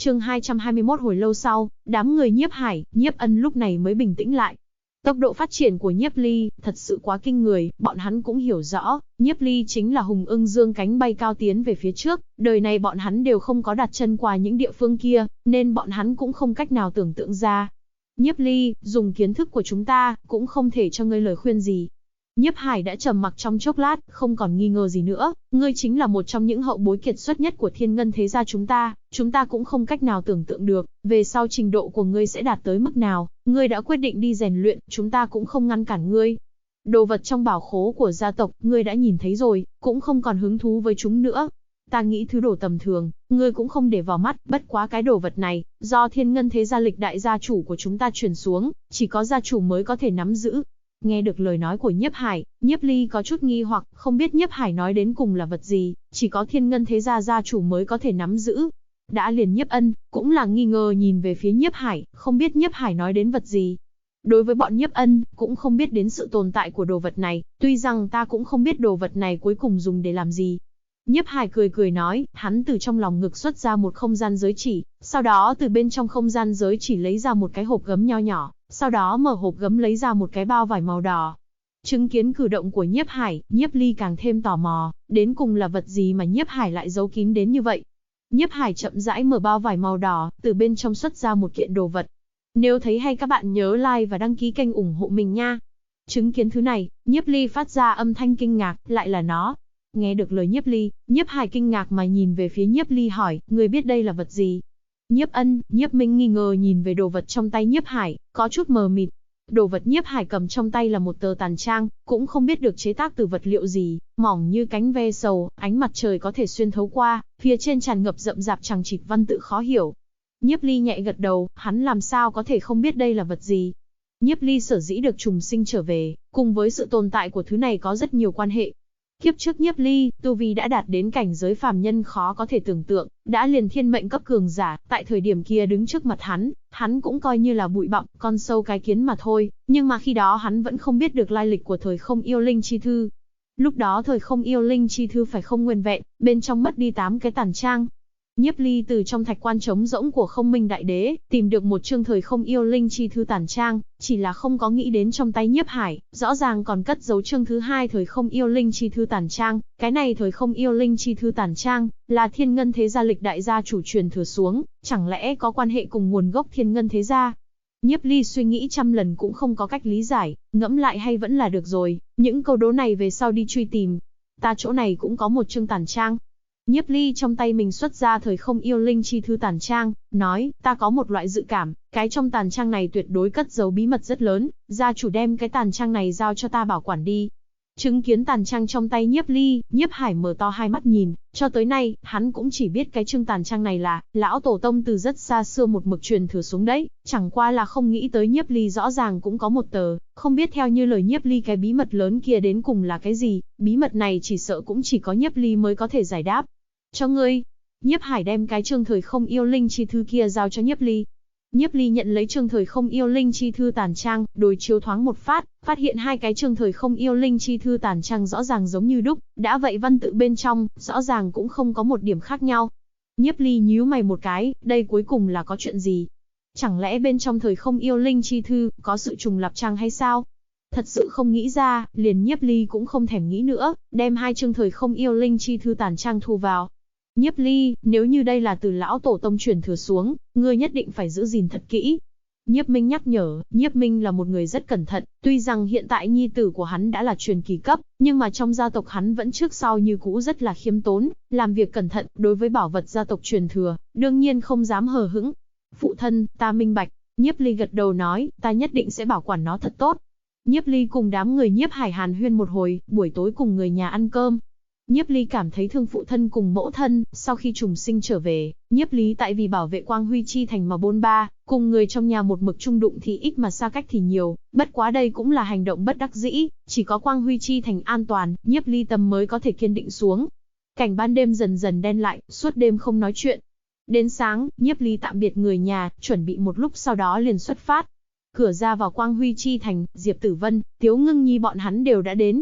Chương 221 Hồi lâu sau, đám người Nhiếp Hải, Nhiếp Ân lúc này mới bình tĩnh lại. Tốc độ phát triển của Nhiếp Ly thật sự quá kinh người, bọn hắn cũng hiểu rõ, Nhiếp Ly chính là hùng ưng dương cánh bay cao tiến về phía trước, đời này bọn hắn đều không có đặt chân qua những địa phương kia, nên bọn hắn cũng không cách nào tưởng tượng ra. Nhiếp Ly, dùng kiến thức của chúng ta, cũng không thể cho ngươi lời khuyên gì. Nhiếp Hải đã trầm mặc trong chốc lát, không còn nghi ngờ gì nữa, ngươi chính là một trong những hậu bối kiệt xuất nhất của Thiên Ngân thế gia chúng ta cũng không cách nào tưởng tượng được, về sau trình độ của ngươi sẽ đạt tới mức nào, ngươi đã quyết định đi rèn luyện, chúng ta cũng không ngăn cản ngươi. Đồ vật trong bảo khố của gia tộc, ngươi đã nhìn thấy rồi, cũng không còn hứng thú với chúng nữa. Ta nghĩ thứ đồ tầm thường, ngươi cũng không để vào mắt, bất quá cái đồ vật này, do Thiên Ngân thế gia lịch đại gia chủ của chúng ta truyền xuống, chỉ có gia chủ mới có thể nắm giữ. Nghe được lời nói của Nhiếp Hải, Nhiếp Ly có chút nghi hoặc, không biết Nhiếp Hải nói đến cùng là vật gì, chỉ có Thiên Ngân thế gia gia chủ mới có thể nắm giữ. Đã liền Nhiếp Ân, cũng là nghi ngờ nhìn về phía Nhiếp Hải, không biết Nhiếp Hải nói đến vật gì. Đối với bọn Nhiếp Ân, cũng không biết đến sự tồn tại của đồ vật này, tuy rằng ta cũng không biết đồ vật này cuối cùng dùng để làm gì. Nhiếp Hải cười cười nói, hắn từ trong lòng ngực xuất ra một không gian giới chỉ, sau đó từ bên trong không gian giới chỉ lấy ra một cái hộp gấm nho nhỏ, sau đó mở hộp gấm lấy ra một cái bao vải màu đỏ. Chứng kiến cử động của Nhiếp Hải, Nhiếp Ly càng thêm tò mò, đến cùng là vật gì mà Nhiếp Hải lại giấu kín đến như vậy. Nhiếp Hải chậm rãi mở bao vải màu đỏ, từ bên trong xuất ra một kiện đồ vật. Nếu thấy hay các bạn nhớ like và đăng ký kênh ủng hộ mình nha. Chứng kiến thứ này, Nhiếp Ly phát ra âm thanh kinh ngạc, lại là nó. Nghe được lời Nhiếp Ly, Nhiếp Hải kinh ngạc mà nhìn về phía Nhiếp Ly hỏi, người biết đây là vật gì? Nhiếp Ân, Nhiếp Minh nghi ngờ nhìn về đồ vật trong tay Nhiếp Hải, có chút mờ mịt. Đồ vật Nhiếp Hải cầm trong tay là một tờ tàn trang, cũng không biết được chế tác từ vật liệu gì, mỏng như cánh ve sầu, ánh mặt trời có thể xuyên thấu qua, phía trên tràn ngập rậm rạp chằng chịt văn tự khó hiểu. Nhiếp Ly nhẹ gật đầu, hắn làm sao có thể không biết đây là vật gì. Nhiếp Ly sở dĩ được trùng sinh trở về, cùng với sự tồn tại của thứ này có rất nhiều quan hệ. Kiếp trước Nhiếp Ly, tu vi đã đạt đến cảnh giới phàm nhân khó có thể tưởng tượng, đã liền thiên mệnh cấp cường giả, tại thời điểm kia đứng trước mặt hắn cũng coi như là bụi bặm, con sâu cái kiến mà thôi, nhưng mà khi đó hắn vẫn không biết được lai lịch của thời không yêu linh chi thư. Lúc đó thời không yêu linh chi thư phải không nguyên vẹn, bên trong mất đi 8 cái tàn trang. Nhiếp Ly từ trong thạch quan trống rỗng của Không Minh Đại Đế, tìm được một chương thời không yêu linh chi thư tàn trang, chỉ là không có nghĩ đến trong tay Nhiếp Hải, rõ ràng còn cất giấu chương thứ 2 thời không yêu linh chi thư tàn trang, cái này thời không yêu linh chi thư tàn trang, là Thiên Ngân thế gia lịch đại gia chủ truyền thừa xuống, chẳng lẽ có quan hệ cùng nguồn gốc Thiên Ngân thế gia? Nhiếp Ly suy nghĩ trăm lần cũng không có cách lý giải, ngẫm lại hay vẫn là được rồi, những câu đố này về sau đi truy tìm. Ta chỗ này cũng có một chương tàn trang. Nhiếp Ly trong tay mình xuất ra thời không yêu linh chi thư tàn trang, nói, ta có một loại dự cảm, cái trong tàn trang này tuyệt đối cất giấu bí mật rất lớn, gia chủ đem cái tàn trang này giao cho ta bảo quản đi. Chứng kiến tàn trang trong tay Nhiếp Ly, Nhiếp Hải mở to hai mắt nhìn, cho tới nay, hắn cũng chỉ biết cái chương tàn trang này là, lão tổ tông từ rất xa xưa một mực truyền thừa xuống đấy, chẳng qua là không nghĩ tới Nhiếp Ly rõ ràng cũng có một tờ, không biết theo như lời Nhiếp Ly cái bí mật lớn kia đến cùng là cái gì, bí mật này chỉ sợ cũng chỉ có Nhiếp Ly mới có thể giải đáp. Cho ngươi. Nhiếp Hải đem cái chương thời không yêu linh chi thư kia giao cho Nhiếp Ly. Nhiếp Ly nhận lấy chương thời không yêu linh chi thư tàn trang, đối chiếu thoáng một phát hiện hai cái chương thời không yêu linh chi thư tàn trang rõ ràng giống như đúc, đã vậy văn tự bên trong, rõ ràng cũng không có một điểm khác nhau. Nhiếp Ly nhíu mày một cái, đây cuối cùng là có chuyện gì? Chẳng lẽ bên trong thời không yêu linh chi thư, có sự trùng lặp chăng hay sao? Thật sự không nghĩ ra, liền Nhiếp Ly cũng không thèm nghĩ nữa, đem hai chương thời không yêu linh chi thư tàn trang thu vào. Nhiếp Ly, nếu như đây là từ lão tổ tông truyền thừa xuống, ngươi nhất định phải giữ gìn thật kỹ. Nhiếp Minh nhắc nhở, Nhiếp Minh là một người rất cẩn thận, tuy rằng hiện tại nhi tử của hắn đã là truyền kỳ cấp, nhưng mà trong gia tộc hắn vẫn trước sau như cũ rất là khiêm tốn, làm việc cẩn thận, đối với bảo vật gia tộc truyền thừa, đương nhiên không dám hờ hững. Phụ thân, ta minh bạch. Nhiếp Ly gật đầu nói, ta nhất định sẽ bảo quản nó thật tốt. Nhiếp Ly cùng đám người Nhiếp Hải hàn huyên một hồi, buổi tối cùng người nhà ăn cơm. Nhiếp Ly cảm thấy thương phụ thân cùng mẫu thân, sau khi trùng sinh trở về, Nhiếp Ly tại vì bảo vệ Quang Huy Chi Thành mà bôn ba, cùng người trong nhà một mực chung đụng thì ít mà xa cách thì nhiều, bất quá đây cũng là hành động bất đắc dĩ, chỉ có Quang Huy Chi Thành an toàn, Nhiếp Ly tâm mới có thể kiên định xuống. Cảnh ban đêm dần dần đen lại, suốt đêm không nói chuyện. Đến sáng, Nhiếp Ly tạm biệt người nhà, chuẩn bị một lúc sau đó liền xuất phát. Cửa ra vào Quang Huy Chi Thành, Diệp Tử Vân, Tiếu Ngưng Nhi bọn hắn đều đã đến.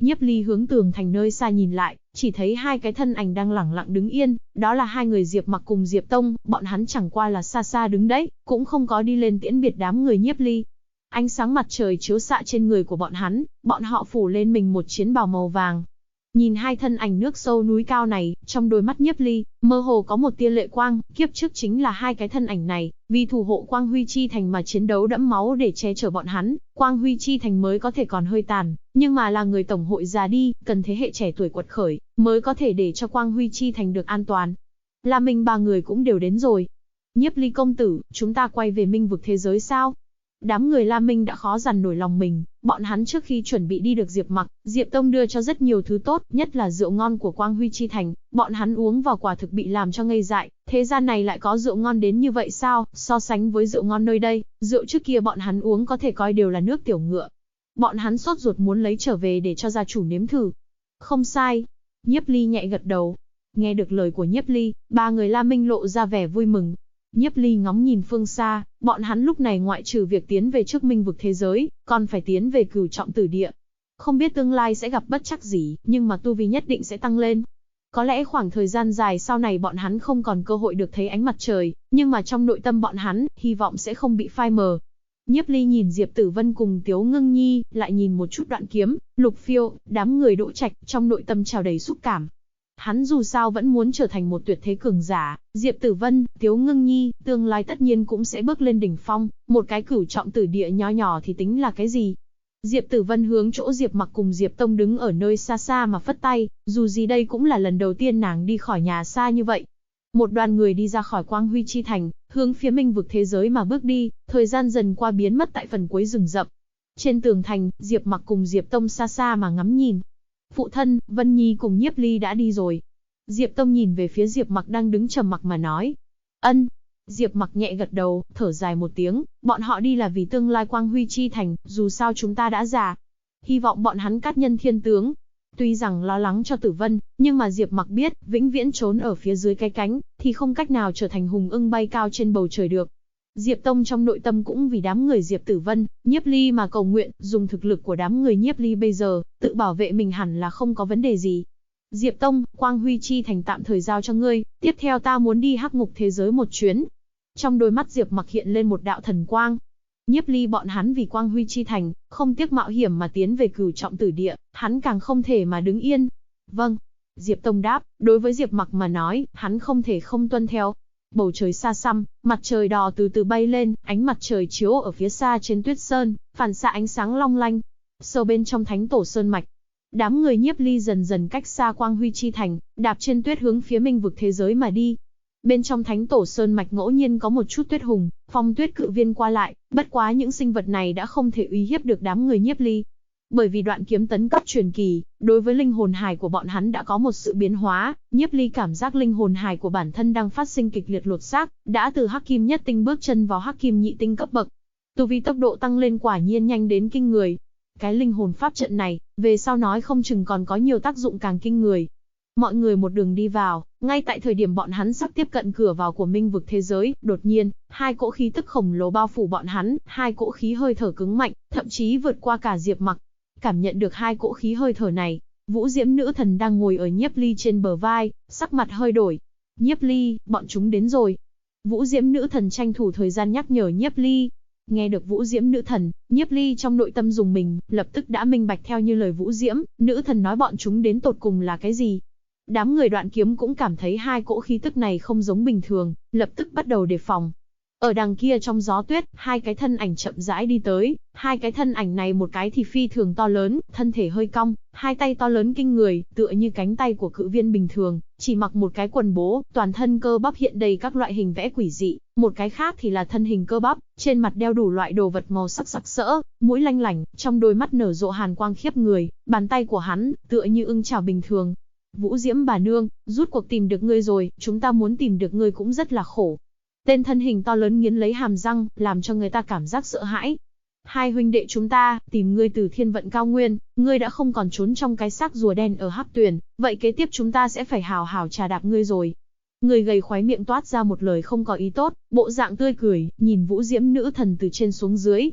Nhiếp Ly hướng tường thành nơi xa nhìn lại, chỉ thấy hai cái thân ảnh đang lẳng lặng đứng yên, đó là hai người Diệp Mặc cùng Diệp Tông, bọn hắn chẳng qua là xa xa đứng đấy, cũng không có đi lên tiễn biệt đám người Nhiếp Ly. Ánh sáng mặt trời chiếu xạ trên người của bọn họ phủ lên mình một chiến bào màu vàng. Nhìn hai thân ảnh nước sâu núi cao này, trong đôi mắt Nhiếp Ly, mơ hồ có một tia lệ quang, kiếp trước chính là hai cái thân ảnh này, vì thủ hộ Quang Huy Chi Thành mà chiến đấu đẫm máu để che chở bọn hắn, Quang Huy Chi Thành mới có thể còn hơi tàn, nhưng mà là người tổng hội già đi, cần thế hệ trẻ tuổi quật khởi, mới có thể để cho Quang Huy Chi Thành được an toàn. Là mình ba người cũng đều đến rồi. Nhiếp Ly công tử, chúng ta quay về Minh vực thế giới sao? Đám người La Minh đã khó dằn nổi lòng mình, bọn hắn trước khi chuẩn bị đi được Diệp Mặc, Diệp Tông đưa cho rất nhiều thứ tốt, nhất là rượu ngon của Quang Huy Chi Thành, bọn hắn uống vào quả thực bị làm cho ngây dại, thế gian này lại có rượu ngon đến như vậy sao, so sánh với rượu ngon nơi đây, rượu trước kia bọn hắn uống có thể coi đều là nước tiểu ngựa. Bọn hắn sốt ruột muốn lấy trở về để cho gia chủ nếm thử. Không sai. Nhiếp Ly nhẹ gật đầu. Nghe được lời của Nhiếp Ly, ba người La Minh lộ ra vẻ vui mừng. Nhiếp Ly ngóng nhìn phương xa, bọn hắn lúc này ngoại trừ việc tiến về trước Minh vực thế giới, còn phải tiến về Cửu Trọng Tử Địa. Không biết tương lai sẽ gặp bất trắc gì, nhưng mà tu vi nhất định sẽ tăng lên. Có lẽ khoảng thời gian dài sau này bọn hắn không còn cơ hội được thấy ánh mặt trời, nhưng mà trong nội tâm bọn hắn, hy vọng sẽ không bị phai mờ. Nhiếp Ly nhìn Diệp Tử Vân cùng Tiếu Ngưng Nhi, lại nhìn một chút Đoạn Kiếm, Lục Phiêu, đám người Đỗ Trạch, trong nội tâm trào đầy xúc cảm. Hắn dù sao vẫn muốn trở thành một tuyệt thế cường giả, Diệp Tử Vân, Tiếu Ngưng Nhi, tương lai tất nhiên cũng sẽ bước lên đỉnh phong, một cái Cửu Trọng Tử Địa nho nhỏ thì tính là cái gì. Diệp Tử Vân hướng chỗ Diệp Mặc cùng Diệp Tông đứng ở nơi xa xa mà phất tay, dù gì đây cũng là lần đầu tiên nàng đi khỏi nhà xa như vậy. Một đoàn người đi ra khỏi Quang Huy Chi Thành, hướng phía Minh vực thế giới mà bước đi, thời gian dần qua biến mất tại phần cuối rừng rậm. Trên tường thành, Diệp Mặc cùng Diệp Tông xa xa mà ngắm nhìn. Phụ thân, Vân Nhi cùng Nhiếp Ly đã đi rồi. Diệp Tông nhìn về phía Diệp Mặc đang đứng trầm mặc mà nói. Ân. Diệp Mặc nhẹ gật đầu, thở dài một tiếng, bọn họ đi là vì tương lai Quang Huy Chi Thành, dù sao chúng ta đã già. Hy vọng bọn hắn cát nhân thiên tướng. Tuy rằng lo lắng cho Tử Vân, nhưng mà Diệp Mặc biết, vĩnh viễn trốn ở phía dưới cái cánh, thì không cách nào trở thành hùng ưng bay cao trên bầu trời được. Diệp Tông trong nội tâm cũng vì đám người Diệp Tử Vân, Nhiếp Ly mà cầu nguyện, dùng thực lực của đám người Nhiếp Ly bây giờ, tự bảo vệ mình hẳn là không có vấn đề gì. Diệp Tông, Quang Huy Chi Thành tạm thời giao cho ngươi, tiếp theo ta muốn đi hắc ngục thế giới một chuyến. Trong đôi mắt Diệp Mặc hiện lên một đạo thần quang. Nhiếp Ly bọn hắn vì Quang Huy Chi Thành, không tiếc mạo hiểm mà tiến về Cửu Trọng Tử Địa, hắn càng không thể mà đứng yên. Vâng. Diệp Tông đáp, đối với Diệp Mặc mà nói, hắn không thể không tuân theo. Bầu trời xa xăm, mặt trời đỏ từ từ bay lên, ánh mặt trời chiếu ở phía xa trên tuyết sơn, phản xạ ánh sáng long lanh. Sâu bên trong thánh tổ sơn mạch, đám người Nhiếp Ly dần dần cách xa Quang Huy Chi Thành, đạp trên tuyết hướng phía Minh vực thế giới mà đi. Bên trong thánh tổ sơn mạch ngẫu nhiên có một chút tuyết hùng, phong tuyết cự viên qua lại, bất quá những sinh vật này đã không thể uy hiếp được đám người Nhiếp Ly. Bởi vì đoạn kiếm tấn cấp truyền kỳ, đối với linh hồn hài của bọn hắn đã có một sự biến hóa, Nhiếp Ly cảm giác linh hồn hài của bản thân đang phát sinh kịch liệt lột xác, đã từ hắc kim nhất tinh bước chân vào hắc kim nhị tinh cấp bậc. Tu vi tốc độ tăng lên quả nhiên nhanh đến kinh người. Cái linh hồn pháp trận này, về sau nói không chừng còn có nhiều tác dụng càng kinh người. Mọi người một đường đi vào, ngay tại thời điểm bọn hắn sắp tiếp cận cửa vào của Minh vực thế giới, đột nhiên, hai cỗ khí tức khổng lồ bao phủ bọn hắn, hai cỗ khí hơi thở cứng mạnh, thậm chí vượt qua cả Diệp Mặc. Cảm nhận được hai cỗ khí hơi thở này, Vũ Diễm nữ thần đang ngồi ở Nhiếp Ly trên bờ vai, sắc mặt hơi đổi. Nhiếp Ly, bọn chúng đến rồi. Vũ Diễm nữ thần tranh thủ thời gian nhắc nhở Nhiếp Ly. Nghe được Vũ Diễm nữ thần, Nhiếp Ly trong nội tâm dùng mình, lập tức đã minh bạch theo như lời Vũ Diễm nữ thần nói bọn chúng đến tột cùng là cái gì. Đám người Đoạn Kiếm cũng cảm thấy hai cỗ khí tức này không giống bình thường, lập tức bắt đầu đề phòng. Ở đằng kia trong gió tuyết, hai cái thân ảnh chậm rãi đi tới, hai cái thân ảnh này một cái thì phi thường to lớn, thân thể hơi cong, hai tay to lớn kinh người, tựa như cánh tay của cự viên bình thường, chỉ mặc một cái quần bố, toàn thân cơ bắp hiện đầy các loại hình vẽ quỷ dị, một cái khác thì là thân hình cơ bắp, trên mặt đeo đủ loại đồ vật màu sắc sặc sỡ, mũi lanh lảnh, trong đôi mắt nở rộ hàn quang khiếp người, bàn tay của hắn, tựa như ưng chảo bình thường. Vũ Diễm bà nương, rút cuộc tìm được ngươi rồi, chúng ta muốn tìm được ngươi cũng rất là khổ. Tên thân hình to lớn nghiến lấy hàm răng, làm cho người ta cảm giác sợ hãi. Hai huynh đệ chúng ta, tìm ngươi từ thiên vận cao nguyên, ngươi đã không còn trốn trong cái xác rùa đen ở Hắc Tuyền, vậy kế tiếp chúng ta sẽ phải hào hào trà đạp ngươi rồi. Người gầy khóe miệng toát ra một lời không có ý tốt, bộ dạng tươi cười, nhìn Vũ Diễm nữ thần từ trên xuống dưới.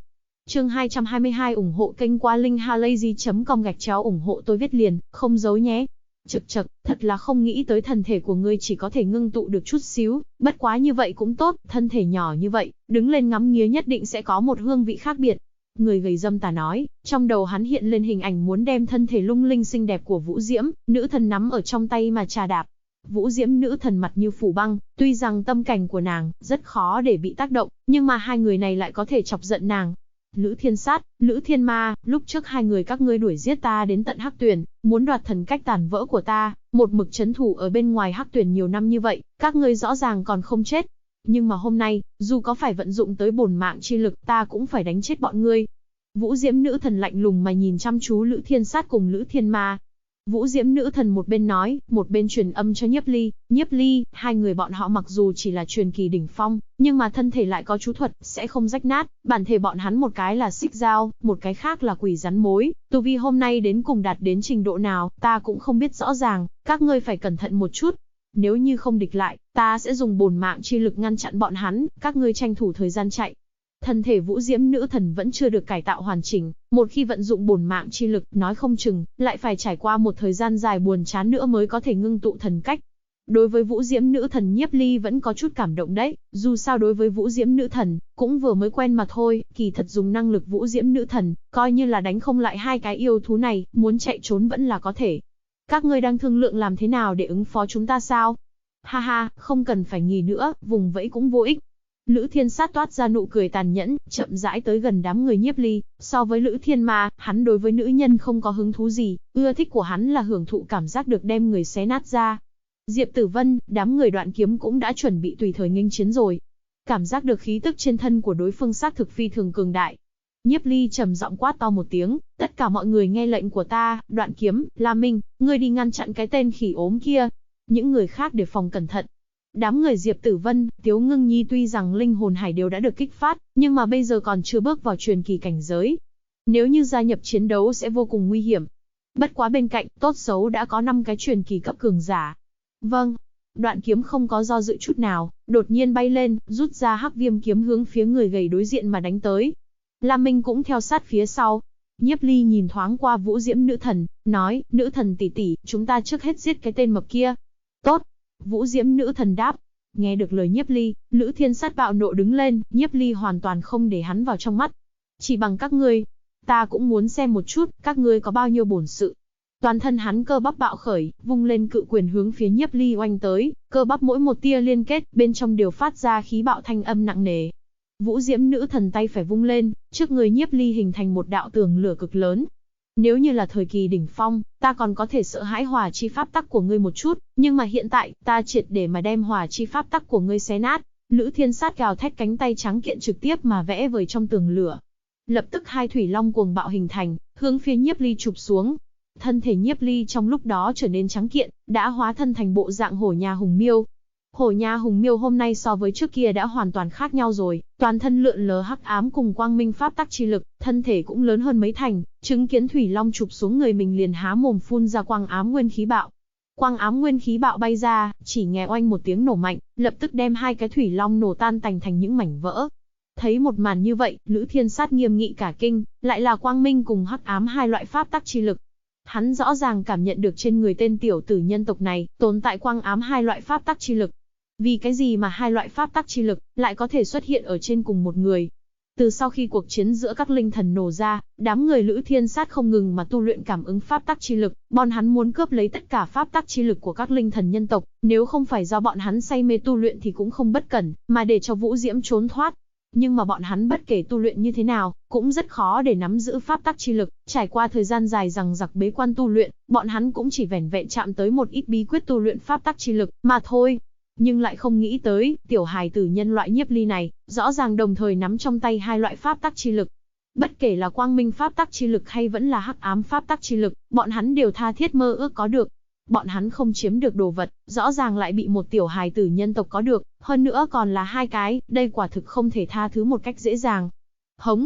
Chương 222 ủng hộ kênh qua linkhalazy.com/ủng hộ tôi viết liền, không giấu nhé. Chậc chậc, thật là không nghĩ tới thân thể của ngươi chỉ có thể ngưng tụ được chút xíu, bất quá như vậy cũng tốt, thân thể nhỏ như vậy, đứng lên ngắm nghía nhất định sẽ có một hương vị khác biệt. Người gầy dâm tà nói, trong đầu hắn hiện lên hình ảnh muốn đem thân thể lung linh xinh đẹp của Vũ Diễm, nữ thần nắm ở trong tay mà trà đạp. Vũ Diễm nữ thần mặt như phủ băng, tuy rằng tâm cảnh của nàng rất khó để bị tác động, nhưng mà hai người này lại có thể chọc giận nàng. Lữ Thiên Sát, Lữ Thiên Ma, lúc trước hai người các ngươi đuổi giết ta đến tận Hắc Tuyển, muốn đoạt thần cách tàn vỡ của ta, một mực trấn thủ ở bên ngoài Hắc Tuyển nhiều năm như vậy, các ngươi rõ ràng còn không chết. Nhưng mà hôm nay, dù có phải vận dụng tới bổn mạng chi lực, ta cũng phải đánh chết bọn ngươi. Vũ Diễm nữ thần lạnh lùng mà nhìn chăm chú Lữ Thiên Sát cùng Lữ Thiên Ma. Vũ Diễm nữ thần một bên nói, một bên truyền âm cho Nhiếp Ly. Nhiếp Ly, hai người bọn họ mặc dù chỉ là truyền kỳ đỉnh phong, nhưng mà thân thể lại có chú thuật, sẽ không rách nát. Bản thể bọn hắn một cái là xích dao, một cái khác là quỷ rắn mối. Tu vi hôm nay đến cùng đạt đến trình độ nào, ta cũng không biết rõ ràng, các ngươi phải cẩn thận một chút. Nếu như không địch lại, ta sẽ dùng bổn mạng chi lực ngăn chặn bọn hắn, các ngươi tranh thủ thời gian chạy. Thân thể Vũ Diễm nữ thần vẫn chưa được cải tạo hoàn chỉnh, một khi vận dụng bổn mạng chi lực, nói không chừng, lại phải trải qua một thời gian dài buồn chán nữa mới có thể ngưng tụ thần cách. Đối với Vũ Diễm nữ thần Nhiếp Ly vẫn có chút cảm động đấy, dù sao đối với Vũ Diễm nữ thần, cũng vừa mới quen mà thôi, kỳ thật dùng năng lực Vũ Diễm nữ thần, coi như là đánh không lại hai cái yêu thú này, muốn chạy trốn vẫn là có thể. Các ngươi đang thương lượng làm thế nào để ứng phó chúng ta sao? Ha ha, không cần phải nghỉ nữa, vùng vẫy cũng vô ích. Lữ Thiên Sát toát ra nụ cười tàn nhẫn, chậm rãi tới gần đám người Nhiếp Ly. So với Lữ Thiên Ma, hắn đối với nữ nhân không có hứng thú gì, ưa thích của hắn là hưởng thụ cảm giác được đem người xé nát ra. Diệp Tử Vân, đám người Đoạn Kiếm cũng đã chuẩn bị tùy thời nghênh chiến rồi. Cảm giác được khí tức trên thân của đối phương xác thực phi thường cường đại. Nhiếp Ly trầm giọng quát to một tiếng, tất cả mọi người nghe lệnh của ta. Đoạn Kiếm, La Minh, ngươi đi ngăn chặn cái tên khỉ ốm kia. Những người khác đề phòng cẩn thận. Đám người Diệp Tử Vân, Tiếu Ngưng Nhi tuy rằng linh hồn hải đều đã được kích phát, nhưng mà bây giờ còn chưa bước vào truyền kỳ cảnh giới. Nếu như gia nhập chiến đấu sẽ vô cùng nguy hiểm. Bất quá bên cạnh, tốt xấu đã có 5 cái truyền kỳ cấp cường giả. Vâng. Đoạn Kiếm không có do dự chút nào, đột nhiên bay lên, rút ra Hắc Viêm kiếm hướng phía người gầy đối diện mà đánh tới. La Minh cũng theo sát phía sau. Nhiếp Ly nhìn thoáng qua Vũ Diễm nữ thần, nói, nữ thần tỷ tỷ, chúng ta trước hết giết cái tên mập kia. Tốt. Vũ Diễm nữ thần đáp. Nghe được lời Nhiếp Ly, Lữ Thiên Sát bạo nộ đứng lên, Nhiếp Ly hoàn toàn không để hắn vào trong mắt. Chỉ bằng các ngươi, ta cũng muốn xem một chút, các ngươi có bao nhiêu bổn sự. Toàn thân hắn cơ bắp bạo khởi, vung lên cự quyền hướng phía Nhiếp Ly oanh tới, cơ bắp mỗi một tia liên kết, bên trong đều phát ra khí bạo thanh âm nặng nề. Vũ Diễm nữ thần tay phải vung lên, trước người Nhiếp Ly hình thành một đạo tường lửa cực lớn. Nếu như là thời kỳ đỉnh phong, ta còn có thể sợ hãi hỏa chi pháp tắc của ngươi một chút, nhưng mà hiện tại, ta triệt để mà đem hỏa chi pháp tắc của ngươi xé nát. Lữ Thiên Sát gào thét cánh tay trắng kiện trực tiếp mà vẽ vời trong tường lửa. Lập tức hai thủy long cuồng bạo hình thành, hướng phía Nhiếp Ly chụp xuống. Thân thể Nhiếp Ly trong lúc đó trở nên trắng kiện, đã hóa thân thành bộ dạng hổ nhà hùng miêu. Hổ nha hùng miêu hôm nay so với trước kia đã hoàn toàn khác nhau rồi, toàn thân lượn lờ hắc ám cùng quang minh pháp tắc chi lực, thân thể cũng lớn hơn mấy thành, chứng kiến thủy long chụp xuống người mình liền há mồm phun ra quang ám nguyên khí bạo. Quang ám nguyên khí bạo bay ra, chỉ nghe oanh một tiếng nổ mạnh, lập tức đem hai cái thủy long nổ tan tành thành những mảnh vỡ. Thấy một màn như vậy, Lữ Thiên Sát nghiêm nghị cả kinh, lại là quang minh cùng hắc ám hai loại pháp tắc chi lực. Hắn rõ ràng cảm nhận được trên người tên tiểu tử nhân tộc này, tồn tại quang ám hai loại pháp tắc chi lực. Vì cái gì mà hai loại pháp tắc chi lực lại có thể xuất hiện ở trên cùng một người? Từ sau khi cuộc chiến giữa các linh thần nổ ra, đám người Lữ Thiên Sát không ngừng mà tu luyện cảm ứng pháp tắc chi lực, bọn hắn muốn cướp lấy tất cả pháp tắc chi lực của các linh thần nhân tộc, nếu không phải do bọn hắn say mê tu luyện thì cũng không bất cẩn, mà để cho Vũ Diễm trốn thoát. Nhưng mà bọn hắn bất kể tu luyện như thế nào, cũng rất khó để nắm giữ pháp tắc chi lực, trải qua thời gian dài rằng giặc bế quan tu luyện, bọn hắn cũng chỉ vẻn vẹn chạm tới một ít bí quyết tu luyện pháp tắc chi lực mà thôi. Nhưng lại không nghĩ tới, tiểu hài tử nhân loại Nhiếp Ly này, rõ ràng đồng thời nắm trong tay hai loại pháp tắc chi lực. Bất kể là quang minh pháp tắc chi lực hay vẫn là hắc ám pháp tắc chi lực, bọn hắn đều tha thiết mơ ước có được. Bọn hắn không chiếm được đồ vật, rõ ràng lại bị một tiểu hài tử nhân tộc có được, hơn nữa còn là hai cái, đây quả thực không thể tha thứ một cách dễ dàng. Hống!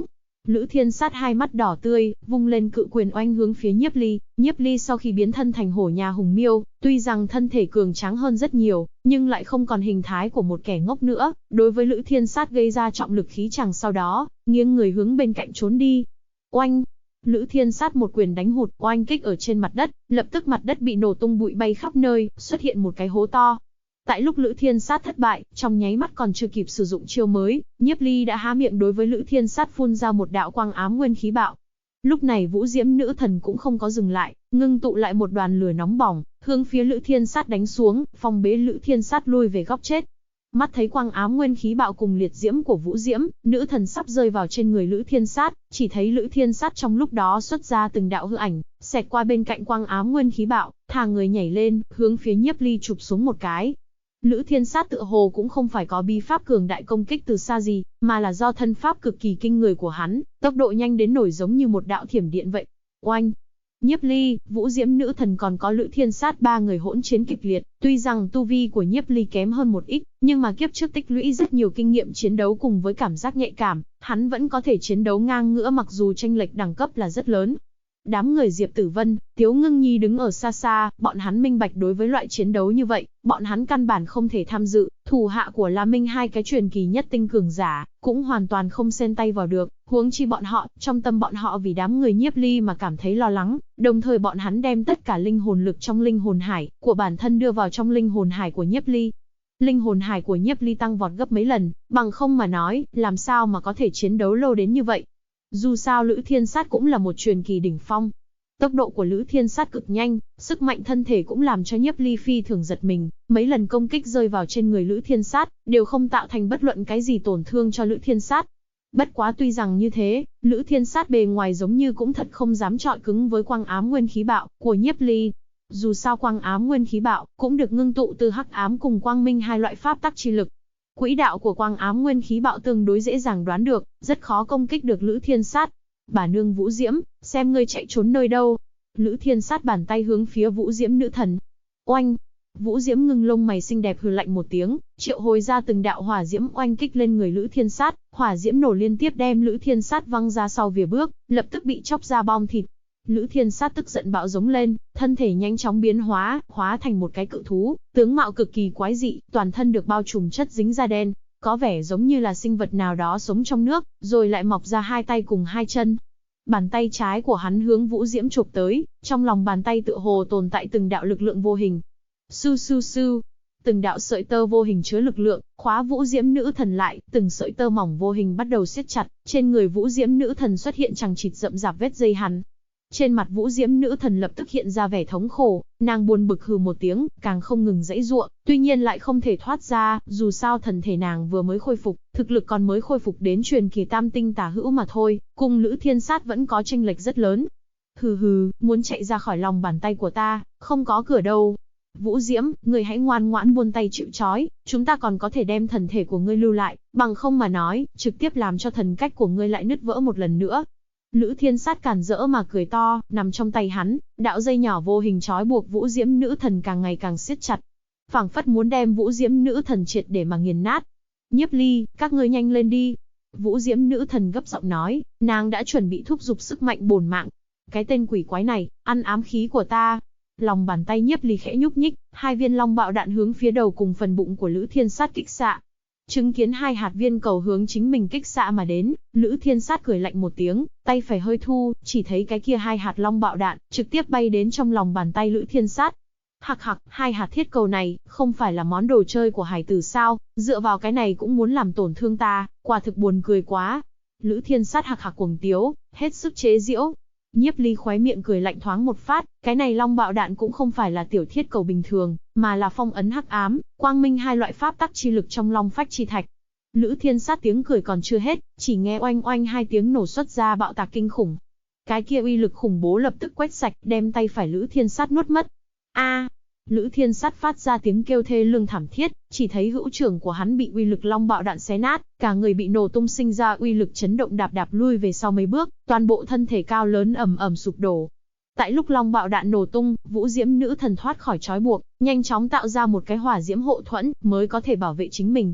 Lữ Thiên Sát hai mắt đỏ tươi, vung lên cự quyền oanh hướng phía Nhiếp Ly. Nhiếp Ly sau khi biến thân thành hổ nhà hùng miêu, tuy rằng thân thể cường tráng hơn rất nhiều, nhưng lại không còn hình thái của một kẻ ngốc nữa, đối với Lữ Thiên Sát gây ra trọng lực khí chàng, sau đó nghiêng người hướng bên cạnh trốn đi. Oanh! Lữ Thiên Sát một quyền đánh hụt, oanh kích ở trên mặt đất, lập tức mặt đất bị nổ tung bụi bay khắp nơi, xuất hiện một cái hố to. Tại lúc Lữ Thiên Sát thất bại, trong nháy mắt còn chưa kịp sử dụng chiêu mới, Nhiếp Ly đã há miệng đối với Lữ Thiên Sát phun ra một đạo quang ám nguyên khí bạo. Lúc này Vũ Diễm nữ thần cũng không có dừng lại, ngưng tụ lại một đoàn lửa nóng bỏng, hướng phía Lữ Thiên Sát đánh xuống, phong bế Lữ Thiên Sát lui về góc chết. Mắt thấy quang ám nguyên khí bạo cùng liệt diễm của Vũ Diễm nữ thần sắp rơi vào trên người Lữ Thiên Sát, chỉ thấy Lữ Thiên Sát trong lúc đó xuất ra từng đạo hư ảnh, xẹt qua bên cạnh quang ám nguyên khí bạo, thả người nhảy lên, hướng phía Nhiếp Ly chụp xuống một cái. Lữ Thiên Sát tựa hồ cũng không phải có bí pháp cường đại công kích từ xa gì, mà là do thân pháp cực kỳ kinh người của hắn, tốc độ nhanh đến nổi giống như một đạo thiểm điện vậy. Oanh! Nhiếp Ly, Vũ Diễm nữ thần còn có Lữ Thiên Sát ba người hỗn chiến kịch liệt, tuy rằng tu vi của Nhiếp Ly kém hơn một ít, nhưng mà kiếp trước tích lũy rất nhiều kinh nghiệm chiến đấu cùng với cảm giác nhạy cảm, hắn vẫn có thể chiến đấu ngang ngửa mặc dù chênh lệch đẳng cấp là rất lớn. Đám người Diệp Tử Vân, Tiếu Ngưng Nhi đứng ở xa xa, bọn hắn minh bạch đối với loại chiến đấu như vậy, bọn hắn căn bản không thể tham dự, thủ hạ của La Minh hai cái truyền kỳ nhất tinh cường giả, cũng hoàn toàn không xen tay vào được, huống chi bọn họ, trong tâm bọn họ vì đám người Nhiếp Ly mà cảm thấy lo lắng, đồng thời bọn hắn đem tất cả linh hồn lực trong linh hồn hải của bản thân đưa vào trong linh hồn hải của Nhiếp Ly. Linh hồn hải của Nhiếp Ly tăng vọt gấp mấy lần, bằng không mà nói, làm sao mà có thể chiến đấu lâu đến như vậy. Dù sao Lữ Thiên Sát cũng là một truyền kỳ đỉnh phong. Tốc độ của Lữ Thiên Sát cực nhanh, sức mạnh thân thể cũng làm cho Nhiếp Ly phi thường giật mình, mấy lần công kích rơi vào trên người Lữ Thiên Sát, đều không tạo thành bất luận cái gì tổn thương cho Lữ Thiên Sát. Bất quá tuy rằng như thế, Lữ Thiên Sát bề ngoài giống như cũng thật không dám chọi cứng với quang ám nguyên khí bạo của Nhiếp Ly. Dù sao quang ám nguyên khí bạo cũng được ngưng tụ từ hắc ám cùng quang minh hai loại pháp tắc chi lực. Quỹ đạo của quang ám nguyên khí bạo tương đối dễ dàng đoán được, rất khó công kích được Lữ Thiên Sát. Bà nương Vũ Diễm, xem ngươi chạy trốn nơi đâu. Lữ Thiên Sát bàn tay hướng phía Vũ Diễm nữ thần. Oanh! Vũ Diễm ngưng lông mày xinh đẹp hừ lạnh một tiếng, triệu hồi ra từng đạo hỏa diễm oanh kích lên người Lữ Thiên Sát, hỏa diễm nổ liên tiếp đem Lữ Thiên Sát văng ra sau vỉa bước, lập tức bị chóc ra bom thịt. Lữ Thiên Sát tức giận bạo giống lên, thân thể nhanh chóng biến hóa, hóa thành một cái cự thú, tướng mạo cực kỳ quái dị, toàn thân được bao trùm chất dính da đen, có vẻ giống như là sinh vật nào đó sống trong nước, rồi lại mọc ra hai tay cùng hai chân. Bàn tay trái của hắn hướng Vũ Diễm chụp tới, trong lòng bàn tay tựa hồ tồn tại từng đạo lực lượng vô hình. Su su su, từng đạo sợi tơ vô hình chứa lực lượng, khóa Vũ Diễm nữ thần lại, từng sợi tơ mỏng vô hình bắt đầu siết chặt, trên người Vũ Diễm nữ thần xuất hiện chằng chịt rậm rạp vết dây hắn. Trên mặt Vũ Diễm nữ thần lập tức hiện ra vẻ thống khổ, nàng buồn bực hừ một tiếng, càng không ngừng giãy giụa, tuy nhiên lại không thể thoát ra, dù sao thần thể nàng vừa mới khôi phục, thực lực còn mới khôi phục đến truyền kỳ tam tinh tả hữu mà thôi, cùng Lữ Thiên Sát vẫn có chênh lệch rất lớn. Hừ hừ, muốn chạy ra khỏi lòng bàn tay của ta, không có cửa đâu. Vũ Diễm, ngươi hãy ngoan ngoãn buông tay chịu trói, chúng ta còn có thể đem thần thể của ngươi lưu lại, bằng không mà nói, trực tiếp làm cho thần cách của ngươi lại nứt vỡ một lần nữa. Lữ Thiên Sát càn rỡ mà cười to, nằm trong tay hắn, đạo dây nhỏ vô hình trói buộc Vũ Diễm nữ thần càng ngày càng siết chặt, phảng phất muốn đem Vũ Diễm nữ thần triệt để mà nghiền nát. Nhiếp Ly, các ngươi nhanh lên đi. Vũ Diễm nữ thần gấp giọng nói, nàng đã chuẩn bị thúc giục sức mạnh bổn mạng. Cái tên quỷ quái này, ăn ám khí của ta. Lòng bàn tay Nhiếp Ly khẽ nhúc nhích, hai viên long bạo đạn hướng phía đầu cùng phần bụng của Lữ Thiên Sát kích xạ. Chứng kiến hai hạt viên cầu hướng chính mình kích xạ mà đến, Lữ Thiên Sát cười lạnh một tiếng, tay phải hơi thu, chỉ thấy cái kia hai hạt long bạo đạn trực tiếp bay đến trong lòng bàn tay Lữ Thiên Sát. Hạc hạc, hai hạt thiết cầu này, không phải là món đồ chơi của hải tử sao, dựa vào cái này cũng muốn làm tổn thương ta, quả thực buồn cười quá. Lữ Thiên Sát hạc hạc cuồng tiếu, hết sức chế giễu. Nhiếp Ly khóe miệng cười lạnh thoáng một phát, cái này long bạo đạn cũng không phải là tiểu thiết cầu bình thường, mà là phong ấn hắc ám, quang minh hai loại pháp tắc chi lực trong long phách chi thạch. Lữ Thiên Sát tiếng cười còn chưa hết, chỉ nghe oanh oanh hai tiếng nổ xuất ra bạo tạc kinh khủng. Cái kia uy lực khủng bố lập tức quét sạch, đem tay phải Lữ Thiên Sát nuốt mất. A! Lữ Thiên Sát phát ra tiếng kêu thê lương thảm thiết, chỉ thấy hữu trưởng của hắn bị uy lực long bạo đạn xé nát, cả người bị nổ tung sinh ra uy lực chấn động đạp đạp lui về sau mấy bước, toàn bộ thân thể cao lớn ầm ầm sụp đổ. Tại lúc long bạo đạn nổ tung, Vũ Diễm nữ thần thoát khỏi trói buộc, nhanh chóng tạo ra một cái hỏa diễm hộ thuẫn, mới có thể bảo vệ chính mình.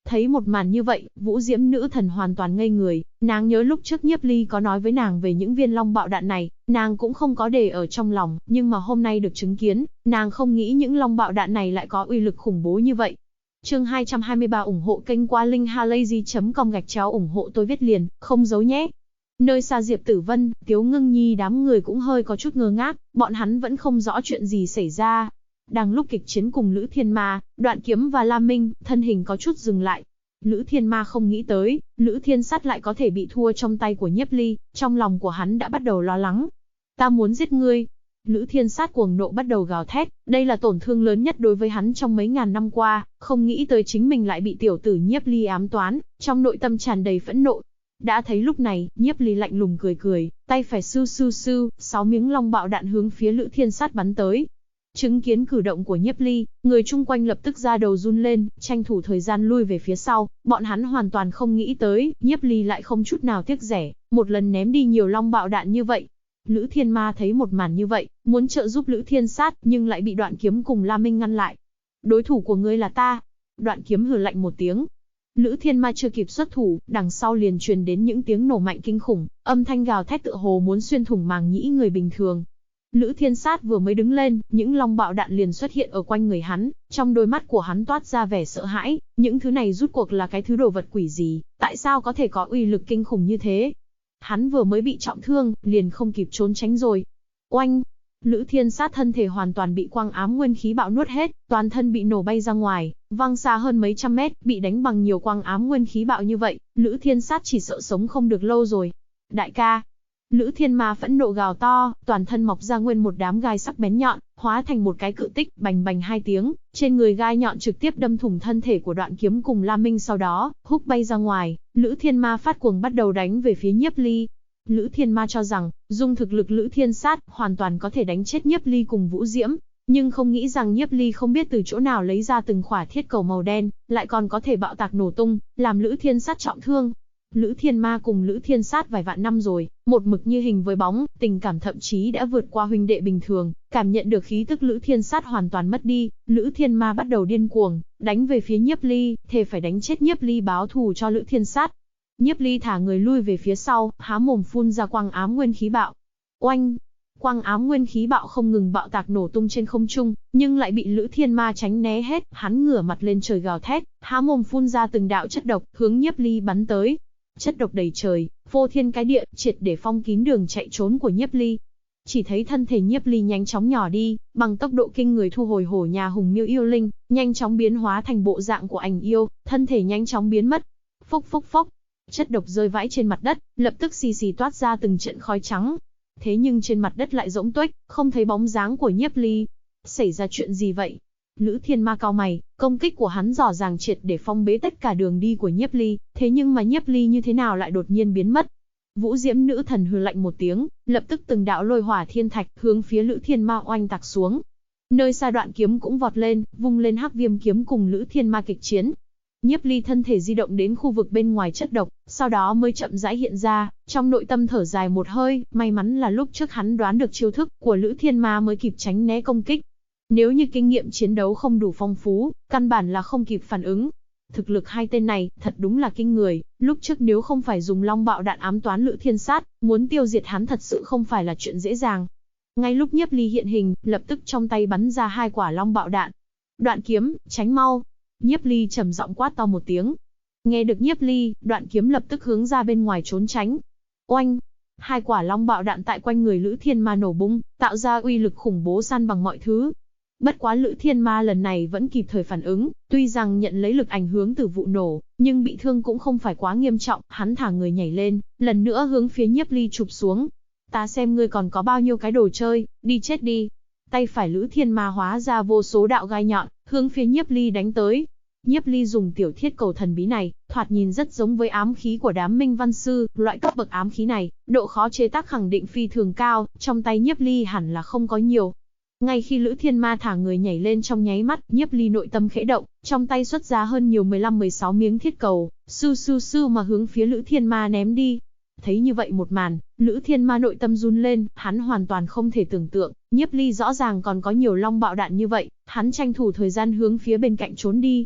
Thấy một màn như vậy, Vũ Diễm nữ thần hoàn toàn ngây người, nàng nhớ lúc trước Nhiếp Ly có nói với nàng về những viên long bạo đạn này, nàng cũng không có để ở trong lòng, nhưng mà hôm nay được chứng kiến, nàng không nghĩ những long bạo đạn này lại có uy lực khủng bố như vậy. Chương 223 ủng hộ kênh qua linkhalazy.com ủng hộ tôi viết liền, không giấu nhé. Nơi xa Diệp Tử Vân, Tiếu Ngưng Nhi đám người cũng hơi có chút ngơ ngác, bọn hắn vẫn không rõ chuyện gì xảy ra. Đang lúc kịch chiến cùng Lữ Thiên Ma, Đoạn Kiếm và Lam Minh, thân hình có chút dừng lại. Lữ Thiên Ma không nghĩ tới, Lữ Thiên Sát lại có thể bị thua trong tay của Nhiếp Ly, trong lòng của hắn đã bắt đầu lo lắng. Ta muốn giết ngươi. Lữ Thiên Sát cuồng nộ bắt đầu gào thét, đây là tổn thương lớn nhất đối với hắn trong mấy ngàn năm qua, không nghĩ tới chính mình lại bị tiểu tử Nhiếp Ly ám toán, trong nội tâm tràn đầy phẫn nộ. Đã thấy lúc này, Nhiếp Ly lạnh lùng cười cười, tay phải sưu sưu sưu, 6 miếng long bạo đạn hướng phía Lữ Thiên Sát bắn tới. Chứng kiến cử động của Nhiếp Ly, người chung quanh lập tức ra đầu run lên, tranh thủ thời gian lui về phía sau, bọn hắn hoàn toàn không nghĩ tới, Nhiếp Ly lại không chút nào tiếc rẻ, một lần ném đi nhiều long bạo đạn như vậy. Lữ Thiên Ma thấy một màn như vậy, muốn trợ giúp Lữ Thiên Sát, nhưng lại bị Đoạn Kiếm cùng La Minh ngăn lại. Đối thủ của ngươi là ta. Đoạn Kiếm hừ lạnh một tiếng. Lữ Thiên Ma chưa kịp xuất thủ, đằng sau liền truyền đến những tiếng nổ mạnh kinh khủng, âm thanh gào thét tựa hồ muốn xuyên thủng màng nhĩ người bình thường. Lữ Thiên Sát vừa mới đứng lên, những long bạo đạn liền xuất hiện ở quanh người hắn, trong đôi mắt của hắn toát ra vẻ sợ hãi, những thứ này rút cuộc là cái thứ đồ vật quỷ gì, tại sao có thể có uy lực kinh khủng như thế? Hắn vừa mới bị trọng thương, liền không kịp trốn tránh rồi. Oanh! Lữ Thiên Sát thân thể hoàn toàn bị quang ám nguyên khí bạo nuốt hết, toàn thân bị nổ bay ra ngoài, văng xa hơn mấy trăm mét, bị đánh bằng nhiều quang ám nguyên khí bạo như vậy, Lữ Thiên Sát chỉ sợ sống không được lâu rồi. Đại ca! Lữ Thiên Ma phẫn nộ gào to, toàn thân mọc ra nguyên một đám gai sắc bén nhọn, hóa thành một cái cự tích, bành bành hai tiếng, trên người gai nhọn trực tiếp đâm thủng thân thể của Đoạn Kiếm cùng La Minh, sau đó húc bay ra ngoài. Lữ Thiên Ma phát cuồng bắt đầu đánh về phía Nhiếp Ly. Lữ Thiên Ma cho rằng, dùng thực lực Lữ Thiên Sát, hoàn toàn có thể đánh chết Nhiếp Ly cùng Vũ Diễm, nhưng không nghĩ rằng Nhiếp Ly không biết từ chỗ nào lấy ra từng khỏa thiết cầu màu đen, lại còn có thể bạo tạc nổ tung, làm Lữ Thiên Sát trọng thương. Lữ Thiên Ma cùng Lữ Thiên Sát vài vạn năm rồi, một mực như hình với bóng, tình cảm thậm chí đã vượt qua huynh đệ bình thường, cảm nhận được khí tức Lữ Thiên Sát hoàn toàn mất đi, Lữ Thiên Ma bắt đầu điên cuồng, đánh về phía Nhiếp Ly, thề phải đánh chết Nhiếp Ly báo thù cho Lữ Thiên Sát. Nhiếp Ly thả người lui về phía sau, há mồm phun ra quang ám nguyên khí bạo. Oanh! Quang ám nguyên khí bạo không ngừng bạo tạc nổ tung trên không trung, nhưng lại bị Lữ Thiên Ma tránh né hết, hắn ngửa mặt lên trời gào thét, há mồm phun ra từng đạo chất độc, hướng Nhiếp Ly bắn tới. Chất độc đầy trời, phô thiên cái địa, triệt để phong kín đường chạy trốn của Nhiếp Ly. Chỉ thấy thân thể Nhiếp Ly nhanh chóng nhỏ đi, bằng tốc độ kinh người thu hồi hổ nhà hùng miêu yêu linh, nhanh chóng biến hóa thành bộ dạng của ảnh yêu, thân thể nhanh chóng biến mất. Phốc phốc phốc, chất độc rơi vãi trên mặt đất, lập tức xì xì toát ra từng trận khói trắng. Thế nhưng trên mặt đất lại rỗng tuếch, không thấy bóng dáng của Nhiếp Ly. Xảy ra chuyện gì vậy? Lữ Thiên Ma cau mày, công kích của hắn rõ ràng triệt để phong bế tất cả đường đi của Nhiếp Ly, thế nhưng mà Nhiếp Ly như thế nào lại đột nhiên biến mất? Vũ Diễm nữ thần hừ lạnh một tiếng, lập tức từng đạo lôi hỏa thiên thạch hướng phía Lữ Thiên Ma oanh tạc xuống. Nơi xa Đoạn Kiếm cũng vọt lên, vung lên hắc viêm kiếm cùng Lữ Thiên Ma kịch chiến. Nhiếp Ly thân thể di động đến khu vực bên ngoài chất độc, sau đó mới chậm rãi hiện ra, trong nội tâm thở dài một hơi, may mắn là lúc trước hắn đoán được chiêu thức của Lữ Thiên Ma mới kịp tránh né công kích. Nếu như kinh nghiệm chiến đấu không đủ phong phú, căn bản là không kịp phản ứng. Thực lực hai tên này, thật đúng là kinh người, lúc trước nếu không phải dùng long bạo đạn ám toán Lữ Thiên Sát, muốn tiêu diệt hắn thật sự không phải là chuyện dễ dàng. Ngay lúc Nhiếp Ly hiện hình, lập tức trong tay bắn ra 2 quả long bạo đạn. Đoạn Kiếm, tránh mau. Nhiếp Ly trầm giọng quát to một tiếng. Nghe được Nhiếp Ly, Đoạn Kiếm lập tức hướng ra bên ngoài trốn tránh. Oanh! 2 quả long bạo đạn tại quanh người Lữ Thiên Ma nổ bung, tạo ra uy lực khủng bố san bằng mọi thứ. Bất quá Lữ Thiên Ma lần này vẫn kịp thời phản ứng, tuy rằng nhận lấy lực ảnh hưởng từ vụ nổ, nhưng bị thương cũng không phải quá nghiêm trọng, hắn thả người nhảy lên, lần nữa hướng phía Nhiếp Ly chụp xuống. Ta xem ngươi còn có bao nhiêu cái đồ chơi, đi chết đi. Tay phải Lữ Thiên Ma hóa ra vô số đạo gai nhọn, hướng phía Nhiếp Ly đánh tới. Nhiếp Ly dùng tiểu thiết cầu thần bí này, thoạt nhìn rất giống với ám khí của đám Minh Văn Sư, loại cấp bậc ám khí này, độ khó chế tác khẳng định phi thường cao, trong tay Nhiếp Ly hẳn là không có nhiều. Ngay khi Lữ Thiên Ma thả người nhảy lên trong nháy mắt, Nhiếp Ly nội tâm khẽ động, trong tay xuất ra hơn nhiều 15-16 miếng thiết cầu, sưu sưu sưu mà hướng phía Lữ Thiên Ma ném đi. Thấy như vậy một màn, Lữ Thiên Ma nội tâm run lên, hắn hoàn toàn không thể tưởng tượng, Nhiếp Ly rõ ràng còn có nhiều long bạo đạn như vậy, hắn tranh thủ thời gian hướng phía bên cạnh trốn đi.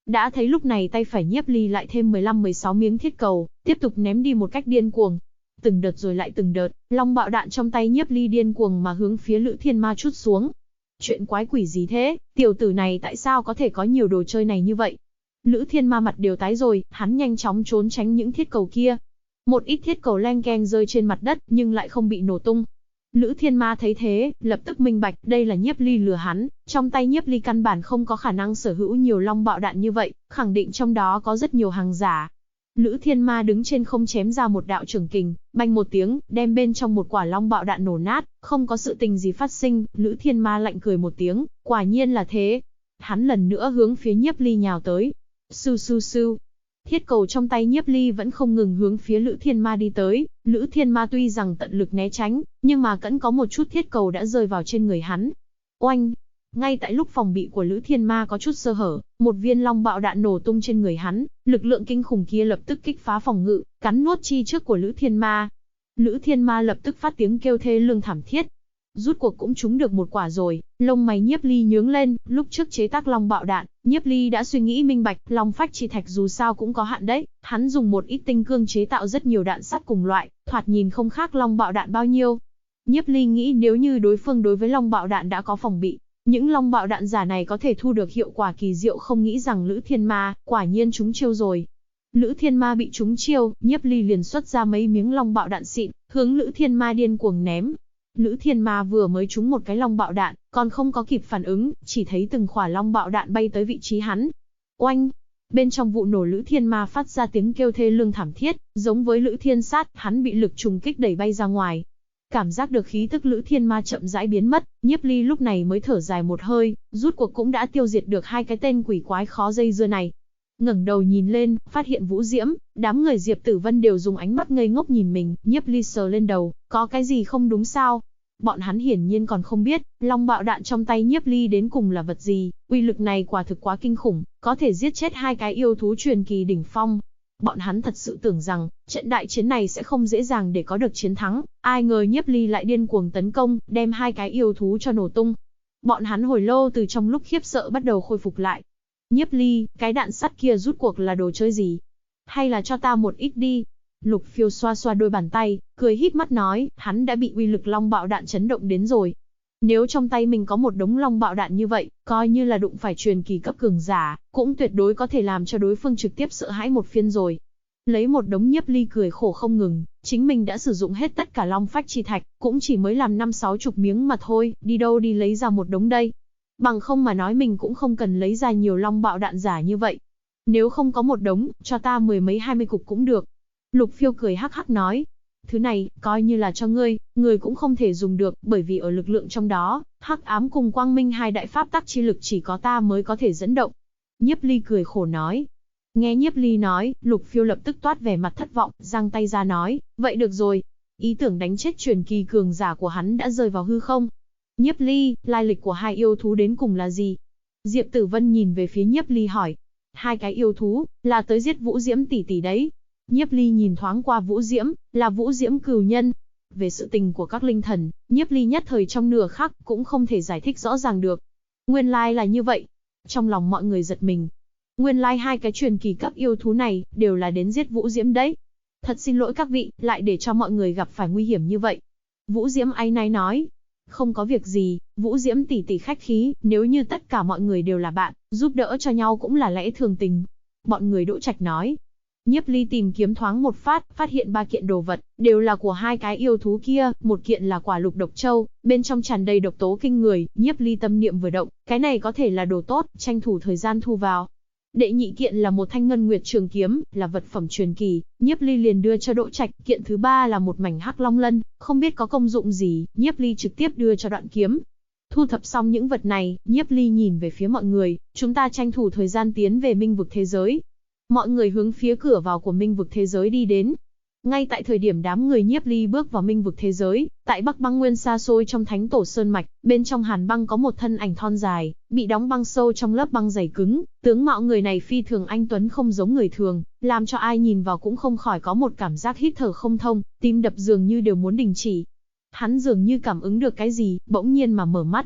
Đã thấy lúc này tay phải Nhiếp Ly lại thêm 15-16 miếng thiết cầu, tiếp tục ném đi một cách điên cuồng. Từng đợt rồi lại từng đợt, long bạo đạn trong tay Nhiếp Ly điên cuồng mà hướng phía Lữ Thiên Ma trút xuống. Chuyện quái quỷ gì thế, tiểu tử này tại sao có thể có nhiều đồ chơi này như vậy? Lữ Thiên Ma mặt đều tái rồi, hắn nhanh chóng trốn tránh những thiết cầu kia. Một ít thiết cầu leng keng rơi trên mặt đất nhưng lại không bị nổ tung. Lữ Thiên Ma thấy thế, lập tức minh bạch, đây là Nhiếp Ly lừa hắn, trong tay Nhiếp Ly căn bản không có khả năng sở hữu nhiều long bạo đạn như vậy, khẳng định trong đó có rất nhiều hàng giả. Lữ Thiên Ma đứng trên không chém ra một đạo trường kình, bành một tiếng, đem bên trong một quả long bạo đạn nổ nát, không có sự tình gì phát sinh, Lữ Thiên Ma lạnh cười một tiếng, quả nhiên là thế. Hắn lần nữa hướng phía Nhiếp Ly nhào tới. Su su su. Thiết cầu trong tay Nhiếp Ly vẫn không ngừng hướng phía Lữ Thiên Ma đi tới, Lữ Thiên Ma tuy rằng tận lực né tránh, nhưng mà vẫn có một chút thiết cầu đã rơi vào trên người hắn. Oanh! Ngay tại lúc phòng bị của Lữ Thiên Ma có chút sơ hở, một viên long bạo đạn nổ tung trên người hắn, lực lượng kinh khủng kia lập tức kích phá phòng ngự, cắn nuốt chi trước của Lữ Thiên Ma. Lữ Thiên Ma lập tức phát tiếng kêu thê lương thảm thiết. Rút cuộc cũng trúng được một quả rồi, lông mày Nhiếp Ly nhướng lên, lúc trước chế tác long bạo đạn, Nhiếp Ly đã suy nghĩ minh bạch, long phách chi thạch dù sao cũng có hạn đấy, hắn dùng một ít tinh cương chế tạo rất nhiều đạn sắt cùng loại, thoạt nhìn không khác long bạo đạn bao nhiêu. Nhiếp Ly nghĩ nếu như đối phương đối với long bạo đạn đã có phòng bị, những long bạo đạn giả này có thể thu được hiệu quả kỳ diệu, không nghĩ rằng Lữ Thiên Ma quả nhiên trúng chiêu rồi. Lữ Thiên Ma bị trúng chiêu, Nhiếp Ly liền xuất ra mấy miếng long bạo đạn xịn, hướng Lữ Thiên Ma điên cuồng ném. Lữ Thiên Ma vừa mới trúng một cái long bạo đạn, còn không có kịp phản ứng, chỉ thấy từng khỏa long bạo đạn bay tới vị trí hắn. Oanh! Bên trong vụ nổ Lữ Thiên Ma phát ra tiếng kêu thê lương thảm thiết, giống với Lữ Thiên Sát, hắn bị lực trùng kích đẩy bay ra ngoài. Cảm giác được khí tức Lữ Thiên Ma chậm rãi biến mất, Nhiếp Ly lúc này mới thở dài một hơi, rút cuộc cũng đã tiêu diệt được hai cái tên quỷ quái khó dây dưa này. Ngẩng đầu nhìn lên, phát hiện Vũ Diễm, đám người Diệp Tử Vân đều dùng ánh mắt ngây ngốc nhìn mình, Nhiếp Ly sờ lên đầu, có cái gì không đúng sao? Bọn hắn hiển nhiên còn không biết, long bạo đạn trong tay Nhiếp Ly đến cùng là vật gì, uy lực này quả thực quá kinh khủng, có thể giết chết hai cái yêu thú truyền kỳ đỉnh phong. Bọn hắn thật sự tưởng rằng, trận đại chiến này sẽ không dễ dàng để có được chiến thắng, ai ngờ Nhiếp Ly lại điên cuồng tấn công, đem hai cái yêu thú cho nổ tung. Bọn hắn hồi lâu từ trong lúc khiếp sợ bắt đầu khôi phục lại. Nhiếp Ly, cái đạn sắt kia rút cuộc là đồ chơi gì? Hay là cho ta một ít đi? Lục Phiêu xoa xoa đôi bàn tay, cười híp mắt nói, hắn đã bị uy lực long bạo đạn chấn động đến rồi. Nếu trong tay mình có một đống long bạo đạn như vậy, coi như là đụng phải truyền kỳ cấp cường giả, cũng tuyệt đối có thể làm cho đối phương trực tiếp sợ hãi một phiên rồi. Lấy một đống. Nhiếp Ly cười khổ không ngừng, chính mình đã sử dụng hết tất cả long phách chi thạch, cũng chỉ mới làm 50-60 miếng mà thôi, đi đâu đi lấy ra một đống đây. Bằng không mà nói mình cũng không cần lấy ra nhiều long bạo đạn giả như vậy. Nếu không có một đống, cho ta 10 mấy 20 cục cũng được. Lục Phiêu cười hắc hắc nói. Thứ này, coi như là cho ngươi, người cũng không thể dùng được, bởi vì ở lực lượng trong đó, hắc ám cùng quang minh hai đại pháp tắc chi lực chỉ có ta mới có thể dẫn động. Nhiếp Ly cười khổ nói. Nghe Nhiếp Ly nói, Lục Phiêu lập tức toát vẻ mặt thất vọng, giang tay ra nói, vậy được rồi. Ý tưởng đánh chết truyền kỳ cường giả của hắn đã rơi vào hư không. Nhiếp Ly, lai lịch của hai yêu thú đến cùng là gì? Diệp Tử Vân nhìn về phía Nhiếp Ly hỏi. Hai cái yêu thú, là tới giết Vũ Diễm tỷ tỷ đấy. Nhiếp Ly nhìn thoáng qua Vũ Diễm, là Vũ Diễm cừu nhân. Về sự tình của các linh thần, Nhiếp Ly nhất thời trong nửa khắc cũng không thể giải thích rõ ràng được. Nguyên lai là như vậy. Trong lòng mọi người giật mình. Nguyên lai hai cái truyền kỳ cấp yêu thú này đều là đến giết Vũ Diễm đấy. Thật xin lỗi các vị, lại để cho mọi người gặp phải nguy hiểm như vậy. Vũ Diễm áy náy nói. Không có việc gì, Vũ Diễm tỷ tỷ khách khí, nếu như tất cả mọi người đều là bạn, giúp đỡ cho nhau cũng là lẽ thường tình. Bọn người Đỗ Trạch nói. Nhiếp Ly tìm kiếm thoáng một phát hiện 3 kiện đồ vật, đều là của hai cái yêu thú kia, một kiện là quả lục độc châu, bên trong tràn đầy độc tố kinh người, Nhiếp Ly tâm niệm vừa động, cái này có thể là đồ tốt, tranh thủ thời gian thu vào. Đệ nhị kiện là một thanh ngân nguyệt trường kiếm, là vật phẩm truyền kỳ, Nhiếp Ly liền đưa cho Đỗ Trạch, kiện thứ ba là một mảnh hắc long lân, không biết có công dụng gì, Nhiếp Ly trực tiếp đưa cho Đoạn Kiếm. Thu thập xong những vật này, Nhiếp Ly nhìn về phía mọi người, chúng ta tranh thủ thời gian tiến về Minh vực thế giới. Mọi người hướng phía cửa vào của Minh vực thế giới đi đến. Ngay tại thời điểm đám người Nhiếp Ly bước vào Minh vực thế giới, tại Bắc Băng Nguyên xa xôi trong Thánh Tổ Sơn Mạch, bên trong Hàn Băng có một thân ảnh thon dài, bị đóng băng sâu trong lớp băng dày cứng, tướng mạo người này phi thường anh tuấn không giống người thường, làm cho ai nhìn vào cũng không khỏi có một cảm giác hít thở không thông, tim đập dường như đều muốn đình chỉ. Hắn dường như cảm ứng được cái gì, bỗng nhiên mà mở mắt.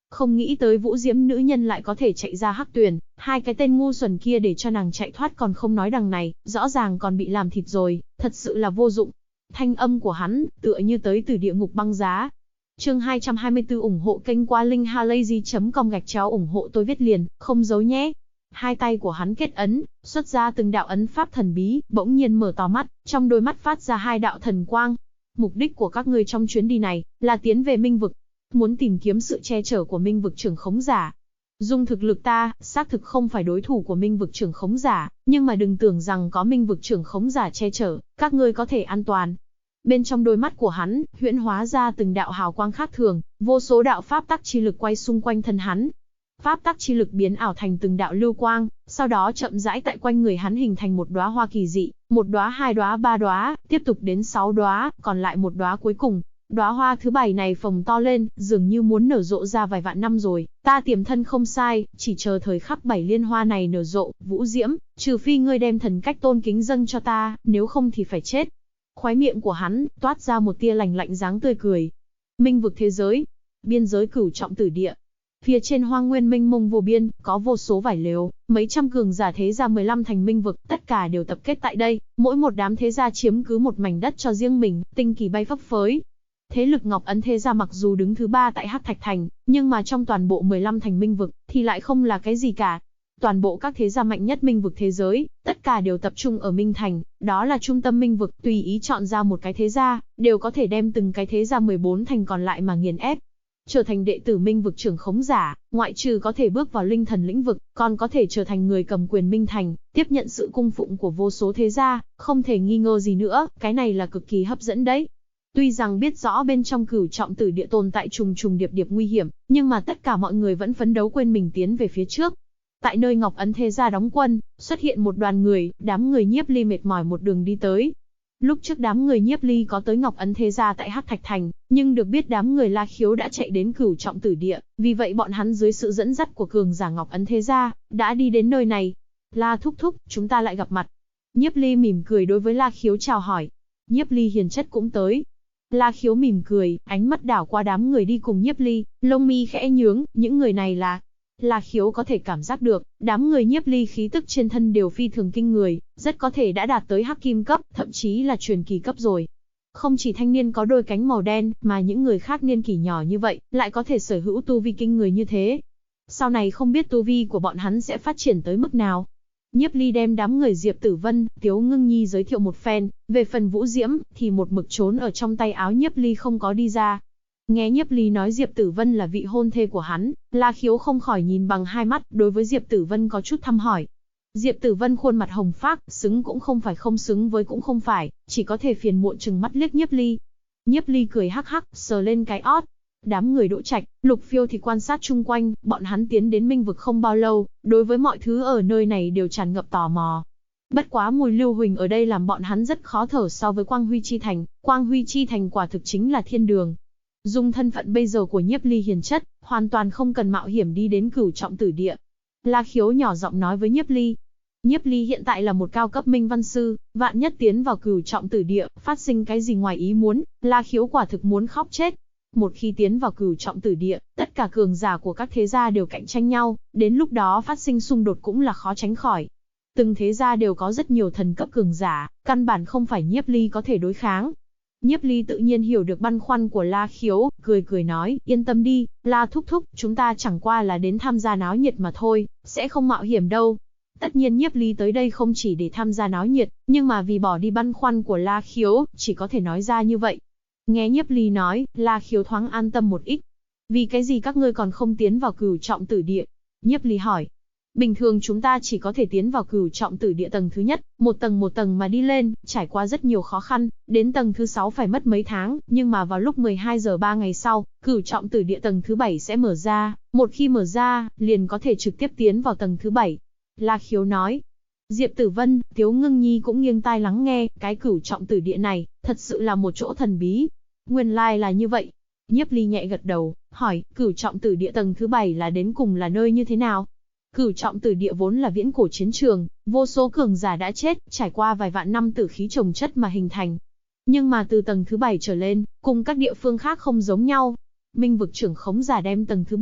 Không nghĩ tới Vũ Diễm nữ nhân lại có thể chạy ra Hắc Tuyền, hai cái tên ngu xuẩn kia để cho nàng chạy thoát còn không nói đằng này, rõ ràng còn bị làm thịt rồi, thật sự là vô dụng. Thanh âm của hắn, tựa như tới từ địa ngục băng giá. Chương 224 ủng hộ kênh qua linkhalazy.com ủng hộ tôi viết liền, không giấu nhé. Hai tay của hắn kết ấn, xuất ra từng đạo ấn pháp thần bí, bỗng nhiên mở to mắt, trong đôi mắt phát ra hai đạo thần quang. Mục đích của các ngươi trong chuyến đi này, là tiến về Minh Vực. Muốn tìm kiếm sự che chở của Minh Vực trưởng khống giả. Dùng thực lực ta, xác thực không phải đối thủ của Minh Vực trưởng khống giả, nhưng mà đừng tưởng rằng có Minh Vực trưởng khống giả che chở, các ngươi có thể an toàn. Bên trong đôi mắt của hắn, huyễn hóa ra từng đạo hào quang khác thường, vô số đạo pháp tắc chi lực quay xung quanh thân hắn. Pháp tắc chi lực biến ảo thành từng đạo lưu quang, sau đó chậm rãi tại quanh người hắn hình thành một đóa hoa kỳ dị, một đóa, hai đóa, ba đóa, tiếp tục đến 6 đóa, còn lại một đóa cuối cùng. Đóa hoa thứ 7 này phồng to lên, dường như muốn nở rộ ra vài vạn năm rồi, ta tiềm thân không sai, chỉ chờ thời khắc 7 liên hoa này nở rộ, Vũ Diễm, trừ phi ngươi đem thần cách tôn kính dâng cho ta, nếu không thì phải chết. Khóe miệng của hắn, toát ra một tia lạnh lạnh dáng tươi cười. Minh vực thế giới, biên giới cửu trọng tử địa. Phía trên hoang nguyên mênh mông vô biên, có vô số vải lều, mấy trăm cường giả thế gia 15 thành minh vực, tất cả đều tập kết tại đây, mỗi một đám thế gia chiếm cứ một mảnh đất cho riêng mình, tinh kỳ bay phấp phới. Thế lực Ngọc Ấn thế gia mặc dù đứng thứ 3 tại Hắc Thạch Thành, nhưng mà trong toàn bộ 15 thành minh vực, thì lại không là cái gì cả. Toàn bộ các thế gia mạnh nhất minh vực thế giới, tất cả đều tập trung ở Minh Thành, đó là trung tâm minh vực, tùy ý chọn ra một cái thế gia, đều có thể đem từng cái thế gia 14 thành còn lại mà nghiền ép. Trở thành đệ tử minh vực trưởng khống giả, ngoại trừ có thể bước vào linh thần lĩnh vực, còn có thể trở thành người cầm quyền Minh Thành, tiếp nhận sự cung phụng của vô số thế gia, không thể nghi ngờ gì nữa, cái này là cực kỳ hấp dẫn đấy. Tuy rằng biết rõ bên trong cửu trọng tử địa tồn tại trùng trùng điệp điệp nguy hiểm, nhưng mà tất cả mọi người vẫn phấn đấu quên mình tiến về phía trước. Tại nơi Ngọc Ấn thế gia đóng quân, xuất hiện một đoàn người, đám người Nhiếp Ly mệt mỏi một đường đi tới. Lúc trước đám người Nhiếp Ly có tới Ngọc Ấn thế gia tại Hắc Thạch Thành, nhưng được biết đám người La Khiếu đã chạy đến cửu trọng tử địa, vì vậy bọn hắn dưới sự dẫn dắt của cường giả Ngọc Ấn thế gia, đã đi đến nơi này. La thúc thúc, chúng ta lại gặp mặt. Nhiếp Ly mỉm cười đối với La Khiếu chào hỏi. Nhiếp Ly hiền chất cũng tới. La Khiếu mỉm cười, ánh mắt đảo qua đám người đi cùng Nhiếp Ly, lông mi khẽ nhướng, những người này là... La Khiếu có thể cảm giác được, đám người Nhiếp Ly khí tức trên thân đều phi thường kinh người, rất có thể đã đạt tới hắc kim cấp, thậm chí là truyền kỳ cấp rồi. Không chỉ thanh niên có đôi cánh màu đen, mà những người khác niên kỷ nhỏ như vậy, lại có thể sở hữu tu vi kinh người như thế. Sau này không biết tu vi của bọn hắn sẽ phát triển tới mức nào. Nhiếp Ly đem đám người Diệp Tử Vân, Tiếu Ngưng Nhi giới thiệu một phen, về phần Vũ Diễm, thì một mực trốn ở trong tay áo Nhiếp Ly không có đi ra. Nghe Nhiếp Ly nói Diệp Tử Vân là vị hôn thê của hắn, La Khiếu không khỏi nhìn bằng hai mắt, đối với Diệp Tử Vân có chút thăm hỏi. Diệp Tử Vân khuôn mặt hồng phác, xứng cũng không phải không xứng với cũng không phải, chỉ có thể phiền muộn chừng mắt liếc Nhiếp Ly. Nhiếp Ly cười hắc hắc, sờ lên cái ót. Đám người Đỗ Trạch, Lục Phiêu thì quan sát chung quanh, bọn hắn tiến đến Minh vực không bao lâu, đối với mọi thứ ở nơi này đều tràn ngập tò mò. Bất quá mùi lưu huỳnh ở đây làm bọn hắn rất khó thở so với Quang Huy Chi Thành, Quang Huy Chi Thành quả thực chính là thiên đường. Dùng thân phận bây giờ của Nhiếp Ly hiền chất, hoàn toàn không cần mạo hiểm đi đến cửu trọng tử địa. La Khiếu nhỏ giọng nói với Nhiếp Ly. Nhiếp Ly hiện tại là một cao cấp minh văn sư, vạn nhất tiến vào cửu trọng tử địa, phát sinh cái gì ngoài ý muốn, La Khiếu quả thực muốn khóc chết. Một khi tiến vào cửu trọng tử địa, tất cả cường giả của các thế gia đều cạnh tranh nhau, đến lúc đó phát sinh xung đột cũng là khó tránh khỏi. Từng thế gia đều có rất nhiều thần cấp cường giả, căn bản không phải Nhiếp Ly có thể đối kháng. Nhiếp Ly tự nhiên hiểu được băn khoăn của La Khiếu, cười cười nói, yên tâm đi, La thúc thúc, chúng ta chẳng qua là đến tham gia náo nhiệt mà thôi, sẽ không mạo hiểm đâu. Tất nhiên Nhiếp Ly tới đây không chỉ để tham gia náo nhiệt, nhưng mà vì bỏ đi băn khoăn của La Khiếu, chỉ có thể nói ra như vậy. Nghe Nhiếp Ly nói, La Khiếu thoáng an tâm một ít. Vì cái gì các ngươi còn không tiến vào cửu trọng tử địa? Nhiếp Ly hỏi. Bình thường chúng ta chỉ có thể tiến vào cửu trọng tử địa tầng thứ nhất, một tầng mà đi lên, trải qua rất nhiều khó khăn, đến tầng thứ 6 phải mất mấy tháng, nhưng mà vào lúc 12 giờ 3 ngày sau, cửu trọng tử địa tầng thứ 7 sẽ mở ra, một khi mở ra, liền có thể trực tiếp tiến vào tầng thứ 7. La Khiếu nói. Diệp Tử Vân, Tiếu Ngưng Nhi cũng nghiêng tai lắng nghe, cái cửu trọng tử địa này, thật sự là một chỗ thần bí. Nguyên lai là như vậy. Nhiếp Ly nhẹ gật đầu, hỏi, cửu trọng tử địa tầng thứ 7 là đến cùng là nơi như thế nào? Cửu trọng tử địa vốn là viễn cổ chiến trường, vô số cường giả đã chết, trải qua vài vạn năm tử khí chồng chất mà hình thành. Nhưng mà từ tầng thứ 7 trở lên, cùng các địa phương khác không giống nhau. Minh vực trưởng khống giả đem tầng thứ 7,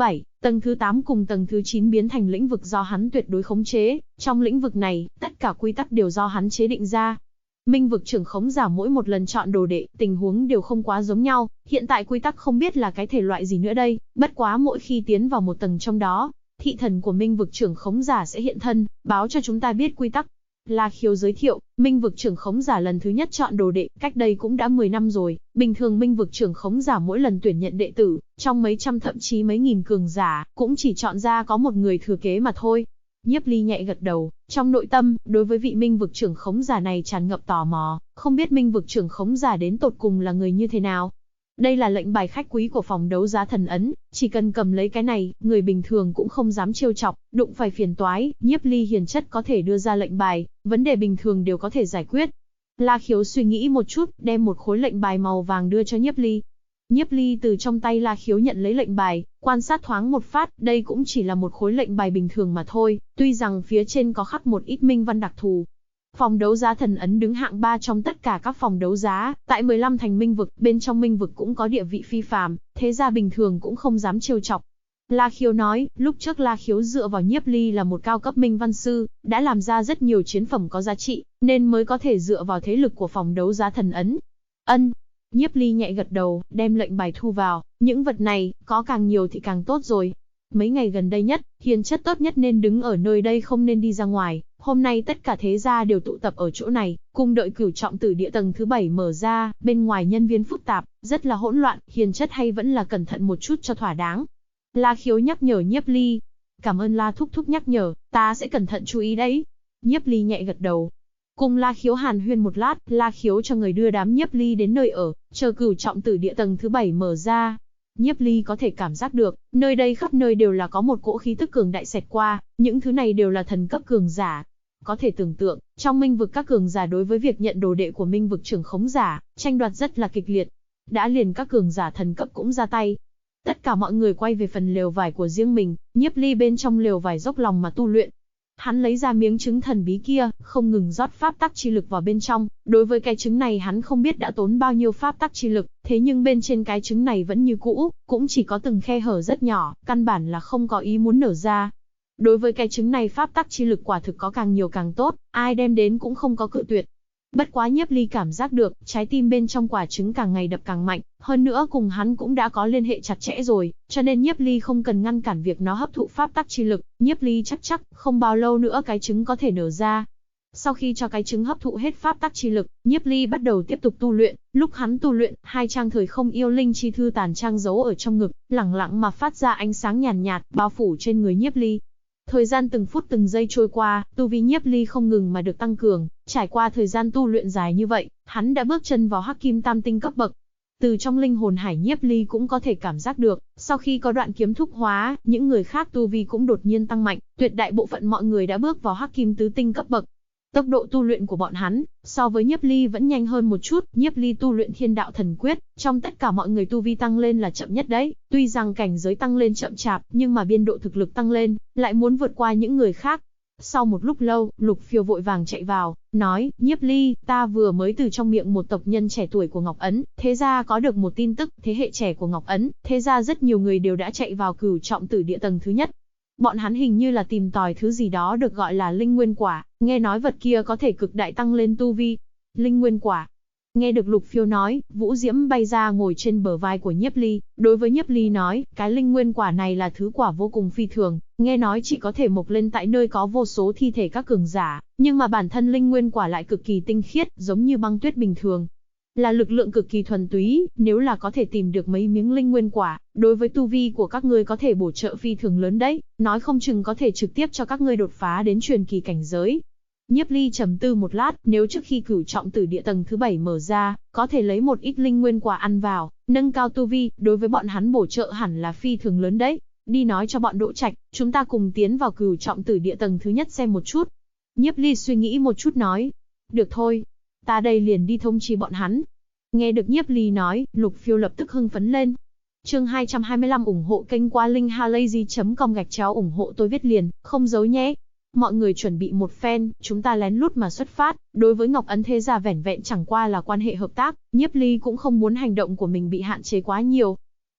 Tầng thứ 8 cùng tầng thứ 9 biến thành lĩnh vực do hắn tuyệt đối khống chế, trong lĩnh vực này, tất cả quy tắc đều do hắn chế định ra. Minh vực trưởng khống giả mỗi một lần chọn đồ đệ, tình huống đều không quá giống nhau, hiện tại quy tắc không biết là cái thể loại gì nữa đây, bất quá mỗi khi tiến vào một tầng trong đó, thị thần của Minh vực trưởng khống giả sẽ hiện thân, báo cho chúng ta biết quy tắc. La Khiếu giới thiệu, Minh vực trưởng khống giả lần thứ nhất chọn đồ đệ, cách đây cũng đã 10 năm rồi, bình thường Minh vực trưởng khống giả mỗi lần tuyển nhận đệ tử, trong mấy trăm thậm chí mấy nghìn cường giả, cũng chỉ chọn ra có một người thừa kế mà thôi. Nhiếp Ly nhẹ gật đầu, trong nội tâm, đối với vị Minh vực trưởng khống giả này tràn ngập tò mò, không biết Minh vực trưởng khống giả đến tột cùng là người như thế nào. Đây là lệnh bài khách quý của phòng đấu giá thần ấn, chỉ cần cầm lấy cái này, người bình thường cũng không dám trêu chọc, đụng phải phiền toái, Nhiếp Ly hiền chất có thể đưa ra lệnh bài, vấn đề bình thường đều có thể giải quyết. La Khiếu suy nghĩ một chút, đem một khối lệnh bài màu vàng đưa cho Nhiếp Ly. Nhiếp Ly từ trong tay La Khiếu nhận lấy lệnh bài, quan sát thoáng một phát, đây cũng chỉ là một khối lệnh bài bình thường mà thôi, tuy rằng phía trên có khắc một ít minh văn đặc thù. Phòng đấu giá thần ấn đứng hạng 3 trong tất cả các phòng đấu giá, tại 15 thành minh vực, bên trong minh vực cũng có địa vị phi phàm, thế gia bình thường cũng không dám trêu chọc. La Khiếu nói, lúc trước La Khiếu dựa vào Nhiếp Ly là một cao cấp minh văn sư, đã làm ra rất nhiều chiến phẩm có giá trị, nên mới có thể dựa vào thế lực của phòng đấu giá thần ấn. Ân. Nhiếp Ly nhẹ gật đầu, đem lệnh bài thu vào, những vật này, có càng nhiều thì càng tốt rồi. Mấy ngày gần đây nhất, hiền chất tốt nhất nên đứng ở nơi đây không nên đi ra ngoài, hôm nay tất cả thế gia đều tụ tập ở chỗ này, cùng đợi Cửu Trọng Tử Địa tầng thứ 7 mở ra, bên ngoài nhân viên phức tạp, rất là hỗn loạn, hiền chất hay vẫn là cẩn thận một chút cho thỏa đáng. La Khiếu nhắc nhở Nhiếp Ly. Cảm ơn La thúc thúc nhắc nhở, ta sẽ cẩn thận chú ý đấy. Nhiếp Ly nhẹ gật đầu. Cùng La Khiếu hàn huyên một lát, La Khiếu cho người đưa đám Nhiếp Ly đến nơi ở, chờ Cửu Trọng Tử Địa tầng thứ 7 mở ra. Nhiếp Ly có thể cảm giác được, nơi đây khắp nơi đều là có một cỗ khí tức cường đại xẹt qua, những thứ này đều là thần cấp cường giả. Có thể tưởng tượng, trong minh vực các cường giả đối với việc nhận đồ đệ của minh vực trưởng khống giả, tranh đoạt rất là kịch liệt. Đã liền các cường giả thần cấp cũng ra tay. Tất cả mọi người quay về phần lều vải của riêng mình, Nhiếp Ly bên trong lều vải dốc lòng mà tu luyện. Hắn lấy ra miếng trứng thần bí kia, không ngừng rót pháp tắc chi lực vào bên trong, đối với cái trứng này hắn không biết đã tốn bao nhiêu pháp tắc chi lực, thế nhưng bên trên cái trứng này vẫn như cũ, cũng chỉ có từng khe hở rất nhỏ, căn bản là không có ý muốn nở ra. Đối với cái trứng này pháp tắc chi lực quả thực có càng nhiều càng tốt, ai đem đến cũng không có cự tuyệt. Bất quá Nhiếp Ly cảm giác được, trái tim bên trong quả trứng càng ngày đập càng mạnh, hơn nữa cùng hắn cũng đã có liên hệ chặt chẽ rồi, cho nên Nhiếp Ly không cần ngăn cản việc nó hấp thụ pháp tắc chi lực, Nhiếp Ly chắc không bao lâu nữa cái trứng có thể nở ra. Sau khi cho cái trứng hấp thụ hết pháp tắc chi lực, Nhiếp Ly bắt đầu tiếp tục tu luyện, lúc hắn tu luyện, hai trang thời không yêu linh chi thư tàn trang giấu ở trong ngực, lẳng lặng mà phát ra ánh sáng nhàn nhạt, bao phủ trên người Nhiếp Ly. Thời gian từng phút từng giây trôi qua, tu vi Nhiếp Ly không ngừng mà được tăng cường, trải qua thời gian tu luyện dài như vậy, hắn đã bước chân vào Hắc Kim Tam Tinh cấp bậc. Từ trong linh hồn hải Nhiếp Ly cũng có thể cảm giác được, sau khi có đoạn kiếm thúc hóa, những người khác tu vi cũng đột nhiên tăng mạnh, tuyệt đại bộ phận mọi người đã bước vào Hắc Kim Tứ Tinh cấp bậc. Tốc độ tu luyện của bọn hắn, so với Nhiếp Ly vẫn nhanh hơn một chút, Nhiếp Ly tu luyện Thiên Đạo Thần Quyết, trong tất cả mọi người tu vi tăng lên là chậm nhất đấy, tuy rằng cảnh giới tăng lên chậm chạp, nhưng mà biên độ thực lực tăng lên, lại muốn vượt qua những người khác. Sau một lúc lâu, Lục Phiêu vội vàng chạy vào, nói, Nhiếp Ly, ta vừa mới từ trong miệng một tộc nhân trẻ tuổi của Ngọc Ấn, thế ra có được một tin tức, thế hệ trẻ của Ngọc Ấn, thế ra rất nhiều người đều đã chạy vào Cửu Trọng Tử Địa tầng thứ nhất. Bọn hắn hình như là tìm tòi thứ gì đó được gọi là linh nguyên quả, nghe nói vật kia có thể cực đại tăng lên tu vi. Linh nguyên quả. Nghe được Lục Phiêu nói, Vũ Diễm bay ra ngồi trên bờ vai của Nhiếp Ly, đối với Nhiếp Ly nói, cái linh nguyên quả này là thứ quả vô cùng phi thường, nghe nói chỉ có thể mọc lên tại nơi có vô số thi thể các cường giả, nhưng mà bản thân linh nguyên quả lại cực kỳ tinh khiết, giống như băng tuyết bình thường. Là lực lượng cực kỳ thuần túy, nếu là có thể tìm được mấy miếng linh nguyên quả, đối với tu vi của các ngươi có thể bổ trợ phi thường lớn đấy, nói không chừng có thể trực tiếp cho các ngươi đột phá đến truyền kỳ cảnh giới. Nhiếp Ly trầm tư một lát, nếu trước khi Cửu Trọng Tử Địa tầng thứ 7 mở ra, có thể lấy một ít linh nguyên quả ăn vào, nâng cao tu vi, đối với bọn hắn bổ trợ hẳn là phi thường lớn đấy. Đi nói cho bọn Đỗ Trạch, chúng ta cùng tiến vào Cửu Trọng Tử Địa tầng thứ nhất xem một chút. Nhiếp Ly suy nghĩ một chút nói, được thôi, ta đây liền đi thông chi bọn hắn. Nghe được Nhiếp Ly nói, Lục Phiêu lập tức hưng phấn lên. Chương 225 ủng hộ kênh qua linkhalazy.com ủng hộ tôi viết liền, không giấu nhé. Mọi người chuẩn bị một phen, chúng ta lén lút mà xuất phát, đối với Ngọc Ấn thế gia vẻn vẹn chẳng qua là quan hệ hợp tác, Nhiếp Ly cũng không muốn hành động của mình bị hạn chế quá nhiều.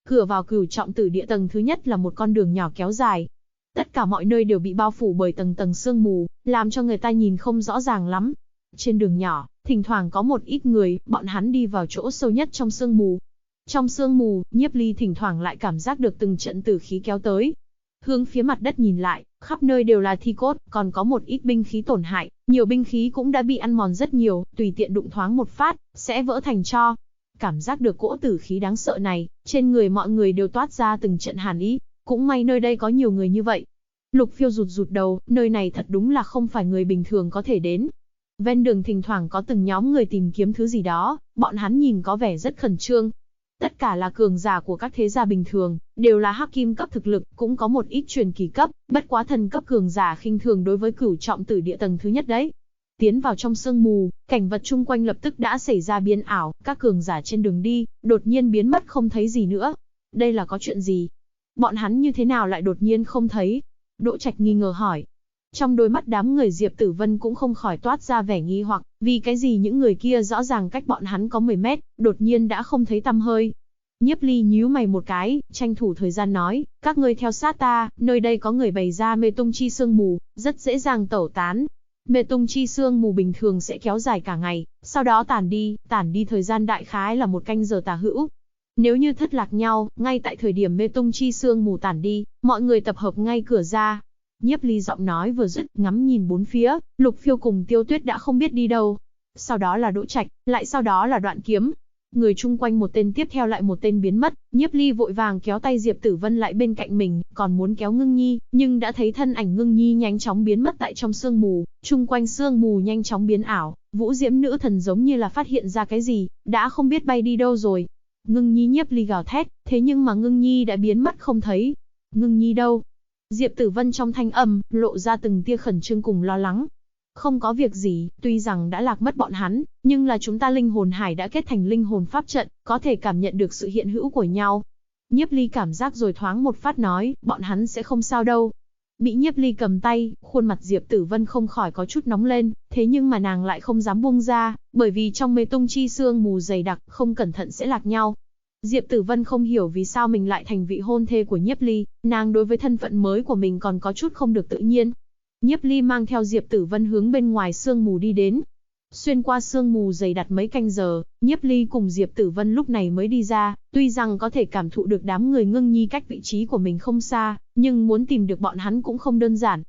Cửa vào Cửu Trọng Tử Địa tầng thứ nhất là một con đường nhỏ kéo dài. Tất cả mọi nơi đều bị bao phủ bởi tầng tầng sương mù, làm cho người ta nhìn không rõ ràng lắm. Trên đường nhỏ, thỉnh thoảng có một ít người, bọn hắn đi vào chỗ sâu nhất trong sương mù. Trong sương mù, Nhiếp Ly thỉnh thoảng lại cảm giác được từng trận tử khí kéo tới. Hướng phía mặt đất nhìn lại, khắp nơi đều là thi cốt, còn có một ít binh khí tổn hại, nhiều binh khí cũng đã bị ăn mòn rất nhiều, tùy tiện đụng thoáng một phát, sẽ vỡ thành tro. Cảm giác được cỗ tử khí đáng sợ này, trên người mọi người đều toát ra từng trận hàn ý, cũng may nơi đây có nhiều người như vậy. Lục Phiêu rụt rụt đầu, nơi này thật đúng là không phải người bình thường có thể đến. Ven đường thỉnh thoảng có từng nhóm người tìm kiếm thứ gì đó, bọn hắn nhìn có vẻ rất khẩn trương. Tất cả là cường giả của các thế gia bình thường, đều là hắc kim cấp thực lực, cũng có một ít truyền kỳ cấp, bất quá thần cấp cường giả khinh thường đối với Cửu Trọng Tử Địa tầng thứ nhất đấy. Tiến vào trong sương mù, cảnh vật chung quanh lập tức đã xảy ra biến ảo, các cường giả trên đường đi, đột nhiên biến mất không thấy gì nữa. Đây là có chuyện gì? Bọn hắn như thế nào lại đột nhiên không thấy? Đỗ Trạch nghi ngờ hỏi. Trong đôi mắt đám người Diệp Tử Vân cũng không khỏi toát ra vẻ nghi hoặc, vì cái gì những người kia rõ ràng cách bọn hắn có 10 mét, đột nhiên đã không thấy tăm hơi. Nhiếp Ly nhíu mày một cái, tranh thủ thời gian nói, các ngươi theo sát ta, nơi đây có người bày ra mê tung chi sương mù, rất dễ dàng tẩu tán. Mê tung chi sương mù bình thường sẽ kéo dài cả ngày, sau đó tản đi thời gian đại khái là 1 canh giờ tà hữu. Nếu như thất lạc nhau, ngay tại thời điểm mê tung chi sương mù tản đi, mọi người tập hợp ngay cửa ra. Nhiếp Ly giọng nói vừa dứt, ngắm nhìn bốn phía, Lục Phiêu cùng Tiêu Tuyết đã không biết đi đâu. Sau đó là Đỗ Trạch, lại sau đó là Đoạn Kiếm. Người chung quanh một tên tiếp theo lại một tên biến mất, Nhiếp Ly vội vàng kéo tay Diệp Tử Vân lại bên cạnh mình, còn muốn kéo Ngưng Nhi, nhưng đã thấy thân ảnh Ngưng Nhi nhanh chóng biến mất tại trong sương mù, chung quanh sương mù nhanh chóng biến ảo, Vũ Diễm nữ thần giống như là phát hiện ra cái gì, đã không biết bay đi đâu rồi. Ngưng Nhi. Nhiếp Ly gào thét, thế nhưng mà Ngưng Nhi đã biến mất không thấy. Ngưng Nhi đâu? Diệp Tử Vân trong thanh âm, lộ ra từng tia khẩn trương cùng lo lắng. Không có việc gì, tuy rằng đã lạc mất bọn hắn, nhưng là chúng ta linh hồn hải đã kết thành linh hồn pháp trận, có thể cảm nhận được sự hiện hữu của nhau. Nhiếp Ly cảm giác rồi thoáng một phát nói, bọn hắn sẽ không sao đâu. Bị Nhiếp Ly cầm tay, khuôn mặt Diệp Tử Vân không khỏi có chút nóng lên, thế nhưng mà nàng lại không dám buông ra, bởi vì trong mê tung chi sương mù dày đặc, không cẩn thận sẽ lạc nhau. Diệp Tử Vân không hiểu vì sao mình lại thành vị hôn thê của Nhiếp Ly, nàng đối với thân phận mới của mình còn có chút không được tự nhiên. Nhiếp Ly mang theo Diệp Tử Vân hướng bên ngoài sương mù đi đến. Xuyên qua sương mù dày đặc mấy canh giờ, Nhiếp Ly cùng Diệp Tử Vân lúc này mới đi ra, tuy rằng có thể cảm thụ được đám người Ngưng Nhi cách vị trí của mình không xa, nhưng muốn tìm được bọn hắn cũng không đơn giản.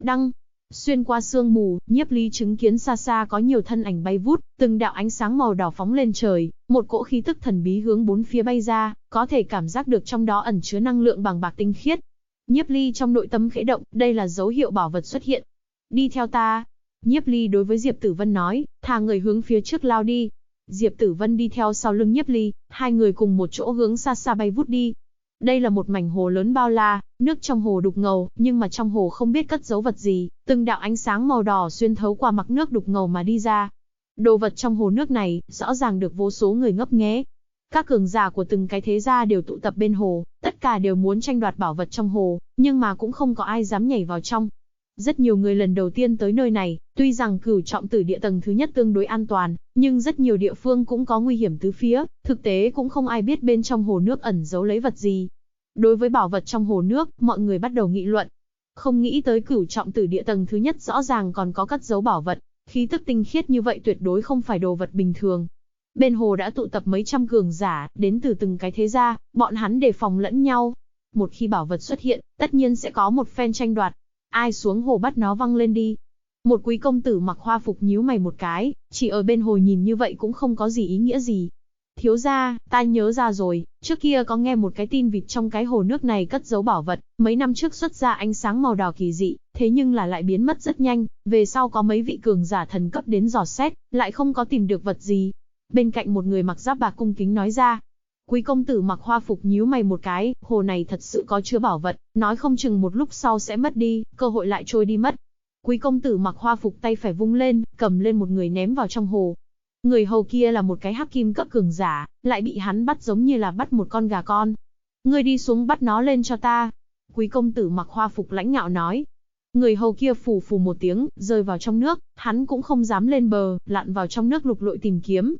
Xuyên qua sương mù, Nhiếp Ly chứng kiến xa xa có nhiều thân ảnh bay vút, từng đạo ánh sáng màu đỏ phóng lên trời, một cỗ khí tức thần bí hướng bốn phía bay ra, có thể cảm giác được trong đó ẩn chứa năng lượng bàng bạc tinh khiết. Nhiếp Ly trong nội tâm khẽ động, đây là dấu hiệu bảo vật xuất hiện. Đi theo ta. Nhiếp Ly đối với Diệp Tử Vân nói, thả người hướng phía trước lao đi. Diệp Tử Vân đi theo sau lưng Nhiếp Ly, hai người cùng một chỗ hướng xa xa bay vút đi. Đây là một mảnh hồ lớn bao la, nước trong hồ đục ngầu, nhưng mà trong hồ không biết cất giấu vật gì, từng đạo ánh sáng màu đỏ xuyên thấu qua mặt nước đục ngầu mà đi ra. Đồ vật trong hồ nước này, rõ ràng được vô số người ngấp nghé. Các cường giả của từng cái thế gia đều tụ tập bên hồ, tất cả đều muốn tranh đoạt bảo vật trong hồ, nhưng mà cũng không có ai dám nhảy vào trong. Rất nhiều người lần đầu tiên tới nơi này, tuy rằng Cửu Trọng Tử Địa tầng thứ nhất tương đối an toàn, nhưng rất nhiều địa phương cũng có nguy hiểm tứ phía, thực tế cũng không ai biết bên trong hồ nước ẩn giấu lấy vật gì. Đối với bảo vật trong hồ nước, mọi người bắt đầu nghị luận. Không nghĩ tới Cửu Trọng Tử Địa tầng thứ nhất rõ ràng còn có cất giấu bảo vật, khí tức tinh khiết như vậy tuyệt đối không phải đồ vật bình thường. Bên hồ đã tụ tập mấy trăm cường giả, đến từ từng cái thế gia, bọn hắn đề phòng lẫn nhau. Một khi bảo vật xuất hiện, tất nhiên sẽ có một phen tranh đoạt. Ai xuống hồ bắt nó văng lên đi. Một quý công tử mặc hoa phục nhíu mày một cái, chỉ ở bên hồ nhìn như vậy cũng không có gì ý nghĩa gì. Thiếu gia, ta nhớ ra rồi, trước kia có nghe một cái tin vịt trong cái hồ nước này cất giấu bảo vật, mấy năm trước xuất ra ánh sáng màu đỏ kỳ dị, thế nhưng là lại biến mất rất nhanh, về sau có mấy vị cường giả thần cấp đến dò xét, lại không có tìm được vật gì. Bên cạnh một người mặc giáp bạc cung kính nói ra. Quý công tử mặc hoa phục nhíu mày một cái, hồ này thật sự có chứa bảo vật, nói không chừng một lúc sau sẽ mất đi, cơ hội lại trôi đi mất. Quý công tử mặc hoa phục tay phải vung lên, cầm lên một người ném vào trong hồ. Người hầu kia là một cái hắc kim cấp cường giả, lại bị hắn bắt giống như là bắt một con gà con. Ngươi đi xuống bắt nó lên cho ta. Quý công tử mặc hoa phục lãnh ngạo nói. Người hầu kia phù phù một tiếng, rơi vào trong nước, hắn cũng không dám lên bờ, lặn vào trong nước lục lội tìm kiếm.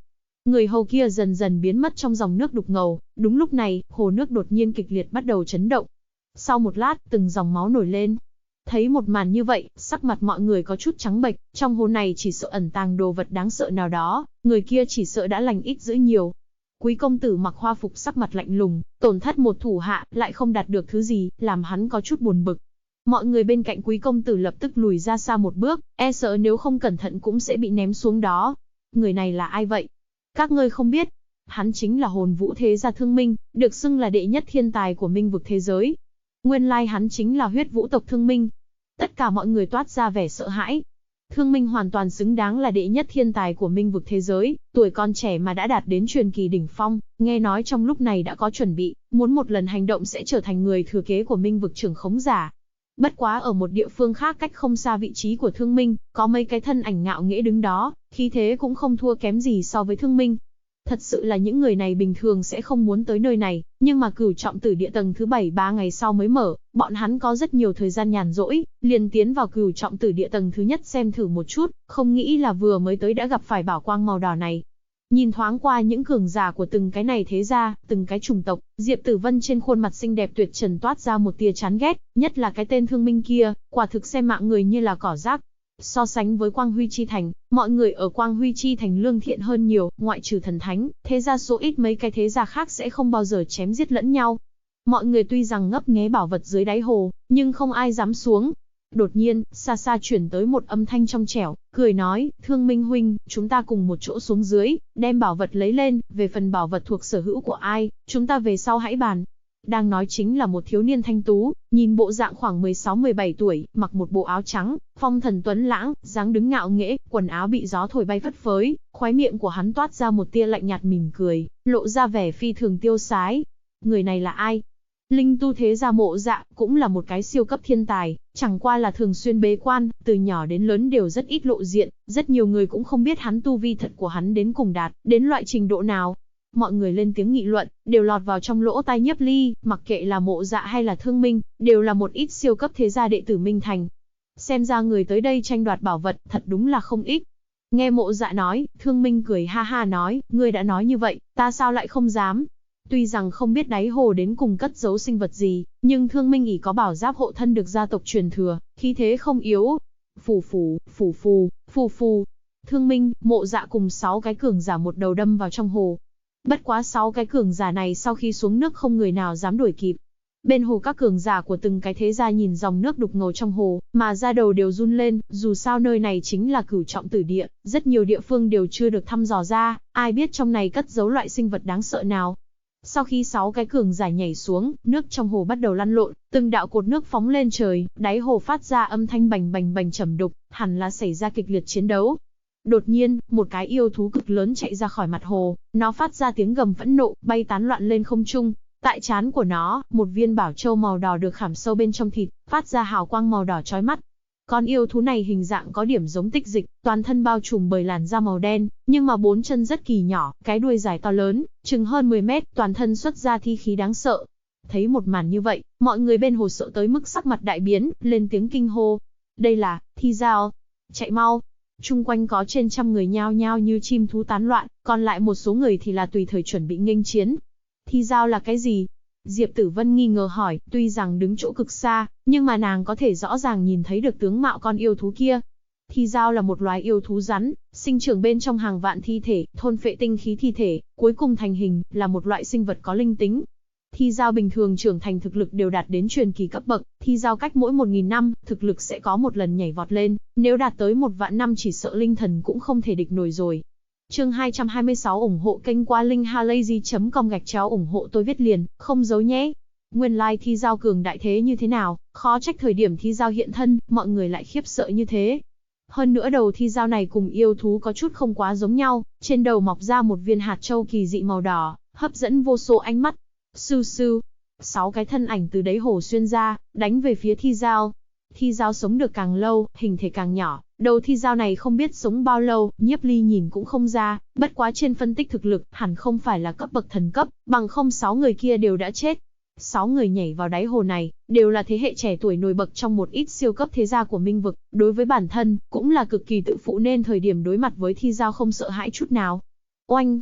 Người hầu kia dần dần biến mất trong dòng nước đục ngầu, đúng lúc này, hồ nước đột nhiên kịch liệt bắt đầu chấn động. Sau một lát, từng dòng máu nổi lên. Thấy một màn như vậy, sắc mặt mọi người có chút trắng bệch, trong hồ này chỉ sợ ẩn tàng đồ vật đáng sợ nào đó, người kia chỉ sợ đã lành ít dữ nhiều. Quý công tử mặc hoa phục sắc mặt lạnh lùng, tổn thất một thủ hạ, lại không đạt được thứ gì, làm hắn có chút buồn bực. Mọi người bên cạnh quý công tử lập tức lùi ra xa một bước, e sợ nếu không cẩn thận cũng sẽ bị ném xuống đó. Người này là ai vậy? Các ngươi không biết. Hắn chính là hồn vũ thế gia Thương Minh, được xưng là đệ nhất thiên tài của minh vực thế giới. Nguyên lai hắn chính là huyết vũ tộc Thương Minh. Tất cả mọi người toát ra vẻ sợ hãi. Thương Minh hoàn toàn xứng đáng là đệ nhất thiên tài của minh vực thế giới, tuổi còn trẻ mà đã đạt đến truyền kỳ đỉnh phong, nghe nói trong lúc này đã có chuẩn bị, muốn một lần hành động sẽ trở thành người thừa kế của minh vực trưởng khống giả. Bất quá ở một địa phương khác cách không xa vị trí của Thương Minh, có mấy cái thân ảnh ngạo nghễ đứng đó, khí thế cũng không thua kém gì so với Thương Minh. Thật sự là những người này bình thường sẽ không muốn tới nơi này, nhưng mà Cửu Trọng Tử Địa tầng thứ 7 3 ngày sau mới mở, bọn hắn có rất nhiều thời gian nhàn rỗi, liền tiến vào Cửu Trọng Tử Địa tầng thứ nhất xem thử một chút, không nghĩ là vừa mới tới đã gặp phải bảo quang màu đỏ này. Nhìn thoáng qua những cường giả của từng cái này thế gia, từng cái chủng tộc, Diệp Tử Vân trên khuôn mặt xinh đẹp tuyệt trần toát ra một tia chán ghét, nhất là cái tên Thương Minh kia, quả thực xem mạng người như là cỏ rác. So sánh với Quang Huy Chi Thành, mọi người ở Quang Huy Chi Thành lương thiện hơn nhiều, ngoại trừ thần thánh, thế gia số ít mấy cái thế gia khác sẽ không bao giờ chém giết lẫn nhau. Mọi người tuy rằng ngấp nghé bảo vật dưới đáy hồ, nhưng không ai dám xuống. Đột nhiên, xa xa chuyển tới một âm thanh trong trẻo, cười nói, Thương Minh huynh, chúng ta cùng một chỗ xuống dưới, đem bảo vật lấy lên, về phần bảo vật thuộc sở hữu của ai, chúng ta về sau hãy bàn. Đang nói chính là một thiếu niên thanh tú, nhìn bộ dạng khoảng 16-17 tuổi, mặc một bộ áo trắng, phong thần tuấn lãng, dáng đứng ngạo nghễ, quần áo bị gió thổi bay phất phới, khóe miệng của hắn toát ra một tia lạnh nhạt mỉm cười, lộ ra vẻ phi thường tiêu sái. Người này là ai? Linh tu thế gia Mộ Dạ, cũng là một cái siêu cấp thiên tài, chẳng qua là thường xuyên bế quan, từ nhỏ đến lớn đều rất ít lộ diện, rất nhiều người cũng không biết hắn tu vi thật của hắn đến cùng đạt, đến loại trình độ nào. Mọi người lên tiếng nghị luận, đều lọt vào trong lỗ tai Nhiếp Ly, mặc kệ là Mộ Dạ hay là Thương Minh, đều là một ít siêu cấp thế gia đệ tử Minh Thành. Xem ra người tới đây tranh đoạt bảo vật, thật đúng là không ít. Nghe Mộ Dạ nói, Thương Minh cười ha ha nói, ngươi đã nói như vậy, ta sao lại không dám. Tuy rằng không biết đáy hồ đến cùng cất giấu sinh vật gì, nhưng Thương Minh ỷ có bảo giáp hộ thân được gia tộc truyền thừa, khí thế không yếu. Phù phù, phù phù, phù phù. Thương Minh, Mộ Dạ cùng 6 cái cường giả một đầu đâm vào trong hồ. Bất quá 6 cái cường giả này sau khi xuống nước không người nào dám đuổi kịp. Bên hồ các cường giả của từng cái thế gia nhìn dòng nước đục ngầu trong hồ, mà da đầu đều run lên, dù sao nơi này chính là Cửu Trọng Tử Địa, rất nhiều địa phương đều chưa được thăm dò ra, ai biết trong này cất giấu loại sinh vật đáng sợ nào. Sau khi 6 cái cường giả nhảy xuống, nước trong hồ bắt đầu lăn lộn, từng đạo cột nước phóng lên trời, đáy hồ phát ra âm thanh bành bành bành trầm đục, hẳn là xảy ra kịch liệt chiến đấu. Đột nhiên, một cái yêu thú cực lớn chạy ra khỏi mặt hồ, nó phát ra tiếng gầm phẫn nộ, bay tán loạn lên không trung. Tại trán của nó, một viên bảo châu màu đỏ được khảm sâu bên trong thịt, phát ra hào quang màu đỏ chói mắt. Con yêu thú này hình dạng có điểm giống Tích Dịch, toàn thân bao trùm bởi làn da màu đen, nhưng mà 4 chân rất kỳ nhỏ, cái đuôi dài to lớn, chừng hơn 10 mét, toàn thân xuất ra thi khí đáng sợ. Thấy một màn như vậy, mọi người bên hồ sợ tới mức sắc mặt đại biến, lên tiếng kinh hô. Đây là Thi Giao, chạy mau. Chung quanh có trên trăm người nhao nhao như chim thú tán loạn, còn lại một số người thì là tùy thời chuẩn bị nghênh chiến. Thi Giao là cái gì? Diệp Tử Vân nghi ngờ hỏi, tuy rằng đứng chỗ cực xa, nhưng mà nàng có thể rõ ràng nhìn thấy được tướng mạo con yêu thú kia. Thi Giao là một loài yêu thú rắn, sinh trưởng bên trong hàng vạn thi thể, thôn phệ tinh khí thi thể, cuối cùng thành hình, là một loại sinh vật có linh tính. Thi Giao bình thường trưởng thành thực lực đều đạt đến truyền kỳ cấp bậc, Thi Giao cách mỗi 1000 năm, thực lực sẽ có một lần nhảy vọt lên, nếu đạt tới 1 vạn năm chỉ sợ linh thần cũng không thể địch nổi rồi. Chương 226 ủng hộ kênh qua linkhalazy.com ủng hộ tôi viết liền, không giấu nhé. Nguyên lai Thi Giao cường đại thế như thế nào, khó trách thời điểm Thi Giao hiện thân, mọi người lại khiếp sợ như thế. Hơn nữa đầu Thi Giao này cùng yêu thú có chút không quá giống nhau, trên đầu mọc ra một viên hạt châu kỳ dị màu đỏ, hấp dẫn vô số ánh mắt. Sưu sưu, 6 cái thân ảnh từ đáy hồ xuyên ra, đánh về phía Thi Giao. Thi Giao sống được càng lâu, hình thể càng nhỏ, đầu Thi Giao này không biết sống bao lâu, Nhiếp Ly nhìn cũng không ra, bất quá trên phân tích thực lực, hẳn không phải là cấp bậc thần cấp, bằng không 6 người kia đều đã chết. 6 người nhảy vào đáy hồ này, đều là thế hệ trẻ tuổi nổi bật trong một ít siêu cấp thế gia của Minh vực, đối với bản thân, cũng là cực kỳ tự phụ nên thời điểm đối mặt với Thi Giao không sợ hãi chút nào. Oanh!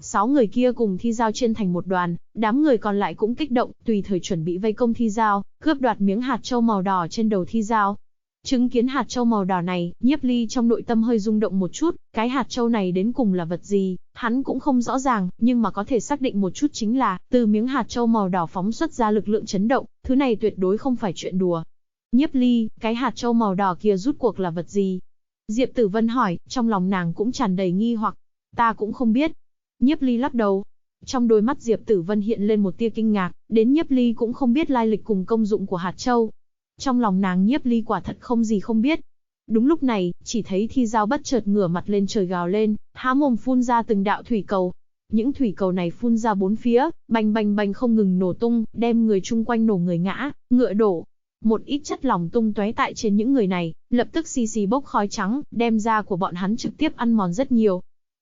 6 người kia cùng Thi Dao trên thành một đoàn, đám người còn lại cũng kích động, tùy thời chuẩn bị vây công Thi Dao, cướp đoạt miếng hạt châu màu đỏ trên đầu Thi Dao. Chứng kiến hạt châu màu đỏ này, Nhiếp Ly trong nội tâm hơi rung động một chút, cái hạt châu này đến cùng là vật gì, hắn cũng không rõ ràng, nhưng mà có thể xác định một chút chính là, từ miếng hạt châu màu đỏ phóng xuất ra lực lượng chấn động, thứ này tuyệt đối không phải chuyện đùa. Nhiếp Ly, cái hạt châu màu đỏ kia rút cuộc là vật gì? Diệp Tử Vân hỏi, trong lòng nàng cũng tràn đầy nghi hoặc. Ta cũng không biết. Nhiếp Ly lắc đầu. Trong đôi mắt Diệp Tử Vân hiện lên một tia kinh ngạc, đến Nhiếp Ly cũng không biết lai lịch cùng công dụng của hạt châu. Trong lòng nàng Nhiếp Ly quả thật không gì không biết. Đúng lúc này, chỉ thấy Thi Dao bất chợt ngửa mặt lên trời gào lên, há mồm phun ra từng đạo thủy cầu. Những thủy cầu này phun ra bốn phía, bành bành bành không ngừng nổ tung, đem người chung quanh nổ người ngã, ngựa đổ. Một ít chất lỏng tung tóe tại trên những người này, lập tức xì xì bốc khói trắng, đem da của bọn hắn trực tiếp ăn mòn rất nhiều.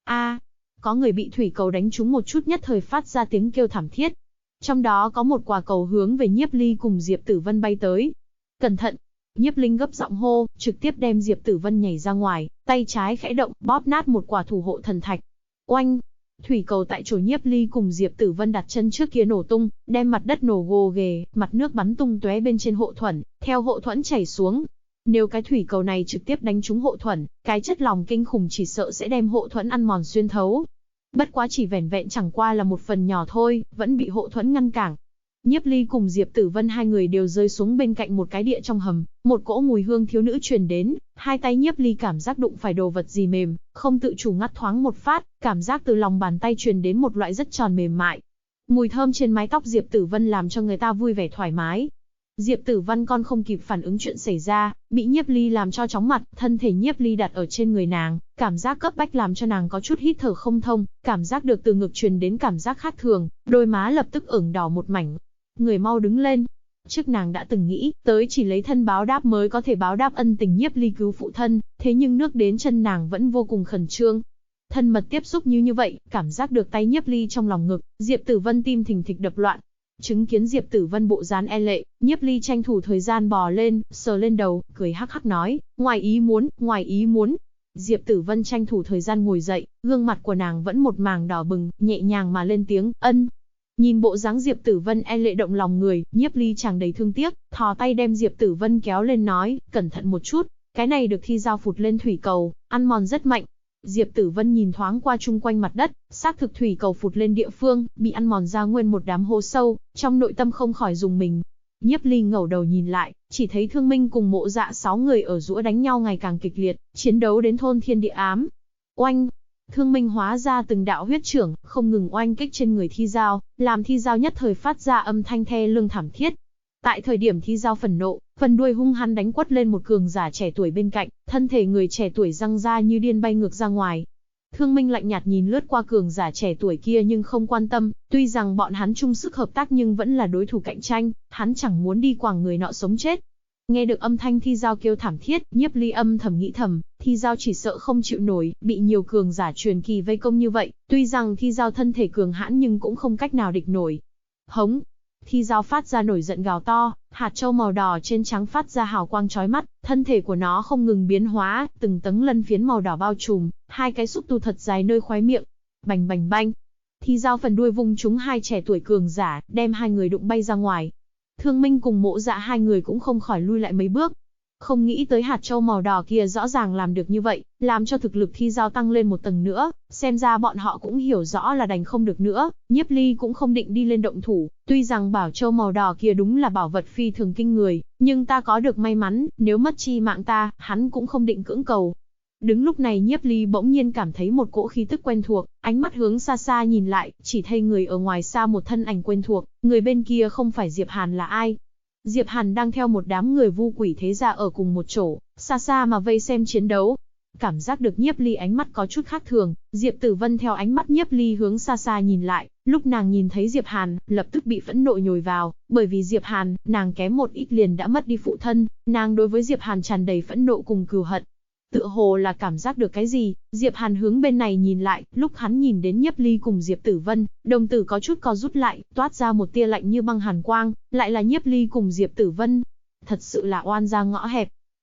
Có người bị thủy cầu đánh trúng một chút nhất thời phát ra tiếng kêu thảm thiết. Trong đó có một quả cầu hướng về Nhiếp Ly cùng Diệp Tử Vân bay tới. Cẩn thận! Nhiếp Linh gấp giọng hô, trực tiếp đem Diệp Tử Vân nhảy ra ngoài, tay trái khẽ động, bóp nát một quả thủ hộ thần thạch. Oanh! Thủy cầu tại chỗ Nhiếp Ly cùng Diệp Tử Vân đặt chân trước kia nổ tung, đem mặt đất nổ gồ ghề, mặt nước bắn tung tóe bên trên hộ thuẫn, theo hộ thuẫn chảy xuống. Nếu cái thủy cầu này trực tiếp đánh trúng hộ thuẫn, cái chất lỏng kinh khủng chỉ sợ sẽ đem hộ thuẫn ăn mòn xuyên thấu. Bất quá chỉ vẻn vẹn chẳng qua là một phần nhỏ thôi, vẫn bị hộ thuẫn ngăn cản. Nhiếp Ly cùng Diệp Tử Vân hai người đều rơi xuống bên cạnh một cái địa trong hầm, một cỗ mùi hương thiếu nữ truyền đến, hai tay Nhiếp Ly cảm giác đụng phải đồ vật gì mềm, không tự chủ ngắt thoáng một phát, cảm giác từ lòng bàn tay truyền đến một loại rất tròn mềm mại. Mùi thơm trên mái tóc Diệp Tử Vân làm cho người ta vui vẻ thoải mái. Diệp Tử Vân còn không kịp phản ứng chuyện xảy ra, bị Nhiếp Ly làm cho chóng mặt, thân thể Nhiếp Ly đặt ở trên người nàng, cảm giác cấp bách làm cho nàng có chút hít thở không thông, cảm giác được từ ngực truyền đến cảm giác khác thường, đôi má lập tức ửng đỏ một mảnh. Người mau đứng lên. Trước nàng đã từng nghĩ, tới chỉ lấy thân báo đáp mới có thể báo đáp ân tình Nhiếp Ly cứu phụ thân, thế nhưng nước đến chân nàng vẫn vô cùng khẩn trương. Thân mật tiếp xúc như vậy, cảm giác được tay Nhiếp Ly trong lòng ngực, Diệp Tử Vân tim thình thịch đập loạn. Chứng kiến Diệp Tử Vân bộ dáng e lệ, Nhiếp Ly tranh thủ thời gian bò lên, sờ lên đầu, cười hắc hắc nói, ngoài ý muốn, ngoài ý muốn. Diệp Tử Vân tranh thủ thời gian ngồi dậy, gương mặt của nàng vẫn một màng đỏ bừng, nhẹ nhàng mà lên tiếng, ân. Nhìn bộ dáng Diệp Tử Vân e lệ động lòng người, Nhiếp Ly tràn đầy thương tiếc, thò tay đem Diệp Tử Vân kéo lên nói, cẩn thận một chút, cái này được Thi Dao phụt lên thủy cầu, ăn mòn rất mạnh. Diệp Tử Vân nhìn thoáng qua chung quanh mặt đất, xác thực thủy cầu phụt lên địa phương, bị ăn mòn ra nguyên một đám hố sâu, trong nội tâm không khỏi rùng mình. Nhiếp Ly ngẩng đầu nhìn lại, chỉ thấy Thương Minh cùng Mộ Dạ 6 người ở giữa đánh nhau ngày càng kịch liệt, chiến đấu đến thôn thiên địa ám. Oanh! Thương Minh hóa ra từng đạo huyết trưởng, không ngừng oanh kích trên người Thi Dao, làm Thi Dao nhất thời phát ra âm thanh the lương thảm thiết. Tại thời điểm Thi Dao phần nộ, phần đuôi hung hăng đánh quất lên một cường giả trẻ tuổi bên cạnh, thân thể người trẻ tuổi răng ra như điên bay ngược ra ngoài. Thương Minh lạnh nhạt nhìn lướt qua cường giả trẻ tuổi kia nhưng không quan tâm, tuy rằng bọn hắn chung sức hợp tác nhưng vẫn là đối thủ cạnh tranh, hắn chẳng muốn đi quàng người nọ sống chết. Nghe được âm thanh Thi Dao kêu thảm thiết, Nhiếp Ly âm thầm nghĩ thầm, Thi Dao chỉ sợ không chịu nổi, bị nhiều cường giả truyền kỳ vây công như vậy, tuy rằng Thi Dao thân thể cường hãn nhưng cũng không cách nào địch nổi. Hống! Thi Dao phát ra nổi giận gào to, hạt châu màu đỏ trên trắng phát ra hào quang chói mắt, thân thể của nó không ngừng biến hóa, từng tầng lân phiến màu đỏ bao trùm, hai cái xúc tu thật dài nơi khóe miệng. Bành bành banh! Thi Dao phần đuôi vung trúng hai trẻ tuổi cường giả, đem hai người đụng bay ra ngoài. Thương Minh cùng Mộ Dạ hai người cũng không khỏi lui lại mấy bước. Không nghĩ tới hạt châu màu đỏ kia rõ ràng làm được như vậy, làm cho thực lực Thi Dao tăng lên một tầng nữa, xem ra bọn họ cũng hiểu rõ là đành không được nữa, Nhiếp Ly cũng không định đi lên động thủ, tuy rằng bảo châu màu đỏ kia đúng là bảo vật phi thường kinh người, nhưng ta có được may mắn, nếu mất chi mạng ta, hắn cũng không định cưỡng cầu. Đứng lúc này Nhiếp Ly bỗng nhiên cảm thấy một cỗ khí tức quen thuộc, ánh mắt hướng xa xa nhìn lại, chỉ thấy người ở ngoài xa một thân ảnh quen thuộc, người bên kia không phải Diệp Hàn là ai. Diệp Hàn đang theo một đám người vu quỷ thế gia ở cùng một chỗ, xa xa mà vây xem chiến đấu. Cảm giác được Nhiếp Ly ánh mắt có chút khác thường, Diệp Tử Vân theo ánh mắt Nhiếp Ly hướng xa xa nhìn lại, lúc nàng nhìn thấy Diệp Hàn, lập tức bị phẫn nộ nhồi vào, bởi vì Diệp Hàn, nàng kém một ít liền đã mất đi phụ thân, nàng đối với Diệp Hàn tràn đầy phẫn nộ cùng cừu hận. Tựa hồ là cảm giác được cái gì, Diệp Hàn hướng bên này nhìn lại, lúc hắn nhìn đến Nhiếp Ly cùng Diệp Tử Vân, đồng tử có chút co rút lại, toát ra một tia lạnh như băng hàn quang, lại là Nhiếp Ly cùng Diệp Tử Vân. Thật sự là oan gia ngõ hẹp.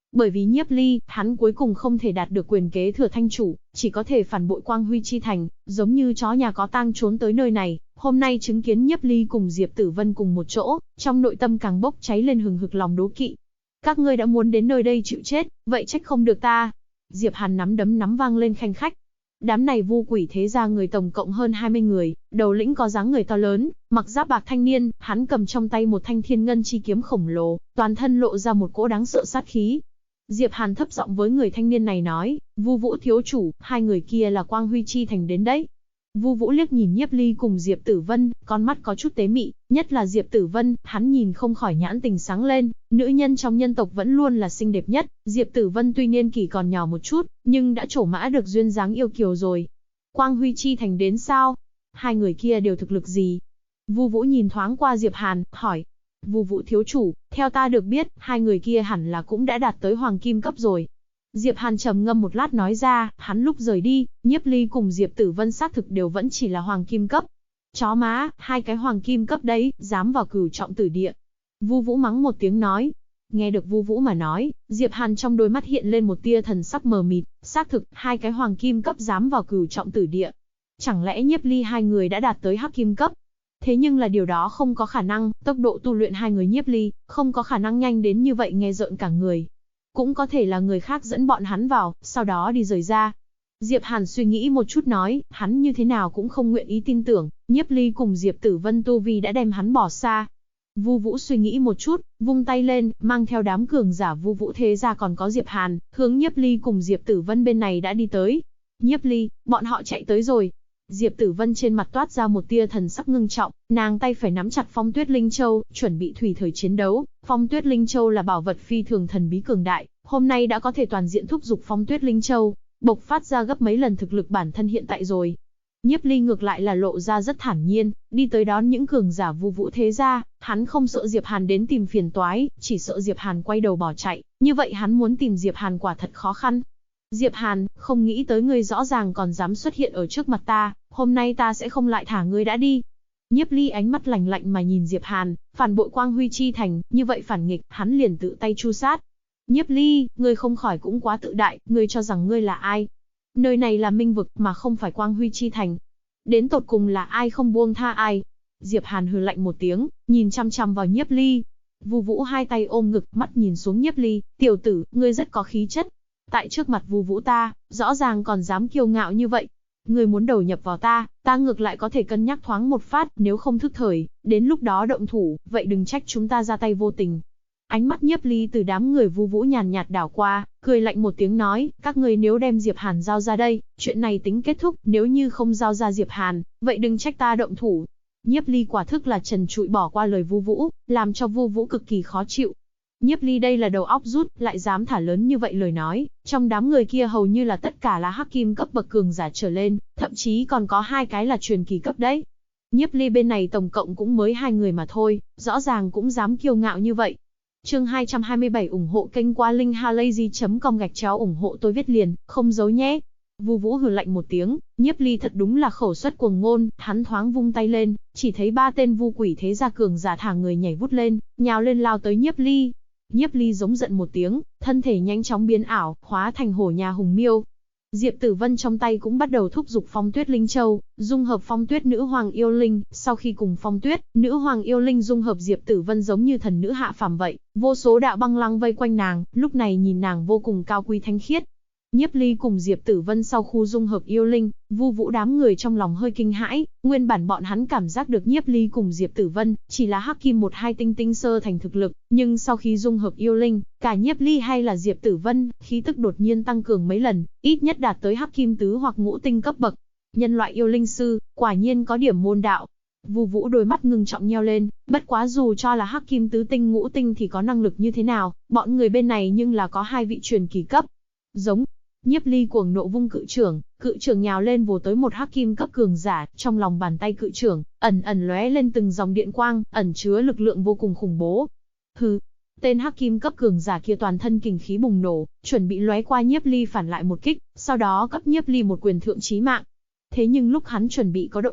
Bởi vì Nhiếp Ly, hắn cuối cùng không thể đạt được quyền kế thừa thanh chủ, chỉ có thể phản bội Quang Huy Chi Thành, giống như chó nhà có tang trốn tới nơi này. Hôm nay chứng kiến Nhiếp Ly cùng Diệp Tử Vân cùng một chỗ, trong nội tâm càng bốc cháy lên hừng hực lòng đố kỵ. Các ngươi đã muốn đến nơi đây chịu chết, vậy trách không được ta. Diệp Hàn nắm đấm nắm vang lên khanh khách. Đám này Vu Quỷ thế gia người tổng cộng hơn 20 người, đầu lĩnh có dáng người to lớn, mặc giáp bạc thanh niên, hắn cầm trong tay một thanh thiên ngân chi kiếm khổng lồ, toàn thân lộ ra một cỗ đáng sợ sát khí. Diệp Hàn thấp giọng với người thanh niên này nói, Vu Vũ thiếu chủ, hai người kia là Quang Huy Chi Thành đến đấy. Vu Vũ liếc nhìn Nhiếp Ly cùng Diệp Tử Vân, con mắt có chút tế mị, nhất là Diệp Tử Vân, hắn nhìn không khỏi nhãn tình sáng lên, nữ nhân trong nhân tộc vẫn luôn là xinh đẹp nhất, Diệp Tử Vân tuy niên kỷ còn nhỏ một chút, nhưng đã trổ mã được duyên dáng yêu kiều rồi. Quang Huy Chi Thành đến sao? Hai người kia đều thực lực gì? Vu Vũ nhìn thoáng qua Diệp Hàn, hỏi. Vu Vũ thiếu chủ, theo ta được biết, hai người kia hẳn là cũng đã đạt tới hoàng kim cấp rồi. Diệp Hàn trầm ngâm một lát nói ra, hắn lúc rời đi, Nhiếp Ly cùng Diệp Tử Vân xác thực đều vẫn chỉ là hoàng kim cấp. Chó má, hai cái hoàng kim cấp đấy, dám vào Cửu Trọng Tử Địa. Vu Vũ mắng một tiếng nói. Nghe được Vu Vũ mà nói, Diệp Hàn trong đôi mắt hiện lên một tia thần sắc mờ mịt, xác thực, hai cái hoàng kim cấp dám vào Cửu Trọng Tử Địa. Chẳng lẽ Nhiếp Ly hai người đã đạt tới hắc kim cấp? Thế nhưng là điều đó không có khả năng, tốc độ tu luyện hai người Nhiếp Ly, không có khả năng nhanh đến như vậy nghe rợn cả người. Cũng có thể là người khác dẫn bọn hắn vào, sau đó đi rời ra. Diệp Hàn suy nghĩ một chút nói, hắn như thế nào cũng không nguyện ý tin tưởng, Nhiếp Ly cùng Diệp Tử Vân tu vi đã đem hắn bỏ xa. Vu Vũ suy nghĩ một chút, vung tay lên, mang theo đám cường giả Vu Vũ thế gia còn có Diệp Hàn, hướng Nhiếp Ly cùng Diệp Tử Vân bên này đã đi tới. Nhiếp Ly, bọn họ chạy tới rồi. Diệp Tử Vân trên mặt toát ra một tia thần sắc ngưng trọng, nàng tay phải nắm chặt Phong Tuyết Linh Châu, chuẩn bị thủy thời chiến đấu. Phong Tuyết Linh Châu là bảo vật phi thường thần bí cường đại, hôm nay đã có thể toàn diện thúc giục Phong Tuyết Linh Châu, bộc phát ra gấp mấy lần thực lực bản thân hiện tại rồi. Nhiếp Ly ngược lại là lộ ra rất thản nhiên, đi tới đón những cường giả Vu Vũ thế gia, hắn không sợ Diệp Hàn đến tìm phiền toái, chỉ sợ Diệp Hàn quay đầu bỏ chạy, như vậy hắn muốn tìm Diệp Hàn quả thật khó khăn. Diệp Hàn, không nghĩ tới ngươi rõ ràng còn dám xuất hiện ở trước mặt ta, hôm nay ta sẽ không lại thả ngươi đã đi. Nhiếp Ly ánh mắt lạnh lạnh mà nhìn Diệp Hàn, phản bội Quang Huy Chi Thành, như vậy phản nghịch, hắn liền tự tay tru sát. Nhiếp Ly, ngươi không khỏi cũng quá tự đại, ngươi cho rằng ngươi là ai? Nơi này là Minh vực mà không phải Quang Huy Chi Thành. Đến tột cùng là ai không buông tha ai? Diệp Hàn hừ lạnh một tiếng, nhìn chăm chăm vào Nhiếp Ly. Vu Vũ hai tay ôm ngực, mắt nhìn xuống Nhiếp Ly, tiểu tử, ngươi rất có khí chất. Tại trước mặt Vu Vũ ta, rõ ràng còn dám kiêu ngạo như vậy. Ngươi muốn đầu nhập vào ta, ta ngược lại có thể cân nhắc thoáng một phát, nếu không thức thời, đến lúc đó động thủ, vậy đừng trách chúng ta ra tay vô tình. Ánh mắt Nhiếp Ly từ đám người Vu Vũ nhàn nhạt đảo qua, cười lạnh một tiếng nói, các ngươi nếu đem Diệp Hàn giao ra đây, chuyện này tính kết thúc, nếu như không giao ra Diệp Hàn, vậy đừng trách ta động thủ. Nhiếp Ly quả thức là trần trụi bỏ qua lời Vu Vũ, làm cho Vu Vũ cực kỳ khó chịu. Nhiếp Ly đây là đầu óc rút, lại dám thả lớn như vậy lời nói, trong đám người kia hầu như là tất cả là hắc kim cấp bậc cường giả trở lên, thậm chí còn có hai cái là truyền kỳ cấp đấy. Nhiếp Ly bên này tổng cộng cũng mới hai người mà thôi, rõ ràng cũng dám kiêu ngạo như vậy. Chương 227 ủng hộ kênh qua linkhalazy.com ủng hộ tôi viết liền, không giấu nhé. Vu Vũ hừ lạnh một tiếng, Nhiếp Ly thật đúng là khẩu xuất cuồng ngôn, hắn thoáng vung tay lên, chỉ thấy ba tên Vu Quỷ thế gia cường giả thả người nhảy vút lên, nhào lên lao tới Nhiếp Ly. Nhiếp Ly giống giận một tiếng, thân thể nhanh chóng biến ảo, hóa thành hổ nhà hùng miêu. Diệp Tử Vân trong tay cũng bắt đầu thúc giục Phong Tuyết Linh Châu, dung hợp Phong Tuyết Nữ Hoàng Yêu Linh, sau khi cùng Phong Tuyết Nữ Hoàng Yêu Linh dung hợp, Diệp Tử Vân giống như thần nữ hạ phàm vậy, vô số đạo băng lăng vây quanh nàng, lúc này nhìn nàng vô cùng cao quý thánh khiết. Nhiếp Ly cùng Diệp Tử Vân sau khu dung hợp yêu linh, Vu Vũ đám người trong lòng hơi kinh hãi, nguyên bản bọn hắn cảm giác được Nhiếp Ly cùng Diệp Tử Vân chỉ là hắc kim 1-2 tinh sơ thành thực lực, nhưng sau khi dung hợp yêu linh, cả Nhiếp Ly hay là Diệp Tử Vân, khí tức đột nhiên tăng cường mấy lần, ít nhất đạt tới hắc kim tứ hoặc ngũ tinh cấp bậc. Nhân loại yêu linh sư, quả nhiên có điểm môn đạo. Vu Vũ đôi mắt ngưng trọng nheo lên, bất quá dù cho là hắc kim tứ tinh ngũ tinh thì có năng lực như thế nào, bọn người bên này nhưng là có hai vị truyền kỳ cấp. Giống. Nhiếp Ly cuồng nộ vung cự trưởng nhào lên vồ tới một hắc kim cấp cường giả, trong lòng bàn tay cự trưởng ẩn ẩn lóe lên từng dòng điện quang, ẩn chứa lực lượng vô cùng khủng bố. Hừ, tên hắc kim cấp cường giả kia toàn thân kình khí bùng nổ, chuẩn bị lóe qua Nhiếp Ly phản lại một kích, sau đó cấp Nhiếp Ly một quyền thượng chí mạng. Thế nhưng lúc hắn chuẩn bị có động tác,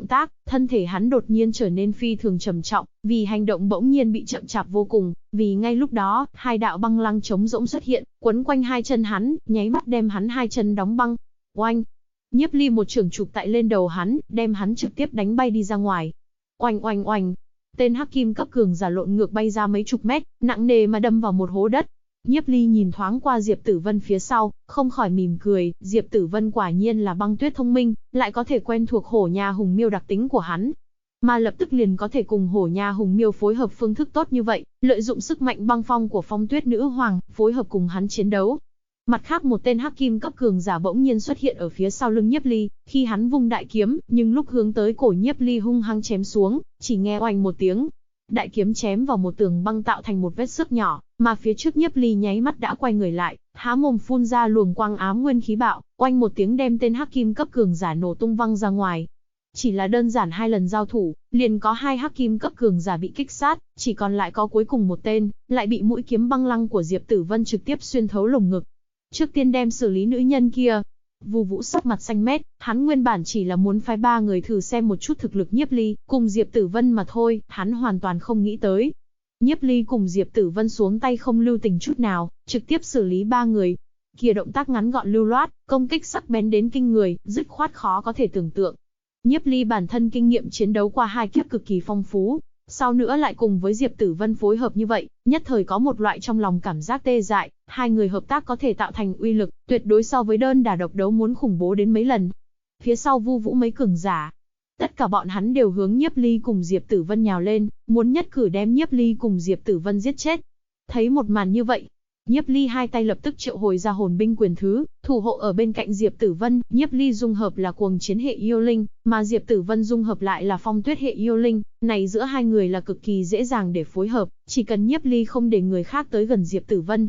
Thân thể hắn đột nhiên trở nên phi thường trầm trọng, vì hành động bỗng nhiên bị chậm chạp vô cùng, vì ngay lúc đó, hai đạo băng lăng trống rỗng xuất hiện, quấn quanh hai chân hắn, nháy mắt đem hắn hai chân đóng băng. Oanh! Nhiếp Ly một chưởng chụp tại lên đầu hắn, đem hắn trực tiếp đánh bay đi ra ngoài. Oanh oanh oanh! Tên hắc kim cấp cường giả lộn ngược bay ra mấy chục mét, nặng nề mà đâm vào một hố đất. Nhiếp Ly nhìn thoáng qua Diệp Tử Vân phía sau, không khỏi mỉm cười, Diệp Tử Vân quả nhiên là băng tuyết thông minh, lại có thể quen thuộc hổ nha hùng miêu đặc tính của hắn. Mà lập tức liền có thể cùng hổ nha hùng miêu phối hợp phương thức tốt như vậy, lợi dụng sức mạnh băng phong của phong tuyết nữ hoàng, phối hợp cùng hắn chiến đấu. Mặt khác một tên hắc kim cấp cường giả bỗng nhiên xuất hiện ở phía sau lưng Nhiếp Ly, khi hắn vung đại kiếm, nhưng lúc hướng tới cổ Nhiếp Ly hung hăng chém xuống, chỉ nghe oanh một tiếng. Đại kiếm chém vào một tường băng tạo thành một vết xước nhỏ, mà phía trước Nhiếp Ly nháy mắt đã quay người lại, há mồm phun ra luồng quang ám nguyên khí bạo, oanh một tiếng đem tên hắc kim cấp cường giả nổ tung văng ra ngoài. Chỉ là đơn giản 2 lần giao thủ, liền có 2 hắc kim cấp cường giả bị kích sát, chỉ còn lại có cuối cùng một tên, lại bị mũi kiếm băng lăng của Diệp Tử Vân trực tiếp xuyên thấu lồng ngực. Trước tiên đem xử lý nữ nhân kia. Vu Vũ sắc mặt xanh mét, hắn nguyên bản chỉ là muốn phái 3 người thử xem một chút thực lực Nhiếp Ly cùng Diệp Tử Vân mà thôi, hắn hoàn toàn không nghĩ tới. Nhiếp Ly cùng Diệp Tử Vân xuống tay không lưu tình chút nào, trực tiếp xử lý 3 người. Kia động tác ngắn gọn lưu loát, công kích sắc bén đến kinh người, dứt khoát khó có thể tưởng tượng. Nhiếp Ly bản thân kinh nghiệm chiến đấu qua 2 kiếp cực kỳ phong phú, sau nữa lại cùng với Diệp Tử Vân phối hợp như vậy, nhất thời có một loại trong lòng cảm giác tê dại, 2 người hợp tác có thể tạo thành uy lực, tuyệt đối so với đơn đả độc đấu muốn khủng bố đến mấy lần. Phía sau Vu Vũ mấy cường giả, tất cả bọn hắn đều hướng Nhiếp Ly cùng Diệp Tử Vân nhào lên, muốn nhất cử đem Nhiếp Ly cùng Diệp Tử Vân giết chết. Thấy một màn như vậy, Nhiếp Ly hai tay lập tức triệu hồi ra hồn binh quyền thứ, thủ hộ ở bên cạnh Diệp Tử Vân. Nhiếp Ly dung hợp là cuồng chiến hệ yêu linh, mà Diệp Tử Vân dung hợp lại là phong tuyết hệ yêu linh, này giữa hai người là cực kỳ dễ dàng để phối hợp, chỉ cần Nhiếp Ly không để người khác tới gần Diệp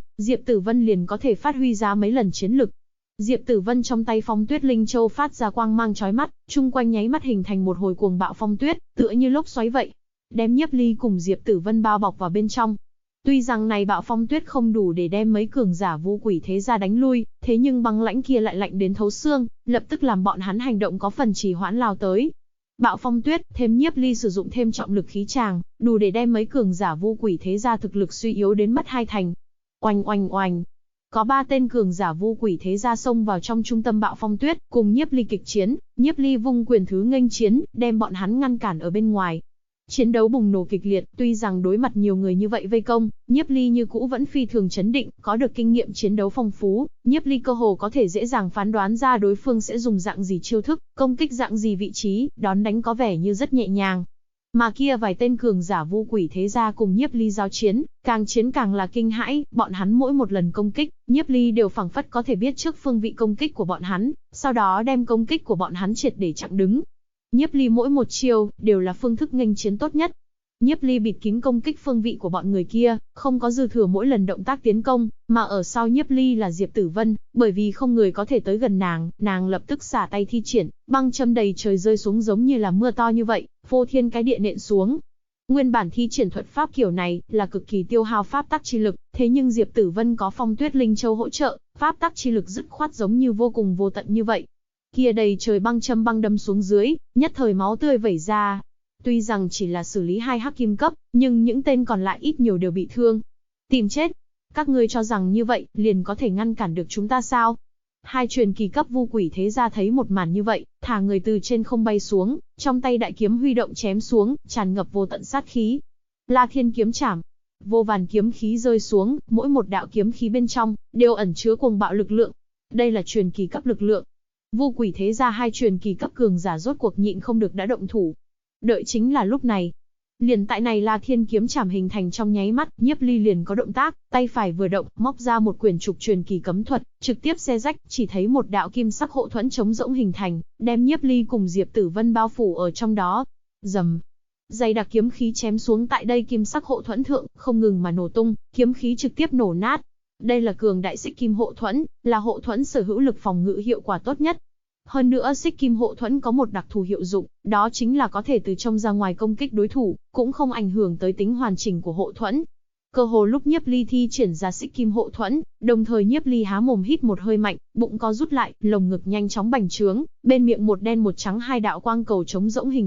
Tử Vân liền có thể phát huy ra mấy lần chiến lực. Diệp Tử Vân trong tay phong tuyết linh châu phát ra quang mang chói mắt, chung quanh nháy mắt hình thành một hồi cuồng bạo phong tuyết, tựa như lốc xoáy vậy, đem Nhiếp Ly cùng Diệp Tử Vân bao bọc vào bên trong. Tuy rằng này bạo phong tuyết không đủ để đem mấy cường giả vu quỷ thế gia đánh lui, thế nhưng băng lãnh kia lại lạnh đến thấu xương, lập tức làm bọn hắn hành động có phần trì hoãn lao tới. Bạo phong tuyết, thêm Nhiếp Ly sử dụng thêm trọng lực khí tràng, đủ để đem mấy cường giả vu quỷ thế gia thực lực suy yếu đến mất 2 thành. Oanh oanh oanh. Có 3 tên cường giả vu quỷ thế gia xông vào trong trung tâm bạo phong tuyết, cùng Nhiếp Ly kịch chiến, Nhiếp Ly vung quyền thứ nghênh chiến, đem bọn hắn ngăn cản ở bên ngoài. Chiến đấu bùng nổ kịch liệt, tuy rằng đối mặt nhiều người như vậy vây công, Nhiếp Ly như cũ vẫn phi thường chấn định, có được kinh nghiệm chiến đấu phong phú, Nhiếp Ly cơ hồ có thể dễ dàng phán đoán ra đối phương sẽ dùng dạng gì chiêu thức, công kích dạng gì vị trí, đón đánh có vẻ như rất nhẹ nhàng. Mà kia vài tên cường giả vu quỷ thế gia cùng Nhiếp Ly giao chiến càng là kinh hãi, bọn hắn mỗi một lần công kích, Nhiếp Ly đều phảng phất có thể biết trước phương vị công kích của bọn hắn, sau đó đem công kích của bọn hắn triệt để chặn đứng. Nhiếp Ly mỗi một chiêu đều là phương thức nghênh chiến tốt nhất. Nhiếp Ly bịt kín công kích phương vị của bọn người kia, không có dư thừa mỗi lần động tác tiến công, mà ở sau Nhiếp Ly là Diệp Tử Vân, bởi vì không người có thể tới gần nàng lập tức xả tay thi triển, băng châm đầy trời rơi xuống giống như là mưa to như vậy, phô thiên cái địa nện xuống. Nguyên bản thi triển thuật pháp kiểu này là cực kỳ tiêu hao pháp tắc chi lực, thế nhưng Diệp Tử Vân có phong tuyết linh châu hỗ trợ, pháp tắc chi lực dứt khoát giống như vô cùng vô tận như vậy. Kia đầy trời băng châm băng đâm xuống dưới, nhất thời máu tươi vẩy ra. Tuy rằng chỉ là xử lý 2 hắc kim cấp, nhưng những tên còn lại ít nhiều đều bị thương. Tìm chết. Các ngươi cho rằng như vậy, liền có thể ngăn cản được chúng ta sao? 2 truyền kỳ cấp vu quỷ thế gia thấy một màn như vậy, thả người từ trên không bay xuống, trong tay đại kiếm huy động chém xuống, tràn ngập vô tận sát khí. La Thiên kiếm chảm. Vô vàn kiếm khí rơi xuống, mỗi một đạo kiếm khí bên trong, đều ẩn chứa cuồng bạo lực lượng. Đây là truyền kỳ cấp lực lượng. Vu quỷ thế gia 2 truyền kỳ cấp cường giả rốt cuộc nhịn không được đã động thủ. Đợi chính là lúc này. Liền tại này La Thiên kiếm chảm hình thành trong nháy mắt, Nhiếp Ly liền có động tác, tay phải vừa động, móc ra một quyển trục truyền kỳ cấm thuật, trực tiếp xé rách, chỉ thấy một đạo kim sắc hộ thuẫn trống rỗng hình thành, đem Nhiếp Ly cùng Diệp Tử Vân bao phủ ở trong đó. Rầm. Dày đặc kiếm khí chém xuống tại đây kim sắc hộ thuẫn thượng, không ngừng mà nổ tung, kiếm khí trực tiếp nổ nát. Đây là cường đại xích kim hộ thuẫn, là hộ thuẫn sở hữu lực phòng ngự hiệu quả tốt nhất. Hơn nữa xích kim hộ thuẫn có một đặc thù hiệu dụng, đó chính là có thể từ trong ra ngoài công kích đối thủ, cũng không ảnh hưởng tới tính hoàn chỉnh của hộ thuẫn. Cơ hồ lúc Nhiếp Ly thi triển ra xích kim hộ thuẫn, đồng thời Nhiếp Ly há mồm hít một hơi mạnh, bụng co rút lại, lồng ngực nhanh chóng bành trướng, bên miệng một đen một trắng 2 đạo quang cầu trống rỗng hình thành,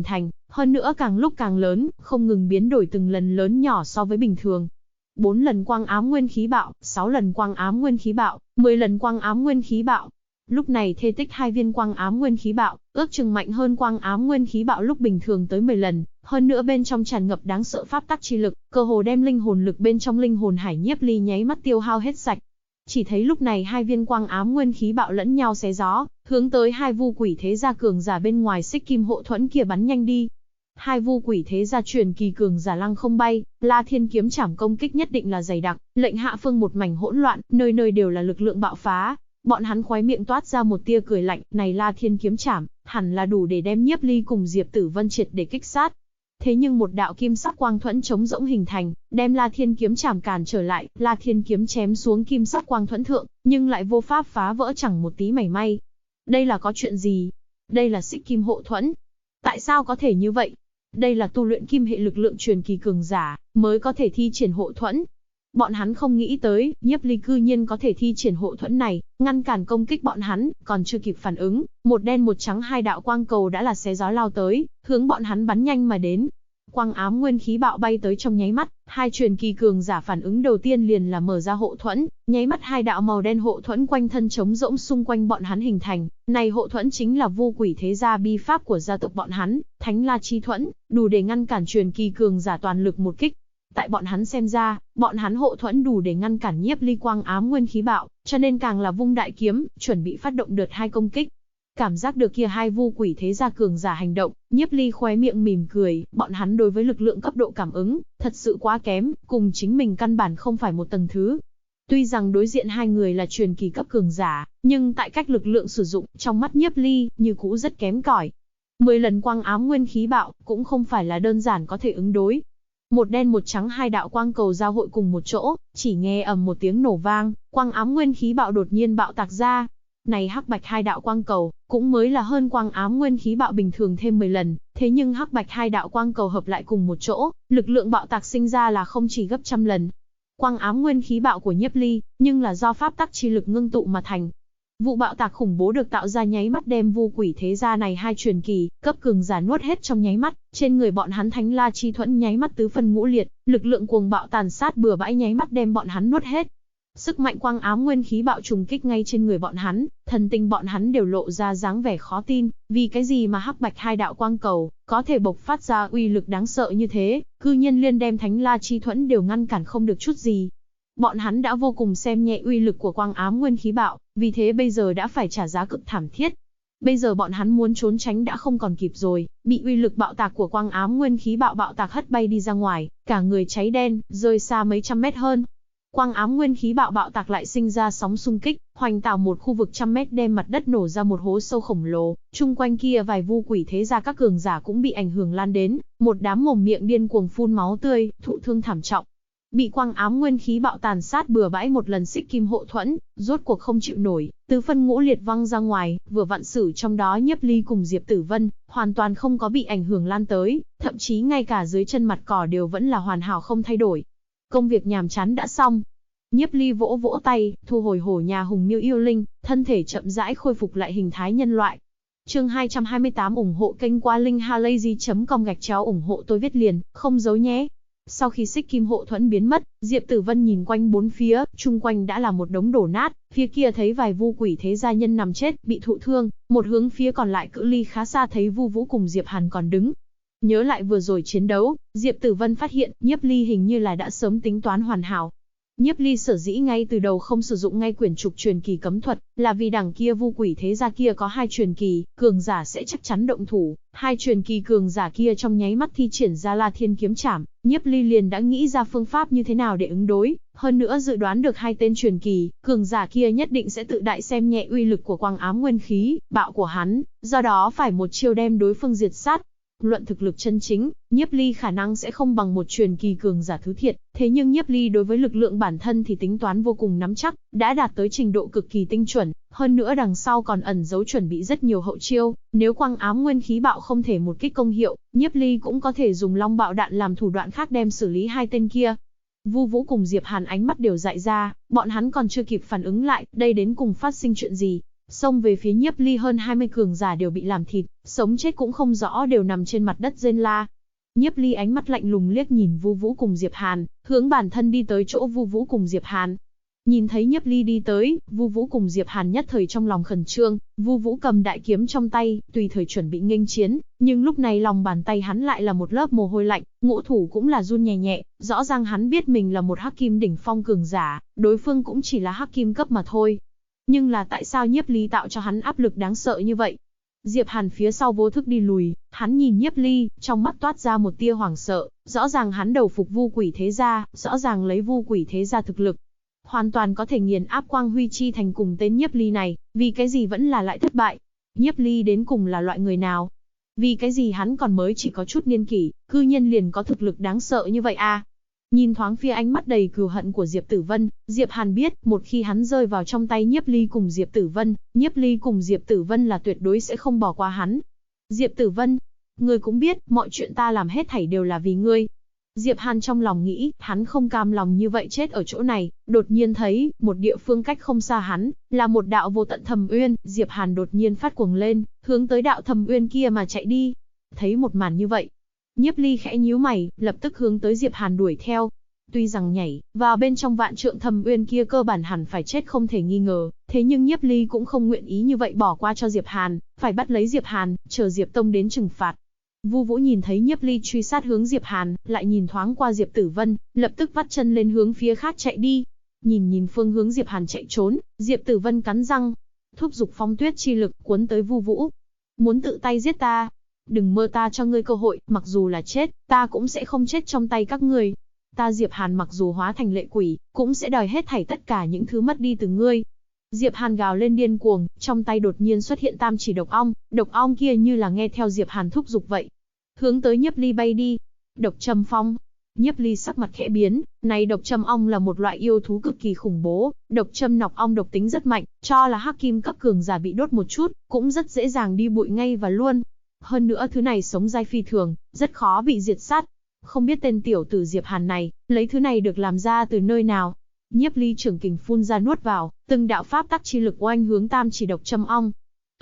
hơn nữa càng lúc càng lớn, không ngừng biến đổi từng lần lớn nhỏ so với bình thường. 4 lần quang ám nguyên khí bạo, 6 lần quang ám nguyên khí bạo, 10 lần quang ám nguyên khí bạo. Lúc này thể tích 2 viên quang ám nguyên khí bạo, ước chừng mạnh hơn quang ám nguyên khí bạo lúc bình thường tới 10 lần, hơn nữa bên trong tràn ngập đáng sợ pháp tắc chi lực, cơ hồ đem linh hồn lực bên trong linh hồn hải Nhiếp Ly nháy mắt tiêu hao hết sạch. Chỉ thấy lúc này 2 viên quang ám nguyên khí bạo lẫn nhau xé gió, hướng tới 2 vu quỷ thế gia cường giả bên ngoài xích kim hộ thuẫn kia bắn nhanh đi. 2 vu quỷ thế gia truyền kỳ cường giả lăng không bay, La Thiên kiếm chảm công kích nhất định là dày đặc, lệnh hạ phương một mảnh hỗn loạn, nơi nơi đều là lực lượng bạo phá. Bọn hắn khóe miệng toát ra một tia cười lạnh, này La Thiên kiếm chảm, hẳn là đủ để đem Nhiếp Ly cùng Diệp Tử Vân triệt để kích sát. Thế nhưng một đạo kim sắc quang thuẫn trống rỗng hình thành, đem La Thiên kiếm chảm cản trở lại, La Thiên kiếm chém xuống kim sắc quang thuẫn thượng, nhưng lại vô pháp phá vỡ chẳng một tí mảy may. Đây là có chuyện gì? Đây là xích kim hộ thuẫn. Tại sao có thể như vậy? Đây là tu luyện kim hệ lực lượng truyền kỳ cường giả, mới có thể thi triển hộ thuẫn. Bọn hắn không nghĩ tới, Nhiếp Ly cư nhiên có thể thi triển hộ thuẫn này, ngăn cản công kích bọn hắn, còn chưa kịp phản ứng, một đen một trắng 2 đạo quang cầu đã là xé gió lao tới, hướng bọn hắn bắn nhanh mà đến. Quang ám nguyên khí bạo bay tới trong nháy mắt, 2 truyền kỳ cường giả phản ứng đầu tiên liền là mở ra hộ thuẫn, nháy mắt 2 đạo màu đen hộ thuẫn quanh thân trống rỗng xung quanh bọn hắn hình thành. Này hộ thuẫn chính là vu quỷ thế gia bi pháp của gia tộc bọn hắn, Thánh La Chi thuẫn, đủ để ngăn cản truyền kỳ cường giả toàn lực một kích. Tại bọn hắn xem ra, bọn hắn hộ thuẫn đủ để ngăn cản Nhiếp Ly quang ám nguyên khí bạo, cho nên càng là vung đại kiếm, chuẩn bị phát động đợt 2 công kích. Cảm giác được kia 2 vu quỷ thế gia cường giả hành động, Nhiếp Ly khóe miệng mỉm cười, bọn hắn đối với lực lượng cấp độ cảm ứng, thật sự quá kém, cùng chính mình căn bản không phải một tầng thứ. Tuy rằng đối diện 2 người là truyền kỳ cấp cường giả, nhưng tại cách lực lượng sử dụng, trong mắt Nhiếp Ly, như cũ rất kém cỏi. 10 lần quang ám nguyên khí bạo, cũng không phải là đơn giản có thể ứng đối. Một đen một trắng 2 đạo quang cầu giao hội cùng một chỗ, chỉ nghe ầm một tiếng nổ vang, quang ám nguyên khí bạo đột nhiên bạo tạc ra. Này hắc bạch 2 đạo quang cầu, cũng mới là hơn quang ám nguyên khí bạo bình thường thêm 10 lần, thế nhưng hắc bạch 2 đạo quang cầu hợp lại cùng một chỗ, lực lượng bạo tạc sinh ra là không chỉ gấp trăm lần. Quang ám nguyên khí bạo của Nhiếp Ly, nhưng là do pháp tắc chi lực ngưng tụ mà thành. Vụ bạo tạc khủng bố được tạo ra nháy mắt đem vu quỷ thế gia này 2 truyền kỳ, cấp cường giả nuốt hết trong nháy mắt, trên người bọn hắn Thánh La Chi thuẫn nháy mắt tứ phân ngũ liệt, lực lượng cuồng bạo tàn sát bừa bãi nháy mắt đem bọn hắn nuốt hết. Sức mạnh quang ám nguyên khí bạo trùng kích ngay trên người bọn hắn, thần tình bọn hắn đều lộ ra dáng vẻ khó tin, vì cái gì mà hắc bạch 2 đạo quang cầu có thể bộc phát ra uy lực đáng sợ như thế, cư nhiên liên đem Thánh La Chi thuẫn đều ngăn cản không được chút gì. Bọn hắn đã vô cùng xem nhẹ uy lực của quang ám nguyên khí bạo, vì thế bây giờ đã phải trả giá cực thảm thiết. Bây giờ bọn hắn muốn trốn tránh đã không còn kịp rồi, bị uy lực bạo tạc của quang ám nguyên khí bạo tạc hất bay đi ra ngoài, cả người cháy đen, rơi xa mấy trăm mét hơn. Quang ám nguyên khí bạo tạc lại sinh ra sóng xung kích, hoành tạo một khu vực trăm mét đem mặt đất nổ ra một hố sâu khổng lồ, chung quanh kia vài vu quỷ thế gia các cường giả cũng bị ảnh hưởng lan đến, một đám mồm miệng điên cuồng phun máu tươi, thụ thương thảm trọng. Bị quang ám nguyên khí bạo tàn sát bừa bãi một lần xích kim hộ thuẫn, rốt cuộc không chịu nổi, tứ phân ngũ liệt văng ra ngoài, vừa vặn xử trong đó Nhiếp Ly cùng Diệp Tử Vân, hoàn toàn không có bị ảnh hưởng lan tới, thậm chí ngay cả dưới chân mặt cỏ đều vẫn là hoàn hảo không thay đổi. Công việc nhàm chán đã xong. Nhiếp Ly vỗ vỗ tay, thu hồi hổ nhà hùng miêu yêu linh, thân thể chậm rãi khôi phục lại hình thái nhân loại. Chương 228 ủng hộ kênh qua linkhalazy.com ủng hộ tôi viết liền, không giấu nhé. Sau khi xích kim hộ thuẫn biến mất, Diệp Tử Vân nhìn quanh bốn phía, chung quanh đã là một đống đổ nát, phía kia thấy vài vu quỷ thế gia nhân nằm chết, bị thụ thương, một hướng phía còn lại cự ly khá xa thấy Vu Vũ cùng Diệp Hàn còn đứng. Nhớ lại vừa rồi chiến đấu, Diệp Tử Vân phát hiện, Nhiếp Ly hình như là đã sớm tính toán hoàn hảo. Nhiếp Ly sở dĩ ngay từ đầu không sử dụng ngay quyển trục truyền kỳ cấm thuật, là vì đằng kia vu quỷ thế gia kia có 2 truyền kỳ, cường giả sẽ chắc chắn động thủ, 2 truyền kỳ cường giả kia trong nháy mắt thi triển ra La Thiên kiếm trảm, Nhiếp Ly liền đã nghĩ ra phương pháp như thế nào để ứng đối, hơn nữa dự đoán được 2 tên truyền kỳ, cường giả kia nhất định sẽ tự đại xem nhẹ uy lực của quang ám nguyên khí, bạo của hắn, do đó phải một chiêu đem đối phương diệt sát. Luận thực lực chân chính, Nhiếp Ly khả năng sẽ không bằng một truyền kỳ cường giả thứ thiệt, thế nhưng Nhiếp Ly đối với lực lượng bản thân thì tính toán vô cùng nắm chắc, đã đạt tới trình độ cực kỳ tinh chuẩn, hơn nữa đằng sau còn ẩn giấu chuẩn bị rất nhiều hậu chiêu, nếu quang ám nguyên khí bạo không thể một kích công hiệu, Nhiếp Ly cũng có thể dùng long bạo đạn làm thủ đoạn khác đem xử lý 2 tên kia. Vu Vũ cùng Diệp Hàn ánh mắt đều dại ra, bọn hắn còn chưa kịp phản ứng lại, đây đến cùng phát sinh chuyện gì. xông về phía Nhiếp Ly. Hơn 20 cường giả đều bị làm thịt, sống chết cũng không rõ, đều nằm trên mặt đất rên la. Nhiếp Ly ánh mắt lạnh lùng liếc nhìn Vu Vũ cùng Diệp Hàn, hướng bản thân đi tới chỗ Vu Vũ cùng Diệp Hàn. Nhìn thấy Nhiếp Ly đi tới, Vu Vũ cùng Diệp Hàn nhất thời trong lòng khẩn trương. Vu Vũ cầm đại kiếm trong tay, tùy thời chuẩn bị nghênh chiến, nhưng lúc này lòng bàn tay hắn lại là một lớp mồ hôi lạnh, ngũ thủ cũng là run nhẹ nhẹ, rõ ràng hắn biết mình là một hắc kim đỉnh phong cường giả, đối phương cũng chỉ là hắc kim cấp mà thôi. Nhưng là tại sao Nhiếp Ly tạo cho hắn áp lực đáng sợ như vậy? Diệp Hàn phía sau vô thức đi lùi, hắn nhìn Nhiếp Ly, trong mắt toát ra một tia hoảng sợ, rõ ràng hắn đầu phục Vu Quỷ Thế Gia, rõ ràng lấy Vu Quỷ Thế Gia thực lực, hoàn toàn có thể nghiền áp Quang Huy Chi Thành cùng tên Nhiếp Ly này, vì cái gì vẫn là lại thất bại? Nhiếp Ly đến cùng là loại người nào? Vì cái gì hắn còn mới chỉ có chút niên kỷ, cư nhiên liền có thực lực đáng sợ như vậy à? Nhìn thoáng phía ánh mắt đầy cừu hận của Diệp Tử Vân, Diệp Hàn biết, một khi hắn rơi vào trong tay Nhiếp Ly cùng Diệp Tử Vân, Nhiếp Ly cùng Diệp Tử Vân là tuyệt đối sẽ không bỏ qua hắn. Diệp Tử Vân, ngươi cũng biết, mọi chuyện ta làm hết thảy đều là vì ngươi. Diệp Hàn trong lòng nghĩ, hắn không cam lòng như vậy chết ở chỗ này, đột nhiên thấy, một địa phương cách không xa hắn, là một đạo vô tận thâm uyên, Diệp Hàn đột nhiên phát cuồng lên, hướng tới đạo thâm uyên kia mà chạy đi. Thấy một màn như vậy, Nhiếp Ly khẽ nhíu mày, lập tức hướng tới Diệp Hàn đuổi theo. Tuy rằng nhảy vào bên trong vạn trượng thâm uyên kia cơ bản hẳn phải chết không thể nghi ngờ, thế nhưng Nhiếp Ly cũng không nguyện ý như vậy bỏ qua cho Diệp Hàn, phải bắt lấy Diệp Hàn, chờ Diệp Tông đến trừng phạt. Vu Vũ nhìn thấy Nhiếp Ly truy sát hướng Diệp Hàn, lại nhìn thoáng qua Diệp Tử Vân, lập tức vắt chân lên hướng phía khác chạy đi. Nhìn phương hướng Diệp Hàn chạy trốn, Diệp Tử Vân cắn răng, thúc giục phong tuyết chi lực cuốn tới Vu Vũ. Muốn tự tay giết ta? Đừng mơ, ta cho ngươi cơ hội, mặc dù là chết, ta cũng sẽ không chết trong tay các ngươi. Ta Diệp Hàn mặc dù hóa thành lệ quỷ, cũng sẽ đòi hết thảy tất cả những thứ mất đi từ ngươi. Diệp Hàn gào lên điên cuồng, trong tay đột nhiên xuất hiện tam chỉ độc ong kia như là nghe theo Diệp Hàn thúc giục vậy, hướng tới Nhiếp Ly bay đi. Độc châm phong. Nhiếp Ly sắc mặt khẽ biến, này độc châm ong là một loại yêu thú cực kỳ khủng bố, độc châm nọc ong độc tính rất mạnh, cho là hắc kim cấp cường giả bị đốt một chút, cũng rất dễ dàng đi bụi ngay và luôn. Hơn nữa thứ này sống dai phi thường, rất khó bị diệt sát. Không biết tên tiểu tử Diệp Hàn này, lấy thứ này được làm ra từ nơi nào? Nhiếp Ly trưởng kình phun ra nuốt vào, từng đạo pháp tắc chi lực oanh hướng tam chỉ độc châm ong.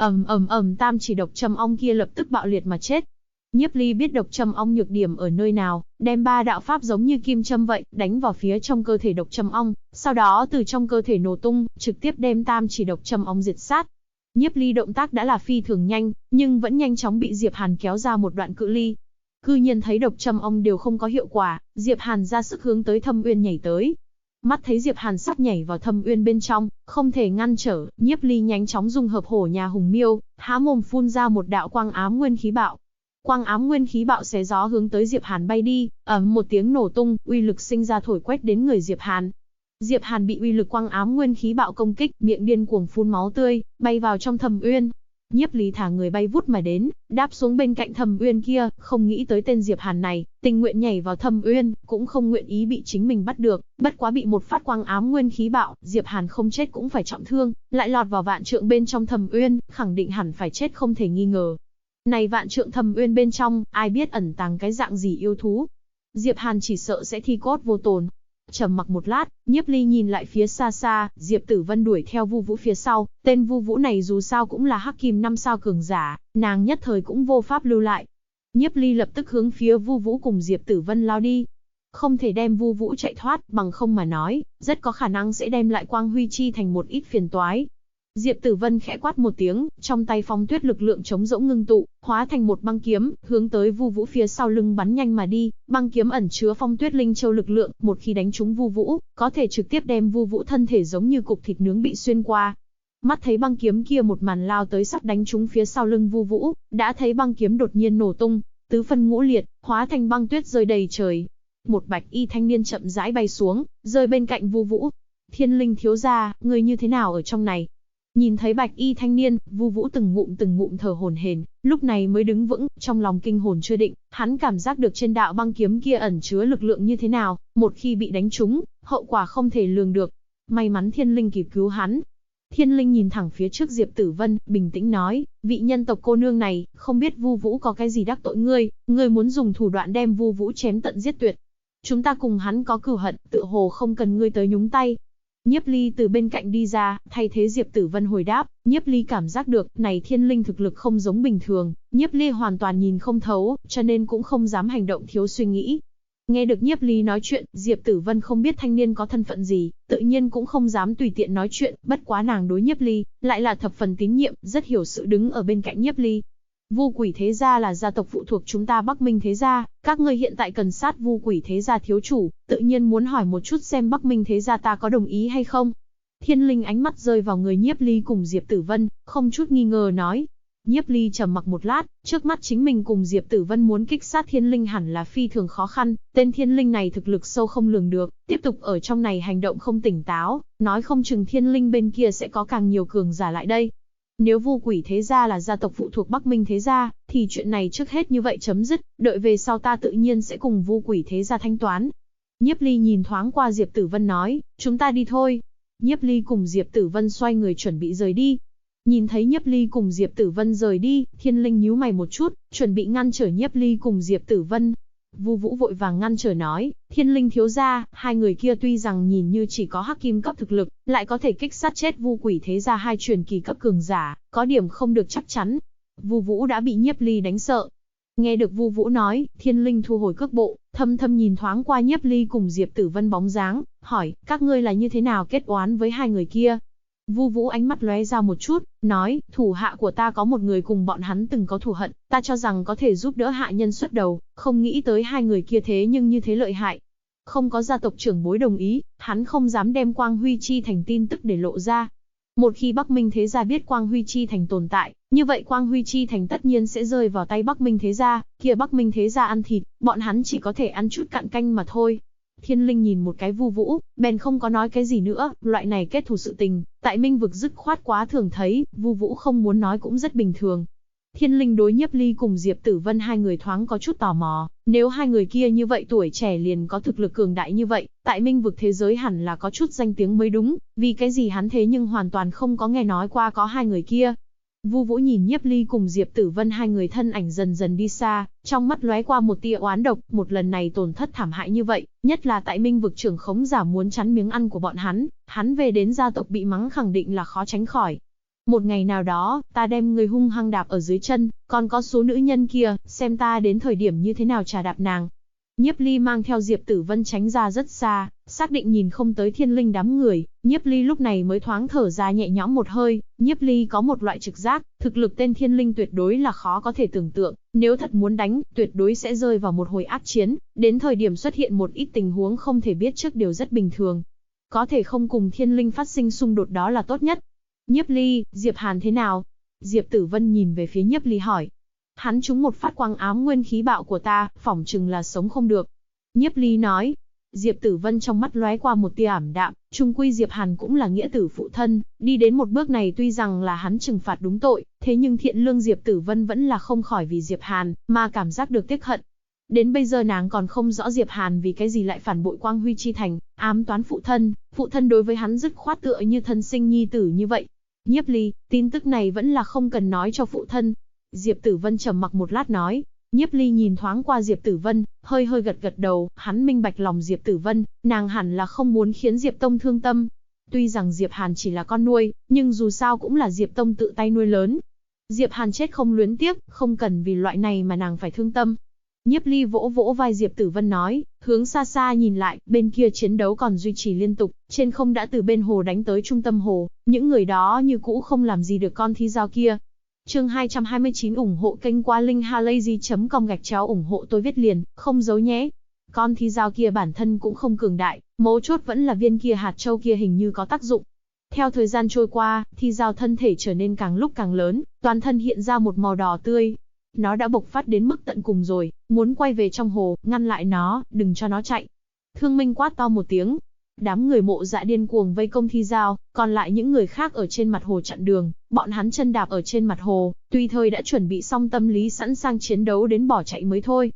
Tam chỉ độc châm ong kia lập tức bạo liệt mà chết. Nhiếp Ly biết độc châm ong nhược điểm ở nơi nào, đem 3 đạo pháp giống như kim châm vậy, đánh vào phía trong cơ thể độc châm ong, sau đó từ trong cơ thể nổ tung, trực tiếp đem tam chỉ độc châm ong diệt sát. Nhiếp Ly động tác đã là phi thường nhanh, nhưng vẫn nhanh chóng bị Diệp Hàn kéo ra một đoạn cự ly. Cư nhiên thấy độc châm ong đều không có hiệu quả, Diệp Hàn ra sức hướng tới thâm uyên nhảy tới. Mắt thấy Diệp Hàn sắp nhảy vào thâm uyên bên trong, không thể ngăn trở, Nhiếp Ly nhanh chóng dung hợp hổ nhà hùng miêu, há mồm phun ra một đạo quang ám nguyên khí bạo. Quang ám nguyên khí bạo xé gió hướng tới Diệp Hàn bay đi, một tiếng nổ tung, uy lực sinh ra thổi quét đến người Diệp Hàn. Diệp Hàn bị uy lực quang ám nguyên khí bạo công kích, miệng điên cuồng phun máu tươi, bay vào trong thâm uyên. Nhiếp Ly thả người bay vút mà đến, đáp xuống bên cạnh thâm uyên kia, không nghĩ tới tên Diệp Hàn này, tình nguyện nhảy vào thâm uyên, cũng không nguyện ý bị chính mình bắt được, bất quá bị một phát quang ám nguyên khí bạo, Diệp Hàn không chết cũng phải trọng thương, lại lọt vào vạn trượng bên trong thâm uyên, khẳng định hẳn phải chết không thể nghi ngờ. Này vạn trượng thâm uyên bên trong, ai biết ẩn tàng cái dạng gì yêu thú? Diệp Hàn chỉ sợ sẽ thi cốt vô tồn. Trầm mặc một lát, Nhiếp Ly nhìn lại phía xa xa, Diệp Tử Vân đuổi theo Vu Vũ phía sau, tên Vu Vũ này dù sao cũng là hắc kim 5 sao cường giả, nàng nhất thời cũng vô pháp lưu lại. Nhiếp Ly lập tức hướng phía Vu Vũ cùng Diệp Tử Vân lao đi. Không thể đem Vu Vũ chạy thoát, bằng không mà nói, rất có khả năng sẽ đem lại Quang Huy Chi thành một ít phiền toái. Diệp Tử Vân khẽ quát một tiếng, trong tay phong tuyết lực lượng trống rỗng ngưng tụ, hóa thành một băng kiếm, hướng tới Vu Vũ phía sau lưng bắn nhanh mà đi. Băng kiếm ẩn chứa phong tuyết linh châu lực lượng, một khi đánh trúng Vu Vũ, có thể trực tiếp đem Vu Vũ thân thể giống như cục thịt nướng bị xuyên qua. Mắt thấy băng kiếm kia một màn lao tới sắp đánh trúng phía sau lưng Vu Vũ, đã thấy băng kiếm đột nhiên nổ tung, tứ phân ngũ liệt, hóa thành băng tuyết rơi đầy trời. Một bạch y thanh niên chậm rãi bay xuống, rơi bên cạnh Vu Vũ. Thiên Linh thiếu gia, ngươi như thế nào ở trong này? Nhìn thấy bạch y thanh niên, Vu Vũ từng ngụm thở hổn hển, lúc này mới đứng vững, trong lòng kinh hồn chưa định, hắn cảm giác được trên đạo băng kiếm kia ẩn chứa lực lượng như thế nào, một khi bị đánh trúng, hậu quả không thể lường được. May mắn Thiên Linh kịp cứu hắn. Thiên Linh nhìn thẳng phía trước Diệp Tử Vân, bình tĩnh nói, vị nhân tộc cô nương này, không biết Vu Vũ có cái gì đắc tội ngươi muốn dùng thủ đoạn đem Vu Vũ chém tận giết tuyệt. Chúng ta cùng hắn có cừu hận, tựa hồ không cần ngươi tới nhúng tay. Nhiếp Ly từ bên cạnh đi ra, thay thế Diệp Tử Vân hồi đáp. Nhiếp Ly cảm giác được, này thiên linh thực lực không giống bình thường, Nhiếp Ly hoàn toàn nhìn không thấu, cho nên cũng không dám hành động thiếu suy nghĩ. Nghe được Nhiếp Ly nói chuyện, Diệp Tử Vân không biết thanh niên có thân phận gì, tự nhiên cũng không dám tùy tiện nói chuyện, bất quá nàng đối Nhiếp Ly lại là thập phần tín nhiệm, rất hiểu sự đứng ở bên cạnh Nhiếp Ly. Vu Quỷ Thế Gia là gia tộc phụ thuộc chúng ta Bắc Minh Thế Gia, các ngươi hiện tại cần sát Vu Quỷ Thế Gia thiếu chủ, tự nhiên muốn hỏi một chút xem Bắc Minh Thế Gia ta có đồng ý hay không. Thiên linh ánh mắt rơi vào người Nhiếp Ly cùng Diệp Tử Vân, không chút nghi ngờ nói. Nhiếp Ly trầm mặc một lát, trước mắt chính mình cùng Diệp Tử Vân muốn kích sát thiên linh hẳn là phi thường khó khăn, tên thiên linh này thực lực sâu không lường được, tiếp tục ở trong này hành động không tỉnh táo, nói không chừng thiên linh bên kia sẽ có càng nhiều cường giả lại đây. Nếu Vu Quỷ Thế Gia là gia tộc phụ thuộc Bắc Minh Thế Gia, thì chuyện này trước hết như vậy chấm dứt, đợi về sau ta tự nhiên sẽ cùng Vu Quỷ Thế Gia thanh toán. Nhiếp Ly nhìn thoáng qua Diệp Tử Vân nói, chúng ta đi thôi. Nhiếp Ly cùng Diệp Tử Vân xoay người chuẩn bị rời đi. Nhìn thấy Nhiếp Ly cùng Diệp Tử Vân rời đi, Thiên Linh nhíu mày một chút, chuẩn bị ngăn trở Nhiếp Ly cùng Diệp Tử Vân. Vu Vũ vội vàng ngăn trở nói, Thiên Linh thiếu gia, hai người kia tuy rằng nhìn như chỉ có hắc kim cấp thực lực, lại có thể kích sát chết Vu Quỷ Thế Gia hai truyền kỳ cấp cường giả, có điểm không được chắc chắn. Vu Vũ đã bị Nhiếp Ly đánh sợ. Nghe được Vu Vũ nói, Thiên Linh thu hồi cước bộ, thâm thâm nhìn thoáng qua Nhiếp Ly cùng Diệp Tử Vân bóng dáng, hỏi, các ngươi là như thế nào kết oán với hai người kia? Vu Vũ ánh mắt lóe ra một chút, nói, thủ hạ của ta có một người cùng bọn hắn từng có thù hận, ta cho rằng có thể giúp đỡ hạ nhân xuất đầu, không nghĩ tới hai người kia thế nhưng như thế lợi hại. Không có gia tộc trưởng bối đồng ý, hắn không dám đem Quang Huy Chi Thành tin tức để lộ ra. Một khi Bắc Minh Thế Gia biết Quang Huy Chi Thành tồn tại, như vậy Quang Huy Chi Thành tất nhiên sẽ rơi vào tay Bắc Minh Thế Gia, kia Bắc Minh Thế Gia ăn thịt, bọn hắn chỉ có thể ăn chút cạn canh mà thôi. Thiên Linh nhìn một cái Vu Vũ, bèn không có nói cái gì nữa, loại này kết thù sự tình, tại Minh vực dứt khoát quá thường thấy, Vu Vũ không muốn nói cũng rất bình thường. Thiên Linh đối Nhiếp Ly cùng Diệp Tử Vân hai người thoáng có chút tò mò, nếu hai người kia như vậy tuổi trẻ liền có thực lực cường đại như vậy, tại Minh vực thế giới hẳn là có chút danh tiếng mới đúng, vì cái gì hắn thế nhưng hoàn toàn không có nghe nói qua có hai người kia. Vu Vũ nhìn Nhiếp Ly cùng Diệp Tử Vân hai người thân ảnh dần dần đi xa, trong mắt lóe qua một tia oán độc, một lần này tổn thất thảm hại như vậy, nhất là tại Minh vực trưởng khống giả muốn chắn miếng ăn của bọn hắn về đến gia tộc bị mắng khẳng định là khó tránh khỏi. Một ngày nào đó, ta đem người hung hăng đạp ở dưới chân, còn có số nữ nhân kia, xem ta đến thời điểm như thế nào trà đạp nàng. Nhiếp Ly mang theo Diệp Tử Vân tránh ra rất xa, xác định nhìn không tới Thiên Linh đám người, Nhiếp Ly lúc này mới thoáng thở ra nhẹ nhõm một hơi. Nhiếp Ly có một loại trực giác, thực lực tên Thiên Linh tuyệt đối là khó có thể tưởng tượng, nếu thật muốn đánh, tuyệt đối sẽ rơi vào một hồi ác chiến, đến thời điểm xuất hiện một ít tình huống không thể biết trước đều rất bình thường. Có thể không cùng Thiên Linh phát sinh xung đột đó là tốt nhất. Nhiếp Ly, Diệp Hàn thế nào? Diệp Tử Vân nhìn về phía Nhiếp Ly hỏi. Hắn trúng một phát quang ám nguyên khí bạo của ta, phỏng chừng là sống không được. Nhiếp Ly nói. Diệp Tử Vân trong mắt lóe qua một tia ảm đạm, chung quy Diệp Hàn cũng là nghĩa tử phụ thân, đi đến một bước này tuy rằng là hắn trừng phạt đúng tội, thế nhưng thiện lương Diệp Tử Vân vẫn là không khỏi vì Diệp Hàn, mà cảm giác được tiếc hận. Đến bây giờ nàng còn không rõ Diệp Hàn vì cái gì lại phản bội Quang Huy Chi Thành, ám toán phụ thân đối với hắn dứt khoát tựa như thân sinh nhi tử như vậy. Nhiếp Ly, tin tức này vẫn là không cần nói cho phụ thân. Diệp Tử Vân trầm mặc một lát nói. Nhiếp Ly nhìn thoáng qua Diệp Tử Vân, hơi gật đầu, hắn minh bạch lòng Diệp Tử Vân, nàng hẳn là không muốn khiến Diệp Tông thương tâm. Tuy rằng Diệp Hàn chỉ là con nuôi, nhưng dù sao cũng là Diệp Tông tự tay nuôi lớn. Diệp Hàn chết không luyến tiếc, không cần vì loại này mà nàng phải thương tâm. Nhiếp Ly vỗ vỗ vai Diệp Tử Vân nói, hướng xa xa nhìn lại, bên kia chiến đấu còn duy trì liên tục, trên không đã từ bên hồ đánh tới trung tâm hồ, những người đó như cũ không làm gì được con thi dao kia. Chương 229 ủng hộ kênh qua linkhalazy.com ủng hộ tôi viết liền, không giấu nhé. Con thi dao kia bản thân cũng không cường đại, mấu chốt vẫn là viên kia hạt châu kia hình như có tác dụng. Theo thời gian trôi qua, thi dao thân thể trở nên càng lúc càng lớn, toàn thân hiện ra một màu đỏ tươi. Nó đã bộc phát đến mức tận cùng rồi, muốn quay về trong hồ, ngăn lại nó, đừng cho nó chạy. Thương Minh quát to một tiếng. Đám người Mộ Dạ điên cuồng vây công thi dao, còn lại những người khác ở trên mặt hồ chặn đường, bọn hắn chân đạp ở trên mặt hồ, tùy thời đã chuẩn bị xong tâm lý sẵn sàng chiến đấu đến bỏ chạy mới thôi.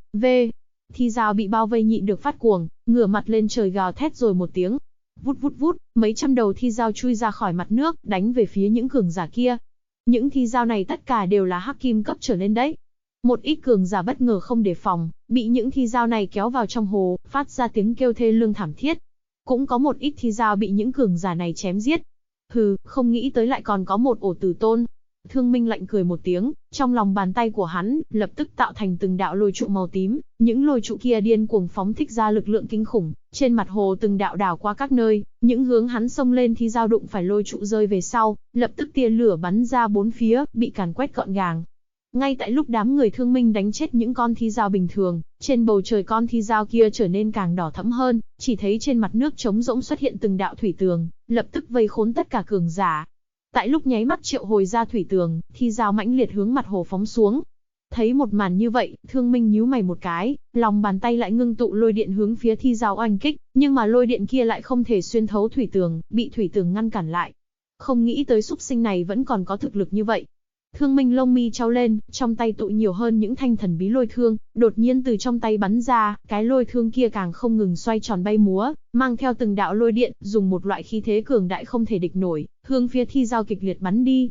Thi dao bị bao vây nhịn được phát cuồng, ngửa mặt lên trời gào thét rồi một tiếng. Vút vút vút, mấy trăm đầu thi dao chui ra khỏi mặt nước, đánh về phía những cường giả kia. Những thi dao này tất cả đều là hắc kim cấp trở lên đấy. Một ít cường giả bất ngờ không đề phòng, bị những thi dao này kéo vào trong hồ, phát ra tiếng kêu thê lương thảm thiết. Cũng có một ít thi giao bị những cường giả này chém giết. Hừ, không nghĩ tới lại còn có một ổ tử tôn. Thương Minh lạnh cười một tiếng, trong lòng bàn tay của hắn, lập tức tạo thành từng đạo lôi trụ màu tím, những lôi trụ kia điên cuồng phóng thích ra lực lượng kinh khủng, trên mặt hồ từng đạo đảo qua các nơi, những hướng hắn xông lên thì dao đụng phải lôi trụ rơi về sau, lập tức tia lửa bắn ra bốn phía, bị càn quét gọn gàng. Ngay tại lúc đám người Thương Minh đánh chết những con thi dao bình thường, trên bầu trời con thi dao kia trở nên càng đỏ thẫm hơn, chỉ thấy trên mặt nước trống rỗng xuất hiện từng đạo thủy tường, lập tức vây khốn tất cả cường giả. Tại lúc nháy mắt triệu hồi ra thủy tường, thi dao mãnh liệt hướng mặt hồ phóng xuống. Thấy một màn như vậy, Thương Minh nhíu mày một cái, lòng bàn tay lại ngưng tụ lôi điện hướng phía thi dao oanh kích, nhưng mà lôi điện kia lại không thể xuyên thấu thủy tường, bị thủy tường ngăn cản lại. Không nghĩ tới súc sinh này vẫn còn có thực lực như vậy. Thương Minh lông mi chau lên, trong tay tụ nhiều hơn những thanh thần bí lôi thương, đột nhiên từ trong tay bắn ra, cái lôi thương kia càng không ngừng xoay tròn bay múa, mang theo từng đạo lôi điện, dùng một loại khí thế cường đại không thể địch nổi, hướng phía thi dao kịch liệt bắn đi.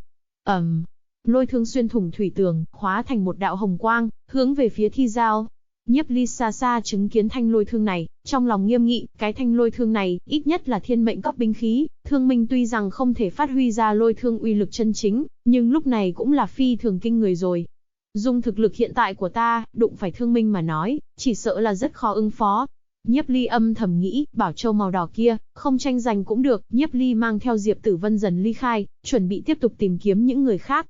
Lôi thương xuyên thủng thủy tường, hóa thành một đạo hồng quang, hướng về phía thi dao. Nhiếp Ly xa xa chứng kiến thanh lôi thương này, trong lòng nghiêm nghị, cái thanh lôi thương này, ít nhất là thiên mệnh cấp binh khí, Thương Minh tuy rằng không thể phát huy ra lôi thương uy lực chân chính, nhưng lúc này cũng là phi thường kinh người rồi. Dùng thực lực hiện tại của ta, đụng phải Thương Minh mà nói, chỉ sợ là rất khó ứng phó. Nhiếp Ly âm thầm nghĩ, bảo châu màu đỏ kia, không tranh giành cũng được, Nhiếp Ly mang theo Diệp Tử Vân dần ly khai, chuẩn bị tiếp tục tìm kiếm những người khác.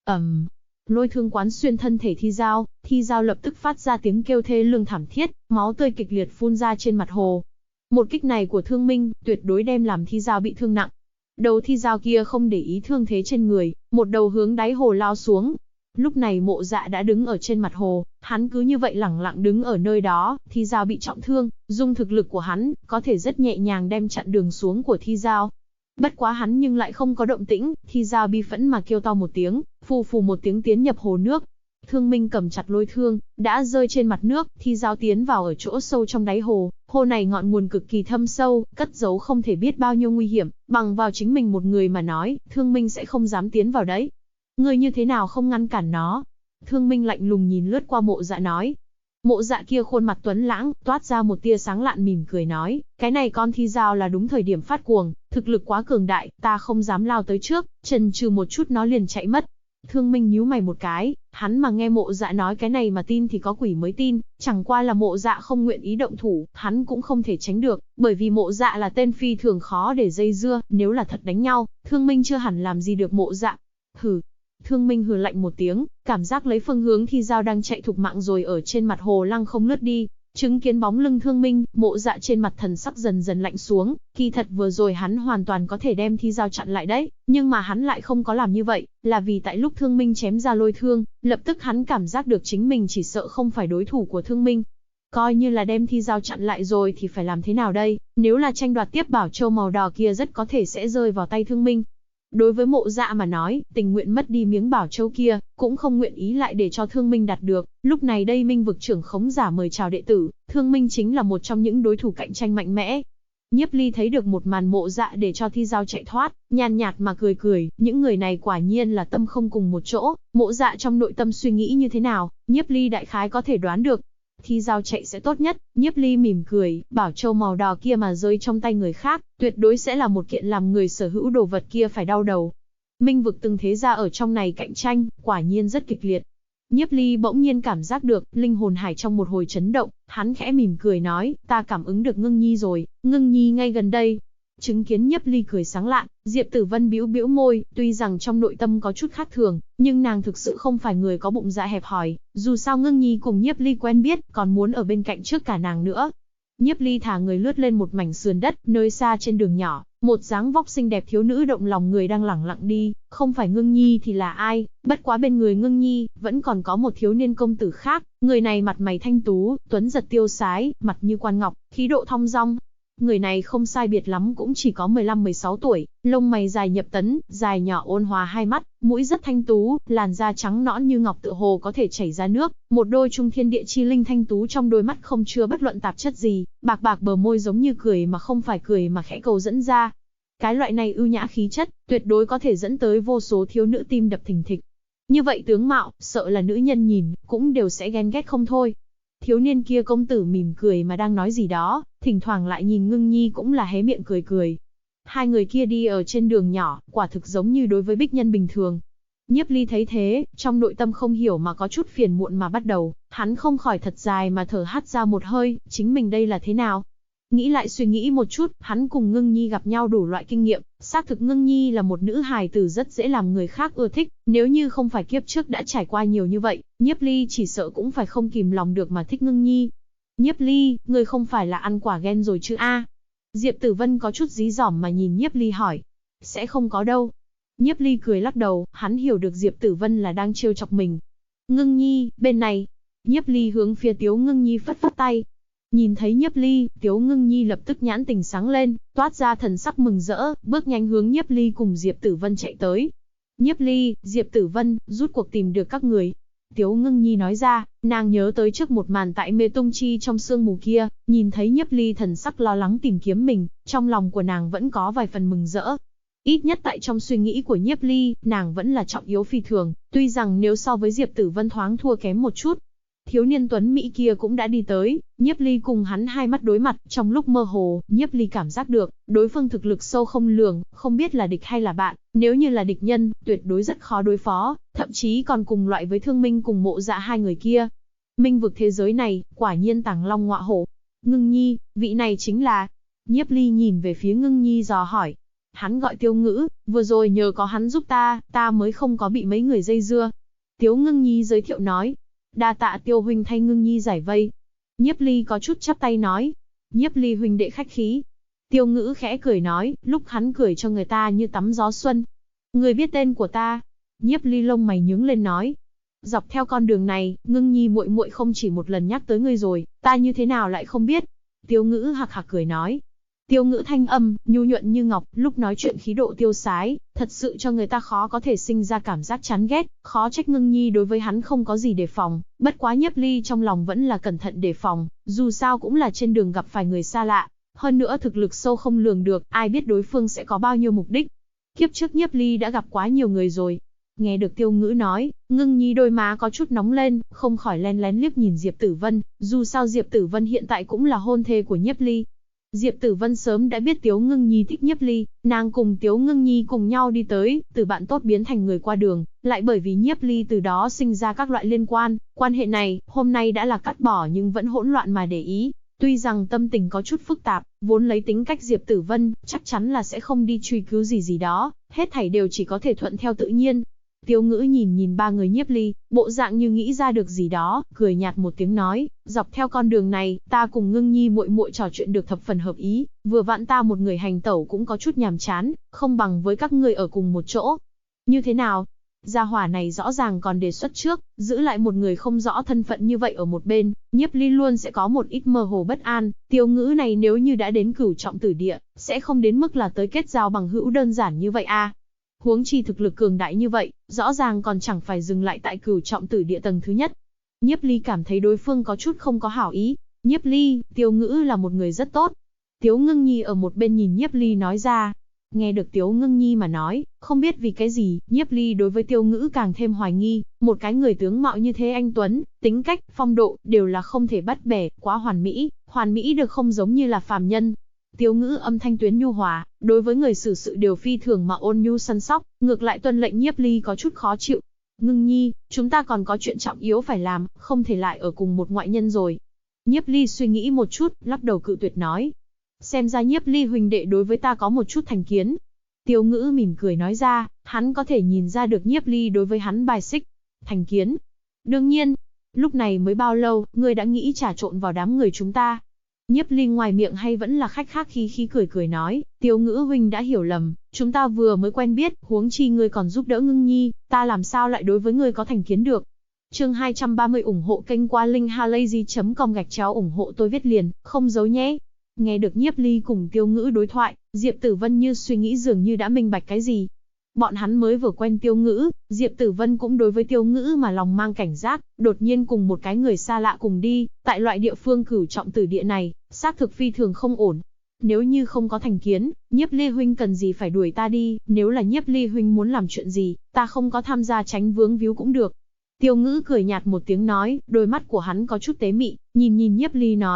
Lôi thương quán xuyên thân thể thi dao lập tức phát ra tiếng kêu thê lương thảm thiết, máu tươi kịch liệt phun ra trên mặt hồ. Một kích này của Thương Minh, tuyệt đối đem làm thi dao bị thương nặng. Đầu thi dao kia không để ý thương thế trên người, một đầu hướng đáy hồ lao xuống. Lúc này Mộ Dạ đã đứng ở trên mặt hồ, hắn cứ như vậy lẳng lặng đứng ở nơi đó, thi dao bị trọng thương, dùng thực lực của hắn, có thể rất nhẹ nhàng đem chặn đường xuống của thi dao. Bất quá hắn nhưng lại không có động tĩnh, thi dao bi phẫn mà kêu to một tiếng, phù phù một tiếng tiến nhập hồ nước. Thương Minh cầm chặt lôi thương, đã rơi trên mặt nước, thi dao tiến vào ở chỗ sâu trong đáy hồ. Hồ này ngọn nguồn cực kỳ thâm sâu, cất giấu không thể biết bao nhiêu nguy hiểm, bằng vào chính mình một người mà nói, Thương Minh sẽ không dám tiến vào đấy. Người như thế nào không ngăn cản nó? Thương Minh lạnh lùng nhìn lướt qua Mộ Dạ nói. Mộ Dạ kia khuôn mặt tuấn lãng, toát ra một tia sáng lạn mỉm cười nói, cái này con thi dao là đúng thời điểm phát cuồng, thực lực quá cường đại, ta không dám lao tới trước, chần chừ một chút nó liền chạy mất. Thương Minh nhíu mày một cái, hắn mà nghe Mộ Dạ nói cái này mà tin thì có quỷ mới tin, chẳng qua là Mộ Dạ không nguyện ý động thủ, hắn cũng không thể tránh được, bởi vì Mộ Dạ là tên phi thường khó để dây dưa, nếu là thật đánh nhau, Thương Minh chưa hẳn làm gì được Mộ Dạ. Hừ. Thương Minh hừ lạnh một tiếng, cảm giác lấy phương hướng thi dao đang chạy thục mạng rồi ở trên mặt hồ lăng không lướt đi. Chứng kiến bóng lưng Thương Minh, Mộ Dạ trên mặt thần sắc dần dần lạnh xuống, kỳ thật vừa rồi hắn hoàn toàn có thể đem thi dao chặn lại đấy, nhưng mà hắn lại không có làm như vậy, là vì tại lúc Thương Minh chém ra lôi thương, lập tức hắn cảm giác được chính mình chỉ sợ không phải đối thủ của Thương Minh. Coi như là đem thi dao chặn lại rồi thì phải làm thế nào đây, nếu là tranh đoạt tiếp bảo châu màu đỏ kia rất có thể sẽ rơi vào tay Thương Minh. Đối với Mộ Dạ mà nói, tình nguyện mất đi miếng bảo châu kia, cũng không nguyện ý lại để cho Thương Minh đạt được. Lúc này đây Minh vực trưởng khống giả mời chào đệ tử, Thương Minh chính là một trong những đối thủ cạnh tranh mạnh mẽ. Nhiếp Ly thấy được một màn Mộ Dạ để cho thi dao chạy thoát, nhàn nhạt mà cười cười, những người này quả nhiên là tâm không cùng một chỗ. Mộ Dạ trong nội tâm suy nghĩ như thế nào, Nhiếp Ly đại khái có thể đoán được. Thi dao chạy sẽ tốt nhất, Nhiếp Ly mỉm cười, bảo châu màu đỏ kia mà rơi trong tay người khác, tuyệt đối sẽ là một kiện làm người sở hữu đồ vật kia phải đau đầu. Minh vực từng thế gia ở trong này cạnh tranh, quả nhiên rất kịch liệt. Nhiếp Ly bỗng nhiên cảm giác được, linh hồn hải trong một hồi chấn động, hắn khẽ mỉm cười nói, ta cảm ứng được Ngưng Nhi rồi, Ngưng Nhi ngay gần đây. Chứng kiến Nhiếp Ly cười sáng lạn, Diệp Tử Vân bĩu bĩu môi, tuy rằng trong nội tâm có chút khác thường, nhưng nàng thực sự không phải người có bụng dạ hẹp hòi, dù sao Ngưng Nhi cùng Nhiếp Ly quen biết, còn muốn ở bên cạnh trước cả nàng nữa. Nhiếp Ly thả người lướt lên một mảnh sườn đất, nơi xa trên đường nhỏ, một dáng vóc xinh đẹp thiếu nữ động lòng người đang lẳng lặng đi, không phải Ngưng Nhi thì là ai, bất quá bên người Ngưng Nhi, vẫn còn có một thiếu niên công tử khác, người này mặt mày thanh tú, tuấn giật tiêu sái, mặt như quan ngọc, khí độ thong dong. Người này không sai biệt lắm cũng chỉ có 15-16 tuổi, lông mày dài nhập tấn, dài nhỏ ôn hòa hai mắt, mũi rất thanh tú, làn da trắng nõn như ngọc tựa hồ có thể chảy ra nước, một đôi trung thiên địa chi linh thanh tú trong đôi mắt không chứa bất luận tạp chất gì, bạc bạc bờ môi giống như cười mà không phải cười mà khẽ cầu dẫn ra. Cái loại này ưu nhã khí chất, tuyệt đối có thể dẫn tới vô số thiếu nữ tim đập thình thịch. Như vậy tướng mạo, sợ là nữ nhân nhìn, cũng đều sẽ ghen ghét không thôi. Thiếu niên kia công tử mỉm cười mà đang nói gì đó, thỉnh thoảng lại nhìn Ngưng Nhi cũng là hé miệng cười cười. Hai người kia đi ở trên đường nhỏ, quả thực giống như đối với Bích Nhân bình thường. Nhiếp Ly thấy thế, trong nội tâm không hiểu mà có chút phiền muộn mà bắt đầu, hắn không khỏi thật dài mà thở hắt ra một hơi, chính mình đây là thế nào? Nghĩ lại suy nghĩ một chút, hắn cùng Ngưng Nhi gặp nhau đủ loại kinh nghiệm, xác thực Ngưng Nhi là một nữ hài tử rất dễ làm người khác ưa thích, nếu như không phải kiếp trước đã trải qua nhiều như vậy, Nhiếp Ly chỉ sợ cũng phải không kìm lòng được mà thích Ngưng Nhi. Nhiếp Ly, ngươi không phải là ăn quả ghen rồi chứ a? Diệp Tử Vân có chút dí dỏm mà nhìn Nhiếp Ly hỏi. Sẽ không có đâu. Nhiếp Ly cười lắc đầu, hắn hiểu được Diệp Tử Vân là đang trêu chọc mình. Ngưng Nhi, bên này. Nhiếp Ly hướng phía Tiếu Ngưng Nhi phất phất tay. Nhìn thấy Nhiếp Ly, Tiếu Ngưng Nhi lập tức nhãn tình sáng lên, toát ra thần sắc mừng rỡ, bước nhanh hướng Nhiếp Ly cùng Diệp Tử Vân chạy tới. Nhiếp Ly, Diệp Tử Vân, rút cuộc tìm được các người. Tiếu Ngưng Nhi nói ra, nàng nhớ tới trước một màn tại Mê Tung Chi trong sương mù kia, nhìn thấy Nhiếp Ly thần sắc lo lắng tìm kiếm mình, trong lòng của nàng vẫn có vài phần mừng rỡ. Ít nhất tại trong suy nghĩ của Nhiếp Ly, nàng vẫn là trọng yếu phi thường, tuy rằng nếu so với Diệp Tử Vân thoáng thua kém một chút. Thiếu niên tuấn Mỹ kia cũng đã đi tới, Nhiếp Ly cùng hắn hai mắt đối mặt, trong lúc mơ hồ, Nhiếp Ly cảm giác được, đối phương thực lực sâu không lường, không biết là địch hay là bạn, nếu như là địch nhân, tuyệt đối rất khó đối phó, thậm chí còn cùng loại với Thương Minh cùng Mộ Dạ hai người kia. Minh vực thế giới này, quả nhiên tàng long ngọa hổ. Ngưng Nhi, vị này chính là... Nhiếp Ly nhìn về phía Ngưng Nhi dò hỏi. Hắn gọi Tiêu Ngữ, vừa rồi nhờ có hắn giúp ta mới không có bị mấy người dây dưa. Tiếu Ngưng Nhi giới thiệu nói. Đa tạ Tiêu huynh thay Ngưng Nhi giải vây. Nhiếp Ly có chút chắp tay nói. Nhiếp Ly huynh đệ khách khí. Tiêu Ngữ khẽ cười nói, lúc hắn cười cho người ta như tắm gió xuân. Người biết tên của ta. Nhiếp Ly lông mày nhướng lên nói. Dọc theo con đường này, Ngưng Nhi muội muội không chỉ một lần nhắc tới ngươi rồi, ta như thế nào lại không biết. Tiêu Ngữ hạc hạc cười nói. Tiêu Ngữ thanh âm, nhu nhuận như ngọc, lúc nói chuyện khí độ tiêu sái, thật sự cho người ta khó có thể sinh ra cảm giác chán ghét, khó trách Ngưng Nhi đối với hắn không có gì đề phòng, bất quá Nhiếp Ly trong lòng vẫn là cẩn thận đề phòng, dù sao cũng là trên đường gặp phải người xa lạ, hơn nữa thực lực sâu không lường được, ai biết đối phương sẽ có bao nhiêu mục đích. Kiếp trước Nhiếp Ly đã gặp quá nhiều người rồi. Nghe được Tiêu Ngữ nói, Ngưng Nhi đôi má có chút nóng lên, không khỏi lén lén liếc nhìn Diệp Tử Vân, dù sao Diệp Tử Vân hiện tại cũng là hôn thê của Nhiếp Ly. Diệp Tử Vân sớm đã biết Tiếu Ngưng Nhi thích Nhiếp Ly, nàng cùng Tiếu Ngưng Nhi cùng nhau đi tới, từ bạn tốt biến thành người qua đường, lại bởi vì Nhiếp Ly từ đó sinh ra các loại liên quan hệ này, hôm nay đã là cắt bỏ nhưng vẫn hỗn loạn mà để ý. Tuy rằng tâm tình có chút phức tạp, vốn lấy tính cách Diệp Tử Vân, chắc chắn là sẽ không đi truy cứu gì đó, hết thảy đều chỉ có thể thuận theo tự nhiên. Tiêu Ngữ nhìn ba người Nhiếp Ly, bộ dạng như nghĩ ra được gì đó, cười nhạt một tiếng nói, dọc theo con đường này, ta cùng Ngưng Nhi muội muội trò chuyện được thập phần hợp ý, vừa vặn ta một người hành tẩu cũng có chút nhàm chán, không bằng với các ngươi ở cùng một chỗ. Như thế nào? Gia hỏa này rõ ràng còn đề xuất trước, giữ lại một người không rõ thân phận như vậy ở một bên, Nhiếp Ly luôn sẽ có một ít mơ hồ bất an, Tiêu Ngữ này nếu như đã đến Cửu Trọng Tử Địa, sẽ không đến mức là tới kết giao bằng hữu đơn giản như vậy a. Huống chi thực lực cường đại như vậy, rõ ràng còn chẳng phải dừng lại tại Cửu Trọng Tử Địa tầng thứ nhất. Nhiếp Ly cảm thấy đối phương có chút không có hảo ý. Nhiếp Ly, Tiêu Ngữ là một người rất tốt. Tiếu Ngưng Nhi ở một bên nhìn Nhiếp Ly nói ra. Nghe được Tiếu Ngưng Nhi mà nói, không biết vì cái gì, Nhiếp Ly đối với Tiêu Ngữ càng thêm hoài nghi, một cái người tướng mạo như thế anh tuấn, tính cách, phong độ, đều là không thể bắt bẻ, quá hoàn mỹ được không giống như là phàm nhân. Tiêu Ngữ âm thanh tuyến nhu hòa, đối với người xử sự đều phi thường mà ôn nhu săn sóc, ngược lại tuân lệnh Nhiếp Ly có chút khó chịu. Ngưng Nhi, chúng ta còn có chuyện trọng yếu phải làm, không thể lại ở cùng một ngoại nhân rồi. Nhiếp Ly suy nghĩ một chút, lắc đầu cự tuyệt nói. Xem ra Nhiếp Ly huynh đệ đối với ta có một chút thành kiến. Tiêu Ngữ mỉm cười nói ra, hắn có thể nhìn ra được Nhiếp Ly đối với hắn bài xích. Thành kiến? Đương nhiên. Lúc này mới bao lâu, ngươi đã nghĩ trà trộn vào đám người chúng ta? Nhiếp Ly ngoài miệng hay vẫn là khách khác khí cười nói, Tiêu Ngữ huynh đã hiểu lầm, chúng ta vừa mới quen biết, huống chi ngươi còn giúp đỡ Ngưng Nhi, ta làm sao lại đối với ngươi có thành kiến được. Chương 230 ủng hộ kênh qua linkhalazy.com ủng hộ tôi viết liền, không giấu nhé. Nghe được Nhiếp Ly cùng Tiêu Ngữ đối thoại, Diệp Tử Vân như suy nghĩ dường như đã minh bạch cái gì. Bọn hắn mới vừa quen Tiêu Ngữ, Diệp Tử Vân cũng đối với Tiêu Ngữ mà lòng mang cảnh giác, đột nhiên cùng một cái người xa lạ cùng đi, tại loại địa phương Cửu Trọng Tử Địa này, xác thực phi thường không ổn. Nếu như không có thành kiến, Nhiếp Ly huynh cần gì phải đuổi ta đi, nếu là Nhiếp Ly huynh muốn làm chuyện gì, ta không có tham gia tránh vướng víu cũng được. Tiêu Ngữ cười nhạt một tiếng nói, đôi mắt của hắn có chút tế mị, nhìn Nhiếp Ly nói.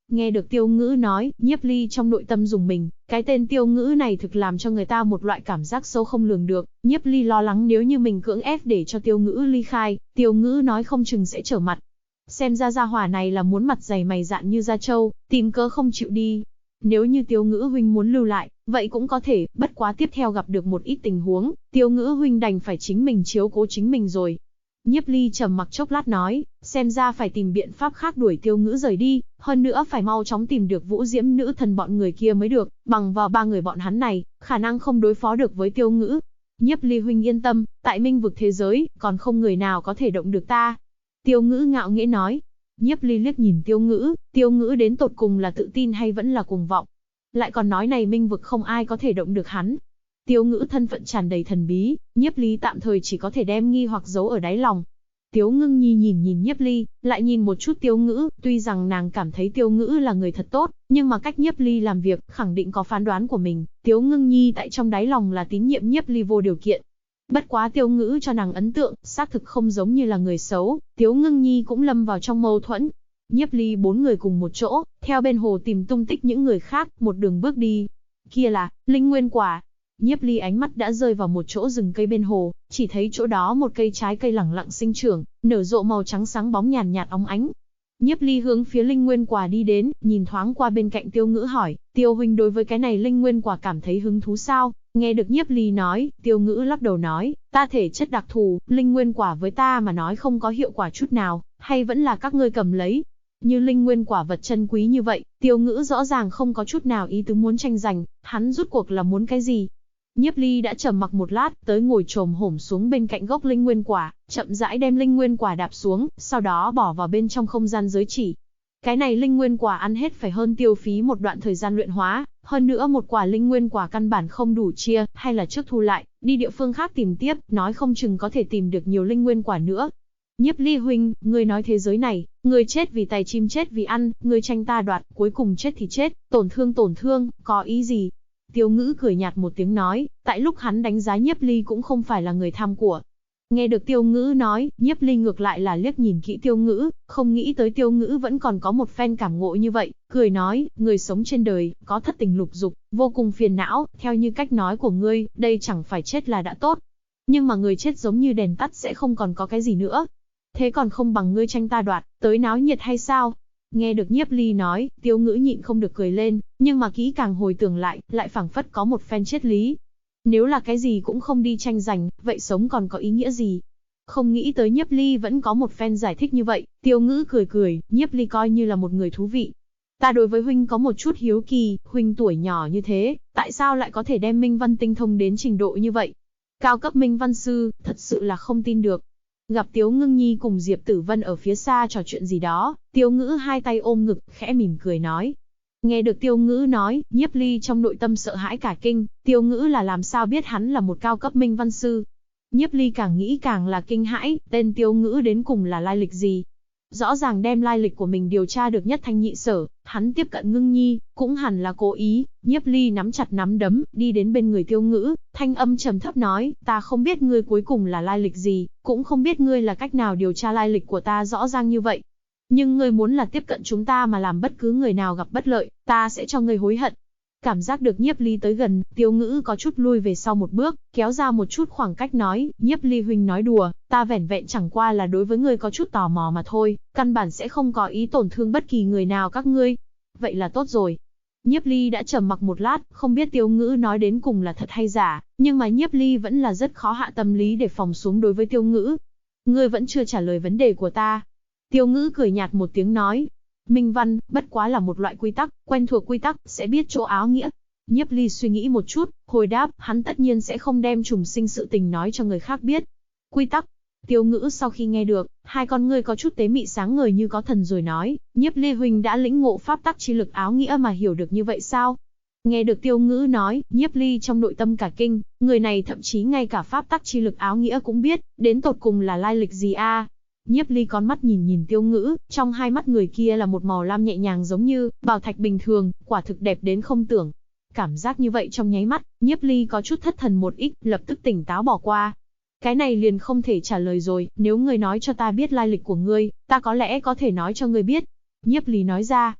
Nghe được Tiêu Ngữ nói, Nhiếp Ly trong nội tâm rùng mình, cái tên Tiêu Ngữ này thực làm cho người ta một loại cảm giác sâu không lường được. Nhiếp Ly lo lắng nếu như mình cưỡng ép để cho Tiêu Ngữ ly khai, Tiêu Ngữ nói không chừng sẽ trở mặt. Xem ra gia hỏa này là muốn mặt dày mày dạn như da trâu, tìm cớ không chịu đi. Nếu như Tiêu Ngữ huynh muốn lưu lại, vậy cũng có thể, bất quá tiếp theo gặp được một ít tình huống, Tiêu Ngữ huynh đành phải chính mình chiếu cố chính mình rồi. Nhiếp Ly trầm mặc chốc lát nói, xem ra phải tìm biện pháp khác đuổi Tiêu Ngữ rời đi, hơn nữa phải mau chóng tìm được Vũ Diễm nữ thần bọn người kia mới được, bằng vào ba người bọn hắn này, khả năng không đối phó được với Tiêu Ngữ. Nhiếp Ly huynh yên tâm, tại Minh vực thế giới, còn không người nào có thể động được ta. Tiêu Ngữ ngạo nghễ nói. Nhiếp Ly liếc nhìn Tiêu Ngữ đến tột cùng là tự tin hay vẫn là cuồng vọng. Lại còn nói này Minh vực không ai có thể động được hắn. Tiêu Ngữ thân phận tràn đầy thần bí, Nhiếp Ly tạm thời chỉ có thể đem nghi hoặc giấu ở đáy lòng. Tiếu Ngưng Nhi nhìn Nhiếp Ly, lại nhìn một chút Tiêu Ngữ, tuy rằng nàng cảm thấy Tiêu Ngữ là người thật tốt, nhưng mà cách Nhiếp Ly làm việc, khẳng định có phán đoán của mình. Tiếu Ngưng Nhi tại trong đáy lòng là tín nhiệm Nhiếp Ly vô điều kiện. Bất quá Tiêu Ngữ cho nàng ấn tượng, xác thực không giống như là người xấu, Tiếu Ngưng Nhi cũng lâm vào trong mâu thuẫn. Nhiếp Ly bốn người cùng một chỗ, theo bên hồ tìm tung tích những người khác, một đường bước đi. Kia là, linh nguyên quả. Nhiếp Ly ánh mắt đã rơi vào một chỗ rừng cây bên hồ, chỉ thấy chỗ đó một cây trái cây lẳng lặng sinh trưởng, nở rộ màu trắng sáng bóng nhàn nhạt óng ánh. Nhiếp Ly hướng phía linh nguyên quả đi đến, nhìn thoáng qua bên cạnh Tiêu Ngữ hỏi, Tiêu huynh đối với cái này linh nguyên quả cảm thấy hứng thú sao? Nghe được Nhiếp Ly nói, Tiêu Ngữ lắc đầu nói, ta thể chất đặc thù, linh nguyên quả với ta mà nói không có hiệu quả chút nào, hay vẫn là các ngươi cầm lấy. Như linh nguyên quả vật chân quý như vậy, Tiêu Ngữ rõ ràng không có chút nào ý tứ muốn tranh giành, hắn rút cuộc là muốn cái gì? Nhiếp Ly đã trầm mặc một lát, tới ngồi chồm hổm xuống bên cạnh gốc linh nguyên quả, chậm rãi đem linh nguyên quả đạp xuống, sau đó bỏ vào bên trong không gian giới chỉ. Cái này linh nguyên quả ăn hết phải hơn tiêu phí một đoạn thời gian luyện hóa, hơn nữa một quả linh nguyên quả căn bản không đủ chia, hay là trước thu lại, đi địa phương khác tìm tiếp, nói không chừng có thể tìm được nhiều linh nguyên quả nữa. Nhiếp Ly huynh, ngươi nói thế giới này, người chết vì tài chim chết vì ăn, người tranh ta đoạt, cuối cùng chết thì chết, tổn thương, có ý gì? Tiêu Ngữ cười nhạt một tiếng nói, tại lúc hắn đánh giá Nhiếp Ly cũng không phải là người tham của. Nghe được Tiêu Ngữ nói, Nhiếp Ly ngược lại là liếc nhìn kỹ Tiêu Ngữ, không nghĩ tới Tiêu Ngữ vẫn còn có một phen cảm ngộ như vậy, cười nói, người sống trên đời, có thất tình lục dục, vô cùng phiền não, theo như cách nói của ngươi, đây chẳng phải chết là đã tốt. Nhưng mà người chết giống như đèn tắt sẽ không còn có cái gì nữa. Thế còn không bằng ngươi tranh ta đoạt, tới náo nhiệt hay sao? Nghe được Nhiếp Ly nói, Tiêu Ngữ nhịn không được cười lên, nhưng mà kỹ càng hồi tưởng lại phảng phất có một phen triết lý. Nếu là cái gì cũng không đi tranh giành, vậy sống còn có ý nghĩa gì? Không nghĩ tới Nhiếp Ly vẫn có một phen giải thích như vậy, Tiêu Ngữ cười, Nhiếp Ly coi như là một người thú vị. Ta đối với huynh có một chút hiếu kỳ, huynh tuổi nhỏ như thế, tại sao lại có thể đem minh văn tinh thông đến trình độ như vậy? Cao cấp minh văn sư, thật sự là không tin được. Gặp Tiếu Ngưng Nhi cùng Diệp Tử Vân ở phía xa trò chuyện gì đó, Tiêu Ngữ hai tay ôm ngực, khẽ mỉm cười nói. Nghe được Tiêu Ngữ nói, Nhiếp Ly trong nội tâm sợ hãi cả kinh, Tiêu Ngữ là làm sao biết hắn là một cao cấp minh văn sư. Nhiếp Ly càng nghĩ càng là kinh hãi, tên Tiêu Ngữ đến cùng là lai lịch gì. Rõ ràng đem lai lịch của mình điều tra được nhất thanh nhị sở, hắn tiếp cận Ngưng Nhi, cũng hẳn là cố ý. Nhiếp Ly nắm chặt nắm đấm, đi đến bên người Tiêu Ngữ, thanh âm trầm thấp nói, ta không biết ngươi cuối cùng là lai lịch gì, cũng không biết ngươi là cách nào điều tra lai lịch của ta rõ ràng như vậy. Nhưng ngươi muốn là tiếp cận chúng ta mà làm bất cứ người nào gặp bất lợi, ta sẽ cho ngươi hối hận. Cảm giác được Nhiếp Ly tới gần, Tiêu Ngữ có chút lui về sau một bước, kéo ra một chút khoảng cách nói, Nhiếp Ly huynh nói đùa, ta vẻn vẹn chẳng qua là đối với ngươi có chút tò mò mà thôi, căn bản sẽ không có ý tổn thương bất kỳ người nào các ngươi. Vậy là tốt rồi. Nhiếp Ly đã trầm mặc một lát, không biết Tiêu Ngữ nói đến cùng là thật hay giả, nhưng mà Nhiếp Ly vẫn là rất khó hạ tâm lý để phòng xuống đối với Tiêu Ngữ. Ngươi vẫn chưa trả lời vấn đề của ta. Tiêu Ngữ cười nhạt một tiếng nói. Minh văn, bất quá là một loại quy tắc, quen thuộc quy tắc, sẽ biết chỗ áo nghĩa. Nhiếp Ly suy nghĩ một chút, hồi đáp, hắn tất nhiên sẽ không đem trùng sinh sự tình nói cho người khác biết. Quy tắc. Tiêu Ngữ sau khi nghe được, hai con ngươi có chút tế mị sáng ngời như có thần rồi nói, Nhiếp Ly huynh đã lĩnh ngộ pháp tắc chi lực áo nghĩa mà hiểu được như vậy sao? Nghe được Tiêu Ngữ nói, Nhiếp Ly trong nội tâm cả kinh, người này thậm chí ngay cả pháp tắc chi lực áo nghĩa cũng biết, đến tột cùng là lai lịch gì a? Nhiếp Ly con mắt nhìn Tiêu Ngữ, trong hai mắt người kia là một màu lam nhẹ nhàng giống như bảo thạch bình thường, quả thực đẹp đến không tưởng. Cảm giác như vậy trong nháy mắt, Nhiếp Ly có chút thất thần một ít, lập tức tỉnh táo bỏ qua. Cái này liền không thể trả lời rồi, nếu ngươi nói cho ta biết lai lịch của ngươi, ta có lẽ có thể nói cho ngươi biết. Nhiếp Ly nói ra.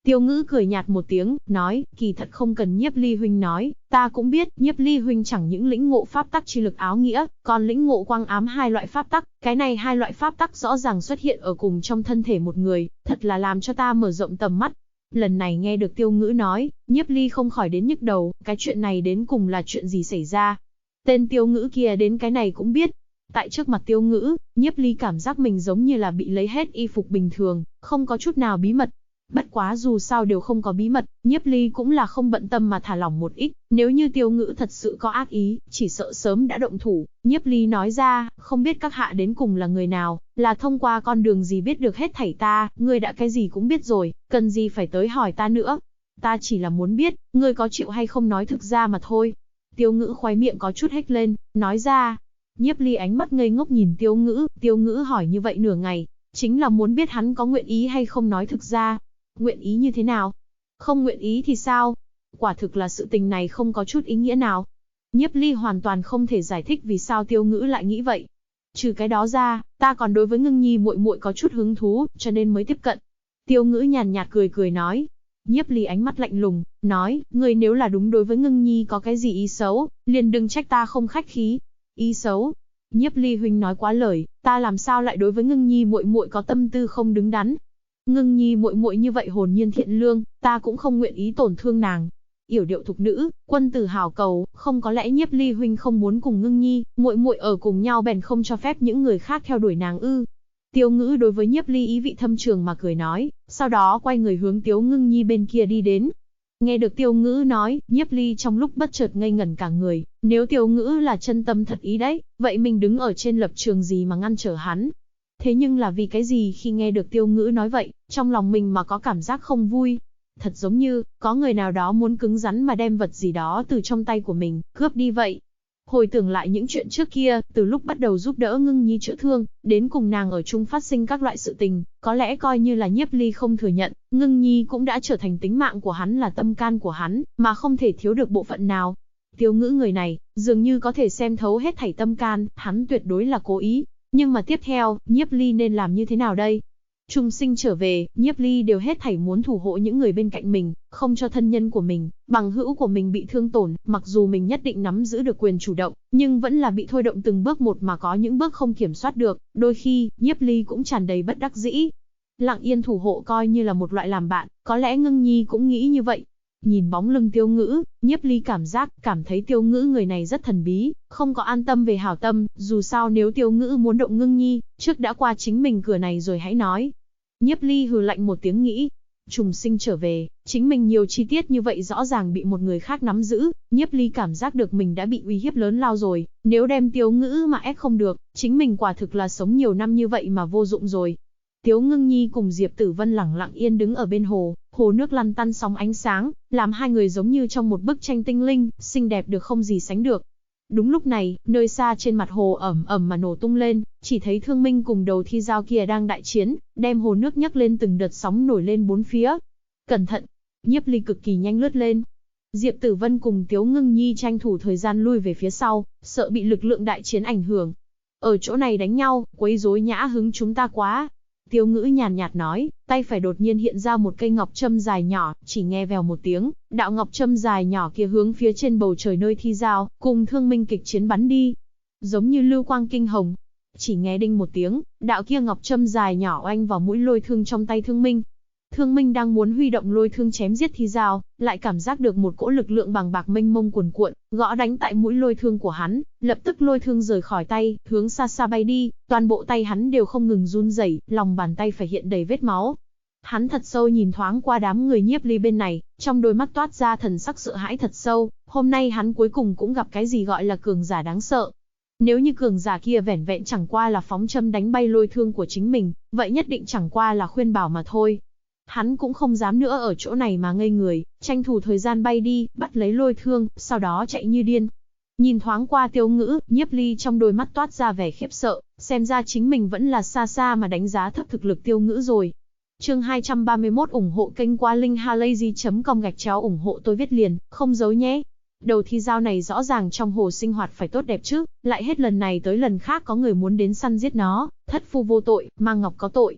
Tiêu Ngữ cười nhạt một tiếng, nói, kỳ thật không cần Nhiếp Ly huynh nói, ta cũng biết, Nhiếp Ly huynh chẳng những lĩnh ngộ pháp tắc chi lực áo nghĩa, còn lĩnh ngộ quang ám hai loại pháp tắc, cái này hai loại pháp tắc rõ ràng xuất hiện ở cùng trong thân thể một người, thật là làm cho ta mở rộng tầm mắt. Lần này nghe được Tiêu Ngữ nói, Nhiếp Ly không khỏi đến nhức đầu, cái chuyện này đến cùng là chuyện gì xảy ra? Tên Tiêu Ngữ kia đến cái này cũng biết. Tại trước mặt Tiêu Ngữ, Nhiếp Ly cảm giác mình giống như là bị lấy hết y phục bình thường, không có chút nào bí mật. Bất quá dù sao đều không có bí mật, Nhiếp Ly cũng là không bận tâm mà thả lỏng một ít, nếu như Tiêu Ngữ thật sự có ác ý, chỉ sợ sớm đã động thủ. Nhiếp Ly nói ra, không biết các hạ đến cùng là người nào, là thông qua con đường gì biết được hết thảy ta, ngươi đã cái gì cũng biết rồi, cần gì phải tới hỏi ta nữa. Ta chỉ là muốn biết, ngươi có chịu hay không nói thực ra mà thôi. Tiêu Ngữ khóe miệng có chút hếch lên, nói ra. Nhiếp Ly ánh mắt ngây ngốc nhìn Tiêu Ngữ hỏi như vậy nửa ngày, chính là muốn biết hắn có nguyện ý hay không nói thực ra. Nguyện ý như thế nào? Không nguyện ý thì sao? Quả thực là sự tình này không có chút ý nghĩa nào. Nhiếp Ly hoàn toàn không thể giải thích vì sao Tiêu Ngữ lại nghĩ vậy. Trừ cái đó ra, ta còn đối với Ngưng Nhi muội muội có chút hứng thú, cho nên mới tiếp cận. Tiêu Ngữ nhàn nhạt cười nói. Nhiếp Ly ánh mắt lạnh lùng, nói, ngươi nếu là đúng đối với Ngưng Nhi có cái gì ý xấu, liền đừng trách ta không khách khí. Ý xấu? Nhiếp Ly huynh nói quá lời, ta làm sao lại đối với Ngưng Nhi muội muội có tâm tư không đứng đắn? Ngưng Nhi muội muội như vậy hồn nhiên thiện lương, ta cũng không nguyện ý tổn thương nàng. Yểu điệu thục nữ, quân tử hảo cầu, không có lẽ Nhiếp Ly huynh không muốn cùng Ngưng Nhi muội muội ở cùng nhau bèn không cho phép những người khác theo đuổi nàng ư? Tiêu Ngữ đối với Nhiếp Ly ý vị thâm trường mà cười nói, sau đó quay người hướng Tiếu Ngưng Nhi bên kia đi đến. Nghe được Tiêu Ngữ nói, Nhiếp Ly trong lúc bất chợt ngây ngẩn cả người, nếu Tiêu Ngữ là chân tâm thật ý đấy, vậy mình đứng ở trên lập trường gì mà ngăn trở hắn? Thế nhưng là vì cái gì khi nghe được Tiêu Ngữ nói vậy, trong lòng mình mà có cảm giác không vui? Thật giống như, có người nào đó muốn cứng rắn mà đem vật gì đó từ trong tay của mình, cướp đi vậy. Hồi tưởng lại những chuyện trước kia, từ lúc bắt đầu giúp đỡ Ngưng Nhi chữa thương, đến cùng nàng ở chung phát sinh các loại sự tình, có lẽ coi như là Nhiếp Ly không thừa nhận, Ngưng Nhi cũng đã trở thành tính mạng của hắn là tâm can của hắn, mà không thể thiếu được bộ phận nào. Tiêu Ngữ người này, dường như có thể xem thấu hết thảy tâm can, hắn tuyệt đối là cố ý. Nhưng mà tiếp theo, Nhiếp Ly nên làm như thế nào đây? Trung sinh trở về, Nhiếp Ly đều hết thảy muốn thủ hộ những người bên cạnh mình, không cho thân nhân của mình, bằng hữu của mình bị thương tổn, mặc dù mình nhất định nắm giữ được quyền chủ động, nhưng vẫn là bị thôi động từng bước một mà có những bước không kiểm soát được, đôi khi, Nhiếp Ly cũng tràn đầy bất đắc dĩ. Lặng yên thủ hộ coi như là một loại làm bạn, có lẽ Ngưng Nhi cũng nghĩ như vậy. Nhìn bóng lưng Tiêu Ngữ, Nhiếp Ly cảm thấy Tiêu Ngữ người này rất thần bí, không có an tâm về hảo tâm, dù sao nếu Tiêu Ngữ muốn động Ngưng Nhi, trước đã qua chính mình cửa này rồi hãy nói. Nhiếp Ly hừ lạnh một tiếng nghĩ, trùng sinh trở về, chính mình nhiều chi tiết như vậy rõ ràng bị một người khác nắm giữ, Nhiếp Ly cảm giác được mình đã bị uy hiếp lớn lao rồi, nếu đem Tiêu Ngữ mà ép không được, chính mình quả thực là sống nhiều năm như vậy mà vô dụng rồi. Tiếu Ngưng Nhi cùng Diệp Tử Vân lẳng lặng yên đứng ở bên hồ, hồ nước lăn tăn sóng ánh sáng, làm hai người giống như trong một bức tranh tinh linh, xinh đẹp được không gì sánh được. Đúng lúc này, nơi xa trên mặt hồ ẩm ẩm mà nổ tung lên, chỉ thấy Thương Minh cùng Đầu Thi Dao kia đang đại chiến, đem hồ nước nhấc lên từng đợt sóng nổi lên bốn phía. Cẩn thận! Nhiếp Ly cực kỳ nhanh lướt lên. Diệp Tử Vân cùng Tiếu Ngưng Nhi tranh thủ thời gian lui về phía sau, sợ bị lực lượng đại chiến ảnh hưởng. Ở chỗ này đánh nhau, quấy rối nhã hứng chúng ta quá. Tiêu Ngữ nhàn nhạt nói, tay phải đột nhiên hiện ra một cây ngọc châm dài nhỏ, chỉ nghe vèo một tiếng, đạo ngọc châm dài nhỏ kia hướng phía trên bầu trời nơi Thi Dao, cùng Thương Minh kịch chiến bắn đi. Giống như lưu quang kinh hồng. Chỉ nghe đinh một tiếng, đạo kia ngọc châm dài nhỏ oanh vào mũi lôi thương trong tay Thương Minh. Thương Minh đang muốn huy động lôi thương chém giết Thi Dao, lại cảm giác được một cỗ lực lượng bàng bạc mênh mông cuồn cuộn, gõ đánh tại mũi lôi thương của hắn, lập tức lôi thương rời khỏi tay, hướng xa xa bay đi, toàn bộ tay hắn đều không ngừng run rẩy, lòng bàn tay phải hiện đầy vết máu. Hắn thật sâu nhìn thoáng qua đám người Nhiếp Ly bên này, trong đôi mắt toát ra thần sắc sợ hãi thật sâu, hôm nay hắn cuối cùng cũng gặp cái gì gọi là cường giả đáng sợ. Nếu như cường giả kia vẻn vẹn chẳng qua là phóng châm đánh bay lôi thương của chính mình, vậy nhất định chẳng qua là khuyên bảo mà thôi. Hắn cũng không dám nữa ở chỗ này mà ngây người, tranh thủ thời gian bay đi, bắt lấy lôi thương, sau đó chạy như điên. Nhìn thoáng qua Tiêu Ngữ, Nhiếp Ly trong đôi mắt toát ra vẻ khiếp sợ, xem ra chính mình vẫn là xa xa mà đánh giá thấp thực lực Tiêu Ngữ rồi. Chương 231 ủng hộ kênh qua linkhalazy.com ủng hộ tôi viết liền, không giấu nhé. Đầu Thi Dao này rõ ràng trong hồ sinh hoạt phải tốt đẹp chứ, lại hết lần này tới lần khác có người muốn đến săn giết nó, thất phu vô tội, mang ngọc có tội.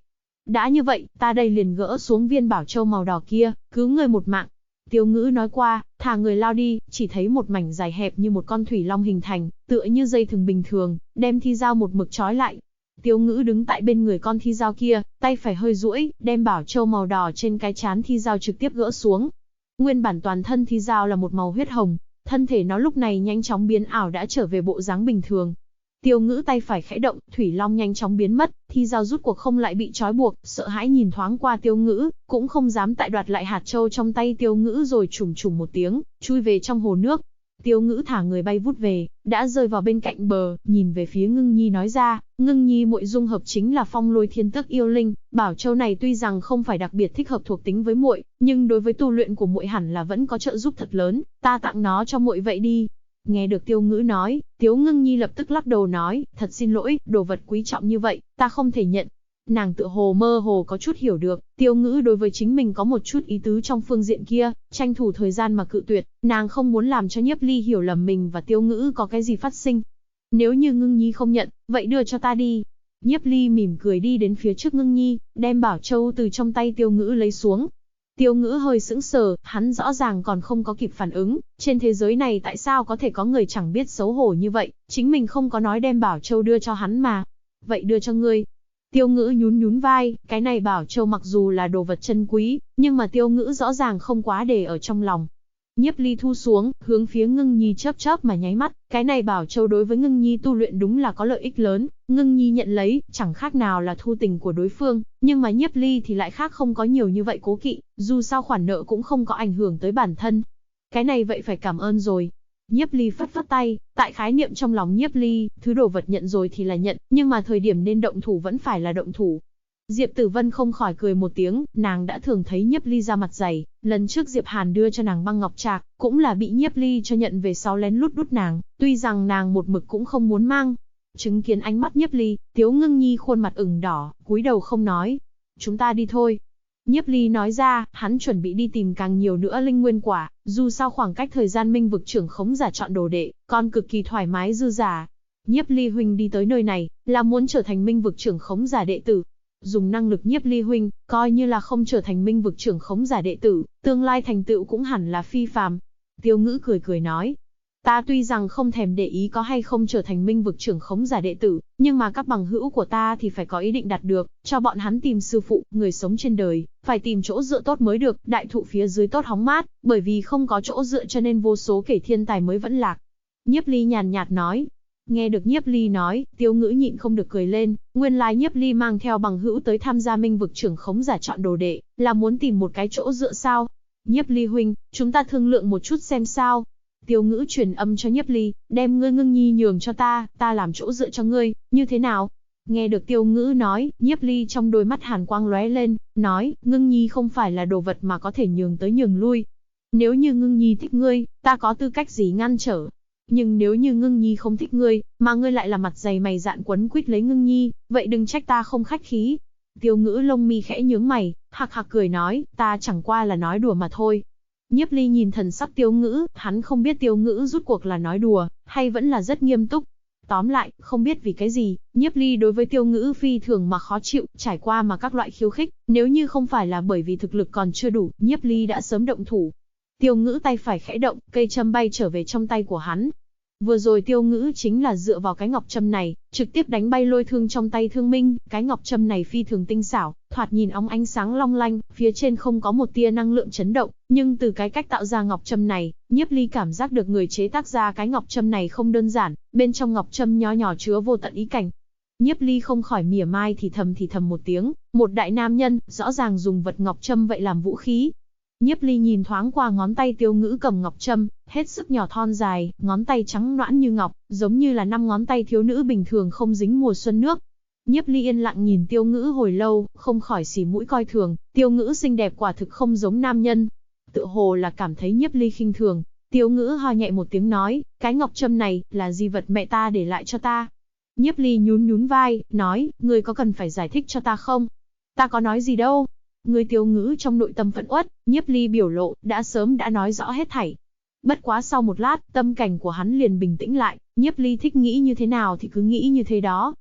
Đã như vậy, ta đây liền gỡ xuống viên bảo châu màu đỏ kia, cứu ngươi một mạng. Tiêu Ngữ nói qua, thả người lao đi, chỉ thấy một mảnh dài hẹp như một con thủy long hình thành, tựa như dây thừng bình thường, đem thi dao một mực trói lại. Tiêu Ngữ đứng tại bên người con thi dao kia, tay phải hơi duỗi, đem bảo châu màu đỏ trên cái trán thi dao trực tiếp gỡ xuống. Nguyên bản toàn thân thi dao là một màu huyết hồng, thân thể nó lúc này nhanh chóng biến ảo đã trở về bộ dáng bình thường. Tiêu Ngữ tay phải khẽ động, thủy long nhanh chóng biến mất, thi dao rút cuộc không lại bị trói buộc, sợ hãi nhìn thoáng qua Tiêu Ngữ, cũng không dám tại đoạt lại hạt châu trong tay Tiêu Ngữ rồi trùng trùng một tiếng, chui về trong hồ nước. Tiêu Ngữ thả người bay vút về, đã rơi vào bên cạnh bờ, nhìn về phía Ngưng Nhi nói ra, Ngưng Nhi muội dung hợp chính là Phong Lôi Thiên Tước yêu linh, bảo châu này tuy rằng không phải đặc biệt thích hợp thuộc tính với muội, nhưng đối với tu luyện của muội hẳn là vẫn có trợ giúp thật lớn, ta tặng nó cho muội vậy đi. Nghe được Tiêu Ngữ nói, Tiếu Ngưng Nhi lập tức lắc đầu nói, thật xin lỗi, đồ vật quý trọng như vậy, ta không thể nhận. Nàng tựa hồ mơ hồ có chút hiểu được, Tiêu Ngữ đối với chính mình có một chút ý tứ trong phương diện kia, tranh thủ thời gian mà cự tuyệt, nàng không muốn làm cho Nhiếp Ly hiểu lầm mình và Tiêu Ngữ có cái gì phát sinh. Nếu như Ngưng Nhi không nhận, vậy đưa cho ta đi. Nhiếp Ly mỉm cười đi đến phía trước Ngưng Nhi, đem bảo châu từ trong tay Tiêu Ngữ lấy xuống. Tiêu Ngữ hơi sững sờ, hắn rõ ràng còn không có kịp phản ứng, trên thế giới này tại sao có thể có người chẳng biết xấu hổ như vậy, chính mình không có nói đem bảo châu đưa cho hắn mà. Vậy đưa cho ngươi. Tiêu Ngữ nhún nhún vai, cái này bảo châu mặc dù là đồ vật chân quý, nhưng mà Tiêu Ngữ rõ ràng không quá để ở trong lòng. Nhiếp Ly thu xuống, hướng phía Ngưng Nhi chớp chớp mà nháy mắt, cái này bảo châu đối với Ngưng Nhi tu luyện đúng là có lợi ích lớn, Ngưng Nhi nhận lấy, chẳng khác nào là thu tình của đối phương, nhưng mà Nhiếp Ly thì lại khác không có nhiều như vậy cố kỵ, dù sao khoản nợ cũng không có ảnh hưởng tới bản thân. Cái này vậy phải cảm ơn rồi. Nhiếp Ly phất phất tay, tại khái niệm trong lòng Nhiếp Ly, thứ đồ vật nhận rồi thì là nhận, nhưng mà thời điểm nên động thủ vẫn phải là động thủ. Diệp Tử Vân không khỏi cười một tiếng, nàng đã thường thấy Nhiếp Ly ra mặt dày, lần trước Diệp Hàn đưa cho nàng băng ngọc trạc, cũng là bị Nhiếp Ly cho nhận về sau lén lút đút nàng, tuy rằng nàng một mực cũng không muốn mang. Chứng kiến ánh mắt Nhiếp Ly, Tiếu Ngưng Nhi khuôn mặt ửng đỏ, cúi đầu không nói. Chúng ta đi thôi. Nhiếp Ly nói ra, hắn chuẩn bị đi tìm càng nhiều nữa linh nguyên quả, dù sao khoảng cách thời gian Minh vực trưởng khống giả chọn đồ đệ, còn cực kỳ thoải mái dư giả. Nhiếp Ly huynh đi tới nơi này, là muốn trở thành Minh vực trưởng khống giả đệ tử. Dùng năng lực Nhiếp Ly huynh, coi như là không trở thành Minh vực trưởng khống giả đệ tử, tương lai thành tựu cũng hẳn là phi phàm. Tiêu Ngữ cười cười nói, ta tuy rằng không thèm để ý có hay không trở thành Minh vực trưởng khống giả đệ tử, nhưng mà các bằng hữu của ta thì phải có ý định đạt được, cho bọn hắn tìm sư phụ, người sống trên đời, phải tìm chỗ dựa tốt mới được, đại thụ phía dưới tốt hóng mát, bởi vì không có chỗ dựa cho nên vô số kẻ thiên tài mới vẫn lạc. Nhiếp Ly nhàn nhạt nói. Nghe được Nhiếp Ly nói, Tiêu Ngữ nhịn không được cười lên, nguyên lai Nhiếp Ly mang theo bằng hữu tới tham gia Minh vực trưởng khống giả chọn đồ đệ, là muốn tìm một cái chỗ dựa sao? Nhiếp Ly huynh, chúng ta thương lượng một chút xem sao. Tiêu Ngữ truyền âm cho Nhiếp Ly, đem ngươi Ngưng Nhi nhường cho ta làm chỗ dựa cho ngươi, như thế nào? Nghe được Tiêu Ngữ nói, Nhiếp Ly trong đôi mắt hàn quang lóe lên, nói, Ngưng Nhi không phải là đồ vật mà có thể nhường tới nhường lui. Nếu như Ngưng Nhi thích ngươi, ta có tư cách gì ngăn trở? Nhưng nếu như Ngưng Nhi không thích ngươi, mà ngươi lại là mặt dày mày dạn quấn quýt lấy Ngưng Nhi, vậy đừng trách ta không khách khí. Tiêu Ngữ lông mi khẽ nhướng mày, hạc hạc cười nói, ta chẳng qua là nói đùa mà thôi. Nhiếp Ly nhìn thần sắc Tiêu Ngữ, hắn không biết Tiêu Ngữ rút cuộc là nói đùa, hay vẫn là rất nghiêm túc. Tóm lại, không biết vì cái gì, Nhiếp Ly đối với Tiêu Ngữ phi thường mà khó chịu, trải qua mà các loại khiêu khích, nếu như không phải là bởi vì thực lực còn chưa đủ, Nhiếp Ly đã sớm động thủ. Tiêu Ngữ tay phải khẽ động, cây châm bay trở về trong tay của hắn. Vừa rồi Tiêu Ngữ chính là dựa vào cái ngọc châm này, trực tiếp đánh bay lôi thương trong tay Thương Minh, cái ngọc châm này phi thường tinh xảo, thoạt nhìn óng ánh sáng long lanh, phía trên không có một tia năng lượng chấn động, nhưng từ cái cách tạo ra ngọc châm này, Nhiếp Ly cảm giác được người chế tác ra cái ngọc châm này không đơn giản, bên trong ngọc châm nho nhỏ chứa vô tận ý cảnh. Nhiếp Ly không khỏi mỉa mai thì thầm một tiếng, một đại nam nhân, rõ ràng dùng vật ngọc châm vậy làm vũ khí. Nhiếp Ly nhìn thoáng qua ngón tay Tiêu Ngữ cầm ngọc châm, hết sức nhỏ thon dài, ngón tay trắng nõn như ngọc, giống như là 5 ngón tay thiếu nữ bình thường không dính mùa xuân nước. Nhiếp Ly yên lặng nhìn Tiêu Ngữ hồi lâu, không khỏi xì mũi coi thường, Tiêu Ngữ xinh đẹp quả thực không giống nam nhân. Tựa hồ là cảm thấy Nhiếp Ly khinh thường, Tiêu Ngữ ho nhẹ một tiếng nói, cái ngọc châm này, là di vật mẹ ta để lại cho ta. Nhiếp Ly nhún nhún vai, nói, ngươi có cần phải giải thích cho ta không? Ta có nói gì đâu. Người Tiêu Ngữ trong nội tâm phẫn uất, Nhiếp Ly biểu lộ, đã sớm đã nói rõ hết thảy. Bất quá sau một lát, tâm cảnh của hắn liền bình tĩnh lại, Nhiếp Ly thích nghĩ như thế nào thì cứ nghĩ như thế đó.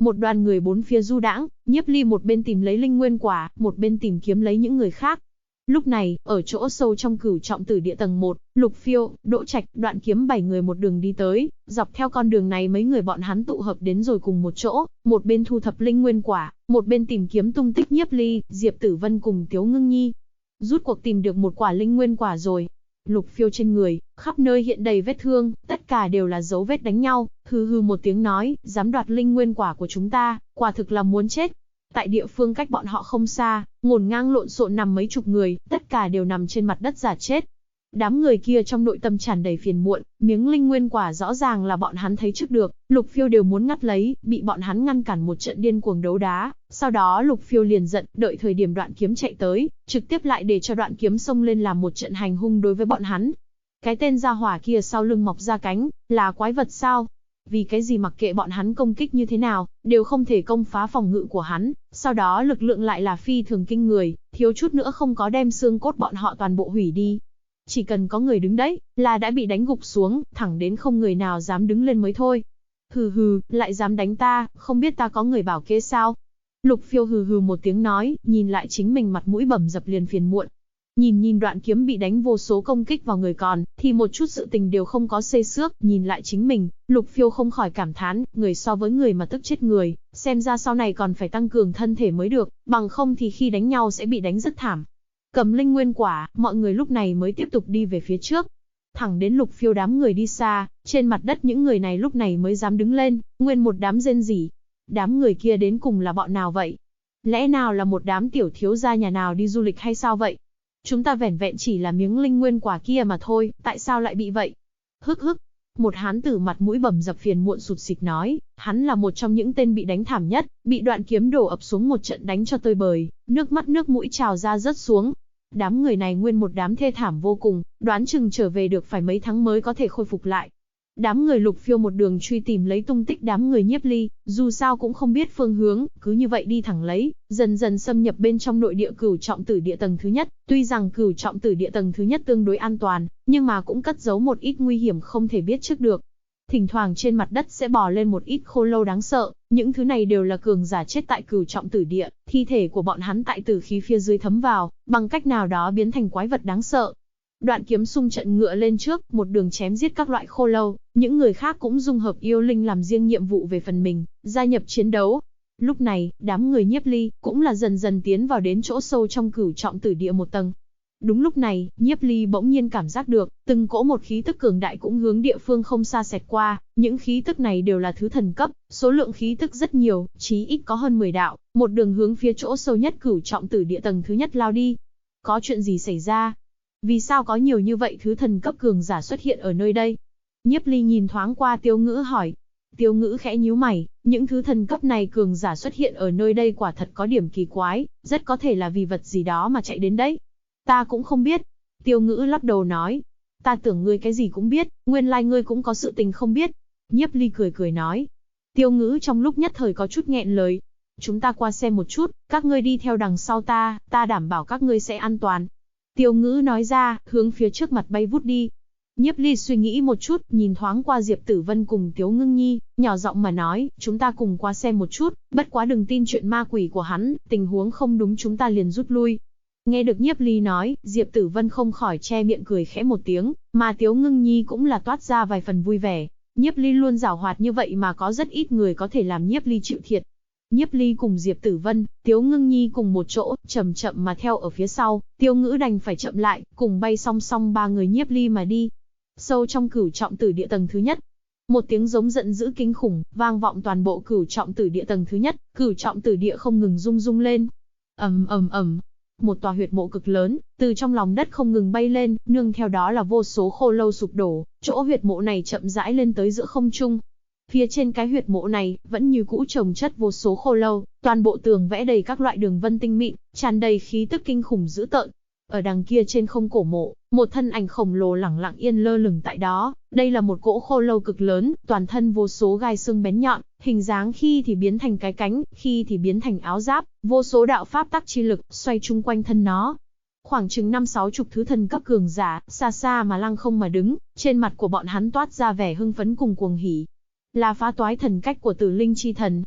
Một đoàn người bốn phía du đãng, Nhiếp Ly một bên tìm lấy linh nguyên quả, một bên tìm kiếm lấy những người khác. Lúc này, ở chỗ sâu trong Cửu Trọng Tử Địa tầng 1, Lục Phiêu, Đỗ Trạch, Đoạn Kiếm 7 người một đường đi tới, dọc theo con đường này mấy người bọn hắn tụ hợp đến rồi cùng một chỗ, một bên thu thập linh nguyên quả, một bên tìm kiếm tung tích Nhiếp Ly, Diệp Tử Vân cùng Tiếu Ngưng Nhi. Rút cuộc tìm được một quả linh nguyên quả rồi. Lục Phiêu trên người, khắp nơi hiện đầy vết thương, tất cả đều là dấu vết đánh nhau, hừ hừ một tiếng nói, dám đoạt linh nguyên quả của chúng ta, quả thực là muốn chết. Tại địa phương cách bọn họ không xa, ngổn ngang lộn xộn nằm mấy chục người, tất cả đều nằm trên mặt đất giả chết. Đám người kia trong nội tâm tràn đầy phiền muộn, miếng linh nguyên quả rõ ràng là bọn hắn thấy trước được, Lục Phiêu đều muốn ngắt lấy, bị bọn hắn ngăn cản một trận điên cuồng đấu đá. Sau đó Lục Phiêu liền giận, đợi thời điểm Đoạn Kiếm chạy tới, trực tiếp lại để cho Đoạn Kiếm xông lên làm một trận hành hung đối với bọn hắn. Cái tên gia hỏa kia sau lưng mọc ra cánh, là quái vật sao? Vì cái gì mặc kệ bọn hắn công kích như thế nào, đều không thể công phá phòng ngự của hắn, sau đó lực lượng lại là phi thường kinh người, thiếu chút nữa không có đem xương cốt bọn họ toàn bộ hủy đi. Chỉ cần có người đứng đấy, là đã bị đánh gục xuống, thẳng đến không người nào dám đứng lên mới thôi. Hừ hừ, lại dám đánh ta, không biết ta có người bảo kê sao? Lục Phiêu hừ hừ một tiếng nói, nhìn lại chính mình mặt mũi bầm dập liền phiền muộn. Nhìn Đoạn Kiếm bị đánh vô số công kích vào người còn, thì một chút sự tình đều không có xê xước, nhìn lại chính mình, Lục Phiêu không khỏi cảm thán, người so với người mà tức chết người, xem ra sau này còn phải tăng cường thân thể mới được, bằng không thì khi đánh nhau sẽ bị đánh rất thảm. Cầm linh nguyên quả, mọi người lúc này mới tiếp tục đi về phía trước. Thẳng đến Lục Phiêu đám người đi xa, trên mặt đất những người này lúc này mới dám đứng lên, nguyên một đám rên rỉ. Đám người kia đến cùng là bọn nào vậy? Lẽ nào là một đám tiểu thiếu gia nhà nào đi du lịch hay sao vậy? Chúng ta vẻn vẹn chỉ là miếng linh nguyên quả kia mà thôi, tại sao lại bị vậy? Hức hức. Một hán tử mặt mũi bầm dập phiền muộn sụt sịt nói, hắn là một trong những tên bị đánh thảm nhất, bị Đoạn Kiếm đổ ập xuống một trận đánh cho tơi bời, nước mắt nước mũi trào ra rớt xuống. Đám người này nguyên một đám thê thảm vô cùng, đoán chừng trở về được phải mấy tháng mới có thể khôi phục lại. Đám người Lục Phiêu một đường truy tìm lấy tung tích đám người Nhiếp Ly, dù sao cũng không biết phương hướng, cứ như vậy đi thẳng lấy, dần dần xâm nhập bên trong nội địa Cửu Trọng Tử Địa tầng thứ nhất. Tuy rằng Cửu Trọng Tử Địa tầng thứ nhất tương đối an toàn, nhưng mà cũng cất giấu một ít nguy hiểm không thể biết trước được. Thỉnh thoảng trên mặt đất sẽ bò lên một ít khô lâu đáng sợ, những thứ này đều là cường giả chết tại Cửu Trọng Tử Địa, thi thể của bọn hắn tại tử khí phía dưới thấm vào, bằng cách nào đó biến thành quái vật đáng sợ. Đoạn Kiếm xung trận ngựa lên trước, một đường chém giết các loại khô lâu, những người khác cũng dung hợp yêu linh làm riêng nhiệm vụ về phần mình, gia nhập chiến đấu. Lúc này, đám người Nhiếp Ly cũng là dần dần tiến vào đến chỗ sâu trong Cửu Trọng Tử Địa một tầng. Đúng lúc này, Nhiếp Ly bỗng nhiên cảm giác được, từng cỗ một khí tức cường đại cũng hướng địa phương không xa xẹt qua, những khí tức này đều là thứ thần cấp, số lượng khí tức rất nhiều, chí ít có hơn 10 đạo, một đường hướng phía chỗ sâu nhất Cửu Trọng Tử Địa tầng thứ nhất lao đi. Có chuyện gì xảy ra? Vì sao có nhiều như vậy thứ thần cấp cường giả xuất hiện ở nơi đây? Nhiếp Ly nhìn thoáng qua Tiêu Ngữ hỏi. Tiêu Ngữ khẽ nhíu mày, những thứ thần cấp này cường giả xuất hiện ở nơi đây quả thật có điểm kỳ quái, rất có thể là vì vật gì đó mà chạy đến đấy. Ta cũng không biết. Tiêu Ngữ lắc đầu nói. Ta tưởng ngươi cái gì cũng biết, nguyên lai ngươi cũng có sự tình không biết. Nhiếp Ly cười cười nói. Tiêu Ngữ trong lúc nhất thời có chút nghẹn lời. Chúng ta qua xem một chút, các ngươi đi theo đằng sau ta đảm bảo các ngươi sẽ an toàn. Tiêu Ngữ nói ra, hướng phía trước mặt bay vút đi. Nhiếp Ly suy nghĩ một chút, nhìn thoáng qua Diệp Tử Vân cùng Tiếu Ngưng Nhi, nhỏ giọng mà nói, chúng ta cùng qua xem một chút, bất quá đừng tin chuyện ma quỷ của hắn, tình huống không đúng chúng ta liền rút lui. Nghe được Nhiếp Ly nói, Diệp Tử Vân không khỏi che miệng cười khẽ một tiếng, mà Tiếu Ngưng Nhi cũng là toát ra vài phần vui vẻ. Nhiếp Ly luôn giảo hoạt như vậy mà có rất ít người có thể làm Nhiếp Ly chịu thiệt. Nhiếp Ly cùng Diệp Tử Vân, Tiếu Ngưng Nhi cùng một chỗ, chậm chậm mà theo ở phía sau, Tiêu Ngữ đành phải chậm lại, cùng bay song song ba người Nhiếp Ly mà đi. Sâu trong Cửu Trọng Tử Địa tầng thứ nhất, một tiếng giống giận dữ kinh khủng, vang vọng toàn bộ Cửu Trọng Tử Địa tầng thứ nhất, Cửu Trọng Tử Địa không ngừng rung rung lên. Ầm ầm ầm, một tòa huyệt mộ cực lớn, từ trong lòng đất không ngừng bay lên, nương theo đó là vô số khô lâu sụp đổ, chỗ huyệt mộ này chậm rãi lên tới giữa không trung. Phía trên cái huyệt mộ này, vẫn như cũ chồng chất vô số khô lâu, toàn bộ tường vẽ đầy các loại đường vân tinh mịn, tràn đầy khí tức kinh khủng dữ tợn. Ở đằng kia trên không cổ mộ, một thân ảnh khổng lồ lẳng lặng yên lơ lửng tại đó, đây là một cỗ khô lâu cực lớn, toàn thân vô số gai xương bén nhọn, hình dáng khi thì biến thành cái cánh, khi thì biến thành áo giáp, vô số đạo pháp tắc chi lực xoay chung quanh thân nó. Khoảng chừng 5-60 thứ thần cấp cường giả, xa xa mà lăng không mà đứng, trên mặt của bọn hắn toát ra vẻ hưng phấn cùng cuồng hỉ. Là phá toái thần cách của Tử Linh chi thần.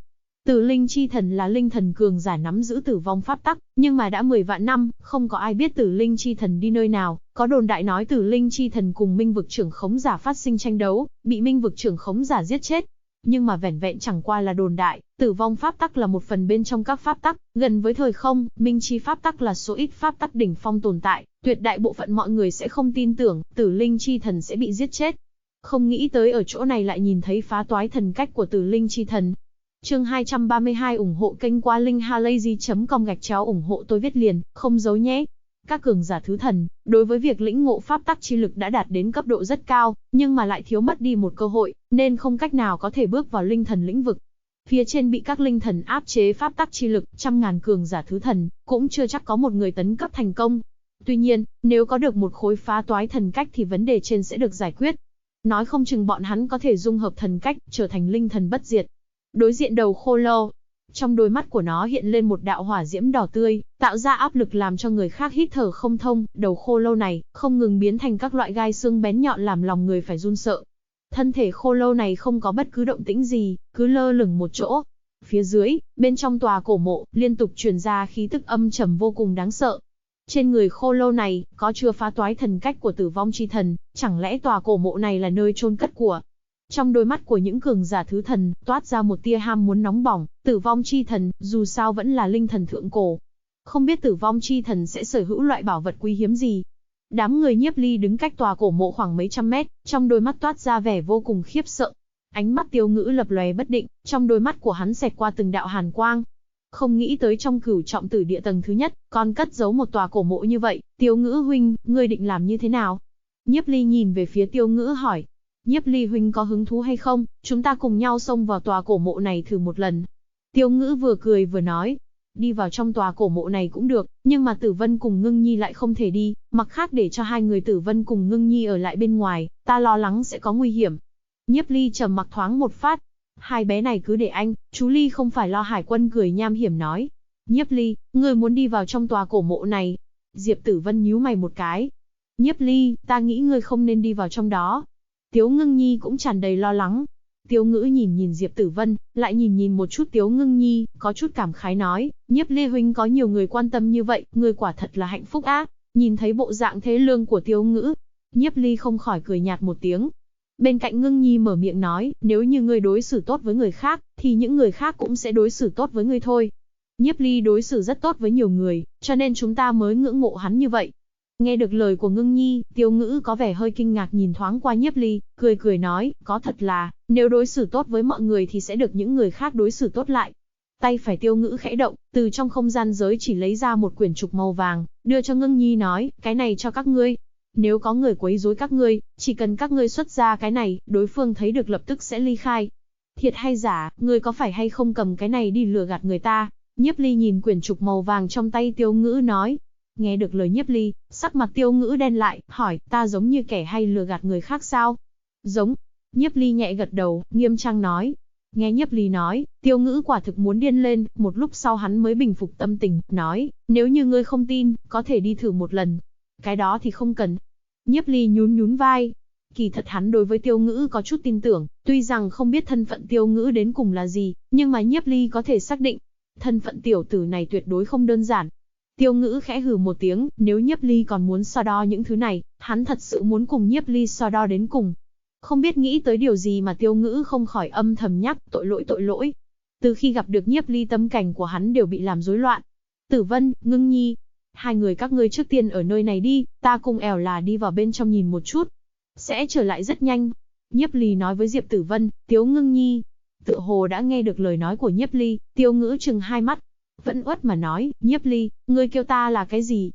Tử linh chi thần là linh thần cường giả nắm giữ tử vong pháp tắc, nhưng mà đã 10 vạn năm, không có ai biết tử linh chi thần đi nơi nào, có đồn đại nói tử linh chi thần cùng minh vực trưởng khống giả phát sinh tranh đấu, bị minh vực trưởng khống giả giết chết. Nhưng mà vẻn vẹn chẳng qua là đồn đại, tử vong pháp tắc là một phần bên trong các pháp tắc, gần với thời không, minh chi pháp tắc là số ít pháp tắc đỉnh phong tồn tại, tuyệt đại bộ phận mọi người sẽ không tin tưởng, tử linh chi thần sẽ bị giết chết. Không nghĩ tới ở chỗ này lại nhìn thấy phá toái thần cách của tử linh chi thần. Chương 232 ủng hộ kênh qua linkhalazy.com ủng hộ tôi viết liền, không giấu nhé. Các cường giả thứ thần, đối với việc lĩnh ngộ pháp tắc chi lực đã đạt đến cấp độ rất cao, nhưng mà lại thiếu mất đi một cơ hội, nên không cách nào có thể bước vào linh thần lĩnh vực. Phía trên bị các linh thần áp chế pháp tắc chi lực, trăm ngàn cường giả thứ thần, cũng chưa chắc có một người tấn cấp thành công. Tuy nhiên, nếu có được một khối phá toái thần cách thì vấn đề trên sẽ được giải quyết. Nói không chừng bọn hắn có thể dung hợp thần cách, trở thành linh thần bất diệt. Đối diện đầu khô lâu, trong đôi mắt của nó hiện lên một đạo hỏa diễm đỏ tươi, tạo ra áp lực làm cho người khác hít thở không thông. Đầu khô lâu này không ngừng biến thành các loại gai xương bén nhọn làm lòng người phải run sợ. Thân thể khô lâu này không có bất cứ động tĩnh gì, cứ lơ lửng một chỗ. Phía dưới, bên trong tòa cổ mộ, liên tục truyền ra khí tức âm trầm vô cùng đáng sợ. Trên người khô lâu này, có chưa phá toái thần cách của tử vong chi thần, chẳng lẽ tòa cổ mộ này là nơi chôn cất của? Trong đôi mắt của những cường giả thứ thần, toát ra một tia ham muốn nóng bỏng, tử vong chi thần, dù sao vẫn là linh thần thượng cổ. Không biết tử vong chi thần sẽ sở hữu loại bảo vật quý hiếm gì? Đám người Nhiếp Ly đứng cách tòa cổ mộ khoảng mấy trăm mét, trong đôi mắt toát ra vẻ vô cùng khiếp sợ. Ánh mắt Tiêu Ngữ lập lòe bất định, trong đôi mắt của hắn xẹt qua từng đạo hàn quang. Không nghĩ tới trong cửu trọng tử địa tầng thứ nhất, còn cất giấu một tòa cổ mộ như vậy. Tiêu Ngữ huynh, ngươi định làm như thế nào? Nhiếp Ly nhìn về phía Tiêu Ngữ hỏi. Nhiếp Ly huynh có hứng thú hay không, chúng ta cùng nhau xông vào tòa cổ mộ này thử một lần. Tiêu Ngữ vừa cười vừa nói. Đi vào trong tòa cổ mộ này cũng được, nhưng mà Tử Vân cùng Ngưng Nhi lại không thể đi, mặt khác để cho hai người Tử Vân cùng Ngưng Nhi ở lại bên ngoài, ta lo lắng sẽ có nguy hiểm. Nhiếp Ly trầm mặc thoáng một phát. Hai bé này cứ để anh, chú Ly không phải lo. Hải Quân cười nham hiểm nói. Nhiếp Ly, ngươi muốn đi vào trong tòa cổ mộ này? Diệp Tử Vân nhíu mày một cái. Nhiếp Ly, ta nghĩ ngươi không nên đi vào trong đó. Tiếu Ngưng Nhi cũng tràn đầy lo lắng. Tiêu Ngữ nhìn nhìn Diệp Tử Vân, lại nhìn nhìn một chút Tiếu Ngưng Nhi, có chút cảm khái nói, Nhiếp Ly huynh có nhiều người quan tâm như vậy, ngươi quả thật là hạnh phúc á. Nhìn thấy bộ dạng thế lương của Tiêu Ngữ, Nhiếp Ly không khỏi cười nhạt một tiếng. Bên cạnh Ngưng Nhi mở miệng nói, nếu như ngươi đối xử tốt với người khác, thì những người khác cũng sẽ đối xử tốt với ngươi thôi. Nhiếp Ly đối xử rất tốt với nhiều người, cho nên chúng ta mới ngưỡng mộ hắn như vậy. Nghe được lời của Ngưng Nhi, Tiêu Ngữ có vẻ hơi kinh ngạc nhìn thoáng qua Nhiếp Ly, cười cười nói, có thật là, nếu đối xử tốt với mọi người thì sẽ được những người khác đối xử tốt lại. Tay phải Tiêu Ngữ khẽ động, từ trong không gian giới chỉ lấy ra một quyển trục màu vàng, đưa cho Ngưng Nhi nói, cái này cho các ngươi. Nếu có người quấy rối các ngươi, chỉ cần các ngươi xuất ra cái này, đối phương thấy được lập tức sẽ ly khai. Thiệt hay giả, ngươi có phải hay không cầm cái này đi lừa gạt người ta? Nhiếp Ly nhìn quyển trục màu vàng trong tay Tiêu Ngữ nói. Nghe được lời Nhiếp Ly, sắc mặt Tiêu Ngữ đen lại, hỏi, ta giống như kẻ hay lừa gạt người khác sao? Giống. Nhiếp Ly nhẹ gật đầu, nghiêm trang nói. Nghe Nhiếp Ly nói, Tiêu Ngữ quả thực muốn điên lên, một lúc sau hắn mới bình phục tâm tình, nói, nếu như ngươi không tin, có thể đi thử một lần. Cái đó thì không cần. Nhiếp Ly nhún nhún vai. Kỳ thật hắn đối với Tiêu Ngữ có chút tin tưởng, tuy rằng không biết thân phận Tiêu Ngữ đến cùng là gì, nhưng mà Nhiếp Ly có thể xác định, thân phận tiểu tử này tuyệt đối không đơn giản. Tiêu Ngữ khẽ hừ một tiếng, nếu Nhiếp Ly còn muốn so đo những thứ này, hắn thật sự muốn cùng Nhiếp Ly so đo đến cùng. Không biết nghĩ tới điều gì mà Tiêu Ngữ không khỏi âm thầm nhắc, tội lỗi. Từ khi gặp được Nhiếp Ly tâm cảnh của hắn đều bị làm rối loạn. Tử Vân, Ngưng Nhi, hai người các ngươi trước tiên ở nơi này đi, ta cùng Ẻo là đi vào bên trong nhìn một chút. Sẽ trở lại rất nhanh. Nhiếp Ly nói với Diệp Tử Vân, Tiếu Ngưng Nhi. Tựa hồ đã nghe được lời nói của Nhiếp Ly, Tiêu Ngữ trừng hai mắt. Vẫn uất mà nói, Nhiếp Ly, ngươi kêu ta là cái gì?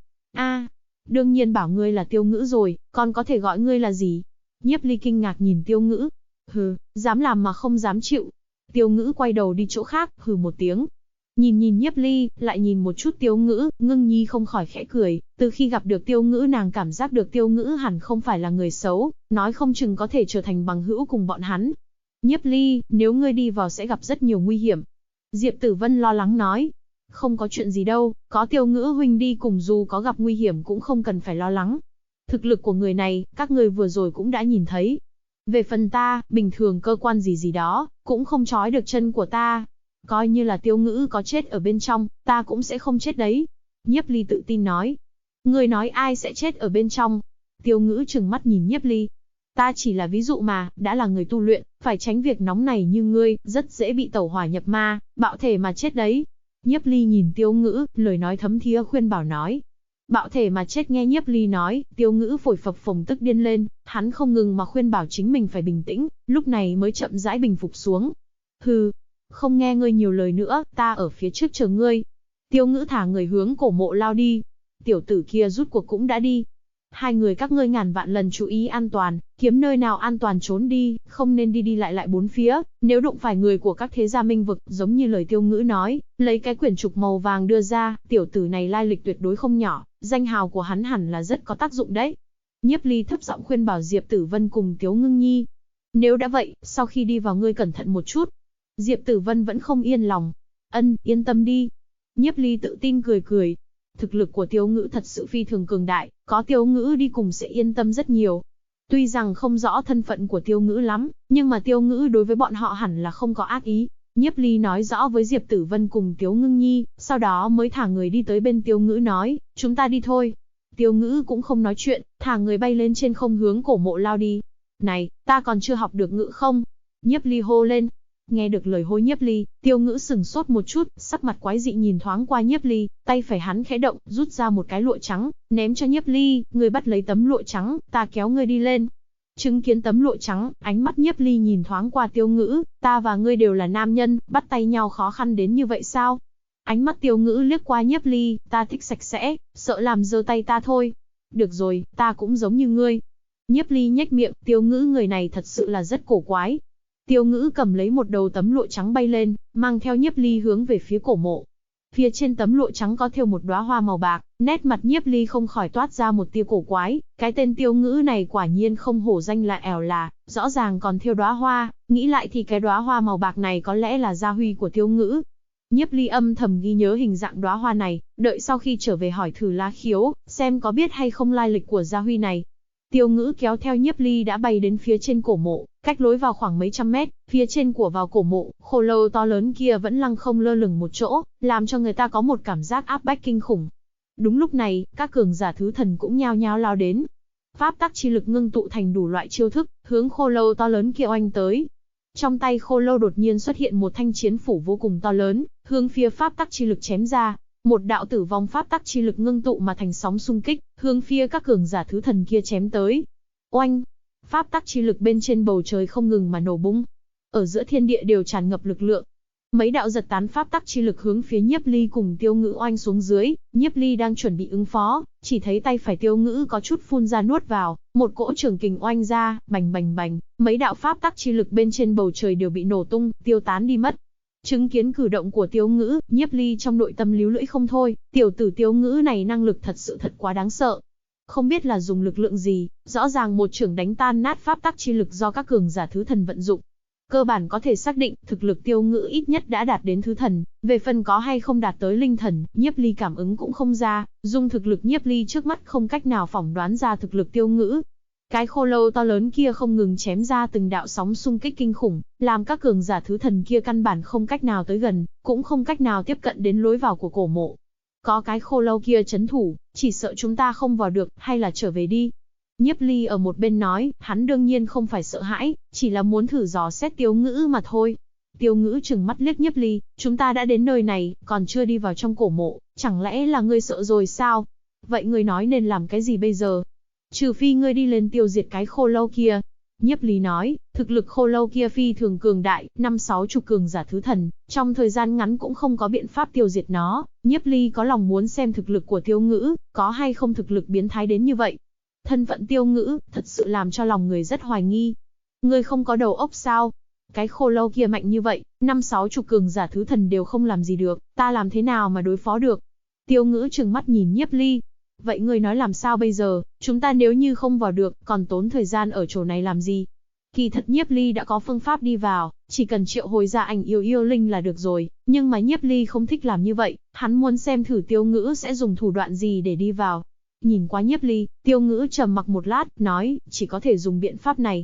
Đương nhiên bảo ngươi là Tiêu Ngữ rồi, còn có thể gọi ngươi là gì? Nhiếp Ly kinh ngạc nhìn Tiêu Ngữ. Hừ, dám làm mà không dám chịu. Tiêu Ngữ quay đầu đi chỗ khác, hừ một tiếng. Nhìn Nhiếp Ly, lại nhìn một chút Tiêu Ngữ, Ngưng Nhi không khỏi khẽ cười, từ khi gặp được Tiêu Ngữ nàng cảm giác được Tiêu Ngữ hẳn không phải là người xấu, nói không chừng có thể trở thành bằng hữu cùng bọn hắn. Nhiếp Ly, nếu ngươi đi vào sẽ gặp rất nhiều nguy hiểm. Diệp Tử Vân lo lắng nói. Không có chuyện gì đâu, có Tiêu Ngữ huynh đi cùng dù có gặp nguy hiểm cũng không cần phải lo lắng. Thực lực của người này, các ngươi vừa rồi cũng đã nhìn thấy. Về phần ta, bình thường cơ quan gì đó, cũng không trói được chân của ta. Coi như là Tiêu Ngữ có chết ở bên trong, ta cũng sẽ không chết đấy. Nhiếp Ly tự tin nói. Người nói ai sẽ chết ở bên trong? Tiêu Ngữ trừng mắt nhìn Nhiếp Ly. Ta chỉ là ví dụ mà, đã là người tu luyện, phải tránh việc nóng này như ngươi, rất dễ bị tẩu hỏa nhập ma, bạo thể mà chết đấy. Nhiếp Ly nhìn Tiêu Ngữ, lời nói thấm thía khuyên bảo nói. Bạo thể mà chết. Nghe Nhiếp Ly nói, Tiêu Ngữ phổi phập phồng tức điên lên, hắn không ngừng mà khuyên bảo chính mình phải bình tĩnh, lúc này mới chậm rãi bình phục xuống. Hừ, không nghe ngươi nhiều lời nữa, ta ở phía trước chờ ngươi. Tiêu Ngữ thả người hướng cổ mộ lao đi. Tiểu tử kia rút cuộc cũng đã đi. Hai người các ngươi ngàn vạn lần chú ý an toàn, kiếm nơi nào an toàn trốn đi, không nên đi đi lại lại bốn phía, nếu đụng phải người của các thế gia minh vực, giống như lời Tiêu Ngữ nói, lấy cái quyển trục màu vàng đưa ra, tiểu tử này lai lịch tuyệt đối không nhỏ, danh hào của hắn hẳn là rất có tác dụng đấy. Nhiếp Ly thấp giọng khuyên bảo Diệp Tử Vân cùng Tiếu Ngưng Nhi. Nếu đã vậy, sau khi đi vào ngươi cẩn thận một chút. Diệp Tử Vân vẫn không yên lòng. Yên tâm đi. Nhiếp Ly tự tin cười cười. Thực lực của Tiêu Ngữ thật sự phi thường cường đại, có Tiêu Ngữ đi cùng sẽ yên tâm rất nhiều. Tuy rằng không rõ thân phận của Tiêu Ngữ lắm, nhưng mà Tiêu Ngữ đối với bọn họ hẳn là không có ác ý. Nhiếp Ly nói rõ với Diệp Tử Vân cùng Tiếu Ngưng Nhi, sau đó mới thả người đi tới bên Tiêu Ngữ nói, chúng ta đi thôi. Tiêu Ngữ cũng không nói chuyện, thả người bay lên trên không hướng cổ mộ lao đi. Này, ta còn chưa học được ngữ không? Nhiếp Ly hô lên. Nghe được lời hô Nhiếp Ly, Tiêu Ngữ sửng sốt một chút, sắc mặt quái dị nhìn thoáng qua Nhiếp Ly, tay phải hắn khẽ động, rút ra một cái lụa trắng, ném cho Nhiếp Ly, người bắt lấy tấm lụa trắng, ta kéo ngươi đi lên. Chứng kiến tấm lụa trắng, ánh mắt Nhiếp Ly nhìn thoáng qua Tiêu Ngữ, ta và ngươi đều là nam nhân, bắt tay nhau khó khăn đến như vậy sao? Ánh mắt Tiêu Ngữ liếc qua Nhiếp Ly, ta thích sạch sẽ, sợ làm dơ tay ta thôi. Được rồi, ta cũng giống như ngươi. Nhiếp Ly nhếch miệng, Tiêu Ngữ người này thật sự là rất cổ quái. Tiêu Ngữ cầm lấy một đầu tấm lụa trắng bay lên, mang theo Nhiếp Ly hướng về phía cổ mộ. Phía trên tấm lụa trắng có thêu một đóa hoa màu bạc, nét mặt Nhiếp Ly không khỏi toát ra một tia cổ quái, cái tên Tiêu Ngữ này quả nhiên không hổ danh là ẻo là, rõ ràng còn thêu đóa hoa, nghĩ lại thì cái đóa hoa màu bạc này có lẽ là gia huy của Tiêu Ngữ. Nhiếp Ly âm thầm ghi nhớ hình dạng đóa hoa này, đợi sau khi trở về hỏi thử La Khiếu, xem có biết hay không lai lịch của gia huy này. Tiêu Ngữ kéo theo Nhiếp Ly đã bay đến phía trên cổ mộ, cách lối vào khoảng mấy trăm mét, phía trên của vào cổ mộ, khô lâu to lớn kia vẫn lăng không lơ lửng một chỗ, làm cho người ta có một cảm giác áp bách kinh khủng. Đúng lúc này, các cường giả thứ thần cũng nhao nhao lao đến. Pháp tắc chi lực ngưng tụ thành đủ loại chiêu thức, hướng khô lâu to lớn kia oanh tới. Trong tay khô lâu đột nhiên xuất hiện một thanh chiến phủ vô cùng to lớn, hướng phía pháp tắc chi lực chém ra. Một đạo tử vong pháp tắc chi lực ngưng tụ mà thành sóng xung kích, hướng phía các cường giả thứ thần kia chém tới. Oanh! Pháp tắc chi lực bên trên bầu trời không ngừng mà nổ bung. Ở giữa thiên địa đều tràn ngập lực lượng. Mấy đạo giật tán pháp tắc chi lực hướng phía Nhiếp Ly cùng Tiêu Ngữ oanh xuống dưới, Nhiếp Ly đang chuẩn bị ứng phó, chỉ thấy tay phải Tiêu Ngữ có chút phun ra nuốt vào, một cỗ trường kình oanh ra, bành bành bành, mấy đạo pháp tắc chi lực bên trên bầu trời đều bị nổ tung, tiêu tán đi mất. Chứng kiến cử động của Tiêu Ngữ, Nhiếp Ly trong nội tâm líu lưỡi không thôi, tiểu tử Tiêu Ngữ này năng lực thật sự thật quá đáng sợ. Không biết là dùng lực lượng gì, rõ ràng một chưởng đánh tan nát pháp tắc chi lực do các cường giả thứ thần vận dụng. Cơ bản có thể xác định, thực lực Tiêu Ngữ ít nhất đã đạt đến thứ thần, về phần có hay không đạt tới linh thần, Nhiếp Ly cảm ứng cũng không ra, dùng thực lực Nhiếp Ly trước mắt không cách nào phỏng đoán ra thực lực Tiêu Ngữ. Cái khô lâu to lớn kia không ngừng chém ra từng đạo sóng xung kích kinh khủng, làm các cường giả thứ thần kia căn bản không cách nào tới gần, cũng không cách nào tiếp cận đến lối vào của cổ mộ. Có cái khô lâu kia trấn thủ, chỉ sợ chúng ta không vào được, hay là trở về đi. Nhiếp Ly ở một bên nói, hắn đương nhiên không phải sợ hãi, chỉ là muốn thử dò xét Tiêu Ngữ mà thôi. Tiêu Ngữ trừng mắt liếc Nhiếp Ly, chúng ta đã đến nơi này, còn chưa đi vào trong cổ mộ, chẳng lẽ là ngươi sợ rồi sao? Vậy ngươi nói nên làm cái gì bây giờ? Trừ phi ngươi đi lên tiêu diệt cái khô lâu kia. Nhiếp Ly nói, thực lực khô lâu kia phi thường cường đại, 5-60 cường giả thứ thần, trong thời gian ngắn cũng không có biện pháp tiêu diệt nó. Nhiếp Ly có lòng muốn xem thực lực của Tiêu Ngữ, có hay không thực lực biến thái đến như vậy. Thân phận Tiêu Ngữ, thật sự làm cho lòng người rất hoài nghi. Ngươi không có đầu óc sao? Cái khô lâu kia mạnh như vậy, 5-60 cường giả thứ thần đều không làm gì được, ta làm thế nào mà đối phó được? Tiêu Ngữ trừng mắt nhìn Nhiếp Ly. Vậy ngươi nói làm sao bây giờ, chúng ta nếu như không vào được, còn tốn thời gian ở chỗ này làm gì? Kỳ thật Nhiếp Ly đã có phương pháp đi vào, chỉ cần triệu hồi ra ảnh yêu yêu linh là được rồi, nhưng mà Nhiếp Ly không thích làm như vậy, hắn muốn xem thử Tiêu Ngữ sẽ dùng thủ đoạn gì để đi vào. Nhìn qua Nhiếp Ly, Tiêu Ngữ trầm mặc một lát, nói, chỉ có thể dùng biện pháp này.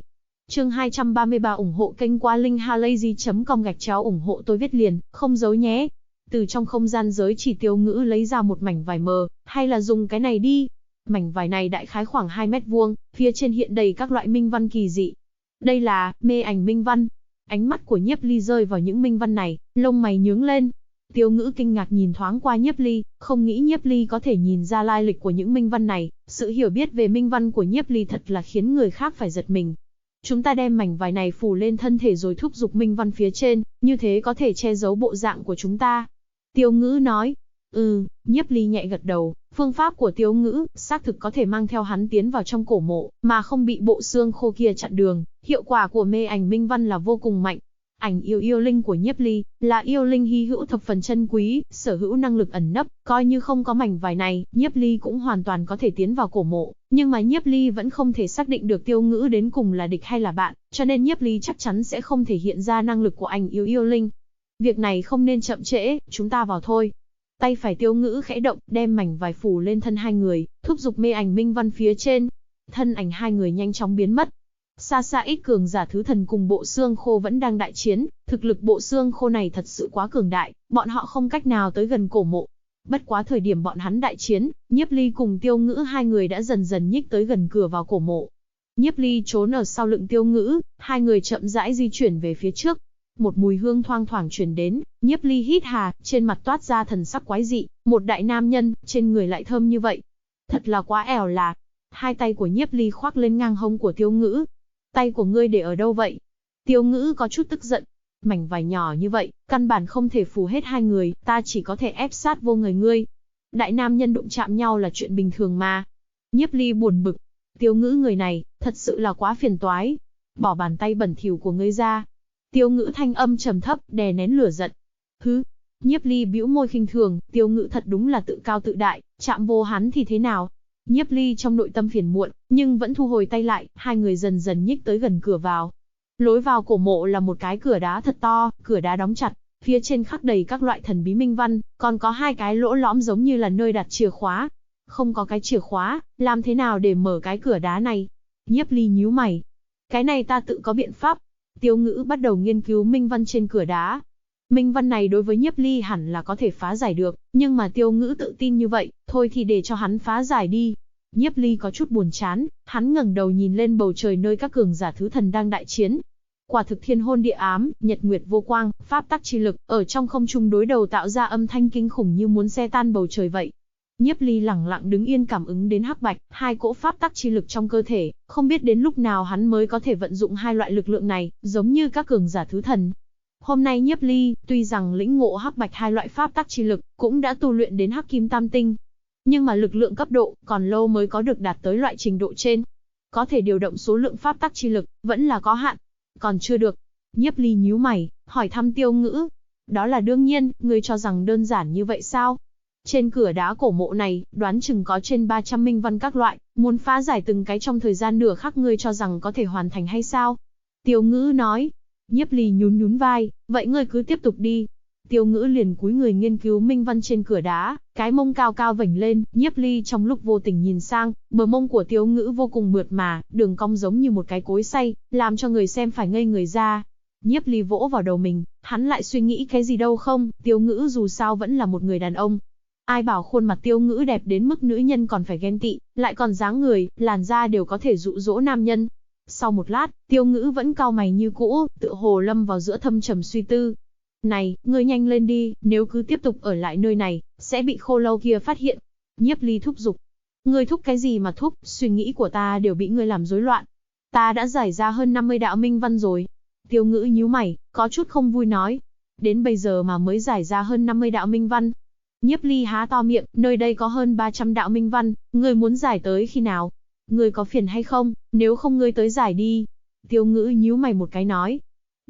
Chương 233 ủng hộ kênh qua linkhalazy.com ủng hộ tôi viết liền, không giấu nhé. Từ trong không gian giới chỉ Tiêu Ngữ lấy ra một mảnh vải mờ, hay là dùng cái này đi. Mảnh vải này đại khái khoảng 2 mét vuông, phía trên hiện đầy các loại minh văn kỳ dị. Đây là mê ảnh minh văn. Ánh mắt của Nhiếp Ly rơi vào những minh văn này, lông mày nhướng lên. Tiêu Ngữ kinh ngạc nhìn thoáng qua Nhiếp Ly, không nghĩ Nhiếp Ly có thể nhìn ra lai lịch của những minh văn này, sự hiểu biết về minh văn của Nhiếp Ly thật là khiến người khác phải giật mình. Chúng ta đem mảnh vải này phủ lên thân thể rồi thúc giục minh văn phía trên, như thế có thể che giấu bộ dạng của chúng ta. Tiêu Ngữ nói. Nhiếp Ly nhẹ gật đầu, phương pháp của Tiêu Ngữ xác thực có thể mang theo hắn tiến vào trong cổ mộ, mà không bị bộ xương khô kia chặn đường, hiệu quả của mê ảnh minh văn là vô cùng mạnh. Ảnh yêu linh của Nhiếp Ly là yêu linh hy hữu thập phần chân quý, sở hữu năng lực ẩn nấp, coi như không có mảnh vải này, Nhiếp Ly cũng hoàn toàn có thể tiến vào cổ mộ, nhưng mà Nhiếp Ly vẫn không thể xác định được Tiêu Ngữ đến cùng là địch hay là bạn, cho nên Nhiếp Ly chắc chắn sẽ không thể hiện ra năng lực của ảnh yêu linh. Việc này không nên chậm trễ, chúng ta vào thôi. Tay phải Tiêu Ngữ khẽ động, đem mảnh vải phủ lên thân hai người, thúc giục mê ảnh minh văn phía trên. Thân ảnh hai người nhanh chóng biến mất. Xa xa ít cường giả thứ thần cùng bộ xương khô vẫn đang đại chiến, thực lực bộ xương khô này thật sự quá cường đại, bọn họ không cách nào tới gần cổ mộ. Bất quá thời điểm bọn hắn đại chiến, Nhiếp Ly cùng Tiêu Ngữ hai người đã dần dần nhích tới gần cửa vào cổ mộ. Nhiếp Ly trốn ở sau lưng Tiêu Ngữ, hai người chậm rãi di chuyển về phía trước. Một mùi hương thoang thoảng truyền đến, Nhiếp Ly hít hà, trên mặt toát ra thần sắc quái dị, một đại nam nhân, trên người lại thơm như vậy. Thật là quá ẻo lạ. Hai tay của Nhiếp Ly khoác lên ngang hông của Tiêu Ngữ. Tay của ngươi để ở đâu vậy? Tiêu Ngữ có chút tức giận. Mảnh vải nhỏ như vậy, căn bản không thể phủ hết hai người, ta chỉ có thể ép sát vô người ngươi. Đại nam nhân đụng chạm nhau là chuyện bình thường mà. Nhiếp Ly buồn bực. Tiêu Ngữ người này, thật sự là quá phiền toái. Bỏ bàn tay bẩn thỉu của ngươi ra. Tiêu Ngữ thanh âm trầm thấp, đè nén lửa giận. Hứ. Nhiếp Ly bĩu môi khinh thường, Tiêu Ngữ thật đúng là tự cao tự đại, chạm vô hắn thì thế nào? Nhiếp Ly trong nội tâm phiền muộn, nhưng vẫn thu hồi tay lại, hai người dần dần nhích tới gần cửa vào. Lối vào cổ mộ là một cái cửa đá thật to, cửa đá đóng chặt, phía trên khắc đầy các loại thần bí minh văn, còn có hai cái lỗ lõm giống như là nơi đặt chìa khóa. Không có cái chìa khóa, làm thế nào để mở cái cửa đá này? Nhiếp Ly nhíu mày. Cái này ta tự có biện pháp. Tiêu Ngữ bắt đầu nghiên cứu minh văn trên cửa đá. Minh văn này đối với Nhiếp Ly hẳn là có thể phá giải được, nhưng mà Tiêu Ngữ tự tin như vậy, thôi thì để cho hắn phá giải đi. Nhiếp Ly có chút buồn chán, hắn ngẩng đầu nhìn lên bầu trời nơi các cường giả thứ thần đang đại chiến. Quả thực thiên hôn địa ám, nhật nguyệt vô quang, pháp tắc chi lực, ở trong không trung đối đầu tạo ra âm thanh kinh khủng như muốn xé tan bầu trời vậy. Nhiếp Ly lẳng lặng đứng yên cảm ứng đến hắc bạch, hai cỗ pháp tắc chi lực trong cơ thể, không biết đến lúc nào hắn mới có thể vận dụng hai loại lực lượng này, giống như các cường giả thứ thần. Hôm nay Nhiếp Ly, tuy rằng lĩnh ngộ hắc bạch hai loại pháp tắc chi lực, cũng đã tu luyện đến hắc kim tam tinh. Nhưng mà lực lượng cấp độ, còn lâu mới có được đạt tới loại trình độ trên. Có thể điều động số lượng pháp tắc chi lực, vẫn là có hạn. Còn chưa được. Nhiếp Ly nhíu mày, hỏi thăm Tiêu Ngữ. Đó là đương nhiên, ngươi cho rằng đơn giản như vậy sao? Trên cửa đá cổ mộ này, đoán chừng có trên 300 minh văn các loại, muốn phá giải từng cái trong thời gian nửa khắc ngươi cho rằng có thể hoàn thành hay sao? Tiêu Ngữ nói. Nhiếp Ly nhún nhún vai, vậy ngươi cứ tiếp tục đi. Tiêu Ngữ liền cúi người nghiên cứu minh văn trên cửa đá, cái mông cao cao vểnh lên, Nhiếp Ly trong lúc vô tình nhìn sang, bờ mông của Tiêu Ngữ vô cùng mượt mà, đường cong giống như một cái cối xay, làm cho người xem phải ngây người ra. Nhiếp Ly vỗ vào đầu mình, hắn lại suy nghĩ cái gì đâu không, Tiêu Ngữ dù sao vẫn là một người đàn ông. Ai bảo khuôn mặt Tiêu Ngữ đẹp đến mức nữ nhân còn phải ghen tị, lại còn dáng người, làn da đều có thể dụ dỗ nam nhân. Sau một lát, Tiêu Ngữ vẫn cau mày như cũ, tựa hồ lâm vào giữa thâm trầm suy tư. Này, ngươi nhanh lên đi, nếu cứ tiếp tục ở lại nơi này, sẽ bị khô lâu kia phát hiện. Nhiếp Ly thúc giục. Ngươi thúc cái gì mà thúc, suy nghĩ của ta đều bị ngươi làm rối loạn. Ta đã giải ra hơn 50 đạo minh văn rồi. Tiêu Ngữ nhíu mày, có chút không vui nói. Đến bây giờ mà mới giải ra hơn 50 đạo minh văn. Nhiếp Ly há to miệng, nơi đây có hơn 300 đạo minh văn, ngươi muốn giải tới khi nào? Ngươi có phiền hay không, nếu không ngươi tới giải đi. Tiêu Ngữ nhíu mày một cái nói.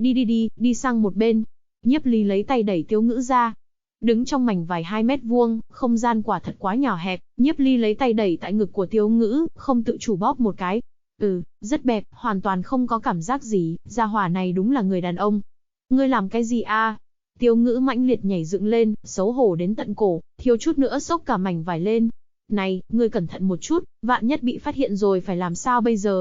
Đi sang một bên. Nhiếp Ly lấy tay đẩy Tiêu Ngữ ra. Đứng trong mảnh vải 2 mét vuông, không gian quả thật quá nhỏ hẹp, Nhiếp Ly lấy tay đẩy tại ngực của Tiêu Ngữ, không tự chủ bóp một cái. Rất bẹp, hoàn toàn không có cảm giác gì, gia hỏa này đúng là người đàn ông. Ngươi làm cái gì a? Tiêu Ngữ mãnh liệt nhảy dựng lên, xấu hổ đến tận cổ, thiếu chút nữa xốc cả mảnh vải lên. Này, ngươi cẩn thận một chút, vạn nhất bị phát hiện rồi phải làm sao bây giờ?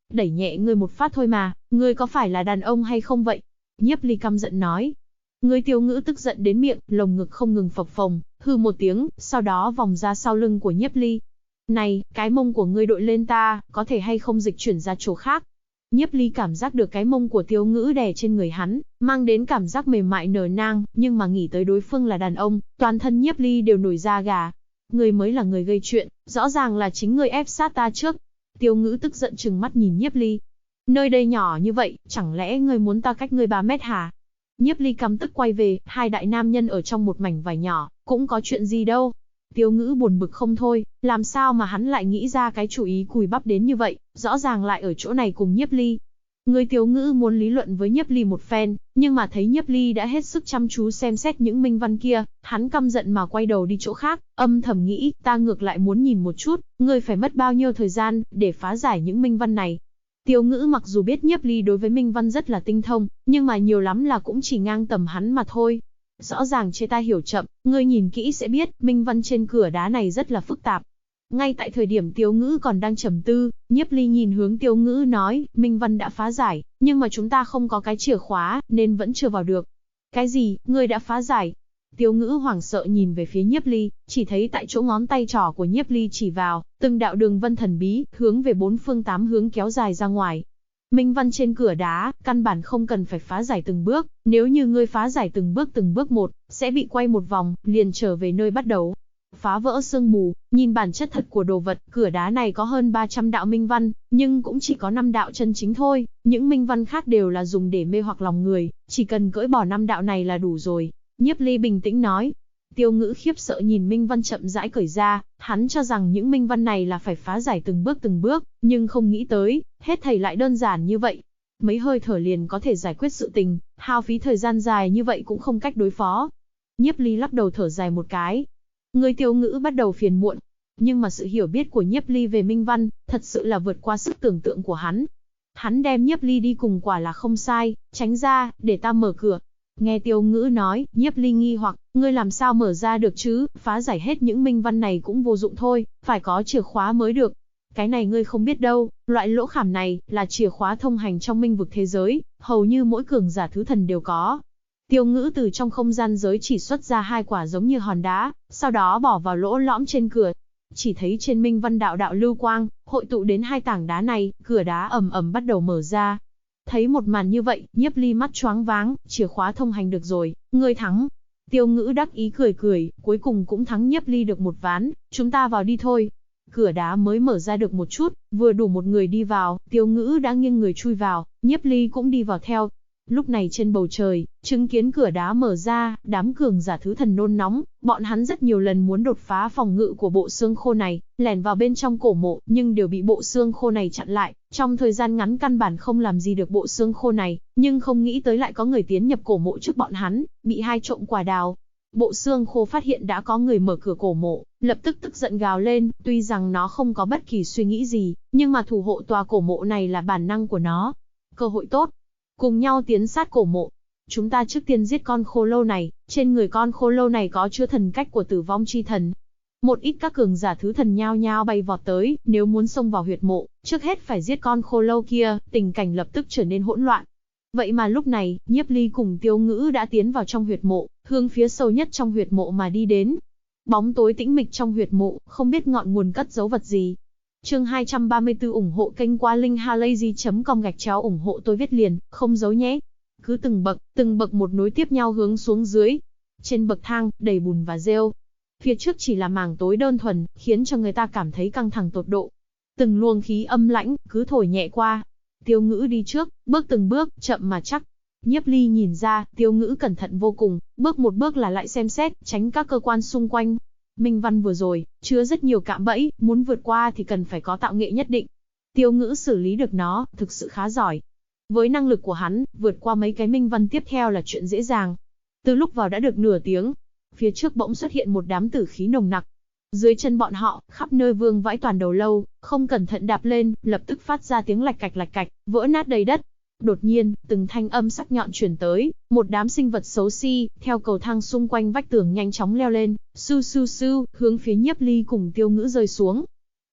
Đẩy nhẹ ngươi một phát thôi mà, ngươi có phải là đàn ông hay không vậy? Nhiếp Ly căm giận nói. Ngươi Tiêu Ngữ tức giận đến miệng, lồng ngực không ngừng phập phồng, hừ một tiếng, sau đó vòng ra sau lưng của Nhiếp Ly. Này, cái mông của ngươi đội lên ta, có thể hay không dịch chuyển ra chỗ khác? Nhiếp Ly cảm giác được cái mông của Tiêu Ngữ đè trên người hắn, mang đến cảm giác mềm mại nở nang, nhưng mà nghĩ tới đối phương là đàn ông, toàn thân Nhiếp Ly đều nổi da gà. Ngươi mới là người gây chuyện, rõ ràng là chính ngươi ép sát ta trước. Tiêu Ngữ tức giận trừng mắt nhìn Nhiếp Ly. Nơi đây nhỏ như vậy, chẳng lẽ ngươi muốn ta cách ngươi 3 mét hả? Nhiếp Ly căm tức quay về, hai đại nam nhân ở trong một mảnh vải nhỏ, cũng có chuyện gì đâu. Tiêu Ngữ buồn bực không thôi, làm sao mà hắn lại nghĩ ra cái chủ ý cùi bắp đến như vậy, rõ ràng lại ở chỗ này cùng Nhiếp Ly. Người Tiêu Ngữ muốn lý luận với Nhiếp Ly một phen, nhưng mà thấy Nhiếp Ly đã hết sức chăm chú xem xét những minh văn kia, hắn căm giận mà quay đầu đi chỗ khác, âm thầm nghĩ, ta ngược lại muốn nhìn một chút, ngươi phải mất bao nhiêu thời gian để phá giải những minh văn này. Tiêu Ngữ mặc dù biết Nhiếp Ly đối với minh văn rất là tinh thông, nhưng mà nhiều lắm là cũng chỉ ngang tầm hắn mà thôi. Rõ ràng chê ta hiểu chậm, ngươi nhìn kỹ sẽ biết, minh văn trên cửa đá này rất là phức tạp. Ngay tại thời điểm Tiêu Ngữ còn đang trầm tư, Nhiếp Ly nhìn hướng Tiêu Ngữ nói, minh văn đã phá giải, nhưng mà chúng ta không có cái chìa khóa, nên vẫn chưa vào được. Cái gì, ngươi đã phá giải? Tiêu Ngữ hoảng sợ nhìn về phía Nhiếp Ly, chỉ thấy tại chỗ ngón tay trỏ của Nhiếp Ly chỉ vào, từng đạo đường vân thần bí, hướng về 4 phương 8 hướng kéo dài ra ngoài. Minh văn trên cửa đá, căn bản không cần phải phá giải từng bước, nếu như ngươi phá giải từng bước một, sẽ bị quay một vòng, liền trở về nơi bắt đầu. Phá vỡ sương mù, nhìn bản chất thật của đồ vật, cửa đá này có hơn 300 đạo minh văn, nhưng cũng chỉ có 5 đạo chân chính thôi, những minh văn khác đều là dùng để mê hoặc lòng người, chỉ cần cởi bỏ 5 đạo này là đủ rồi. Nhiếp Ly bình tĩnh nói. Tiêu Ngữ khiếp sợ nhìn minh văn chậm rãi cởi ra, hắn cho rằng những minh văn này là phải phá giải từng bước, nhưng không nghĩ tới, hết thảy lại đơn giản như vậy. Mấy hơi thở liền có thể giải quyết sự tình, hao phí thời gian dài như vậy cũng không cách đối phó. Nhiếp Ly lắc đầu thở dài một cái. Người Tiêu Ngữ bắt đầu phiền muộn, nhưng mà sự hiểu biết của Nhiếp Ly về minh văn, thật sự là vượt qua sức tưởng tượng của hắn. Hắn đem Nhiếp Ly đi cùng quả là không sai, tránh ra, để ta mở cửa. Nghe Tiêu Ngữ nói, Nhiếp Ly nghi hoặc, ngươi làm sao mở ra được chứ, phá giải hết những minh văn này cũng vô dụng thôi, phải có chìa khóa mới được. Cái này ngươi không biết đâu, loại lỗ khảm này, là chìa khóa thông hành trong minh vực thế giới, hầu như mỗi cường giả thứ thần đều có. Tiêu Ngữ từ trong không gian giới chỉ xuất ra 2 quả giống như hòn đá, sau đó bỏ vào lỗ lõm trên cửa. Chỉ thấy trên minh văn đạo đạo lưu quang, hội tụ đến 2 tảng đá này, cửa đá ầm ầm bắt đầu mở ra. Thấy một màn như vậy, Nhiếp Ly mắt choáng váng, chìa khóa thông hành được rồi, ngươi thắng. Tiêu Ngữ đắc ý cười, cuối cùng cũng thắng Nhiếp Ly được một ván, chúng ta vào đi thôi. Cửa đá mới mở ra được một chút, vừa đủ một người đi vào, Tiêu Ngữ đã nghiêng người chui vào, Nhiếp Ly cũng đi vào theo. Lúc này trên bầu trời, chứng kiến cửa đá mở ra, đám cường giả thứ thần nôn nóng, bọn hắn rất nhiều lần muốn đột phá phòng ngự của bộ xương khô này, lẻn vào bên trong cổ mộ, nhưng đều bị bộ xương khô này chặn lại, trong thời gian ngắn căn bản không làm gì được bộ xương khô này, nhưng không nghĩ tới lại có người tiến nhập cổ mộ trước bọn hắn, bị hai trộm quả đào. Bộ xương khô phát hiện đã có người mở cửa cổ mộ, lập tức tức giận gào lên, tuy rằng nó không có bất kỳ suy nghĩ gì, nhưng mà thủ hộ tòa cổ mộ này là bản năng của nó. Cơ hội tốt. Cùng nhau tiến sát cổ mộ. Chúng ta trước tiên giết con khô lâu này, trên người con khô lâu này có chứa thần cách của tử vong chi thần. Một ít các cường giả thứ thần nhao nhao bay vọt tới, nếu muốn xông vào huyệt mộ, trước hết phải giết con khô lâu kia, tình cảnh lập tức trở nên hỗn loạn. Vậy mà lúc này, Nhiếp Ly cùng Tiêu Ngữ đã tiến vào trong huyệt mộ, hướng phía sâu nhất trong huyệt mộ mà đi đến. Bóng tối tĩnh mịch trong huyệt mộ, không biết ngọn nguồn cất giấu vật gì. Chương 234 ủng hộ kênh qua linkhalazy.com ủng hộ tôi viết liền, không giấu nhé. Cứ từng bậc một nối tiếp nhau hướng xuống dưới. Trên bậc thang, đầy bùn và rêu. Phía trước chỉ là màng tối đơn thuần, khiến cho người ta cảm thấy căng thẳng tột độ. Từng luồng khí âm lãnh, cứ thổi nhẹ qua. Tiêu Ngữ đi trước, bước từng bước, chậm mà chắc. Nhiếp Ly nhìn ra, Tiêu Ngữ cẩn thận vô cùng, bước một bước là lại xem xét, tránh các cơ quan xung quanh. Minh văn vừa rồi, chứa rất nhiều cạm bẫy, muốn vượt qua thì cần phải có tạo nghệ nhất định. Tiêu Ngữ xử lý được nó, thực sự khá giỏi. Với năng lực của hắn, vượt qua mấy cái minh văn tiếp theo là chuyện dễ dàng. Từ lúc vào đã được nửa tiếng, phía trước bỗng xuất hiện một đám tử khí nồng nặc. Dưới chân bọn họ, khắp nơi vương vãi toàn đầu lâu, không cẩn thận đạp lên, lập tức phát ra tiếng lạch cạch, vỡ nát đầy đất. Đột nhiên, từng thanh âm sắc nhọn truyền tới, một đám sinh vật xấu xí, theo cầu thang xung quanh vách tường nhanh chóng leo lên, su, hướng phía Nhiếp Ly cùng Tiêu Ngữ rơi xuống.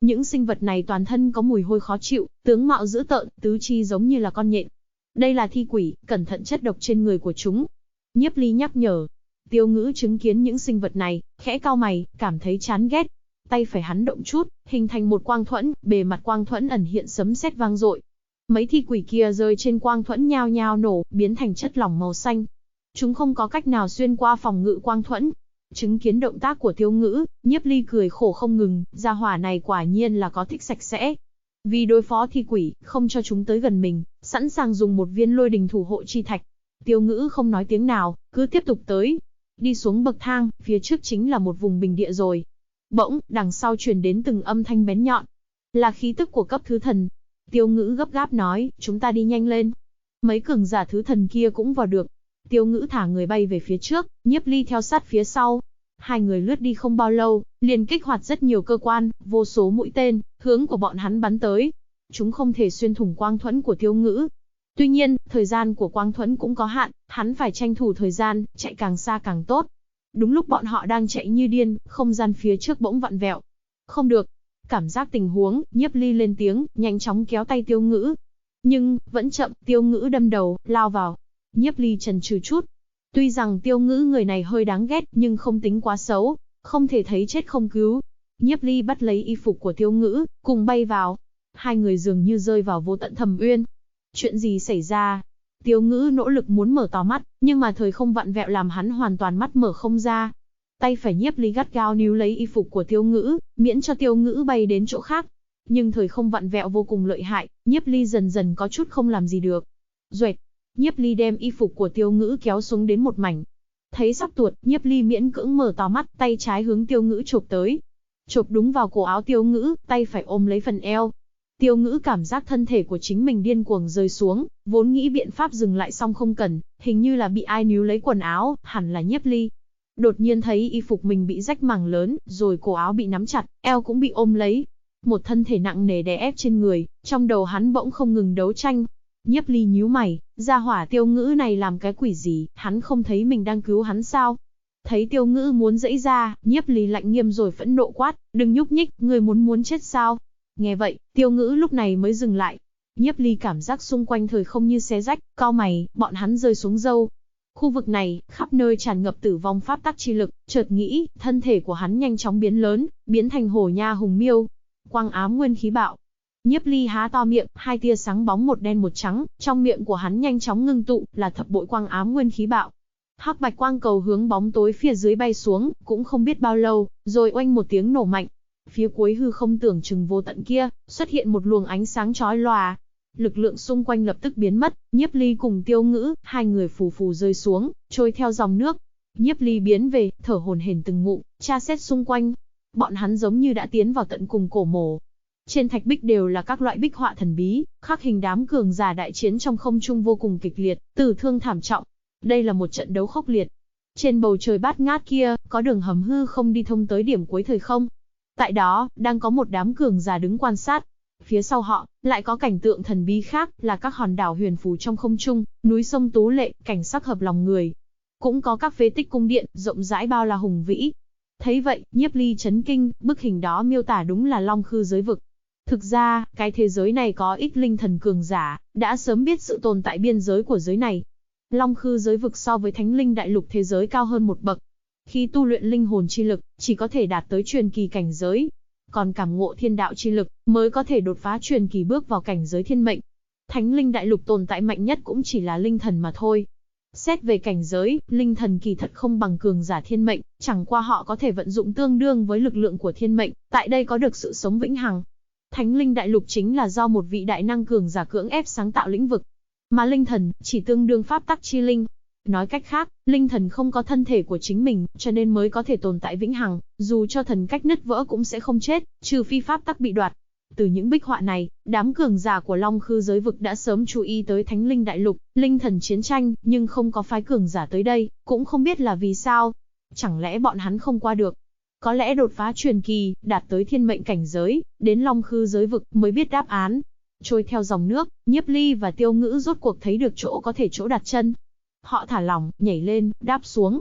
Những sinh vật này toàn thân có mùi hôi khó chịu, tướng mạo dữ tợn, tứ chi giống như là con nhện. Đây là thi quỷ, cẩn thận chất độc trên người của chúng. Nhiếp Ly nhắc nhở. Tiêu Ngữ chứng kiến những sinh vật này, khẽ cau mày, cảm thấy chán ghét. Tay phải hắn động chút, hình thành một quang thuẫn, bề mặt quang thuẫn ẩn hiện sấm sét vang dội. Mấy thi quỷ kia rơi trên quang thuẫn nhao nhao nổ, biến thành chất lỏng màu xanh. Chúng không có cách nào xuyên qua phòng ngự quang thuẫn. Chứng kiến động tác của Tiêu Ngữ, Nhiếp Ly cười khổ không ngừng, gia hỏa này quả nhiên là có thích sạch sẽ. Vì đối phó thi quỷ, không cho chúng tới gần mình, sẵn sàng dùng một viên lôi đình thủ hộ chi thạch. Tiêu Ngữ không nói tiếng nào, cứ tiếp tục tới. Đi xuống bậc thang, phía trước chính là một vùng bình địa rồi. Bỗng, đằng sau truyền đến từng âm thanh bén nhọn. Là khí tức của cấp thứ thần. Tiêu Ngữ gấp gáp nói, chúng ta đi nhanh lên. Mấy cường giả thứ thần kia cũng vào được. Tiêu Ngữ thả người bay về phía trước, Nhiếp Ly theo sát phía sau. Hai người lướt đi không bao lâu, liền kích hoạt rất nhiều cơ quan, vô số mũi tên, hướng của bọn hắn bắn tới. Chúng không thể xuyên thủng quang thuẫn của Tiêu Ngữ. Tuy nhiên, thời gian của quang thuẫn cũng có hạn, hắn phải tranh thủ thời gian, chạy càng xa càng tốt. Đúng lúc bọn họ đang chạy như điên, không gian phía trước bỗng vặn vẹo. Không được. Cảm giác tình huống, Nhiếp Ly lên tiếng, nhanh chóng kéo tay Tiêu Ngữ. Nhưng, vẫn chậm, Tiêu Ngữ đâm đầu, lao vào. Nhiếp Ly chần chừ chút. Tuy rằng Tiêu Ngữ người này hơi đáng ghét, nhưng không tính quá xấu, không thể thấy chết không cứu. Nhiếp Ly bắt lấy y phục của Tiêu Ngữ, cùng bay vào. Hai người dường như rơi vào vô tận thâm uyên. Chuyện gì xảy ra? Tiêu Ngữ nỗ lực muốn mở to mắt, nhưng mà thời không vặn vẹo làm hắn hoàn toàn mắt mở không ra. Tay phải Nhiếp Ly gắt gao níu lấy y phục của Tiêu Ngữ, miễn cho Tiêu Ngữ bay đến chỗ khác. Nhưng thời không vặn vẹo vô cùng lợi hại, Nhiếp Ly dần dần có chút không làm gì được. Duệt, Nhiếp Ly đem y phục của Tiêu Ngữ kéo xuống đến một mảnh. Thấy sắp tuột, Nhiếp Ly miễn cưỡng mở to mắt, tay trái hướng Tiêu Ngữ chộp tới. Chộp đúng vào cổ áo Tiêu Ngữ, tay phải ôm lấy phần eo. Tiêu Ngữ cảm giác thân thể của chính mình điên cuồng rơi xuống, vốn nghĩ biện pháp dừng lại xong không cần, hình như là bị ai níu lấy quần áo, hẳn là Nhiếp Ly. Đột nhiên thấy y phục mình bị rách mảng lớn, rồi cổ áo bị nắm chặt, eo cũng bị ôm lấy. Một thân thể nặng nề đè ép trên người, trong đầu hắn bỗng không ngừng đấu tranh. Nhiếp Ly nhíu mày, gia hỏa Tiêu Ngữ này làm cái quỷ gì, hắn không thấy mình đang cứu hắn sao? Thấy Tiêu Ngữ muốn giãy ra, Nhiếp Ly lạnh nghiêm rồi phẫn nộ quát, đừng nhúc nhích, ngươi muốn chết sao? Nghe vậy, Tiêu Ngữ lúc này mới dừng lại. Nhiếp Ly cảm giác xung quanh thời không như xé rách, cau mày, bọn hắn rơi xuống dâu. Khu vực này, khắp nơi tràn ngập tử vong pháp tắc chi lực, chợt nghĩ, thân thể của hắn nhanh chóng biến lớn, biến thành hổ nha hùng miêu. Quang ám nguyên khí bạo. Nhiếp Ly há to miệng, hai tia sáng bóng một đen một trắng, trong miệng của hắn nhanh chóng ngưng tụ, là thập bội quang ám nguyên khí bạo. Hắc bạch quang cầu hướng bóng tối phía dưới bay xuống, cũng không biết bao lâu, rồi oanh một tiếng nổ mạnh. Phía cuối hư không tưởng chừng vô tận kia, xuất hiện một luồng ánh sáng chói lòa. Lực lượng xung quanh lập tức biến mất, Nhiếp Ly cùng Tiêu Ngữ, hai người phù phù rơi xuống, trôi theo dòng nước. Nhiếp Ly biến về, thở hổn hển từng ngụm, tra xét xung quanh. Bọn hắn giống như đã tiến vào tận cùng cổ mộ. Trên thạch bích đều là các loại bích họa thần bí, khắc hình đám cường giả đại chiến trong không trung vô cùng kịch liệt, tử thương thảm trọng. Đây là một trận đấu khốc liệt. Trên bầu trời bát ngát kia, có đường hầm hư không đi thông tới điểm cuối thời không. Tại đó, đang có một đám cường giả đứng quan sát. Phía sau họ, lại có cảnh tượng thần bí khác, là các hòn đảo huyền phù trong không trung, núi sông tú lệ, cảnh sắc hợp lòng người. Cũng có các phế tích cung điện, rộng rãi bao la hùng vĩ. Thấy vậy, Nhiếp Ly chấn kinh, bức hình đó miêu tả đúng là Long Khư giới vực. Thực ra, cái thế giới này có ít linh thần cường giả, đã sớm biết sự tồn tại biên giới của giới này. Long Khư giới vực so với Thánh Linh Đại Lục thế giới cao hơn một bậc. Khi tu luyện linh hồn chi lực, chỉ có thể đạt tới truyền kỳ cảnh giới. Còn cảm ngộ thiên đạo chi lực, mới có thể đột phá truyền kỳ bước vào cảnh giới thiên mệnh. Thánh Linh Đại Lục tồn tại mạnh nhất cũng chỉ là linh thần mà thôi. Xét về cảnh giới, linh thần kỳ thật không bằng cường giả thiên mệnh, chẳng qua họ có thể vận dụng tương đương với lực lượng của thiên mệnh, tại đây có được sự sống vĩnh hằng. Thánh Linh Đại Lục chính là do một vị đại năng cường giả cưỡng ép sáng tạo lĩnh vực. Mà linh thần, chỉ tương đương pháp tắc chi linh. Nói cách khác, linh thần không có thân thể của chính mình, cho nên mới có thể tồn tại vĩnh hằng, dù cho thần cách nứt vỡ cũng sẽ không chết, trừ phi pháp tắc bị đoạt. Từ những bích họa này, đám cường giả của Long Khư giới vực đã sớm chú ý tới Thánh Linh Đại Lục, linh thần chiến tranh, nhưng không có phái cường giả tới đây, cũng không biết là vì sao. Chẳng lẽ bọn hắn không qua được? Có lẽ đột phá truyền kỳ, đạt tới thiên mệnh cảnh giới, đến Long Khư giới vực mới biết đáp án. Trôi theo dòng nước, Nhiếp Ly và Tiêu Ngữ rốt cuộc thấy được chỗ có thể chỗ đặt chân. Họ thả lỏng, nhảy lên, đáp xuống.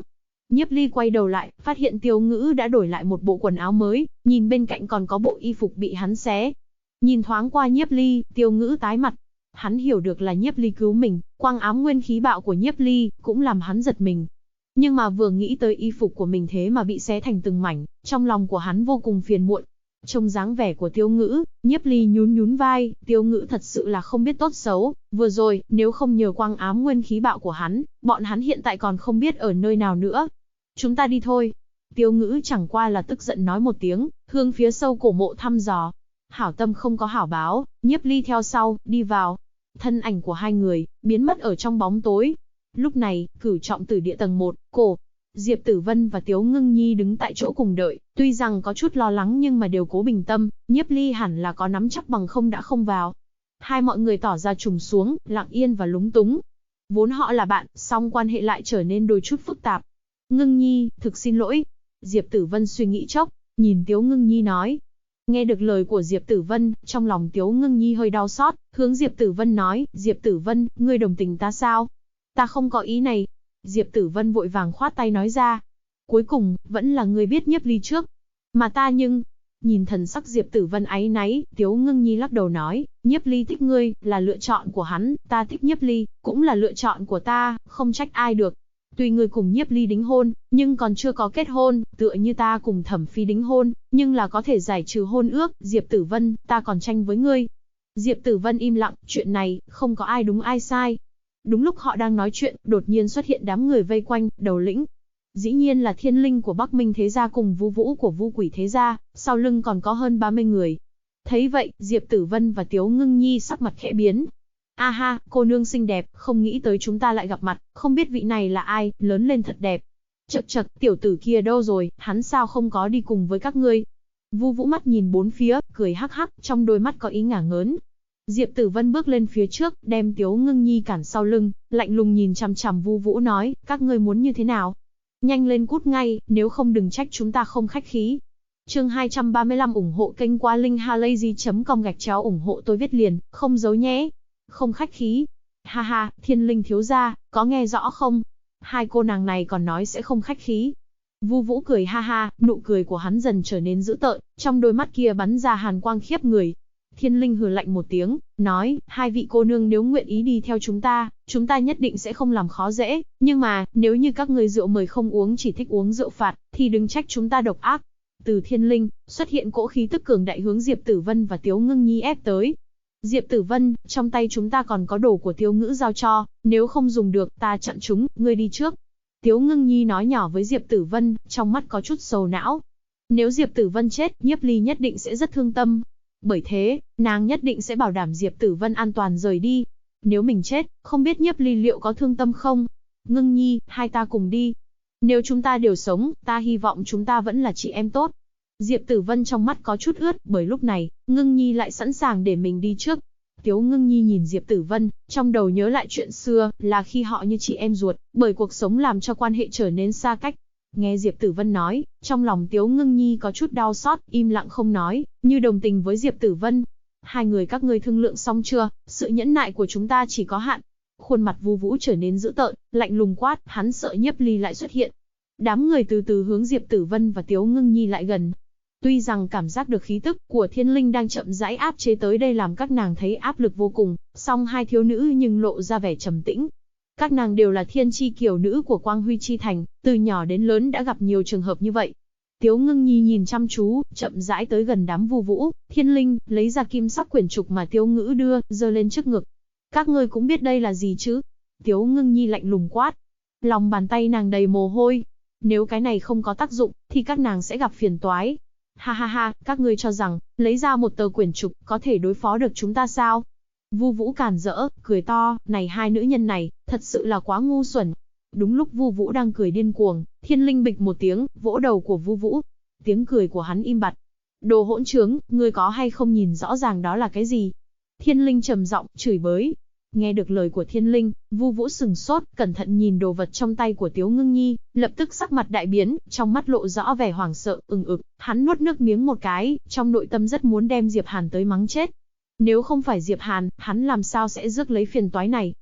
Nhiếp Ly quay đầu lại, phát hiện Tiêu Ngữ đã đổi lại một bộ quần áo mới, nhìn bên cạnh còn có bộ y phục bị hắn xé. Nhìn thoáng qua Nhiếp Ly, Tiêu Ngữ tái mặt. Hắn hiểu được là Nhiếp Ly cứu mình, quang ám nguyên khí bạo của Nhiếp Ly cũng làm hắn giật mình. Nhưng mà vừa nghĩ tới y phục của mình thế mà bị xé thành từng mảnh, trong lòng của hắn vô cùng phiền muộn. Trông dáng vẻ của Tiêu Ngữ, Nhiếp Ly nhún nhún vai, Tiêu Ngữ thật sự là không biết tốt xấu, vừa rồi, nếu không nhờ quang ám nguyên khí bạo của hắn, bọn hắn hiện tại còn không biết ở nơi nào nữa. Chúng ta đi thôi. Tiêu Ngữ chẳng qua là tức giận nói một tiếng, hướng phía sâu cổ mộ thăm dò. Hảo tâm không có hảo báo, Nhiếp Ly theo sau, đi vào. Thân ảnh của hai người, biến mất ở trong bóng tối. Lúc này, Cửu Trọng Tử Địa tầng 1, cổ. Diệp Tử Vân và Tiếu Ngưng Nhi đứng tại chỗ cùng đợi, tuy rằng có chút lo lắng nhưng mà đều cố bình tâm, Nhiếp Ly hẳn là có nắm chắc bằng không đã không vào. Hai mọi người tỏ ra trùng xuống, lặng yên và lúng túng. Vốn họ là bạn, song quan hệ lại trở nên đôi chút phức tạp. Ngưng Nhi, thực xin lỗi. Diệp Tử Vân suy nghĩ chốc, nhìn Tiếu Ngưng Nhi nói. Nghe được lời của Diệp Tử Vân, trong lòng Tiếu Ngưng Nhi hơi đau xót, hướng Diệp Tử Vân nói, Diệp Tử Vân, ngươi đồng tình ta sao? Ta không có ý này. Diệp Tử Vân vội vàng khoát tay nói ra. Cuối cùng, vẫn là ngươi biết Nhiếp Ly trước. Mà ta nhưng... Nhìn thần sắc Diệp Tử Vân áy náy, Tiếu Ngưng Nhi lắc đầu nói, Nhiếp Ly thích ngươi, là lựa chọn của hắn, ta thích Nhiếp Ly, cũng là lựa chọn của ta, không trách ai được. Tuy ngươi cùng Nhiếp Ly đính hôn, nhưng còn chưa có kết hôn, tựa như ta cùng Thẩm Phi đính hôn, nhưng là có thể giải trừ hôn ước, Diệp Tử Vân, ta còn tranh với ngươi. Diệp Tử Vân im lặng, chuyện này, không có ai đúng ai sai. Đúng lúc họ đang nói chuyện, đột nhiên xuất hiện đám người vây quanh, đầu lĩnh. Dĩ nhiên là Thiên Linh của Bắc Minh Thế Gia cùng Vu Vũ của Vu Quỷ Thế Gia, sau lưng còn có hơn 30 người. Thấy vậy, Diệp Tử Vân và Tiếu Ngưng Nhi sắc mặt khẽ biến. A ha, cô nương xinh đẹp, không nghĩ tới chúng ta lại gặp mặt, không biết vị này là ai, lớn lên thật đẹp. Chậc chậc, tiểu tử kia đâu rồi, hắn sao không có đi cùng với các ngươi? Vu Vũ mắt nhìn bốn phía, cười hắc hắc, trong đôi mắt có ý ngả ngớn. Diệp Tử Vân bước lên phía trước, đem Tiếu Ngưng Nhi cản sau lưng, lạnh lùng nhìn chằm chằm Vu Vũ nói, các ngươi muốn như thế nào? Nhanh lên cút ngay, nếu không đừng trách chúng ta không khách khí. Chương 235 ủng hộ kênh qua linkhalazy.com ủng hộ tôi viết liền, không giấu nhé. Không khách khí. Ha ha, Thiên Linh thiếu gia, có nghe rõ không? Hai cô nàng này còn nói sẽ không khách khí. Vu Vũ cười ha ha, nụ cười của hắn dần trở nên dữ tợn, trong đôi mắt kia bắn ra hàn quang khiếp người. Thiên Linh hừ lạnh một tiếng, nói, hai vị cô nương nếu nguyện ý đi theo chúng ta nhất định sẽ không làm khó dễ, nhưng mà, nếu như các người rượu mời không uống chỉ thích uống rượu phạt, thì đừng trách chúng ta độc ác. Từ Thiên Linh, xuất hiện cỗ khí tức cường đại hướng Diệp Tử Vân và Tiếu Ngưng Nhi ép tới. Diệp Tử Vân, trong tay chúng ta còn có đồ của Tiêu Ngữ giao cho, nếu không dùng được, ta chặn chúng, ngươi đi trước. Tiếu Ngưng Nhi nói nhỏ với Diệp Tử Vân, trong mắt có chút sầu não. Nếu Diệp Tử Vân chết, Nhiếp Ly nhất định sẽ rất thương tâm. Bởi thế, nàng nhất định sẽ bảo đảm Diệp Tử Vân an toàn rời đi. Nếu mình chết, không biết Nhiếp Ly liệu có thương tâm không? Ngưng Nhi, hai ta cùng đi. Nếu chúng ta đều sống, ta hy vọng chúng ta vẫn là chị em tốt. Diệp Tử Vân trong mắt có chút ướt, bởi lúc này, Ngưng Nhi lại sẵn sàng để mình đi trước. Tiếu Ngưng Nhi nhìn Diệp Tử Vân, trong đầu nhớ lại chuyện xưa, là khi họ như chị em ruột, bởi cuộc sống làm cho quan hệ trở nên xa cách. Nghe Diệp Tử Vân nói, trong lòng Tiếu Ngưng Nhi có chút đau xót, im lặng không nói, như đồng tình với Diệp Tử Vân. Hai người các ngươi thương lượng xong chưa, sự nhẫn nại của chúng ta chỉ có hạn. Khuôn mặt Vu Vũ trở nên dữ tợn, lạnh lùng quát, hắn sợ Nhiếp Ly lại xuất hiện. Đám người từ từ hướng Diệp Tử Vân và Tiếu Ngưng Nhi lại gần. Tuy rằng cảm giác được khí tức của Thiên Linh đang chậm rãi áp chế tới đây làm các nàng thấy áp lực vô cùng, song hai thiếu nữ nhưng lộ ra vẻ trầm tĩnh. Các nàng đều là thiên chi kiều nữ của Quang Huy Chi Thành, từ nhỏ đến lớn đã gặp nhiều trường hợp như vậy. Tiếu Ngưng Nhi nhìn chăm chú, chậm rãi tới gần đám Vu Vũ, Thiên Linh, lấy ra kim sắc quyển trục mà Tiếu Ngữ đưa, giơ lên trước ngực. Các ngươi cũng biết đây là gì chứ? Tiếu Ngưng Nhi lạnh lùng quát. Lòng bàn tay nàng đầy mồ hôi. Nếu cái này không có tác dụng, thì các nàng sẽ gặp phiền toái. Ha ha ha, các ngươi cho rằng, lấy ra một tờ quyển trục, có thể đối phó được chúng ta sao? Vu Vũ càn rỡ, cười to, này hai nữ nhân này, thật sự là quá ngu xuẩn. Đúng lúc Vu Vũ đang cười điên cuồng, Thiên Linh bịch một tiếng, vỗ đầu của Vu Vũ. Tiếng cười của hắn im bặt. Đồ hỗn trướng, ngươi có hay không nhìn rõ ràng đó là cái gì? Thiên Linh trầm giọng, chửi bới. Nghe được lời của Thiên Linh, Vu Vũ sừng sốt, cẩn thận nhìn đồ vật trong tay của Tiếu Ngưng Nhi, lập tức sắc mặt đại biến, trong mắt lộ rõ vẻ hoảng sợ, hắn nuốt nước miếng một cái, trong nội tâm rất muốn đem Diệp Hàn tới mắng chết. Nếu không phải Diệp Hàn, hắn làm sao sẽ rước lấy phiền toái này?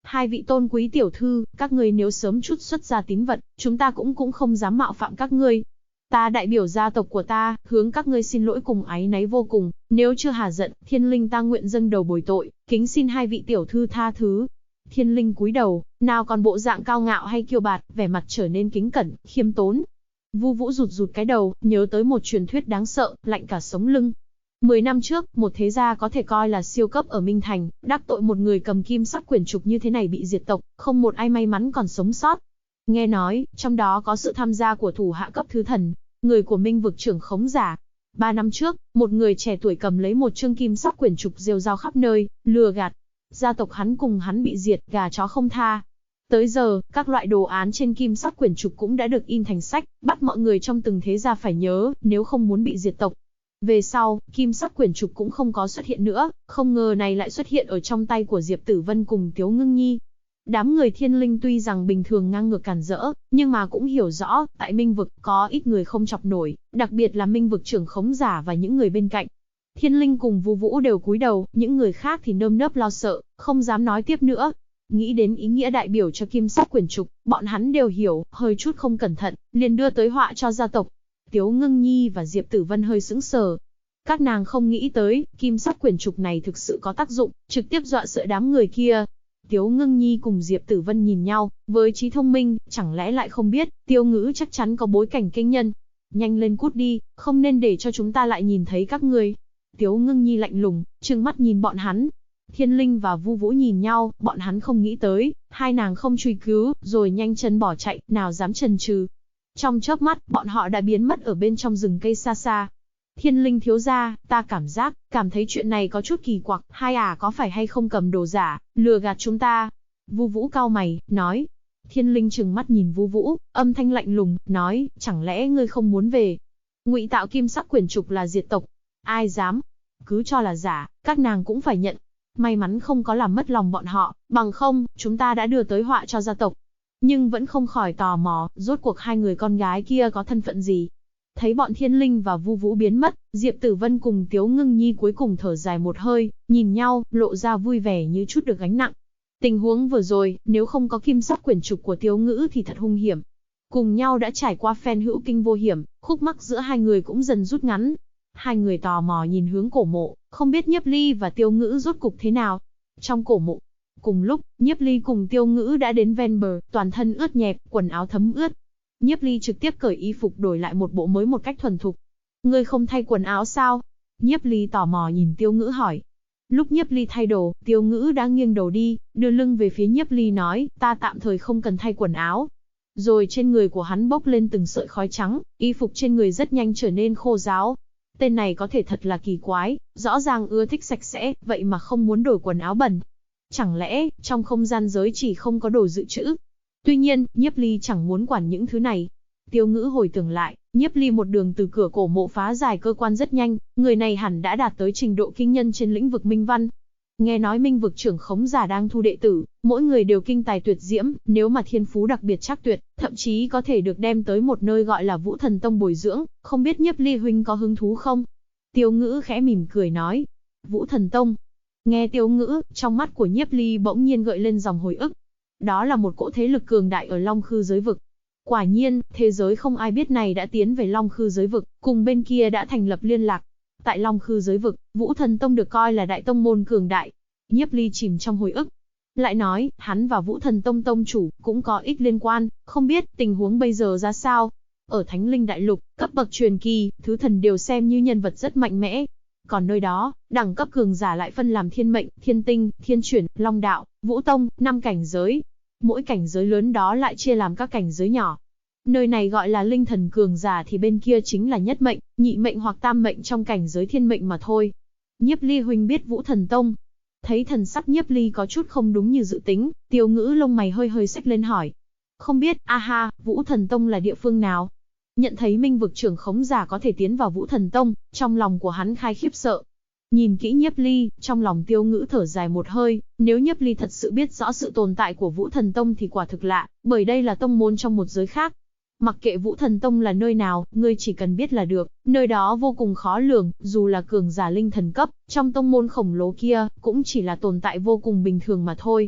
Hai vị tôn quý tiểu thư, các ngươi nếu sớm chút xuất ra tín vật, chúng ta cũng không dám mạo phạm các ngươi. Ta đại biểu gia tộc của ta, hướng các ngươi xin lỗi cùng áy náy vô cùng, nếu chưa hà giận, thiên linh ta nguyện dâng đầu bồi tội, kính xin hai vị tiểu thư tha thứ. Thiên linh cúi đầu, nào còn bộ dạng cao ngạo hay kiêu bạt, vẻ mặt trở nên kính cẩn, khiêm tốn. Vu Vũ rụt rụt cái đầu, nhớ tới một truyền thuyết đáng sợ, lạnh cả sống lưng. 10 năm trước, một thế gia có thể coi là siêu cấp ở Minh Thành, đắc tội một người cầm kim sắc quyển trục như thế này bị diệt tộc, không một ai may mắn còn sống sót. Nghe nói, trong đó có sự tham gia của thủ hạ cấp thứ thần, người của Minh vực trưởng khống giả. 3 năm trước, một người trẻ tuổi cầm lấy một chương kim sắc quyển trục rêu rao khắp nơi, lừa gạt. Gia tộc hắn cùng hắn bị diệt, gà chó không tha. Tới giờ, các loại đồ án trên kim sắc quyển trục cũng đã được in thành sách, bắt mọi người trong từng thế gia phải nhớ, nếu không muốn bị diệt tộc. Về sau, kim sắc quyển trục cũng không có xuất hiện nữa, không ngờ này lại xuất hiện ở trong tay của Diệp Tử Vân cùng Tiếu Ngưng Nhi. Đám người thiên linh tuy rằng bình thường ngang ngược cản rỡ, nhưng mà cũng hiểu rõ, tại Minh vực có ít người không chọc nổi, đặc biệt là Minh vực trưởng khống giả và những người bên cạnh. Thiên linh cùng Vu Vũ đều cúi đầu, những người khác thì nơm nớp lo sợ, không dám nói tiếp nữa. Nghĩ đến ý nghĩa đại biểu cho kim sắc quyển trục, bọn hắn đều hiểu, hơi chút không cẩn thận, liền đưa tới họa cho gia tộc. Tiếu Ngưng Nhi và Diệp Tử Vân hơi sững sờ. Các nàng không nghĩ tới, kim sắc quyển trục này thực sự có tác dụng, trực tiếp dọa sợ đám người kia. Tiếu Ngưng Nhi cùng Diệp Tử Vân nhìn nhau, với trí thông minh, chẳng lẽ lại không biết, Tiêu Ngữ chắc chắn có bối cảnh kinh nhân. Nhanh lên cút đi, không nên để cho chúng ta lại nhìn thấy các ngươi. Tiếu Ngưng Nhi lạnh lùng, trừng mắt nhìn bọn hắn. Thiên Linh và Vu Vũ nhìn nhau, bọn hắn không nghĩ tới, hai nàng không truy cứu, rồi nhanh chân bỏ chạy, nào dám chần chừ. Trong chớp mắt, bọn họ đã biến mất ở bên trong rừng cây xa xa. Thiên Linh thiếu gia, ta cảm thấy chuyện này có chút kỳ quặc, hai có phải hay không cầm đồ giả, lừa gạt chúng ta? Vu Vũ cau mày, nói. Thiên Linh trừng mắt nhìn Vu Vũ, âm thanh lạnh lùng, nói, chẳng lẽ ngươi không muốn về? Ngụy tạo kim sắc quyển trục là diệt tộc, ai dám? Cứ cho là giả, các nàng cũng phải nhận. May mắn không có làm mất lòng bọn họ, bằng không, chúng ta đã đưa tới họa cho gia tộc. Nhưng vẫn không khỏi tò mò, rốt cuộc hai người con gái kia có thân phận gì? Thấy bọn Thiên Linh và Vu Vũ biến mất, Diệp Tử Vân cùng Tiếu Ngưng Nhi cuối cùng thở dài một hơi, nhìn nhau, lộ ra vui vẻ như chút được gánh nặng. Tình huống vừa rồi, nếu không có kim sắc quyển trục của Tiếu Ngữ thì thật hung hiểm. Cùng nhau đã trải qua phen hữu kinh vô hiểm, khúc mắc giữa hai người cũng dần rút ngắn. Hai người tò mò nhìn hướng cổ mộ, không biết Nhiếp Ly và Tiêu Ngữ rốt cục thế nào. Trong cổ mộ, cùng lúc, Nhiếp Ly cùng Tiêu Ngữ đã đến ven bờ, toàn thân ướt nhẹp, quần áo thấm ướt. Nhiếp Ly trực tiếp cởi y phục đổi lại một bộ mới một cách thuần thục. Ngươi không thay quần áo sao? Nhiếp Ly tò mò nhìn Tiêu Ngữ hỏi. Lúc Nhiếp Ly thay đồ, Tiêu Ngữ đã nghiêng đầu đi, đưa lưng về phía Nhiếp Ly nói, ta tạm thời không cần thay quần áo. Rồi trên người của hắn bốc lên từng sợi khói trắng, y phục trên người rất nhanh trở nên khô ráo. Tên này có thể thật là kỳ quái, rõ ràng ưa thích sạch sẽ, vậy mà không muốn đổi quần áo bẩn. Chẳng lẽ, trong không gian giới chỉ không có đồ dự trữ? Tuy nhiên, Nhiếp Ly chẳng muốn quản những thứ này. Tiêu Ngữ hồi tưởng lại, Nhiếp Ly một đường từ cửa cổ mộ phá giải cơ quan rất nhanh, người này hẳn đã đạt tới trình độ kinh nhân trên lĩnh vực minh văn. Nghe nói Minh vực trưởng khống giả đang thu đệ tử, mỗi người đều kinh tài tuyệt diễm, nếu mà thiên phú đặc biệt trắc tuyệt, thậm chí có thể được đem tới một nơi gọi là Vũ Thần Tông bồi dưỡng, không biết Nhiếp Ly huynh có hứng thú không? Tiêu Ngữ khẽ mỉm cười nói, Vũ Thần Tông. Nghe Tiêu Ngữ, trong mắt của Nhiếp Ly bỗng nhiên gợi lên dòng hồi ức. Đó là một cỗ thế lực cường đại ở Long Khư giới vực. Quả nhiên, thế giới không ai biết này đã tiến về Long Khư giới vực, cùng bên kia đã thành lập liên lạc. Tại Long Khư giới vực, Vũ Thần Tông được coi là đại tông môn cường đại. Nhiếp Ly chìm trong hồi ức. Lại nói, hắn và Vũ Thần Tông tông chủ cũng có ít liên quan, không biết tình huống bây giờ ra sao. Ở Thánh Linh Đại Lục, cấp bậc truyền kỳ, thứ thần đều xem như nhân vật rất mạnh mẽ. Còn nơi đó, đẳng cấp cường giả lại phân làm thiên mệnh, thiên tinh, thiên chuyển, long đạo, vũ tông, 5 cảnh giới. Mỗi cảnh giới lớn đó lại chia làm các cảnh giới nhỏ. Nơi này gọi là linh thần cường giả thì bên kia chính là nhất mệnh, nhị mệnh hoặc tam mệnh trong cảnh giới thiên mệnh mà thôi. Nhiếp Ly huynh biết Vũ Thần Tông. Thấy thần sắc Nhiếp Ly có chút không đúng như dự tính, Tiêu Ngữ lông mày hơi hơi xếch lên hỏi. Không biết, Vũ Thần Tông là địa phương nào? Nhận thấy Minh vực trưởng khống giả có thể tiến vào Vũ Thần Tông, trong lòng của hắn khai khiếp sợ. Nhìn kỹ Nhiếp Ly, trong lòng Tiêu Ngữ thở dài một hơi, nếu Nhiếp Ly thật sự biết rõ sự tồn tại của Vũ Thần Tông thì quả thực lạ, bởi đây là tông môn trong một giới khác. Mặc kệ Vũ Thần Tông là nơi nào, ngươi chỉ cần biết là được, nơi đó vô cùng khó lường, dù là cường giả linh thần cấp, trong tông môn khổng lồ kia, cũng chỉ là tồn tại vô cùng bình thường mà thôi.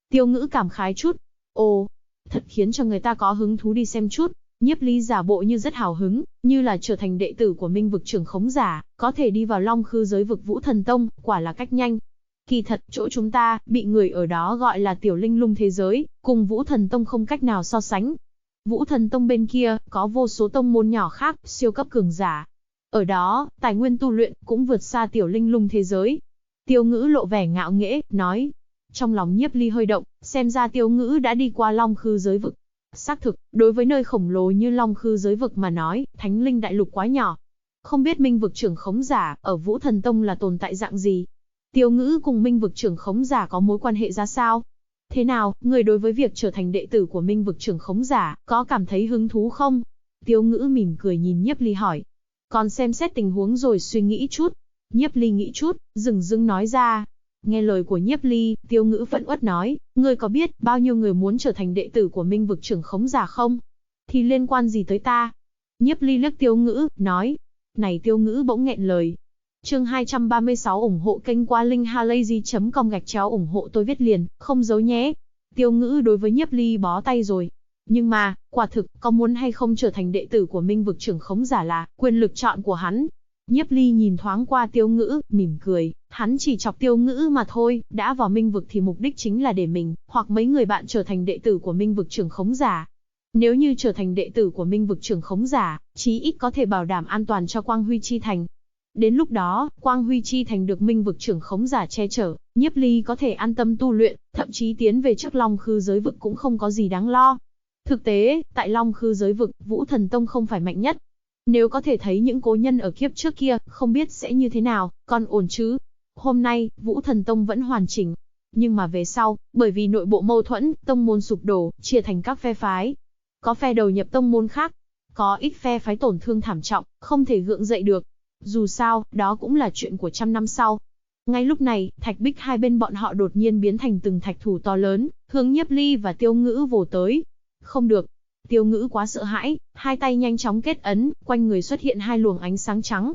Tiêu Ngữ cảm khái chút. Ồ, thật khiến cho người ta có hứng thú đi xem chút. Nhiếp Ly giả bộ như rất hào hứng, như là trở thành đệ tử của Minh vực trưởng khống giả, có thể đi vào Long Khư giới vực Vũ Thần Tông, quả là cách nhanh. Kỳ thật, chỗ chúng ta, bị người ở đó gọi là tiểu linh lung thế giới, cùng Vũ Thần Tông không cách nào so sánh. Vũ Thần Tông bên kia, có vô số tông môn nhỏ khác, siêu cấp cường giả. Ở đó, tài nguyên tu luyện, cũng vượt xa tiểu linh lung thế giới. Tiêu Ngữ lộ vẻ ngạo nghễ, nói. Trong lòng Nhiếp Ly hơi động, xem ra Tiêu Ngữ đã đi qua Long Khư giới vực. Xác thực, đối với nơi khổng lồ như Long Khư giới vực mà nói, Thánh Linh đại lục quá nhỏ. Không biết Minh vực trưởng khống giả, ở Vũ Thần Tông là tồn tại dạng gì? Tiêu Ngữ cùng Minh vực trưởng khống giả có mối quan hệ ra sao? Thế nào, người đối với việc trở thành đệ tử của Minh vực trưởng khống giả, có cảm thấy hứng thú không? Tiêu Ngữ mỉm cười nhìn Nhiếp Ly hỏi. Còn xem xét tình huống rồi suy nghĩ chút. Nhiếp Ly nghĩ chút, dừng dưng nói ra. Nghe lời của Nhiếp Ly, Tiêu Ngữ phẫn uất nói, ngươi có biết bao nhiêu người muốn trở thành đệ tử của Minh vực trưởng khống giả không? Thì liên quan gì tới ta? Nhiếp Ly liếc Tiêu Ngữ, nói. Này Tiêu Ngữ bỗng nghẹn lời. Chương 236 ủng hộ kênh qua linkhalazy.com/ ủng hộ tôi viết liền, không giấu nhé. Tiêu Ngữ đối với Nhiếp Ly bó tay rồi. Nhưng mà, quả thực, có muốn hay không trở thành đệ tử của Minh vực trưởng khống giả là quyền lực chọn của hắn. Nhiếp Ly nhìn thoáng qua Tiêu Ngữ, mỉm cười, hắn chỉ chọc Tiêu Ngữ mà thôi, đã vào Minh vực thì mục đích chính là để mình, hoặc mấy người bạn trở thành đệ tử của Minh vực trưởng khống giả. Nếu như trở thành đệ tử của Minh vực trưởng khống giả, chí ít có thể bảo đảm an toàn cho Quang Huy Chi Thành. Đến lúc đó, Quang Huy Chi Thành được Minh vực trưởng khống giả che chở, Nhiếp Ly có thể an tâm tu luyện, thậm chí tiến về trước Long Khư giới vực cũng không có gì đáng lo. Thực tế, tại Long Khư giới vực, Vũ Thần Tông không phải mạnh nhất. Nếu có thể thấy những cố nhân ở kiếp trước kia, không biết sẽ như thế nào, còn ổn chứ. Hôm nay, Vũ Thần Tông vẫn hoàn chỉnh. Nhưng mà về sau, bởi vì nội bộ mâu thuẫn, tông môn sụp đổ, chia thành các phe phái. Có phe đầu nhập tông môn khác. Có ít phe phái tổn thương thảm trọng, không thể gượng dậy được. Dù sao, đó cũng là chuyện của 100 năm sau. Ngay lúc này, thạch bích hai bên bọn họ đột nhiên biến thành từng thạch thủ to lớn, hướng Nhiếp Ly và Tiêu Ngữ vồ tới. Không được. Tiêu Ngữ quá sợ hãi, hai tay nhanh chóng kết ấn, quanh người xuất hiện hai luồng ánh sáng trắng.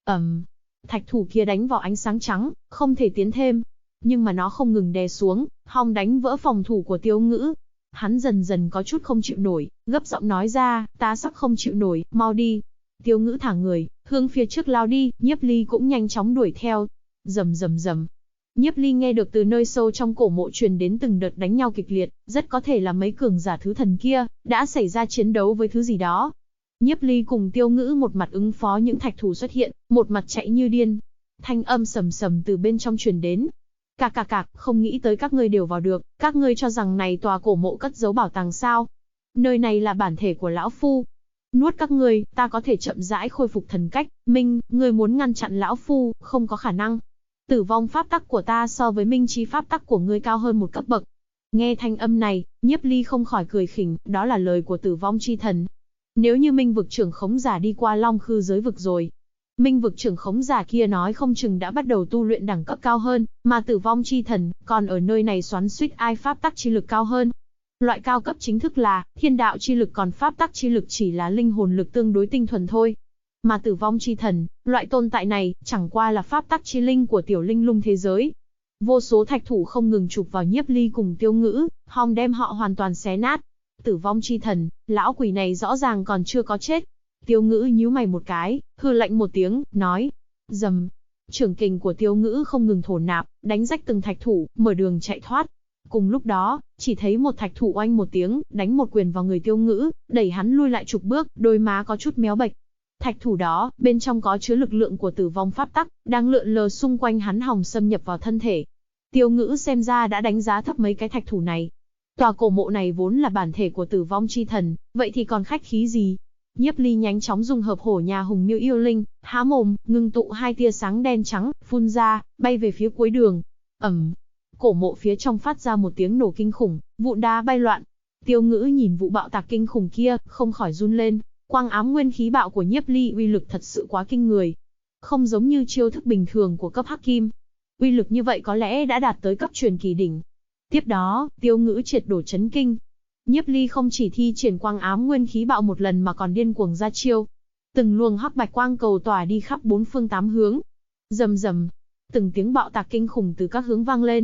Thạch thủ kia đánh vào ánh sáng trắng, không thể tiến thêm. Nhưng mà nó không ngừng đè xuống, hòng đánh vỡ phòng thủ của Tiêu Ngữ. Hắn dần dần có chút không chịu nổi, gấp giọng nói ra, ta sắp không chịu nổi, mau đi. Tiêu Ngữ thả người, hướng phía trước lao đi, Nhiếp Ly cũng nhanh chóng đuổi theo. Rầm rầm rầm. Nhiếp Ly nghe được từ nơi sâu trong cổ mộ truyền đến từng đợt đánh nhau kịch liệt, rất có thể là mấy cường giả thứ thần kia đã xảy ra chiến đấu với thứ gì đó. Nhiếp Ly cùng Tiêu Ngữ một mặt ứng phó những thạch thủ xuất hiện, một mặt chạy như điên. Thanh âm sầm sầm từ bên trong truyền đến. Cạc cạc cạc, không nghĩ tới các ngươi đều vào được, các ngươi cho rằng này tòa cổ mộ cất giấu bảo tàng sao? Nơi này là bản thể của lão phu. Nuốt các ngươi, ta có thể chậm rãi khôi phục thần cách. Minh, ngươi muốn ngăn chặn lão phu, không có khả năng. Tử vong pháp tắc của ta so với minh chi pháp tắc của ngươi cao hơn một cấp bậc. Nghe thanh âm này, Nhiếp Ly không khỏi cười khỉnh, đó là lời của tử vong chi thần. Nếu như Minh vực trưởng khống giả đi qua Long Khư giới vực rồi, Minh vực trưởng khống giả kia nói không chừng đã bắt đầu tu luyện đẳng cấp cao hơn, mà tử vong chi thần còn ở nơi này xoắn xuýt ai pháp tắc chi lực cao hơn. Loại cao cấp chính thức là thiên đạo chi lực, còn pháp tắc chi lực chỉ là linh hồn lực tương đối tinh thuần thôi. Mà tử vong chi thần, loại tồn tại này, chẳng qua là pháp tắc chi linh của tiểu linh lung thế giới. Vô số thạch thủ không ngừng chụp vào Nhiếp Ly cùng Tiêu Ngữ, hòng đem họ hoàn toàn xé nát. Tử vong chi thần, lão quỷ này rõ ràng còn chưa có chết. Tiêu Ngữ nhíu mày một cái, hừ lạnh một tiếng, nói. Rầm. Trưởng kình của Tiêu Ngữ không ngừng thổ nạp, đánh rách từng thạch thủ, mở đường chạy thoát. Cùng lúc đó, chỉ thấy một thạch thủ oanh một tiếng, đánh một quyền vào người Tiêu Ngữ, đẩy hắn lui lại chục bước, đôi má có chút méo bệch. Thạch thủ đó, bên trong có chứa lực lượng của tử vong pháp tắc, đang lượn lờ xung quanh hắn hòng xâm nhập vào thân thể. Tiêu Ngữ xem ra đã đánh giá thấp mấy cái thạch thủ này. Tòa cổ mộ này vốn là bản thể của tử vong chi thần, vậy thì còn khách khí gì? Nhiếp Ly nhanh chóng dung hợp hổ nhà hùng miêu yêu linh, há mồm, ngưng tụ hai tia sáng đen trắng, phun ra, bay về phía cuối đường. Cổ mộ phía trong phát ra một tiếng nổ kinh khủng, vụn đá bay loạn. Tiêu Ngữ nhìn vụ bạo tạc kinh khủng kia, không khỏi run lên. Quang ám nguyên khí bạo của Nhiếp Ly uy lực thật sự quá kinh người. Không giống như chiêu thức bình thường của cấp hắc kim. Uy lực như vậy có lẽ đã đạt tới cấp truyền kỳ đỉnh. Tiếp đó, Tiêu Ngữ triệt đổ chấn kinh. Nhiếp Ly không chỉ thi triển quang ám nguyên khí bạo một lần mà còn điên cuồng ra chiêu. Từng luồng hắc bạch quang cầu tỏa đi khắp bốn phương tám hướng. Rầm rầm, từng tiếng bạo tạc kinh khủng từ các hướng vang lên.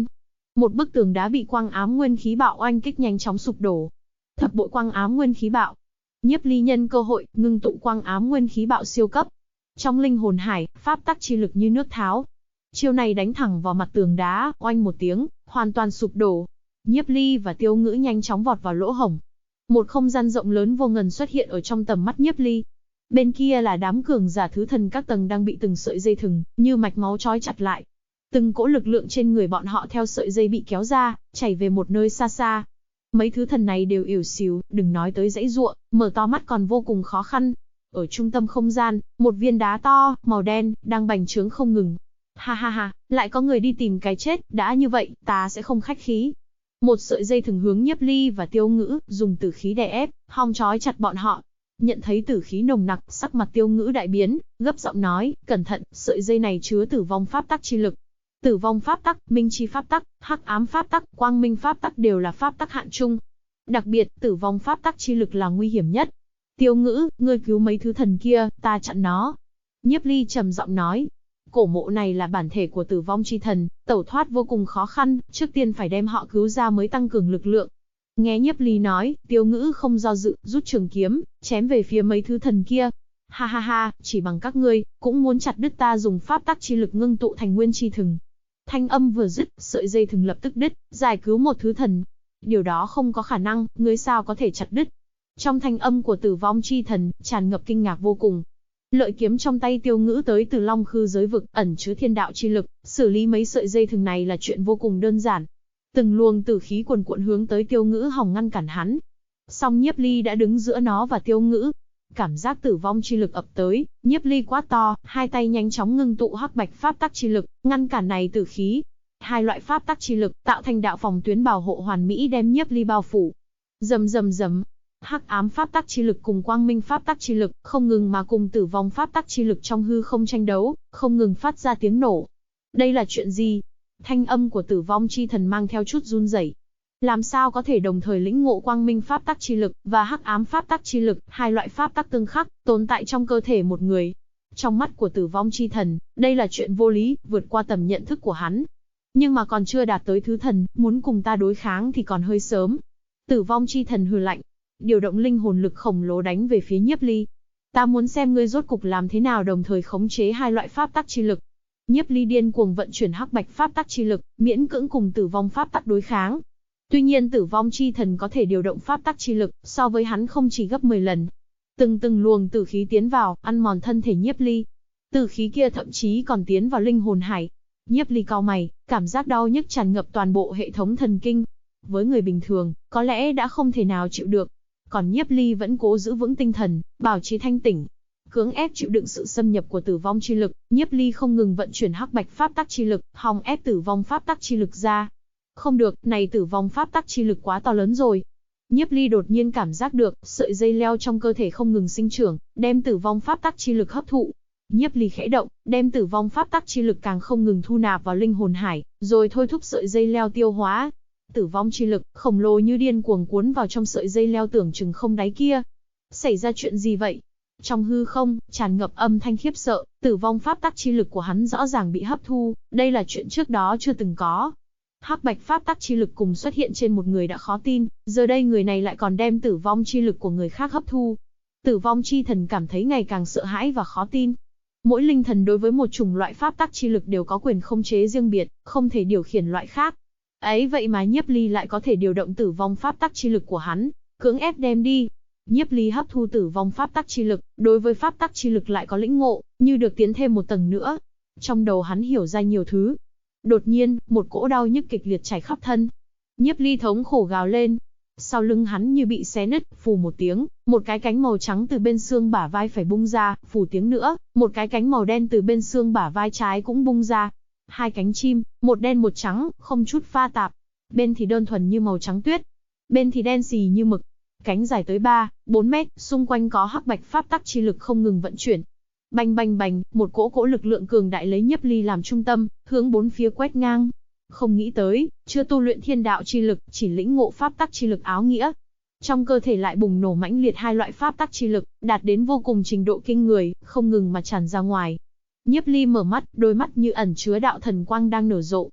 Một bức tường đá bị quang ám nguyên khí bạo oanh kích nhanh chóng sụp đổ. Thập bội quang ám nguyên khí bạo. Nhiếp Ly nhân cơ hội, ngưng tụ quang ám nguyên khí bạo siêu cấp. Trong linh hồn hải, pháp tắc chi lực như nước tháo. Chiêu này đánh thẳng vào mặt tường đá, oanh một tiếng, hoàn toàn sụp đổ. Nhiếp Ly và Tiêu Ngữ nhanh chóng vọt vào lỗ hổng. Một không gian rộng lớn vô ngần xuất hiện ở trong tầm mắt Nhiếp Ly. Bên kia là đám cường giả thứ thần các tầng đang bị từng sợi dây thừng, như mạch máu trói chặt lại. Từng cỗ lực lượng trên người bọn họ theo sợi dây bị kéo ra, chảy về một nơi xa xa. Mấy thứ thần này đều ỉu xìu, đừng nói tới giãy giụa, mở to mắt còn vô cùng khó khăn. Ở trung tâm không gian, một viên đá to, màu đen, đang bành trướng không ngừng. Ha ha ha, lại có người đi tìm cái chết, đã như vậy, ta sẽ không khách khí. Một sợi dây thừng hướng Nhiếp Ly và Tiêu Ngữ, dùng tử khí đè ép, hòng trói chặt bọn họ. Nhận thấy tử khí nồng nặc, sắc mặt Tiêu Ngữ đại biến, gấp giọng nói, cẩn thận, sợi dây này chứa tử vong pháp tắc chi lực. Tử vong pháp tắc, minh chi pháp tắc, hắc ám pháp tắc, quang minh pháp tắc đều là pháp tắc hạn chung. Đặc biệt, tử vong pháp tắc chi lực là nguy hiểm nhất. Tiêu Ngữ, ngươi cứu mấy thứ thần kia, ta chặn nó. Nhiếp Ly trầm giọng nói. Cổ mộ này là bản thể của tử vong chi thần, tẩu thoát vô cùng khó khăn, trước tiên phải đem họ cứu ra mới tăng cường lực lượng. Nghe Nhiếp Ly nói, Tiêu Ngữ không do dự, rút trường kiếm, chém về phía mấy thứ thần kia. Ha ha ha, chỉ bằng các ngươi, cũng muốn chặt đứt ta dùng pháp tắc chi lực ngưng tụ thành nguyên chi thừng. Thanh âm vừa dứt, sợi dây thừng lập tức đứt, giải cứu một thứ thần. Điều đó không có khả năng, ngươi sao có thể chặt đứt. Trong thanh âm của tử vong chi thần, tràn ngập kinh ngạc vô cùng. Lợi kiếm trong tay Tiêu Ngữ tới từ Long Khư giới vực, ẩn chứa thiên đạo chi lực, xử lý mấy sợi dây thừng này là chuyện vô cùng đơn giản. Từng luồng tử khí cuồn cuộn hướng tới Tiêu Ngữ hòng ngăn cản hắn. Song Nhiếp Ly đã đứng giữa nó và Tiêu Ngữ. Cảm giác tử vong chi lực ập tới, Nhiếp Ly quát to, hai tay nhanh chóng ngưng tụ hắc bạch pháp tắc chi lực, ngăn cản này tử khí. Hai loại pháp tắc chi lực tạo thành đạo phòng tuyến bảo hộ hoàn mỹ đem Nhiếp Ly bao phủ. Rầm rầm rầm. Hắc ám pháp tắc chi lực cùng quang minh pháp tắc chi lực, không ngừng mà cùng tử vong pháp tắc chi lực trong hư không tranh đấu, không ngừng phát ra tiếng nổ. Đây là chuyện gì? Thanh âm của tử vong chi thần mang theo chút run rẩy. Làm sao có thể đồng thời lĩnh ngộ quang minh pháp tắc chi lực và hắc ám pháp tắc chi lực, hai loại pháp tắc tương khắc, tồn tại trong cơ thể một người? Trong mắt của tử vong chi thần, đây là chuyện vô lý, vượt qua tầm nhận thức của hắn. Nhưng mà còn chưa đạt tới thứ thần, muốn cùng ta đối kháng thì còn hơi sớm. Tử vong chi thần hừ lạnh, điều động linh hồn lực khổng lồ đánh về phía Nhiếp Ly. Ta muốn xem ngươi rốt cục làm thế nào đồng thời khống chế hai loại pháp tắc chi lực. Nhiếp Ly điên cuồng vận chuyển hắc bạch pháp tắc chi lực, miễn cưỡng cùng tử vong pháp tắc đối kháng. Tuy nhiên tử vong chi thần có thể điều động pháp tắc chi lực, so với hắn không chỉ gấp 10 lần. Từng luồng tử khí tiến vào, ăn mòn thân thể Nhiếp Ly. Tử khí kia thậm chí còn tiến vào linh hồn hải. Nhiếp Ly cau mày, cảm giác đau nhức tràn ngập toàn bộ hệ thống thần kinh. Với người bình thường, có lẽ đã không thể nào chịu được. Còn Nhiếp Ly vẫn cố giữ vững tinh thần, bảo trì thanh tỉnh. Cưỡng ép chịu đựng sự xâm nhập của tử vong chi lực, Nhiếp Ly không ngừng vận chuyển hắc bạch pháp tắc chi lực, hòng ép tử vong pháp tắc chi lực ra. Không được, này tử vong pháp tắc chi lực quá to lớn rồi. Nhiếp Ly đột nhiên cảm giác được, sợi dây leo trong cơ thể không ngừng sinh trưởng, đem tử vong pháp tắc chi lực hấp thụ. Nhiếp Ly khẽ động, đem tử vong pháp tắc chi lực càng không ngừng thu nạp vào linh hồn hải, rồi thôi thúc sợi dây leo tiêu hóa. Tử vong chi lực, khổng lồ như điên cuồng cuốn vào trong sợi dây leo tưởng chừng không đáy kia. Xảy ra chuyện gì vậy? Trong hư không, tràn ngập âm thanh khiếp sợ, tử vong pháp tắc chi lực của hắn rõ ràng bị hấp thu, đây là chuyện trước đó chưa từng có. Hắc bạch pháp tắc chi lực cùng xuất hiện trên một người đã khó tin, giờ đây người này lại còn đem tử vong chi lực của người khác hấp thu. Tử vong chi thần cảm thấy ngày càng sợ hãi và khó tin. Mỗi linh thần đối với một chủng loại pháp tắc chi lực đều có quyền khống chế riêng biệt, không thể điều khiển loại khác. Ấy vậy mà Nhiếp Ly lại có thể điều động tử vong pháp tắc chi lực của hắn, cưỡng ép đem đi. Nhiếp Ly hấp thu tử vong pháp tắc chi lực, đối với pháp tắc chi lực lại có lĩnh ngộ, như được tiến thêm một tầng nữa. Trong đầu hắn hiểu ra nhiều thứ. Đột nhiên, một cỗ đau nhức kịch liệt chảy khắp thân. Nhiếp Ly thống khổ gào lên. Sau lưng hắn như bị xé nứt, phù một tiếng, một cái cánh màu trắng từ bên xương bả vai phải bung ra, phù tiếng nữa, một cái cánh màu đen từ bên xương bả vai trái cũng bung ra. Hai cánh chim, một đen một trắng, không chút pha tạp. Bên thì đơn thuần như màu trắng tuyết, bên thì đen xì như mực. Cánh dài tới 3-4 mét, xung quanh có hắc bạch pháp tắc chi lực không ngừng vận chuyển. Bành bành bành, một cỗ lực lượng cường đại lấy Nhiếp Ly làm trung tâm, hướng bốn phía quét ngang. Không nghĩ tới, chưa tu luyện thiên đạo chi lực, chỉ lĩnh ngộ pháp tắc chi lực áo nghĩa. Trong cơ thể lại bùng nổ mãnh liệt hai loại pháp tắc chi lực, đạt đến vô cùng trình độ kinh người, không ngừng mà tràn ra ngoài. Nhiếp Ly mở mắt, đôi mắt như ẩn chứa đạo thần quang đang nở rộ.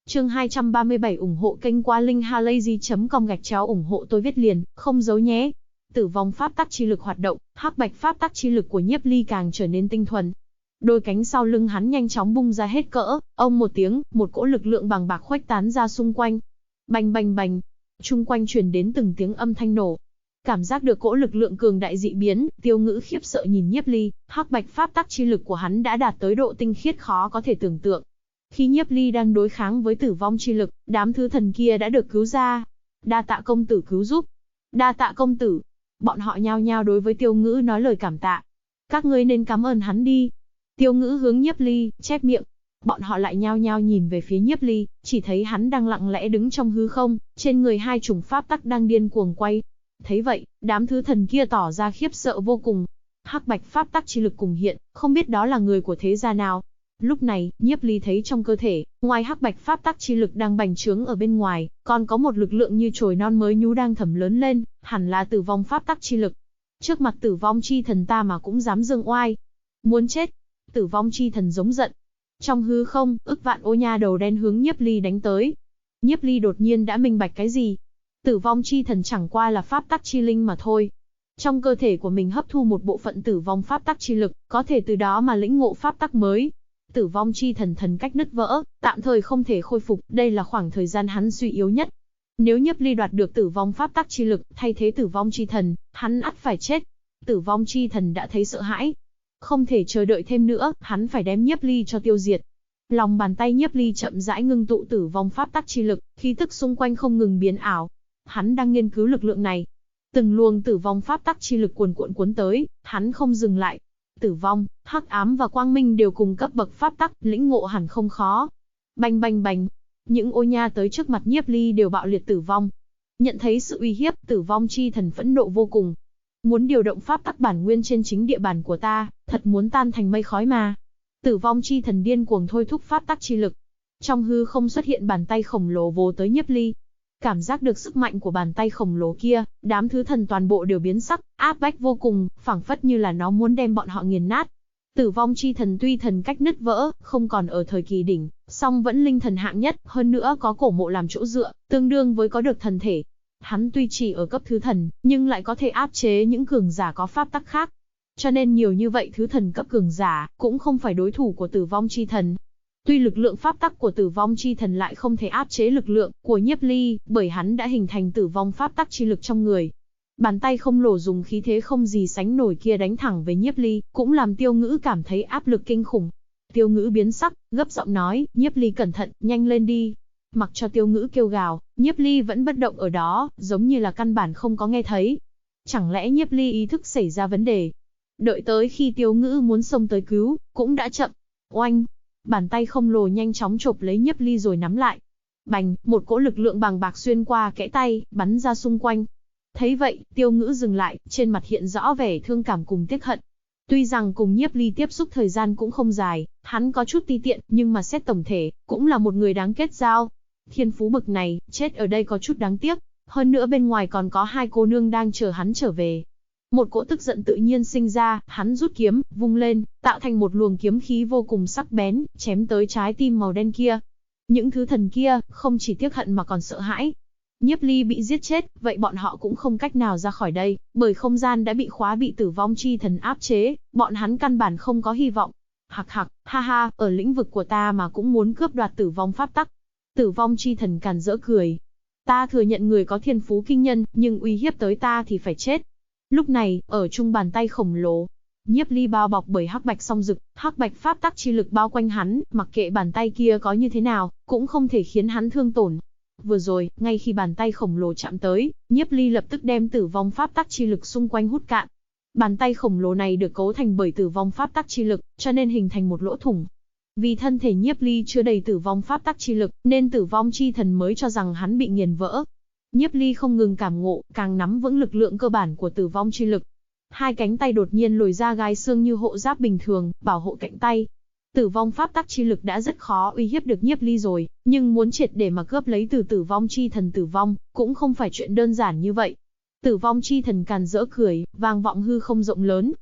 Chương 237 ủng hộ kênh qua linkhalazy.com ủng hộ tôi viết liền, không giấu nhé. Tử vong pháp tắc chi lực hoạt động, hắc bạch pháp tắc chi lực của Nhiếp Ly càng trở nên tinh thuần. Đôi cánh sau lưng hắn nhanh chóng bung ra hết cỡ, ông một tiếng, một cỗ lực lượng bằng bạc khuếch tán ra xung quanh. Bành bành bành, chung quanh truyền đến từng tiếng âm thanh nổ. Cảm giác được cỗ lực lượng cường đại dị biến, Tiêu Ngữ khiếp sợ nhìn Nhiếp Ly, hắc bạch pháp tắc chi lực của hắn đã đạt tới độ tinh khiết khó có thể tưởng tượng. Khi Nhiếp Ly đang đối kháng với tử vong chi lực, đám thứ thần kia đã được cứu ra. Đa tạ công tử cứu giúp. Đa tạ công tử. Bọn họ nhao nhao đối với Tiêu Ngữ nói lời cảm tạ. Các ngươi nên cảm ơn hắn đi. Tiêu Ngữ hướng Nhiếp Ly, chép miệng. Bọn họ lại nhao nhao nhìn về phía Nhiếp Ly, chỉ thấy hắn đang lặng lẽ đứng trong hư không, trên người hai chủng pháp tắc đang điên cuồng quay. Thấy vậy, đám thứ thần kia tỏ ra khiếp sợ vô cùng. Hắc bạch pháp tắc chi lực cùng hiện, không biết đó là người của thế gia nào. Lúc này, Nhiếp Ly thấy trong cơ thể, ngoài hắc bạch pháp tắc chi lực đang bành trướng ở bên ngoài, còn có một lực lượng như chồi non mới nhú đang thẩm lớn lên, hẳn là tử vong pháp tắc chi lực. Trước mặt tử vong chi thần ta mà cũng dám dương oai. Muốn chết. Tử vong chi thần giống giận. Trong hư không, ức vạn ô nha đầu đen hướng Nhiếp Ly đánh tới. Nhiếp Ly đột nhiên đã minh bạch cái gì? Tử vong chi thần chẳng qua là pháp tắc chi linh mà thôi. Trong cơ thể của mình hấp thu một bộ phận tử vong pháp tắc chi lực, có thể từ đó mà lĩnh ngộ pháp tắc mới. Tử vong chi thần thần cách nứt vỡ, tạm thời không thể khôi phục, đây là khoảng thời gian hắn suy yếu nhất. Nếu Nhiếp Ly đoạt được tử vong pháp tắc chi lực, thay thế tử vong chi thần, hắn ắt phải chết. Tử vong chi thần đã thấy sợ hãi. Không thể chờ đợi thêm nữa, hắn phải đem Nhiếp Ly cho tiêu diệt. Lòng bàn tay Nhiếp Ly chậm rãi ngưng tụ tử vong pháp tắc chi lực, khí tức xung quanh không ngừng biến ảo. Hắn đang nghiên cứu lực lượng này. Từng luồng tử vong pháp tắc chi lực cuồn cuộn cuốn tới, hắn không dừng lại. Tử vong, hắc ám và quang minh đều cùng cấp bậc pháp tắc, lĩnh ngộ hẳn không khó. Bành bành bành, những ô nha tới trước mặt Nhiếp Ly đều bạo liệt tử vong. Nhận thấy sự uy hiếp, tử vong chi thần phẫn nộ vô cùng. Muốn điều động pháp tắc bản nguyên trên chính địa bàn của ta, thật muốn tan thành mây khói mà. Tử vong chi thần điên cuồng thôi thúc pháp tắc chi lực. Trong hư không xuất hiện bàn tay khổng lồ vồ tới Nhiếp Ly. Cảm giác được sức mạnh của bàn tay khổng lồ kia, đám thứ thần toàn bộ đều biến sắc, áp bách vô cùng, phảng phất như là nó muốn đem bọn họ nghiền nát. Tử vong chi thần tuy thần cách nứt vỡ, không còn ở thời kỳ đỉnh, song vẫn linh thần hạng nhất, hơn nữa có cổ mộ làm chỗ dựa, tương đương với có được thần thể. Hắn tuy chỉ ở cấp thứ thần, nhưng lại có thể áp chế những cường giả có pháp tắc khác. Cho nên nhiều như vậy thứ thần cấp cường giả, cũng không phải đối thủ của tử vong chi thần. Tuy lực lượng pháp tắc của tử vong chi thần lại không thể áp chế lực lượng của Nhiếp Ly, bởi hắn đã hình thành tử vong pháp tắc chi lực trong người. Bàn tay không lồ dùng khí thế không gì sánh nổi kia đánh thẳng về Nhiếp Ly, cũng làm Tiêu Ngữ cảm thấy áp lực kinh khủng. Tiêu Ngữ biến sắc, gấp giọng nói, Nhiếp Ly cẩn thận, nhanh lên đi. Mặc cho Tiêu Ngữ kêu gào, Nhiếp Ly vẫn bất động ở đó, giống như là căn bản không có nghe thấy. Chẳng lẽ Nhiếp Ly ý thức xảy ra vấn đề? Đợi tới khi Tiêu Ngữ muốn xông tới cứu, cũng đã chậm. Oanh! Bàn tay không lồ nhanh chóng chộp lấy Nhiếp Ly rồi nắm lại. Bành, một cỗ lực lượng bằng bạc xuyên qua kẽ tay, bắn ra xung quanh. Thấy vậy, Tiêu Ngữ dừng lại, trên mặt hiện rõ vẻ thương cảm cùng tiếc hận. Tuy rằng cùng Nhiếp Ly tiếp xúc thời gian cũng không dài, hắn có chút ti tiện, nhưng mà xét tổng thể, cũng là một người đáng kết giao. Thiên phú bậc này, chết ở đây có chút đáng tiếc. Hơn nữa bên ngoài còn có hai cô nương đang chờ hắn trở về. Một cỗ tức giận tự nhiên sinh ra, hắn rút kiếm, vung lên, tạo thành một luồng kiếm khí vô cùng sắc bén, chém tới trái tim màu đen kia. Những thứ thần kia, không chỉ tiếc hận mà còn sợ hãi. Nhiếp Ly bị giết chết, vậy bọn họ cũng không cách nào ra khỏi đây, bởi không gian đã bị khóa, bị tử vong chi thần áp chế, bọn hắn căn bản không có hy vọng. Hạc hạc, ha ha, ở lĩnh vực của ta mà cũng muốn cướp đoạt tử vong pháp tắc. Tử vong chi thần càn rỡ cười. Ta thừa nhận người có thiên phú kinh nhân, nhưng uy hiếp tới ta thì phải chết. Lúc này, ở chung bàn tay khổng lồ, Nhiếp Ly bao bọc bởi hắc bạch song dực, hắc bạch pháp tắc chi lực bao quanh hắn, mặc kệ bàn tay kia có như thế nào, cũng không thể khiến hắn thương tổn. Vừa rồi, ngay khi bàn tay khổng lồ chạm tới, Nhiếp Ly lập tức đem tử vong pháp tắc chi lực xung quanh hút cạn. Bàn tay khổng lồ này được cấu thành bởi tử vong pháp tắc chi lực, cho nên hình thành một lỗ thủng. Vì thân thể Nhiếp Ly chưa đầy tử vong pháp tắc chi lực, nên tử vong chi thần mới cho rằng hắn bị nghiền vỡ. Nhiếp Ly không ngừng cảm ngộ, càng nắm vững lực lượng cơ bản của tử vong chi lực. Hai cánh tay đột nhiên lồi ra gai xương như hộ giáp bình thường, bảo hộ cánh tay. Tử vong pháp tắc chi lực đã rất khó uy hiếp được Nhiếp Ly rồi, nhưng muốn triệt để mà cướp lấy từ tử vong chi thần tử vong, cũng không phải chuyện đơn giản như vậy. Tử vong chi thần càn rỡ cười, vang vọng hư không rộng lớn.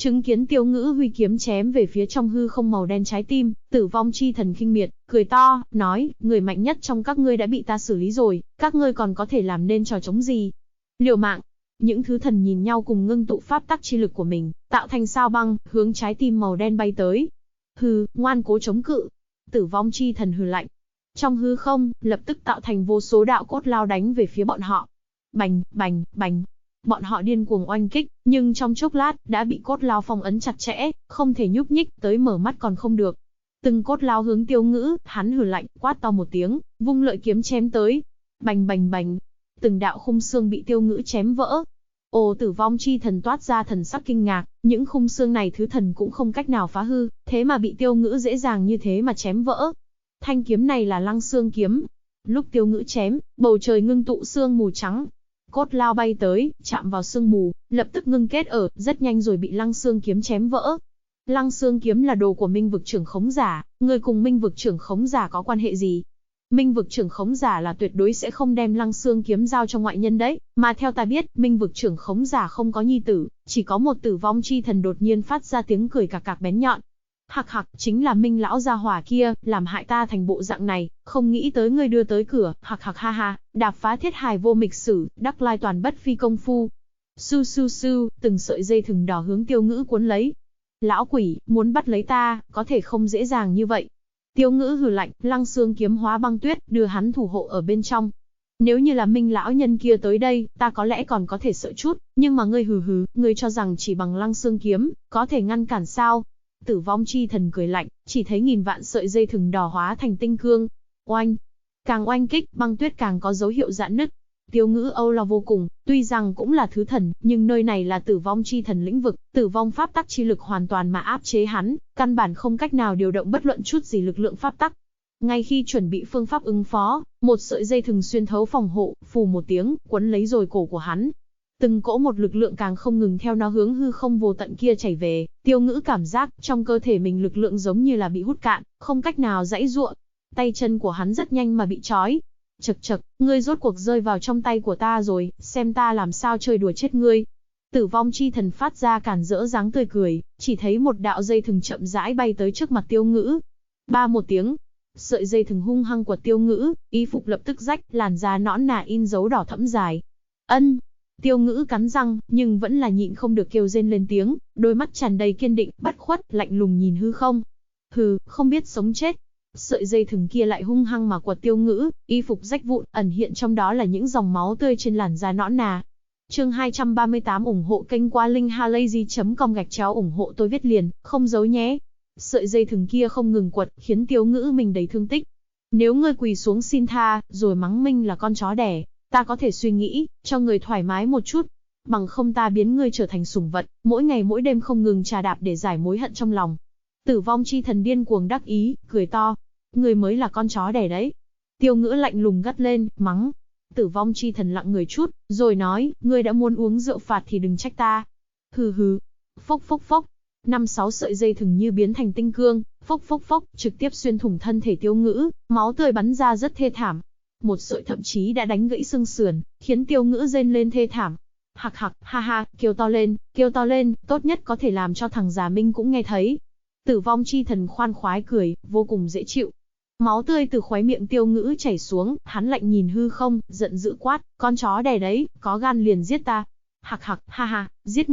Chứng kiến Tiêu Ngữ huy kiếm chém về phía trong hư không màu đen trái tim, Tử Vong Chi Thần khinh miệt, cười to, nói, người mạnh nhất trong các ngươi đã bị ta xử lý rồi, các ngươi còn có thể làm nên trò trống gì? Liều mạng. Những thứ thần nhìn nhau cùng ngưng tụ pháp tắc chi lực của mình, tạo thành sao băng, hướng trái tim màu đen bay tới. Hừ, ngoan cố chống cự. Tử Vong Chi Thần hừ lạnh. Trong hư không, lập tức tạo thành vô số đạo cốt lao đánh về phía bọn họ. Bành, bành, bành. Bọn họ điên cuồng oanh kích, nhưng trong chốc lát, đã bị cốt lao phong ấn chặt chẽ, không thể nhúc nhích, tới mở mắt còn không được. Từng cốt lao hướng Tiêu Ngữ, hắn hừ lạnh, quát to một tiếng, vung lợi kiếm chém tới. Bành bành bành. Từng đạo khung xương bị Tiêu Ngữ chém vỡ. Ồ, Tử Vong Chi Thần toát ra thần sắc kinh ngạc, những khung xương này thứ thần cũng không cách nào phá hư, thế mà bị Tiêu Ngữ dễ dàng như thế mà chém vỡ. Thanh kiếm này là Lăng Xương kiếm. Lúc Tiêu Ngữ chém, bầu trời ngưng tụ sương mù trắng. Cốt lao bay tới, chạm vào sương mù, lập tức ngưng kết ở, rất nhanh rồi bị Lăng Xương kiếm chém vỡ. Lăng Xương kiếm là đồ của Minh vực trưởng khống giả, người cùng Minh vực trưởng khống giả có quan hệ gì? Minh vực trưởng khống giả là tuyệt đối sẽ không đem Lăng Xương kiếm giao cho ngoại nhân đấy, mà theo ta biết, Minh vực trưởng khống giả không có nhi tử, chỉ có một Tử Vong Chi Thần đột nhiên phát ra tiếng cười cạc cạc bén nhọn. Hạc hạc, chính là Minh lão gia hỏa kia, làm hại ta thành bộ dạng này, không nghĩ tới ngươi đưa tới cửa, hạc hạc ha ha, đạp phá thiết hài vô mịch sử, đắc lai toàn bất phi công phu. Su su su, từng sợi dây thừng đỏ hướng Tiêu Ngữ cuốn lấy. Lão quỷ, muốn bắt lấy ta, có thể không dễ dàng như vậy. Tiêu Ngữ hừ lạnh, Lăng Xương kiếm hóa băng tuyết, đưa hắn thủ hộ ở bên trong. Nếu như là Minh lão nhân kia tới đây, ta có lẽ còn có thể sợ chút, nhưng mà ngươi hừ, ngươi cho rằng chỉ bằng Lăng Xương kiếm, có thể ngăn cản sao? Tử Vong Chi Thần cười lạnh, chỉ thấy nghìn vạn sợi dây thừng đỏ hóa thành tinh cương. Oanh! Càng oanh kích, băng tuyết càng có dấu hiệu rạn nứt. Tiêu Ngữ âu lo vô cùng, tuy rằng cũng là thứ thần, nhưng nơi này là Tử Vong Chi Thần lĩnh vực, tử vong pháp tắc chi lực hoàn toàn mà áp chế hắn, căn bản không cách nào điều động bất luận chút gì lực lượng pháp tắc. Ngay khi chuẩn bị phương pháp ứng phó, một sợi dây thừng xuyên thấu phòng hộ, phù một tiếng, quấn lấy rồi cổ của hắn. Từng cỗ một lực lượng càng không ngừng theo nó hướng hư không vô tận kia chảy về, Tiêu Ngữ cảm giác trong cơ thể mình lực lượng giống như là bị hút cạn, không cách nào giãy giụa. Tay chân của hắn rất nhanh mà bị trói. Chậc chậc, ngươi rốt cuộc rơi vào trong tay của ta rồi, xem ta làm sao chơi đùa chết ngươi. Tử Vong Chi Thần phát ra càn rỡ dáng tươi cười, chỉ thấy một đạo dây thừng chậm rãi bay tới trước mặt Tiêu Ngữ. Ba một tiếng, sợi dây thừng hung hăng của Tiêu Ngữ, y phục lập tức rách, làn da nõn nà in dấu đỏ thẫm dài. Ân. Tiêu Ngữ cắn răng, nhưng vẫn là nhịn không được kêu rên lên tiếng, đôi mắt tràn đầy kiên định, bất khuất, lạnh lùng nhìn hư không. Hừ, không biết sống chết. Sợi dây thừng kia lại hung hăng mà quật Tiêu Ngữ, y phục rách vụn, ẩn hiện trong đó là những dòng máu tươi trên làn da nõn nà. Chương 238 ủng hộ kênh qua linkhalazy.com ủng hộ tôi viết liền, không giấu nhé. Sợi dây thừng kia không ngừng quật, khiến Tiêu Ngữ mình đầy thương tích. Nếu ngươi quỳ xuống xin tha, rồi mắng Minh là con chó đẻ, ta có thể suy nghĩ, cho người thoải mái một chút. Bằng không ta biến ngươi trở thành sủng vật, mỗi ngày mỗi đêm không ngừng trà đạp để giải mối hận trong lòng. Tử Vong Chi Thần điên cuồng đắc ý, cười to. Ngươi mới là con chó đẻ đấy. Tiêu Ngữ lạnh lùng gắt lên, mắng. Tử Vong Chi Thần lặng người chút, rồi nói, ngươi đã muốn uống rượu phạt thì đừng trách ta. Hừ hừ. Phốc phốc phốc. 5-6 sợi dây thừng như biến thành tinh cương, phốc phốc phốc, trực tiếp xuyên thủng thân thể Tiêu Ngữ, máu tươi bắn ra rất thê thảm. Một sợi thậm chí đã đánh gãy xương sườn, khiến Tiêu Ngữ rên lên thê thảm. Hạc hạc, ha ha, kêu to lên, tốt nhất có thể làm cho thằng già Minh cũng nghe thấy. Tử Vong Chi Thần khoan khoái cười, vô cùng dễ chịu. Máu tươi từ khóe miệng Tiêu Ngữ chảy xuống, hắn lạnh nhìn hư không, giận dữ quát, con chó đẻ đấy, có gan liền giết ta. Hạc hạc, ha ha, giết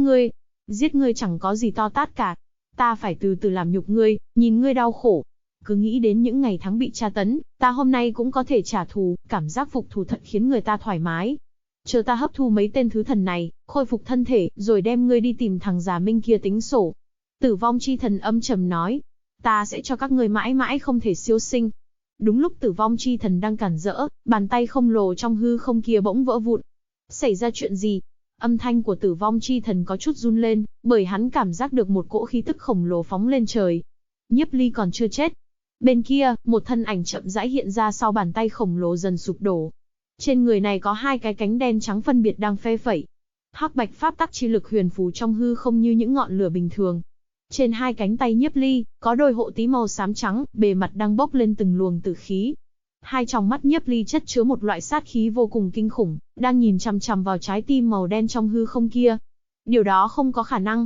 ngươi chẳng có gì to tát cả. Ta phải từ từ làm nhục ngươi, nhìn ngươi đau khổ. Cứ nghĩ đến những ngày tháng bị tra tấn, ta hôm nay cũng có thể trả thù, cảm giác phục thù thật khiến người ta thoải mái. Chờ ta hấp thu mấy tên thứ thần này, khôi phục thân thể, rồi đem ngươi đi tìm thằng già Minh kia tính sổ. Tử Vong Chi Thần âm trầm nói, ta sẽ cho các ngươi mãi mãi không thể siêu sinh. Đúng lúc Tử Vong Chi Thần đang cản rỡ, bàn tay khổng lồ trong hư không kia bỗng vỡ vụn. Xảy ra chuyện gì? Âm thanh của Tử Vong Chi Thần có chút run lên, bởi hắn cảm giác được một cỗ khí tức khổng lồ phóng lên trời. Nhiếp Ly còn chưa chết. Bên kia, một thân ảnh chậm rãi hiện ra sau bàn tay khổng lồ dần sụp đổ. Trên người này có hai cái cánh đen trắng phân biệt đang phe phẩy. Hắc bạch pháp tắc chi lực huyền phù trong hư không như những ngọn lửa bình thường. Trên hai cánh tay Nhiếp Ly, có đôi hộ tí màu xám trắng, bề mặt đang bốc lên từng luồng tử khí. Hai tròng mắt Nhiếp Ly chất chứa một loại sát khí vô cùng kinh khủng, đang nhìn chằm chằm vào trái tim màu đen trong hư không kia. Điều đó không có khả năng.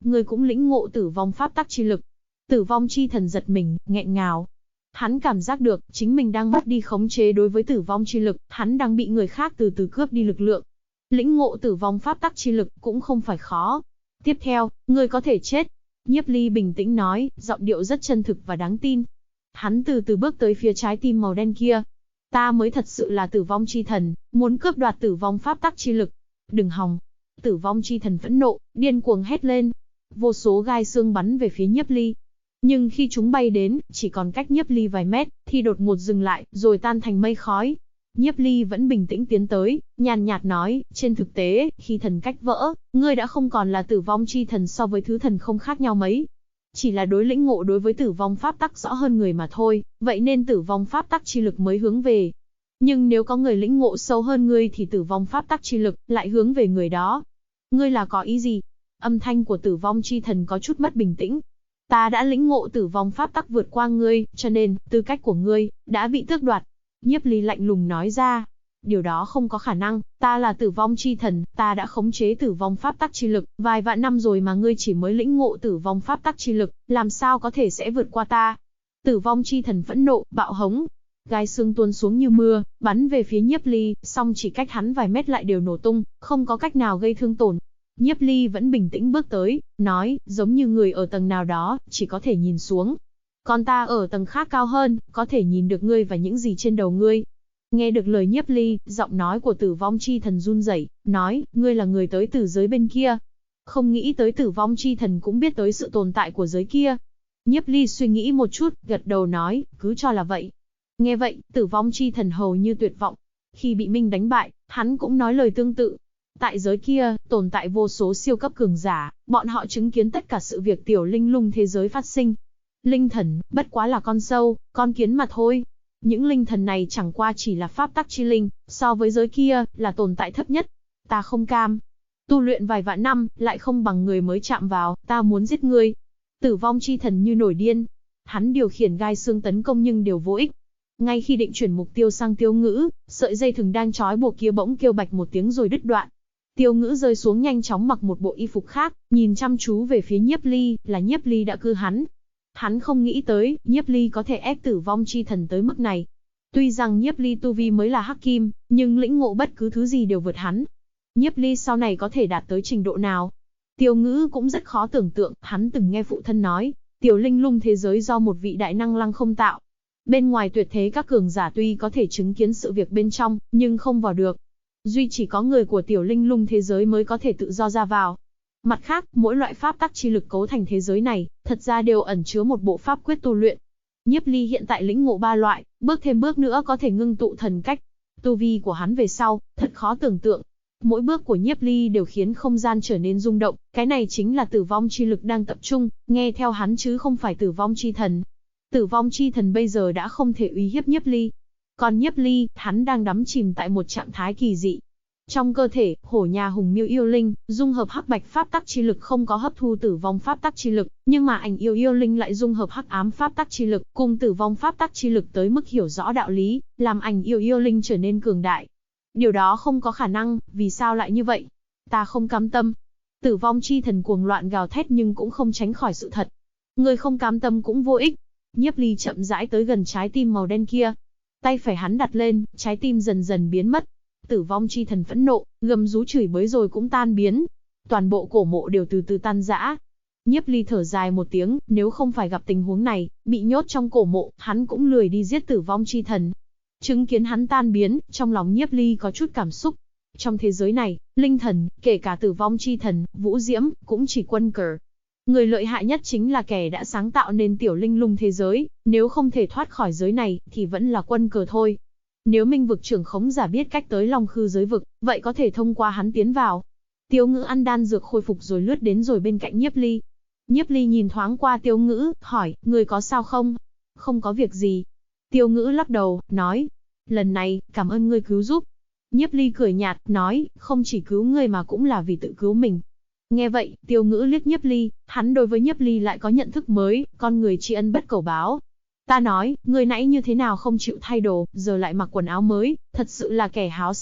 ngươi cũng lĩnh ngộ tử vong pháp tắc chi lực. Tử vong chi thần giật mình, nghẹn ngào. Hắn cảm giác được, chính mình đang mất đi khống chế đối với tử vong chi lực, hắn đang bị người khác từ từ cướp đi lực lượng. Lĩnh ngộ tử vong pháp tắc chi lực cũng không phải khó. Tiếp theo, ngươi có thể chết. Nhiếp Ly bình tĩnh nói, giọng điệu rất chân thực và đáng tin. Hắn từ từ bước tới phía trái tim màu đen kia. Ta mới thật sự là tử vong chi thần, muốn cướp đoạt tử vong pháp tắc chi lực. Đừng hòng. Tử vong chi thần phẫn nộ, điên cuồng hét lên. Vô số gai xương bắn về phía Nhiếp Ly. Nhưng khi chúng bay đến, chỉ còn cách Nhiếp Ly vài mét, thì đột ngột dừng lại, rồi tan thành mây khói. Nhiếp Ly vẫn bình tĩnh tiến tới, nhàn nhạt nói, trên thực tế, khi thần cách vỡ, ngươi đã không còn là tử vong chi thần, so với thứ thần không khác nhau mấy. Chỉ là đối lĩnh ngộ đối với tử vong pháp tắc rõ hơn người mà thôi, vậy nên tử vong pháp tắc chi lực mới hướng về. Nhưng nếu có người lĩnh ngộ sâu hơn ngươi thì tử vong pháp tắc chi lực lại hướng về người đó. Ngươi là có ý gì? Âm thanh của tử vong chi thần có chút mất bình tĩnh. Ta đã lĩnh ngộ tử vong pháp tắc vượt qua ngươi, cho nên, tư cách của ngươi đã bị tước đoạt. Nhiếp Ly lạnh lùng nói ra. Điều đó không có khả năng, ta là tử vong chi thần, ta đã khống chế tử vong pháp tắc chi lực, vài vạn năm rồi mà ngươi chỉ mới lĩnh ngộ tử vong pháp tắc chi lực, làm sao có thể sẽ vượt qua ta? Tử vong chi thần phẫn nộ, bạo hống. Gai xương tuôn xuống như mưa, bắn về phía Nhiếp Ly, song chỉ cách hắn vài mét lại đều nổ tung, không có cách nào gây thương tổn. Nhiếp Ly vẫn bình tĩnh bước tới, nói, giống như người ở tầng nào đó, chỉ có thể nhìn xuống. Còn ta ở tầng khác cao hơn, có thể nhìn được ngươi và những gì trên đầu ngươi. Nghe được lời Nhiếp Ly, giọng nói của tử vong chi thần run rẩy, nói, ngươi là người tới từ giới bên kia. Không nghĩ tới tử vong chi thần cũng biết tới sự tồn tại của giới kia. Nhiếp Ly suy nghĩ một chút, gật đầu nói, cứ cho là vậy. Nghe vậy, tử vong chi thần hầu như tuyệt vọng. Khi bị Minh đánh bại, hắn cũng nói lời tương tự. Tại giới kia, tồn tại vô số siêu cấp cường giả, bọn họ chứng kiến tất cả sự việc tiểu linh lung thế giới phát sinh. Linh thần, bất quá là con sâu, con kiến mà thôi. Những linh thần này chẳng qua chỉ là pháp tắc chi linh, so với giới kia, là tồn tại thấp nhất. Ta không cam. Tu luyện vài vạn năm, lại không bằng người mới chạm vào, ta muốn giết ngươi. Tử vong chi thần như nổi điên. Hắn điều khiển gai xương tấn công nhưng đều vô ích. Ngay khi định chuyển mục tiêu sang Tiêu Ngữ, sợi dây thừng đang trói buộc kia bỗng kêu bạch một tiếng rồi đứt đoạn. Tiêu Ngữ rơi xuống nhanh chóng mặc một bộ y phục khác, nhìn chăm chú về phía Nhiếp Ly, là Nhiếp Ly đã cư hắn. Hắn không nghĩ tới, Nhiếp Ly có thể ép tử vong chi thần tới mức này. Tuy rằng Nhiếp Ly tu vi mới là hắc kim, nhưng lĩnh ngộ bất cứ thứ gì đều vượt hắn. Nhiếp Ly sau này có thể đạt tới trình độ nào? Tiêu Ngữ cũng rất khó tưởng tượng, hắn từng nghe phụ thân nói, tiểu linh lung thế giới do một vị đại năng lăng không tạo. Bên ngoài tuyệt thế các cường giả tuy có thể chứng kiến sự việc bên trong, nhưng không vào được. Duy chỉ có người của tiểu linh lung thế giới mới có thể tự do ra vào. Mặt khác, mỗi loại pháp tắc chi lực cấu thành thế giới này, thật ra đều ẩn chứa một bộ pháp quyết tu luyện. Nhiếp Ly hiện tại lĩnh ngộ 3 loại, bước thêm bước nữa có thể ngưng tụ thần cách. Tu vi của hắn về sau, thật khó tưởng tượng. Mỗi bước của Nhiếp Ly đều khiến không gian trở nên rung động, cái này chính là tử vong chi lực đang tập trung, nghe theo hắn chứ không phải tử vong chi thần. Tử vong chi thần bây giờ đã không thể uy hiếp Nhiếp Ly. Còn Nhiếp Ly, hắn đang đắm chìm tại một trạng thái kỳ dị. Trong cơ thể, hổ nhà hùng miêu yêu linh, dung hợp hắc bạch pháp tắc chi lực không có hấp thu tử vong pháp tắc chi lực, nhưng mà ảnh yêu yêu linh lại dung hợp hắc ám pháp tắc chi lực, cùng tử vong pháp tắc chi lực tới mức hiểu rõ đạo lý, làm ảnh yêu yêu linh trở nên cường đại. Điều đó không có khả năng, vì sao lại như vậy? Ta không cam tâm. Tử vong chi thần cuồng loạn gào thét nhưng cũng không tránh khỏi sự thật. Người không cam tâm cũng vô ích. Nhiếp Ly chậm rãi tới gần trái tim màu đen kia. Tay phải hắn đặt lên, trái tim dần dần biến mất. Tử vong chi thần phẫn nộ, gầm rú chửi bới rồi cũng tan biến. Toàn bộ cổ mộ đều từ từ tan rã. Nhiếp Ly thở dài một tiếng, nếu không phải gặp tình huống này, bị nhốt trong cổ mộ, hắn cũng lười đi giết tử vong chi thần. Chứng kiến hắn tan biến, trong lòng Nhiếp Ly có chút cảm xúc. Trong thế giới này, linh thần, kể cả tử vong chi thần, vũ diễm, cũng chỉ quân cờ. Người lợi hại nhất chính là kẻ đã sáng tạo nên tiểu linh lung thế giới, nếu không thể thoát khỏi giới này, thì vẫn là quân cờ thôi. Nếu Minh vực trưởng khống giả biết cách tới Long Khư giới vực, vậy có thể thông qua hắn tiến vào. Tiêu Ngữ ăn đan dược khôi phục rồi lướt đến rồi bên cạnh Nhiếp Ly. Nhiếp Ly nhìn thoáng qua Tiêu Ngữ, hỏi, người có sao không? Không có việc gì. Tiêu Ngữ lắc đầu, nói, lần này, cảm ơn ngươi cứu giúp. Nhiếp Ly cười nhạt, nói, không chỉ cứu ngươi mà cũng là vì tự cứu mình. Nghe vậy, Tiêu Ngữ liếc Nhiếp Ly, hắn đối với Nhiếp Ly lại có nhận thức mới, con người tri ân bất cầu báo. Ta nói, người nãy như thế nào không chịu thay đồ, giờ lại mặc quần áo mới, thật sự là kẻ háo sắc.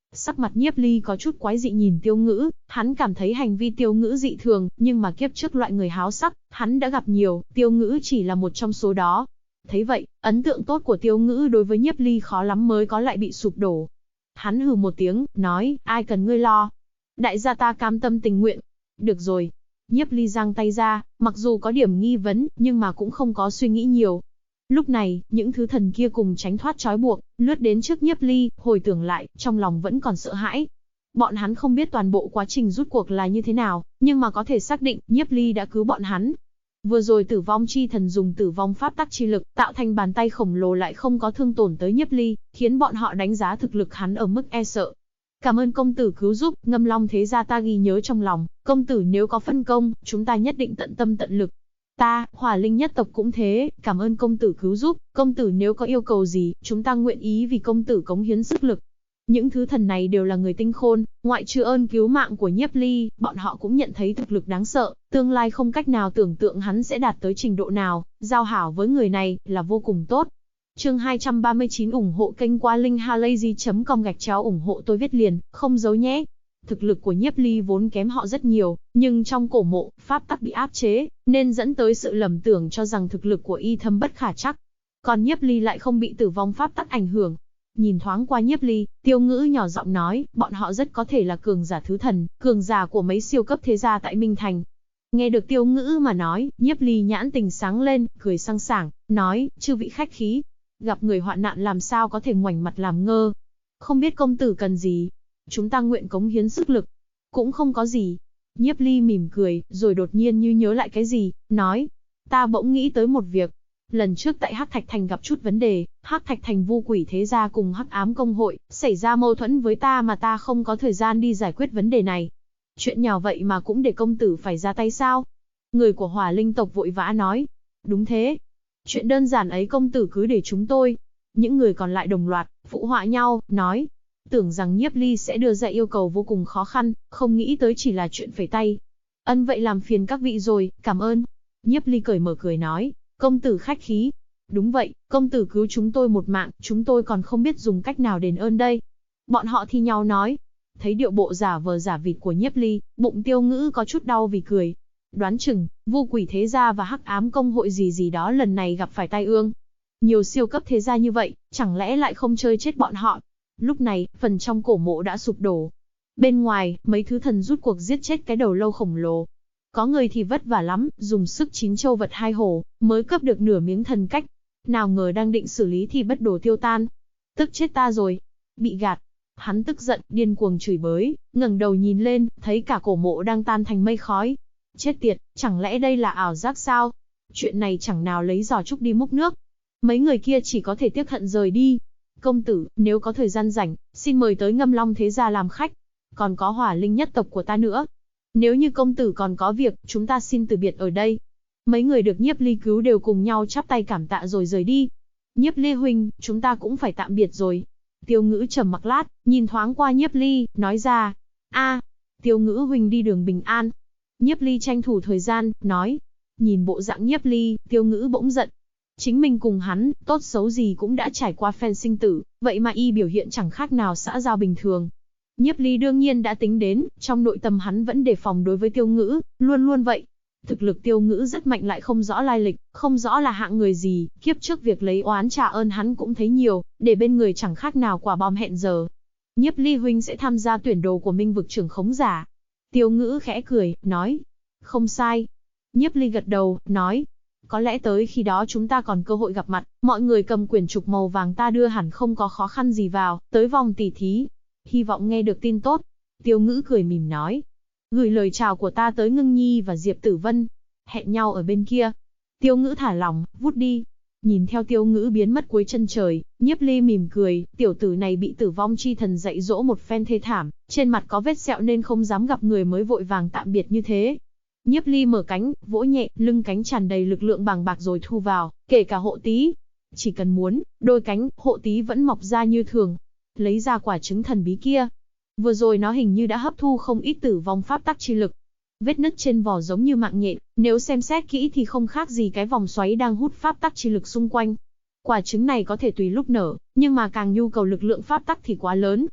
Sắc mặt Nhiếp Ly có chút quái dị nhìn Tiêu Ngữ, hắn cảm thấy hành vi Tiêu Ngữ dị thường, nhưng mà kiếp trước loại người háo sắc, hắn đã gặp nhiều, Tiêu Ngữ chỉ là một trong số đó. Thấy vậy, ấn tượng tốt của Tiêu Ngữ đối với Nhiếp Ly khó lắm mới có lại bị sụp đổ. Hắn hừ một tiếng, nói, ai cần ngươi lo. Đại gia ta cam tâm tình nguyện. Được rồi. Nhiếp Ly giang tay ra, mặc dù có điểm nghi vấn, nhưng mà cũng không có suy nghĩ nhiều. Lúc này, những thứ thần kia cùng tránh thoát trói buộc, lướt đến trước Nhiếp Ly, hồi tưởng lại, trong lòng vẫn còn sợ hãi. Bọn hắn không biết toàn bộ quá trình rút cuộc là như thế nào, nhưng mà có thể xác định, Nhiếp Ly đã cứu bọn hắn. Vừa rồi tử vong chi thần dùng tử vong pháp tắc chi lực, tạo thành bàn tay khổng lồ lại không có thương tổn tới Nhiếp Ly, khiến bọn họ đánh giá thực lực hắn ở mức e sợ. Cảm ơn công tử cứu giúp, Ngâm Long thế gia ta ghi nhớ trong lòng, công tử nếu có phân công, chúng ta nhất định tận tâm tận lực. Ta, Hỏa Linh nhất tộc cũng thế, cảm ơn công tử cứu giúp, công tử nếu có yêu cầu gì, chúng ta nguyện ý vì công tử cống hiến sức lực. Những thứ thần này đều là người tinh khôn, ngoại trừ ơn cứu mạng của Nhiếp Ly, bọn họ cũng nhận thấy thực lực đáng sợ, tương lai không cách nào tưởng tượng hắn sẽ đạt tới trình độ nào, giao hảo với người này là vô cùng tốt. Chương 239 ủng hộ kênh qua linkhalazy.com ủng hộ tôi viết liền, không giấu nhé. Thực lực của Nhiếp Ly vốn kém họ rất nhiều, nhưng trong cổ mộ, pháp tắc bị áp chế, nên dẫn tới sự lầm tưởng cho rằng thực lực của y thâm bất khả chắc. Còn Nhiếp Ly lại không bị tử vong pháp tắc ảnh hưởng. Nhìn thoáng qua Nhiếp Ly, Tiêu Ngữ nhỏ giọng nói, bọn họ rất có thể là cường giả thứ thần, cường giả của mấy siêu cấp thế gia tại Minh Thành. Nghe được Tiêu Ngữ mà nói, Nhiếp Ly nhãn tình sáng lên, cười sang sảng, nói, chư vị khách khí. Gặp người hoạn nạn làm sao có thể ngoảnh mặt làm ngơ. Không biết công tử cần gì. Chúng ta nguyện cống hiến sức lực. Cũng không có gì. Nhiếp Ly mỉm cười, rồi đột nhiên như nhớ lại cái gì, nói. Ta bỗng nghĩ tới một việc. Lần trước tại Hắc Thạch Thành gặp chút vấn đề, Hắc Thạch Thành Vu Quỷ thế gia cùng Hắc Ám công hội, xảy ra mâu thuẫn với ta mà ta không có thời gian đi giải quyết vấn đề này. Chuyện nhỏ vậy mà cũng để công tử phải ra tay sao? Người của Hỏa Linh tộc vội vã nói. Đúng thế. Chuyện đơn giản ấy công tử cứ để chúng tôi. Những người còn lại đồng loạt, phụ họa nhau, nói. Tưởng rằng Nhiếp Ly sẽ đưa ra yêu cầu vô cùng khó khăn, không nghĩ tới chỉ là chuyện phẩy tay. Ân vậy làm phiền các vị rồi, cảm ơn. Nhiếp Ly cởi mở cười nói. Công tử khách khí. Đúng vậy, công tử cứu chúng tôi một mạng, chúng tôi còn không biết dùng cách nào đền ơn đây. Bọn họ thi nhau nói. Thấy điệu bộ giả vờ giả vịt của Nhiếp Ly, bụng Tiêu Ngữ có chút đau vì cười. Đoán chừng, Vu Quỷ thế gia và Hắc Ám công hội gì gì đó lần này gặp phải tai ương. Nhiều siêu cấp thế gia như vậy, chẳng lẽ lại không chơi chết bọn họ. Lúc này, phần trong cổ mộ đã sụp đổ. Bên ngoài, mấy thứ thần rút cuộc giết chết cái đầu lâu khổng lồ. Có người thì vất vả lắm, dùng sức 9 châu vật 2 hổ, mới cướp được nửa miếng thần cách. Nào ngờ đang định xử lý thì bất đồ tiêu tan. Tức chết ta rồi. Bị gạt. Hắn tức giận, điên cuồng chửi bới, ngẩng đầu nhìn lên, thấy cả cổ mộ đang tan thành mây khói. Chết tiệt, chẳng lẽ đây là ảo giác sao? Chuyện này chẳng nào lấy giò trúc đi múc nước. Mấy người kia chỉ có thể tiếc hận rời đi. Công tử, nếu có thời gian rảnh, xin mời tới Ngâm Long thế gia làm khách. Còn có Hỏa Linh nhất tộc của ta nữa. Nếu như công tử còn có việc, chúng ta xin từ biệt ở đây. Mấy người được Nhiếp Ly cứu đều cùng nhau chắp tay cảm tạ rồi rời đi. Nhiếp Ly huynh, chúng ta cũng phải tạm biệt rồi. Tiêu Ngữ trầm mặc lát, nhìn thoáng qua Nhiếp Ly, nói ra. Tiêu Ngữ huynh đi đường bình an. Nhiếp Ly tranh thủ thời gian, nói. Nhìn bộ dạng Nhiếp Ly, Tiêu Ngữ bỗng giận. Chính mình cùng hắn, tốt xấu gì cũng đã trải qua phen sinh tử, vậy mà y biểu hiện chẳng khác nào xã giao bình thường. Nhiếp Ly đương nhiên đã tính đến, trong nội tâm hắn vẫn đề phòng đối với Tiêu Ngữ, luôn luôn vậy. Thực lực Tiêu Ngữ rất mạnh lại không rõ lai lịch, không rõ là hạng người gì, kiếp trước việc lấy oán trả ơn hắn cũng thấy nhiều, để bên người chẳng khác nào quả bom hẹn giờ. Nhiếp Ly huynh sẽ tham gia tuyển đồ của Minh vực trưởng khống giả. Tiêu Ngữ khẽ cười, nói. Không sai. Nhiếp Ly gật đầu, nói. Có lẽ tới khi đó chúng ta còn cơ hội gặp mặt, mọi người cầm quyển trục màu vàng ta đưa hẳn không có khó khăn gì vào, tới vòng tỉ thí. Hy vọng nghe được tin tốt. Tiêu Ngữ cười mỉm nói. Gửi lời chào của ta tới Ngưng Nhi và Diệp Tử Vân. Hẹn nhau ở bên kia. Tiêu Ngữ thả lỏng, vút đi. Nhìn theo Tiêu Ngữ biến mất cuối chân trời, Nhiếp Ly mỉm cười, tiểu tử này bị tử vong chi thần dạy dỗ một phen thê thảm, trên mặt có vết sẹo nên không dám gặp người mới vội vàng tạm biệt như thế. Nhiếp Ly mở cánh, vỗ nhẹ, lưng cánh tràn đầy lực lượng bàng bạc rồi thu vào, kể cả hộ tí. Chỉ cần muốn, đôi cánh, hộ tí vẫn mọc ra như thường. Lấy ra quả trứng thần bí kia. Vừa rồi nó hình như đã hấp thu không ít tử vong pháp tắc chi lực. Vết nứt trên vỏ giống như mạng nhện, nếu xem xét kỹ thì không khác gì cái vòng xoáy đang hút pháp tắc chi lực xung quanh. Quả trứng này có thể tùy lúc nở, nhưng mà càng nhu cầu lực lượng pháp tắc thì quá lớn.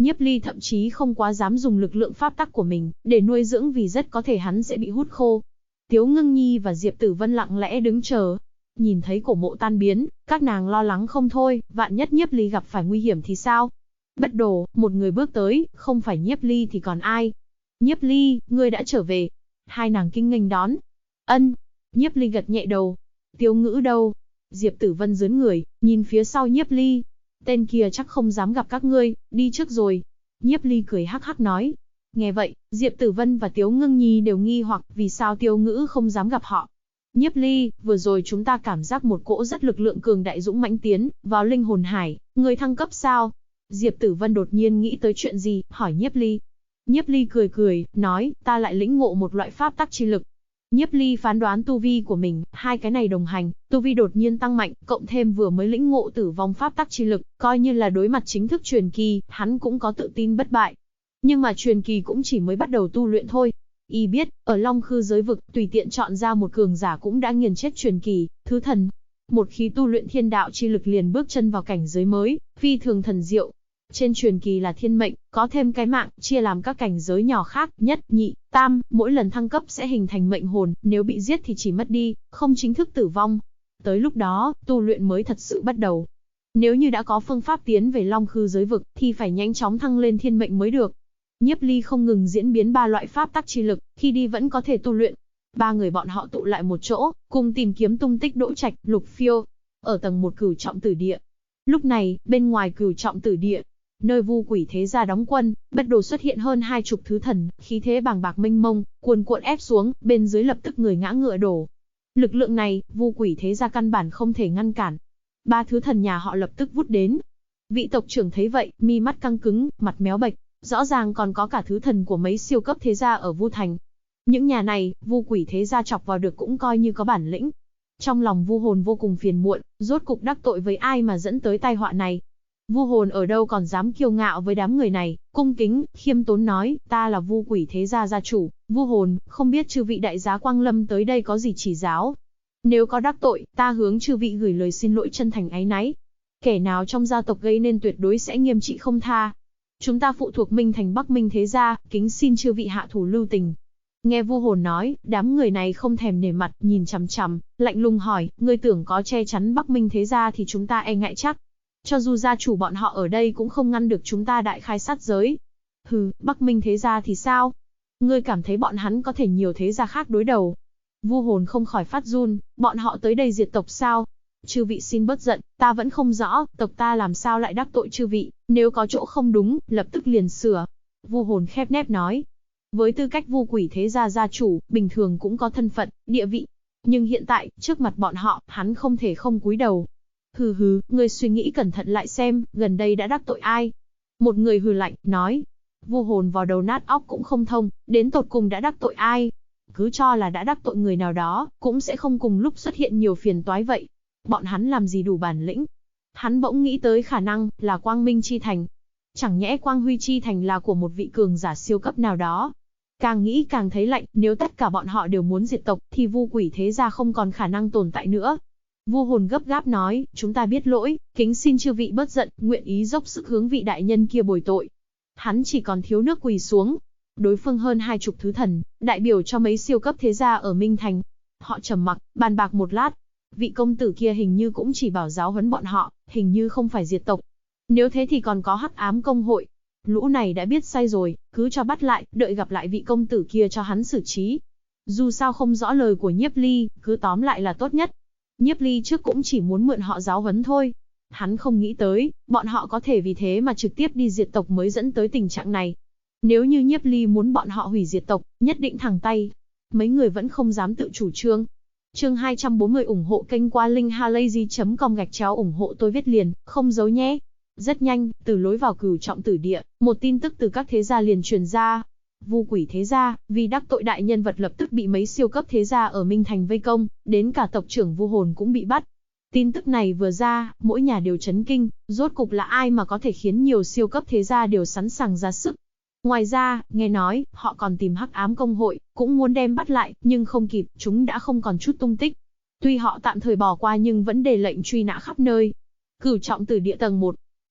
Nhiếp Ly thậm chí không quá dám dùng lực lượng pháp tắc của mình để nuôi dưỡng vì rất có thể hắn sẽ bị hút khô. Tiếu Ngưng Nhi và Diệp Tử Vân lặng lẽ đứng chờ. Nhìn thấy cổ mộ tan biến, các nàng lo lắng không thôi, vạn nhất Nhiếp Ly gặp phải nguy hiểm thì sao? Bất đồ, một người bước tới, không phải Nhiếp Ly thì còn ai? Nhiếp Ly, ngươi đã trở về. Hai nàng kinh nghênh đón. Ân. Nhiếp Ly gật nhẹ đầu. Tiếu Ngữ đâu? Diệp Tử Vân giớn người, nhìn phía sau Nhiếp Ly. Tên kia chắc không dám gặp các ngươi, đi trước rồi. Nhiếp Ly cười hắc hắc nói. Nghe vậy, Diệp Tử Vân và Tiếu Ngưng Nhi đều nghi hoặc vì sao Tiếu Ngữ không dám gặp họ. Nhiếp Ly, vừa rồi chúng ta cảm giác một cỗ rất lực lượng cường đại dũng mãnh tiến vào linh hồn hải, người thăng cấp sao? Diệp Tử Vân đột nhiên nghĩ tới chuyện gì, hỏi Nhiếp Ly. Nhiếp Ly cười cười, nói, ta lại lĩnh ngộ một loại pháp tắc chi lực. Nhiếp Ly phán đoán tu vi của mình, hai cái này đồng hành, tu vi đột nhiên tăng mạnh, cộng thêm vừa mới lĩnh ngộ tử vong pháp tắc chi lực, coi như là đối mặt chính thức truyền kỳ, hắn cũng có tự tin bất bại. Nhưng mà truyền kỳ cũng chỉ mới bắt đầu tu luyện thôi. Y biết, ở Long Khư giới vực, tùy tiện chọn ra một cường giả cũng đã nghiền chết truyền kỳ, thứ thần. Một khi tu luyện thiên đạo chi lực liền bước chân vào cảnh giới mới, phi thường thần diệu. Trên truyền kỳ là thiên mệnh, có thêm cái mạng, chia làm các cảnh giới nhỏ khác, nhất, nhị, tam, mỗi lần thăng cấp sẽ hình thành mệnh hồn, nếu bị giết thì chỉ mất đi, không chính thức tử vong. Tới lúc đó, tu luyện mới thật sự bắt đầu. Nếu như đã có phương pháp tiến về Long Khư giới vực, thì phải nhanh chóng thăng lên thiên mệnh mới được. Nhiếp Ly không ngừng diễn biến ba loại pháp tắc chi lực, khi đi vẫn có thể tu luyện. Ba người bọn họ tụ lại một chỗ, cùng tìm kiếm tung tích Đỗ Trạch, Lục Phiêu, ở tầng 1 Cửu Trọng Tử Địa. Lúc này, bên ngoài Cửu Trọng Tử Địa, nơi Vu Quỷ Thế Gia đóng quân, bất đồ xuất hiện hơn 20 thứ thần, khí thế bàng bạc mênh mông, cuồn cuộn ép xuống, bên dưới lập tức người ngã ngựa đổ. Lực lượng này, Vu Quỷ Thế Gia căn bản không thể ngăn cản. Ba thứ thần nhà họ lập tức vút đến. Vị tộc trưởng thấy vậy, mi mắt căng cứng, mặt méo bệch, rõ ràng còn có cả thứ thần của mấy siêu cấp thế gia ở Vu Thành. Những nhà này, Vu Quỷ Thế Gia chọc vào được cũng coi như có bản lĩnh. Trong lòng Vu Hồn vô cùng phiền muộn, rốt cục đắc tội với ai mà dẫn tới tai họa này. Vu Hồn ở đâu còn dám kiêu ngạo với đám người này, cung kính, khiêm tốn nói, ta là Vu Quỷ Thế Gia gia chủ, Vu Hồn, không biết chư vị đại giá quang lâm tới đây có gì chỉ giáo. Nếu có đắc tội, ta hướng chư vị gửi lời xin lỗi chân thành áy náy. Kẻ nào trong gia tộc gây nên tuyệt đối sẽ nghiêm trị không tha. Chúng ta phụ thuộc Minh Thành Bắc Minh Thế Gia, kính xin chư vị hạ thủ lưu tình. Nghe Vu Hồn nói, đám người này không thèm nể mặt, nhìn chằm chằm, lạnh lùng hỏi, ngươi tưởng có che chắn Bắc Minh Thế Gia thì chúng ta e ngại chắc. Cho dù gia chủ bọn họ ở đây cũng không ngăn được chúng ta đại khai sát giới. Hừ, Bắc Minh Thế Gia thì sao? Ngươi cảm thấy bọn hắn có thể nhiều thế gia khác đối đầu? Vu Hồn không khỏi phát run, bọn họ tới đây diệt tộc sao? Chư vị xin bớt giận, ta vẫn không rõ, tộc ta làm sao lại đắc tội chư vị, nếu có chỗ không đúng, lập tức liền sửa. Vu Hồn khép nép nói. Với tư cách Vu Quỷ Thế Gia gia chủ, bình thường cũng có thân phận, địa vị. Nhưng hiện tại, trước mặt bọn họ, hắn không thể không cúi đầu. Hừ hừ, ngươi suy nghĩ cẩn thận lại xem, gần đây đã đắc tội ai? Một người hừ lạnh, nói. Vu Hồn vào đầu nát óc cũng không thông, đến tột cùng đã đắc tội ai? Cứ cho là đã đắc tội người nào đó, cũng sẽ không cùng lúc xuất hiện nhiều phiền toái vậy. Bọn hắn làm gì đủ bản lĩnh? Hắn bỗng nghĩ tới khả năng là Quang Minh Chi Thành. Chẳng nhẽ Quang Huy Chi Thành là của một vị cường giả siêu cấp nào đó? Càng nghĩ càng thấy lạnh, nếu tất cả bọn họ đều muốn diệt tộc, thì Vu Quỷ Thế Gia không còn khả năng tồn tại nữa. Vu Hồn gấp gáp nói, chúng ta biết lỗi, kính xin chư vị bớt giận, nguyện ý dốc sức hướng vị đại nhân kia bồi tội. Hắn chỉ còn thiếu nước quỳ xuống. Đối phương hơn 20 thứ thần, đại biểu cho mấy siêu cấp thế gia ở Minh Thành. Họ trầm mặc, bàn bạc một lát. Vị công tử kia hình như cũng chỉ bảo giáo huấn bọn họ, hình như không phải diệt tộc. Nếu thế thì còn có Hắc Ám Công hội. Lũ này đã biết sai rồi, cứ cho bắt lại, đợi gặp lại vị công tử kia cho hắn xử trí. Dù sao không rõ lời của Nhiếp Ly, cứ tóm lại là tốt nhất. Nhiếp Ly trước cũng chỉ muốn mượn họ giáo huấn thôi. Hắn không nghĩ tới, bọn họ có thể vì thế mà trực tiếp đi diệt tộc mới dẫn tới tình trạng này. Nếu như Nhiếp Ly muốn bọn họ hủy diệt tộc, nhất định thẳng tay. Mấy người vẫn không dám tự chủ trương. Chương 240 ủng hộ kênh qua linkhalazy.com ủng hộ tôi viết liền, không giấu nhé. Rất nhanh, từ lối vào Cửu Trọng Tử Địa, một tin tức từ các thế gia liền truyền ra. Vu Quỷ Thế Gia, vì đắc tội đại nhân vật lập tức bị mấy siêu cấp thế gia ở Minh Thành vây công, đến cả tộc trưởng Vu Hồn cũng bị bắt. Tin tức này vừa ra, mỗi nhà đều chấn kinh, rốt cục là ai mà có thể khiến nhiều siêu cấp thế gia đều sẵn sàng ra sức. Ngoài ra, nghe nói, họ còn tìm Hắc Ám Công hội, cũng muốn đem bắt lại, nhưng không kịp, chúng đã không còn chút tung tích. Tuy họ tạm thời bỏ qua nhưng vẫn để lệnh truy nã khắp nơi. Cửu Trọng Tử Địa tầng 1.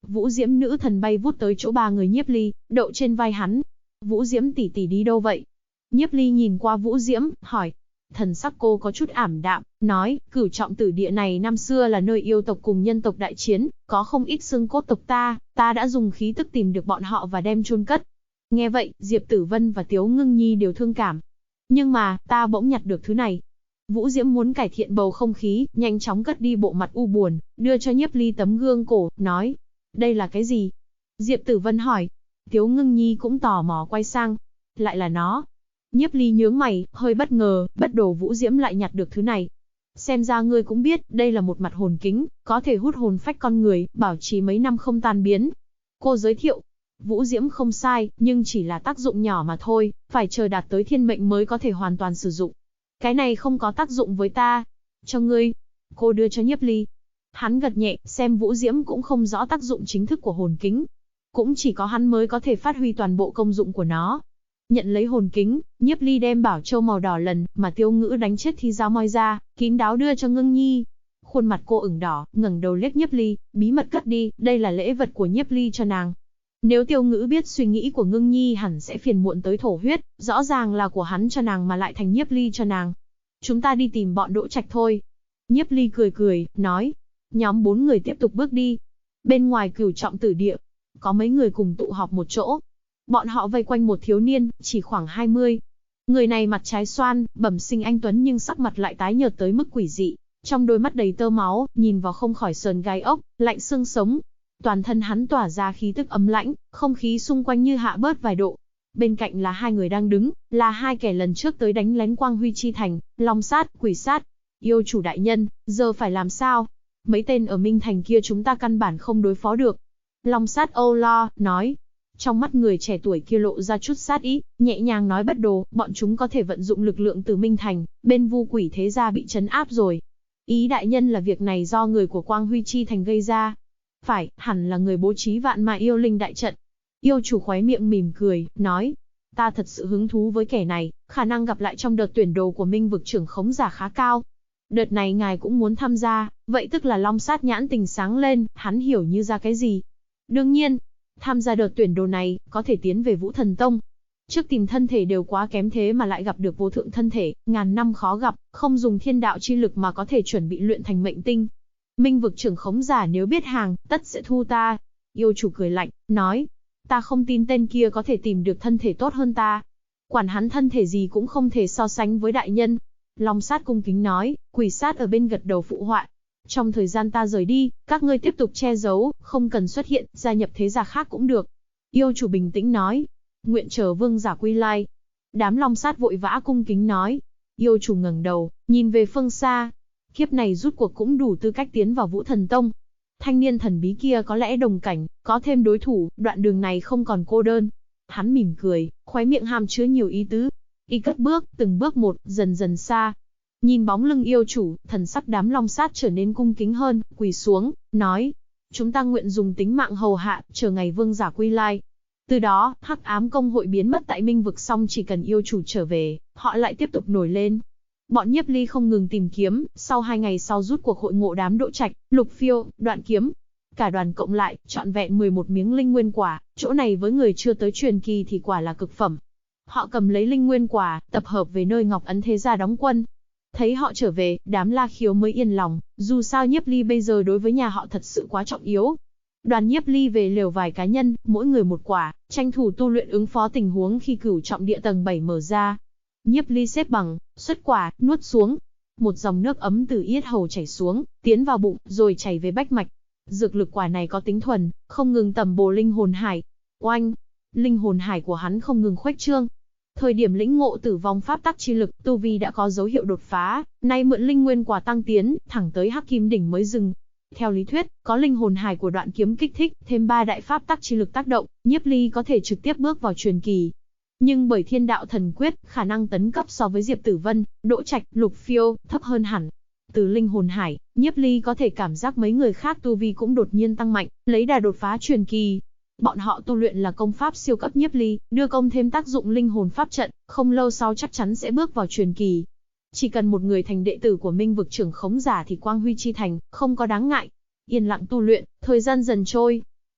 Vũ Diễm nữ thần bay vút tới chỗ ba người Nhiếp Ly, đậu trên vai hắn. Vũ Diễm tỷ tỷ đi đâu vậy? Nhiếp Ly nhìn qua Vũ Diễm, hỏi. Thần sắc cô có chút ảm đạm, nói, Cửu Trọng Tử Địa này năm xưa là nơi yêu tộc cùng nhân tộc đại chiến, có không ít xương cốt tộc ta đã dùng khí tức tìm được bọn họ và đem chôn cất. Nghe vậy, Diệp Tử Vân và Tiếu Ngưng Nhi đều thương cảm. Nhưng mà, ta bỗng nhặt được thứ này. Vũ Diễm muốn cải thiện bầu không khí, nhanh chóng cất đi bộ mặt u buồn, đưa cho Nhiếp Ly tấm gương cổ, nói. Đây là cái gì? Diệp Tử Vân hỏi. Tiếu Ngưng Nhi cũng tò mò quay sang. Lại là nó. Nhiếp Ly nhướng mày, hơi bất ngờ, bất đồ Vũ Diễm lại nhặt được thứ này. Xem ra ngươi cũng biết, đây là một mặt hồn kính, có thể hút hồn phách con người, bảo trì mấy năm không tan biến. Cô giới thiệu. Vũ Diễm không sai, nhưng chỉ là tác dụng nhỏ mà thôi, phải chờ đạt tới thiên mệnh mới có thể hoàn toàn sử dụng. Cái này không có tác dụng với ta. Cho ngươi. Cô đưa cho Nhiếp Ly. Hắn gật nhẹ, xem Vũ Diễm cũng không rõ tác dụng chính thức của hồn kính. Cũng chỉ có hắn mới có thể phát huy toàn bộ công dụng của nó. Nhận lấy hồn kính, Nhiếp Ly đem bảo châu màu đỏ lần mà Tiêu Ngữ đánh chết Thi Dao moi ra, kín đáo đưa cho Ngưng Nhi. Khuôn mặt cô ửng đỏ, ngẩng đầu liếc Nhiếp Ly, bí mật cất đi, đây là lễ vật của Nhiếp Ly cho nàng. Nếu Tiêu Ngữ biết suy nghĩ của Ngưng Nhi hẳn sẽ phiền muộn tới thổ huyết, rõ ràng là của hắn cho nàng mà lại thành Nhiếp Ly cho nàng. Chúng ta đi tìm bọn Đỗ Trạch thôi. Nhiếp Ly cười, nói. Nhóm 4 người tiếp tục bước đi. Bên ngoài Cửu Trọng Tử Địa, có mấy người cùng tụ họp một chỗ. Bọn họ vây quanh một thiếu niên, chỉ khoảng 20. Người này mặt trái xoan, bẩm sinh anh tuấn nhưng sắc mặt lại tái nhợt tới mức quỷ dị. Trong đôi mắt đầy tơ máu, nhìn vào không khỏi sờn gai ốc, lạnh xương sống. Toàn thân hắn tỏa ra khí tức ấm lãnh, không khí xung quanh như hạ bớt vài độ. Bên cạnh là hai người đang đứng, là hai kẻ lần trước tới đánh lén Quang Huy Chi Thành, Long Sát, Quỷ Sát. Yêu chủ đại nhân, giờ phải làm sao? Mấy tên ở Minh Thành kia chúng ta căn bản không đối phó được. Long Sát âu lo, nói. Trong mắt người trẻ tuổi kia lộ ra chút sát ý, nhẹ nhàng nói bất đồ, bọn chúng có thể vận dụng lực lượng từ Minh Thành, bên Vu Quỷ thế gia bị trấn áp rồi. Ý đại nhân là việc này do người của Quang Huy Chi Thành gây ra. Phải, hẳn là người bố trí vạn mà yêu linh đại trận. Yêu chủ khóe miệng mỉm cười, nói. Ta thật sự hứng thú với kẻ này, khả năng gặp lại trong đợt tuyển đồ của Minh vực trưởng khống giả khá cao. Đợt này ngài cũng muốn tham gia, vậy tức là Long Sát nhãn tình sáng lên, hắn hiểu như ra cái gì. Đương nhiên, tham gia đợt tuyển đồ này, có thể tiến về Vũ Thần Tông. Trước tìm thân thể đều quá kém thế mà lại gặp được vô thượng thân thể, ngàn năm khó gặp, không dùng thiên đạo chi lực mà có thể chuẩn bị luyện thành mệnh tinh. Minh vực trưởng khống giả nếu biết hàng, tất sẽ thu ta. Yêu chủ cười lạnh, nói. Ta không tin tên kia có thể tìm được thân thể tốt hơn ta. Quản hắn thân thể gì cũng không thể so sánh với đại nhân. Long Sát cung kính nói, Quỷ Sát ở bên gật đầu phụ họa. Trong thời gian ta rời đi, các ngươi tiếp tục che giấu, không cần xuất hiện, gia nhập thế gia khác cũng được. Yêu chủ bình tĩnh nói. Nguyện chờ vương giả quy lai. Đám Long Sát vội vã cung kính nói. Yêu chủ ngẩng đầu, nhìn về phương xa. Kiếp này rút cuộc cũng đủ tư cách tiến vào Vũ Thần Tông. Thanh niên thần bí kia có lẽ đồng cảnh, có thêm đối thủ, đoạn đường này không còn cô đơn. Hắn mỉm cười, khóe miệng hàm chứa nhiều ý tứ. Y cất bước, từng bước một, dần dần xa. Nhìn bóng lưng yêu chủ, thần sắc đám Long Sát trở nên cung kính hơn, quỳ xuống, nói. Chúng ta nguyện dùng tính mạng hầu hạ, chờ ngày vương giả quy lai. Từ đó, Hắc Ám Công hội biến mất tại Minh vực, xong chỉ cần yêu chủ trở về, họ lại tiếp tục nổi lên. Bọn Nhiếp Ly không ngừng tìm kiếm, sau 2 ngày sau rút cuộc hội ngộ đám Đỗ Trạch, Lục Phiêu, Đoạn Kiếm. Cả đoàn cộng lại, trọn vẹn 11 miếng linh nguyên quả, chỗ này với người chưa tới truyền kỳ thì quả là cực phẩm. Họ cầm lấy linh nguyên quả, tập hợp về nơi Ngọc Ấn thế gia đóng quân. Thấy họ trở về, đám La Khiếu mới yên lòng, dù sao Nhiếp Ly bây giờ đối với nhà họ thật sự quá trọng yếu. Đoàn Nhiếp Ly về lều vài cá nhân, mỗi người một quả, tranh thủ tu luyện ứng phó tình huống khi Cửu Trọng Địa tầng 7 mở ra. Nhiếp Ly xếp bằng, xuất quả, nuốt xuống. Một dòng nước ấm từ yết hầu chảy xuống, tiến vào bụng, rồi chảy về bách mạch. Dược lực quả này có tính thuần, không ngừng tầm bổ linh hồn hải. Oanh! Linh hồn hải của hắn không ngừng khuếch trương. Thời điểm lĩnh ngộ tử vong pháp tắc chi lực, tu vi đã có dấu hiệu đột phá, nay mượn linh nguyên quả tăng tiến, thẳng tới Hắc Kim đỉnh mới dừng. Theo lý thuyết, có linh hồn hải của Đoạn Kiếm kích thích, thêm 3 đại pháp tắc chi lực tác động, Nhiếp Ly có thể trực tiếp bước vào truyền kỳ. Nhưng bởi Thiên Đạo Thần Quyết, khả năng tấn cấp so với Diệp Tử Vân, Đỗ Trạch, Lục Phiêu thấp hơn hẳn. Từ linh hồn hải, Nhiếp Ly có thể cảm giác mấy người khác tu vi cũng đột nhiên tăng mạnh, lấy đà đột phá truyền kỳ. Bọn họ tu luyện là công pháp siêu cấp Nhiếp Ly, đưa công thêm tác dụng linh hồn pháp trận, không lâu sau chắc chắn sẽ bước vào truyền kỳ. Chỉ cần một người thành đệ tử của Minh vực trưởng khống giả thì Quang Huy Chi Thành không có đáng ngại. Yên lặng tu luyện, thời gian dần trôi.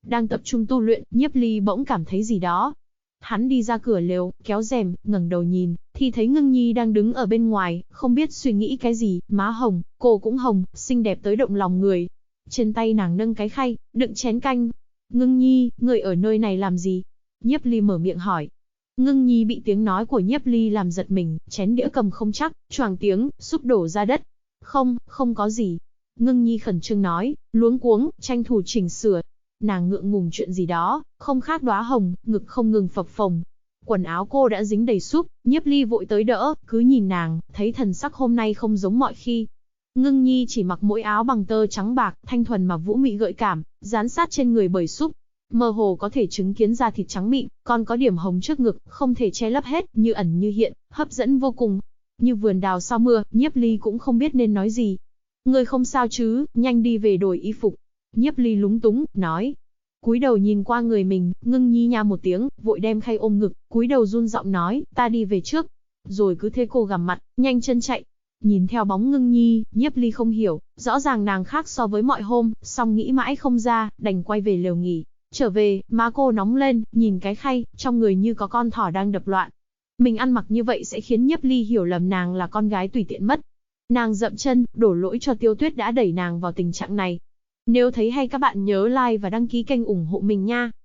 Đang tập trung tu luyện, Nhiếp Ly bỗng cảm thấy gì đó. Hắn đi ra cửa lều, kéo rèm, ngẩng đầu nhìn, thì thấy Ngưng Nhi đang đứng ở bên ngoài, không biết suy nghĩ cái gì, má hồng, cổ cũng hồng, xinh đẹp tới động lòng người. Trên tay nàng nâng cái khay, đựng chén canh. Ngưng Nhi, người ở nơi này làm gì? Nhiếp Ly mở miệng hỏi. Ngưng Nhi bị tiếng nói của Nhiếp Ly làm giật mình, chén đĩa cầm không chắc, choàng tiếng, súp đổ ra đất. Không có gì. Ngưng Nhi khẩn trương nói, luống cuống, tranh thủ chỉnh sửa. Nàng ngượng ngùng chuyện gì đó, không khác đóa hồng, ngực không ngừng phập phồng. Quần áo cô đã dính đầy súp, Nhiếp Ly vội tới đỡ, cứ nhìn nàng, thấy thần sắc hôm nay không giống mọi khi. Ngưng Nhi chỉ mặc mỗi áo bằng tơ trắng bạc, thanh thuần mà vũ mị gợi cảm, dán sát trên người bởi súp. Mơ hồ có thể chứng kiến da thịt trắng mịn, còn có điểm hồng trước ngực, không thể che lấp hết, như ẩn như hiện, hấp dẫn vô cùng. Như vườn đào sau mưa, Nhiếp Ly cũng không biết nên nói gì. Người không sao chứ, nhanh đi về đổi y phục. Nhiếp Ly lúng túng, nói. Cúi đầu nhìn qua người mình, Ngưng Nhi nha một tiếng, vội đem khay ôm ngực, cúi đầu run giọng nói, ta đi về trước. Rồi cứ thế cô gằm mặt, nhanh chân chạy. Nhìn theo bóng Ngưng Nhi, Nhiếp Ly không hiểu, rõ ràng nàng khác so với mọi hôm, song nghĩ mãi không ra, đành quay về lều nghỉ. Trở về, má cô nóng lên, nhìn cái khay, trong người như có con thỏ đang đập loạn. Mình ăn mặc như vậy sẽ khiến Nhiếp Ly hiểu lầm nàng là con gái tùy tiện mất. Nàng dậm chân, đổ lỗi cho Tiêu Tuyết đã đẩy nàng vào tình trạng này. Nếu thấy hay các bạn nhớ like và đăng ký kênh ủng hộ mình nha.